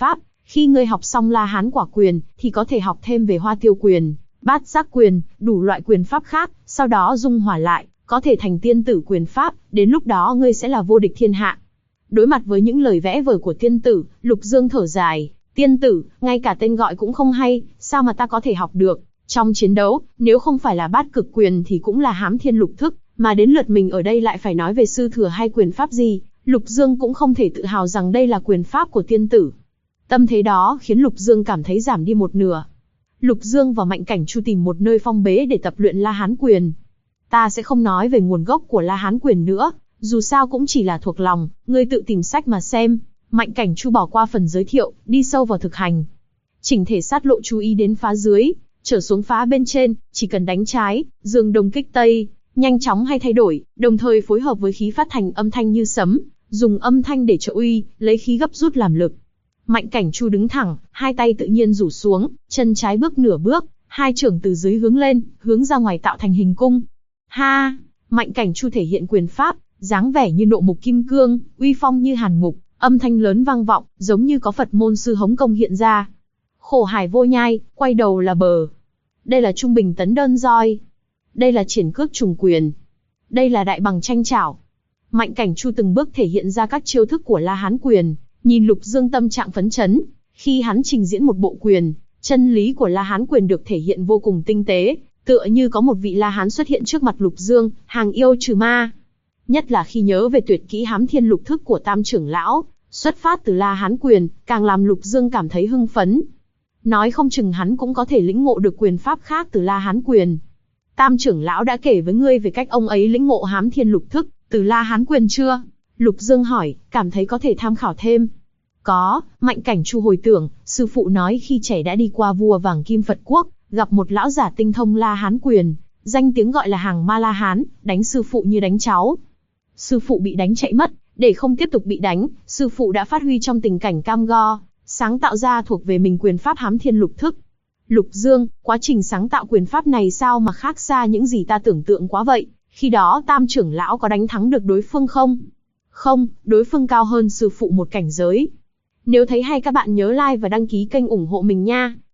[SPEAKER 1] Khi ngươi học xong La Hán quả quyền, thì có thể học thêm về Hoa Tiêu quyền, Bát Giác quyền, đủ loại quyền pháp khác, sau đó dung hòa lại, có thể thành tiên tử quyền pháp, đến lúc đó ngươi sẽ là vô địch thiên hạ. Đối mặt với những lời vẽ vời của tiên tử, Lục Dương thở dài, tiên tử, ngay cả tên gọi cũng không hay, sao mà ta có thể học được? Trong chiến đấu, nếu không phải là Bát Cực quyền thì cũng là Hám Thiên Lục Thức, mà đến lượt mình ở đây lại phải nói về sư thừa hay quyền pháp gì, Lục Dương cũng không thể tự hào rằng đây là quyền pháp của tiên tử. Tâm thế đó khiến Lục Dương cảm thấy giảm đi một nửa. Lục Dương và Mạnh Cảnh Chu tìm một nơi phong bế để tập luyện La Hán quyền. Ta sẽ không nói về nguồn gốc của La Hán quyền nữa, dù sao cũng chỉ là thuộc lòng, ngươi tự tìm sách mà xem. Mạnh Cảnh Chu bỏ qua phần giới thiệu, đi sâu vào thực hành. Chỉnh thể sát lộ chú ý đến phá dưới, trở xuống phá bên trên, chỉ cần đánh trái, dương đông kích tây, nhanh chóng hay thay đổi, đồng thời phối hợp với khí phát thành âm thanh như sấm, dùng âm thanh để trợ uy, lấy khí gấp rút làm lực. Mạnh Cảnh Chu đứng thẳng, hai tay tự nhiên rủ xuống, chân trái bước nửa bước, hai chưởng từ dưới hướng lên, hướng ra ngoài tạo thành hình cung. Ha! Mạnh Cảnh Chu thể hiện quyền pháp, dáng vẻ như nộ mục kim cương, uy phong như hàn mục, âm thanh lớn vang vọng, giống như có Phật môn sư Hống Công hiện ra. Khổ hải vô nhai, quay đầu là bờ. Đây là trung bình tấn đơn roi. Đây là triển cước trùng quyền. Đây là đại bằng tranh chảo. Mạnh Cảnh Chu từng bước thể hiện ra các chiêu thức của La Hán quyền, nhìn Lục Dương tâm trạng phấn chấn. Khi hắn trình diễn một bộ quyền, chân lý của La Hán quyền được thể hiện vô cùng tinh tế, tựa như có một vị La Hán xuất hiện trước mặt Lục Dương, hàng yêu trừ ma. Nhất là khi nhớ về tuyệt kỹ Hám Thiên Lục Thức của Tam trưởng lão, xuất phát từ La Hán quyền, càng làm Lục Dương cảm thấy hưng phấn. Nói không chừng hắn cũng có thể lĩnh ngộ được quyền pháp khác từ La Hán quyền. Tam trưởng lão đã kể với ngươi về cách ông ấy lĩnh ngộ Hám Thiên Lục Thức từ La Hán quyền chưa? Lục Dương hỏi, cảm thấy có thể tham khảo thêm. Có, Mạnh Cảnh Chu hồi tưởng, sư phụ nói khi trẻ đã đi qua vua Vàng Kim Phật Quốc, gặp một lão giả tinh thông La Hán quyền, danh tiếng gọi là hàng ma La Hán, đánh sư phụ như đánh cháu. Sư phụ bị đánh chạy mất, để không tiếp tục bị đánh, sư phụ đã phát huy trong tình cảnh cam go, sáng tạo ra thuộc về mình quyền pháp Hám Thiên Lục Thức. Lục Dương, quá trình sáng tạo quyền pháp này sao mà khác xa những gì ta tưởng tượng quá vậy? Khi đó Tam trưởng lão có đánh thắng được đối phương không? Không, đối phương cao hơn sư phụ một cảnh giới. Nếu thấy hay các bạn nhớ like và đăng ký kênh ủng hộ mình nha.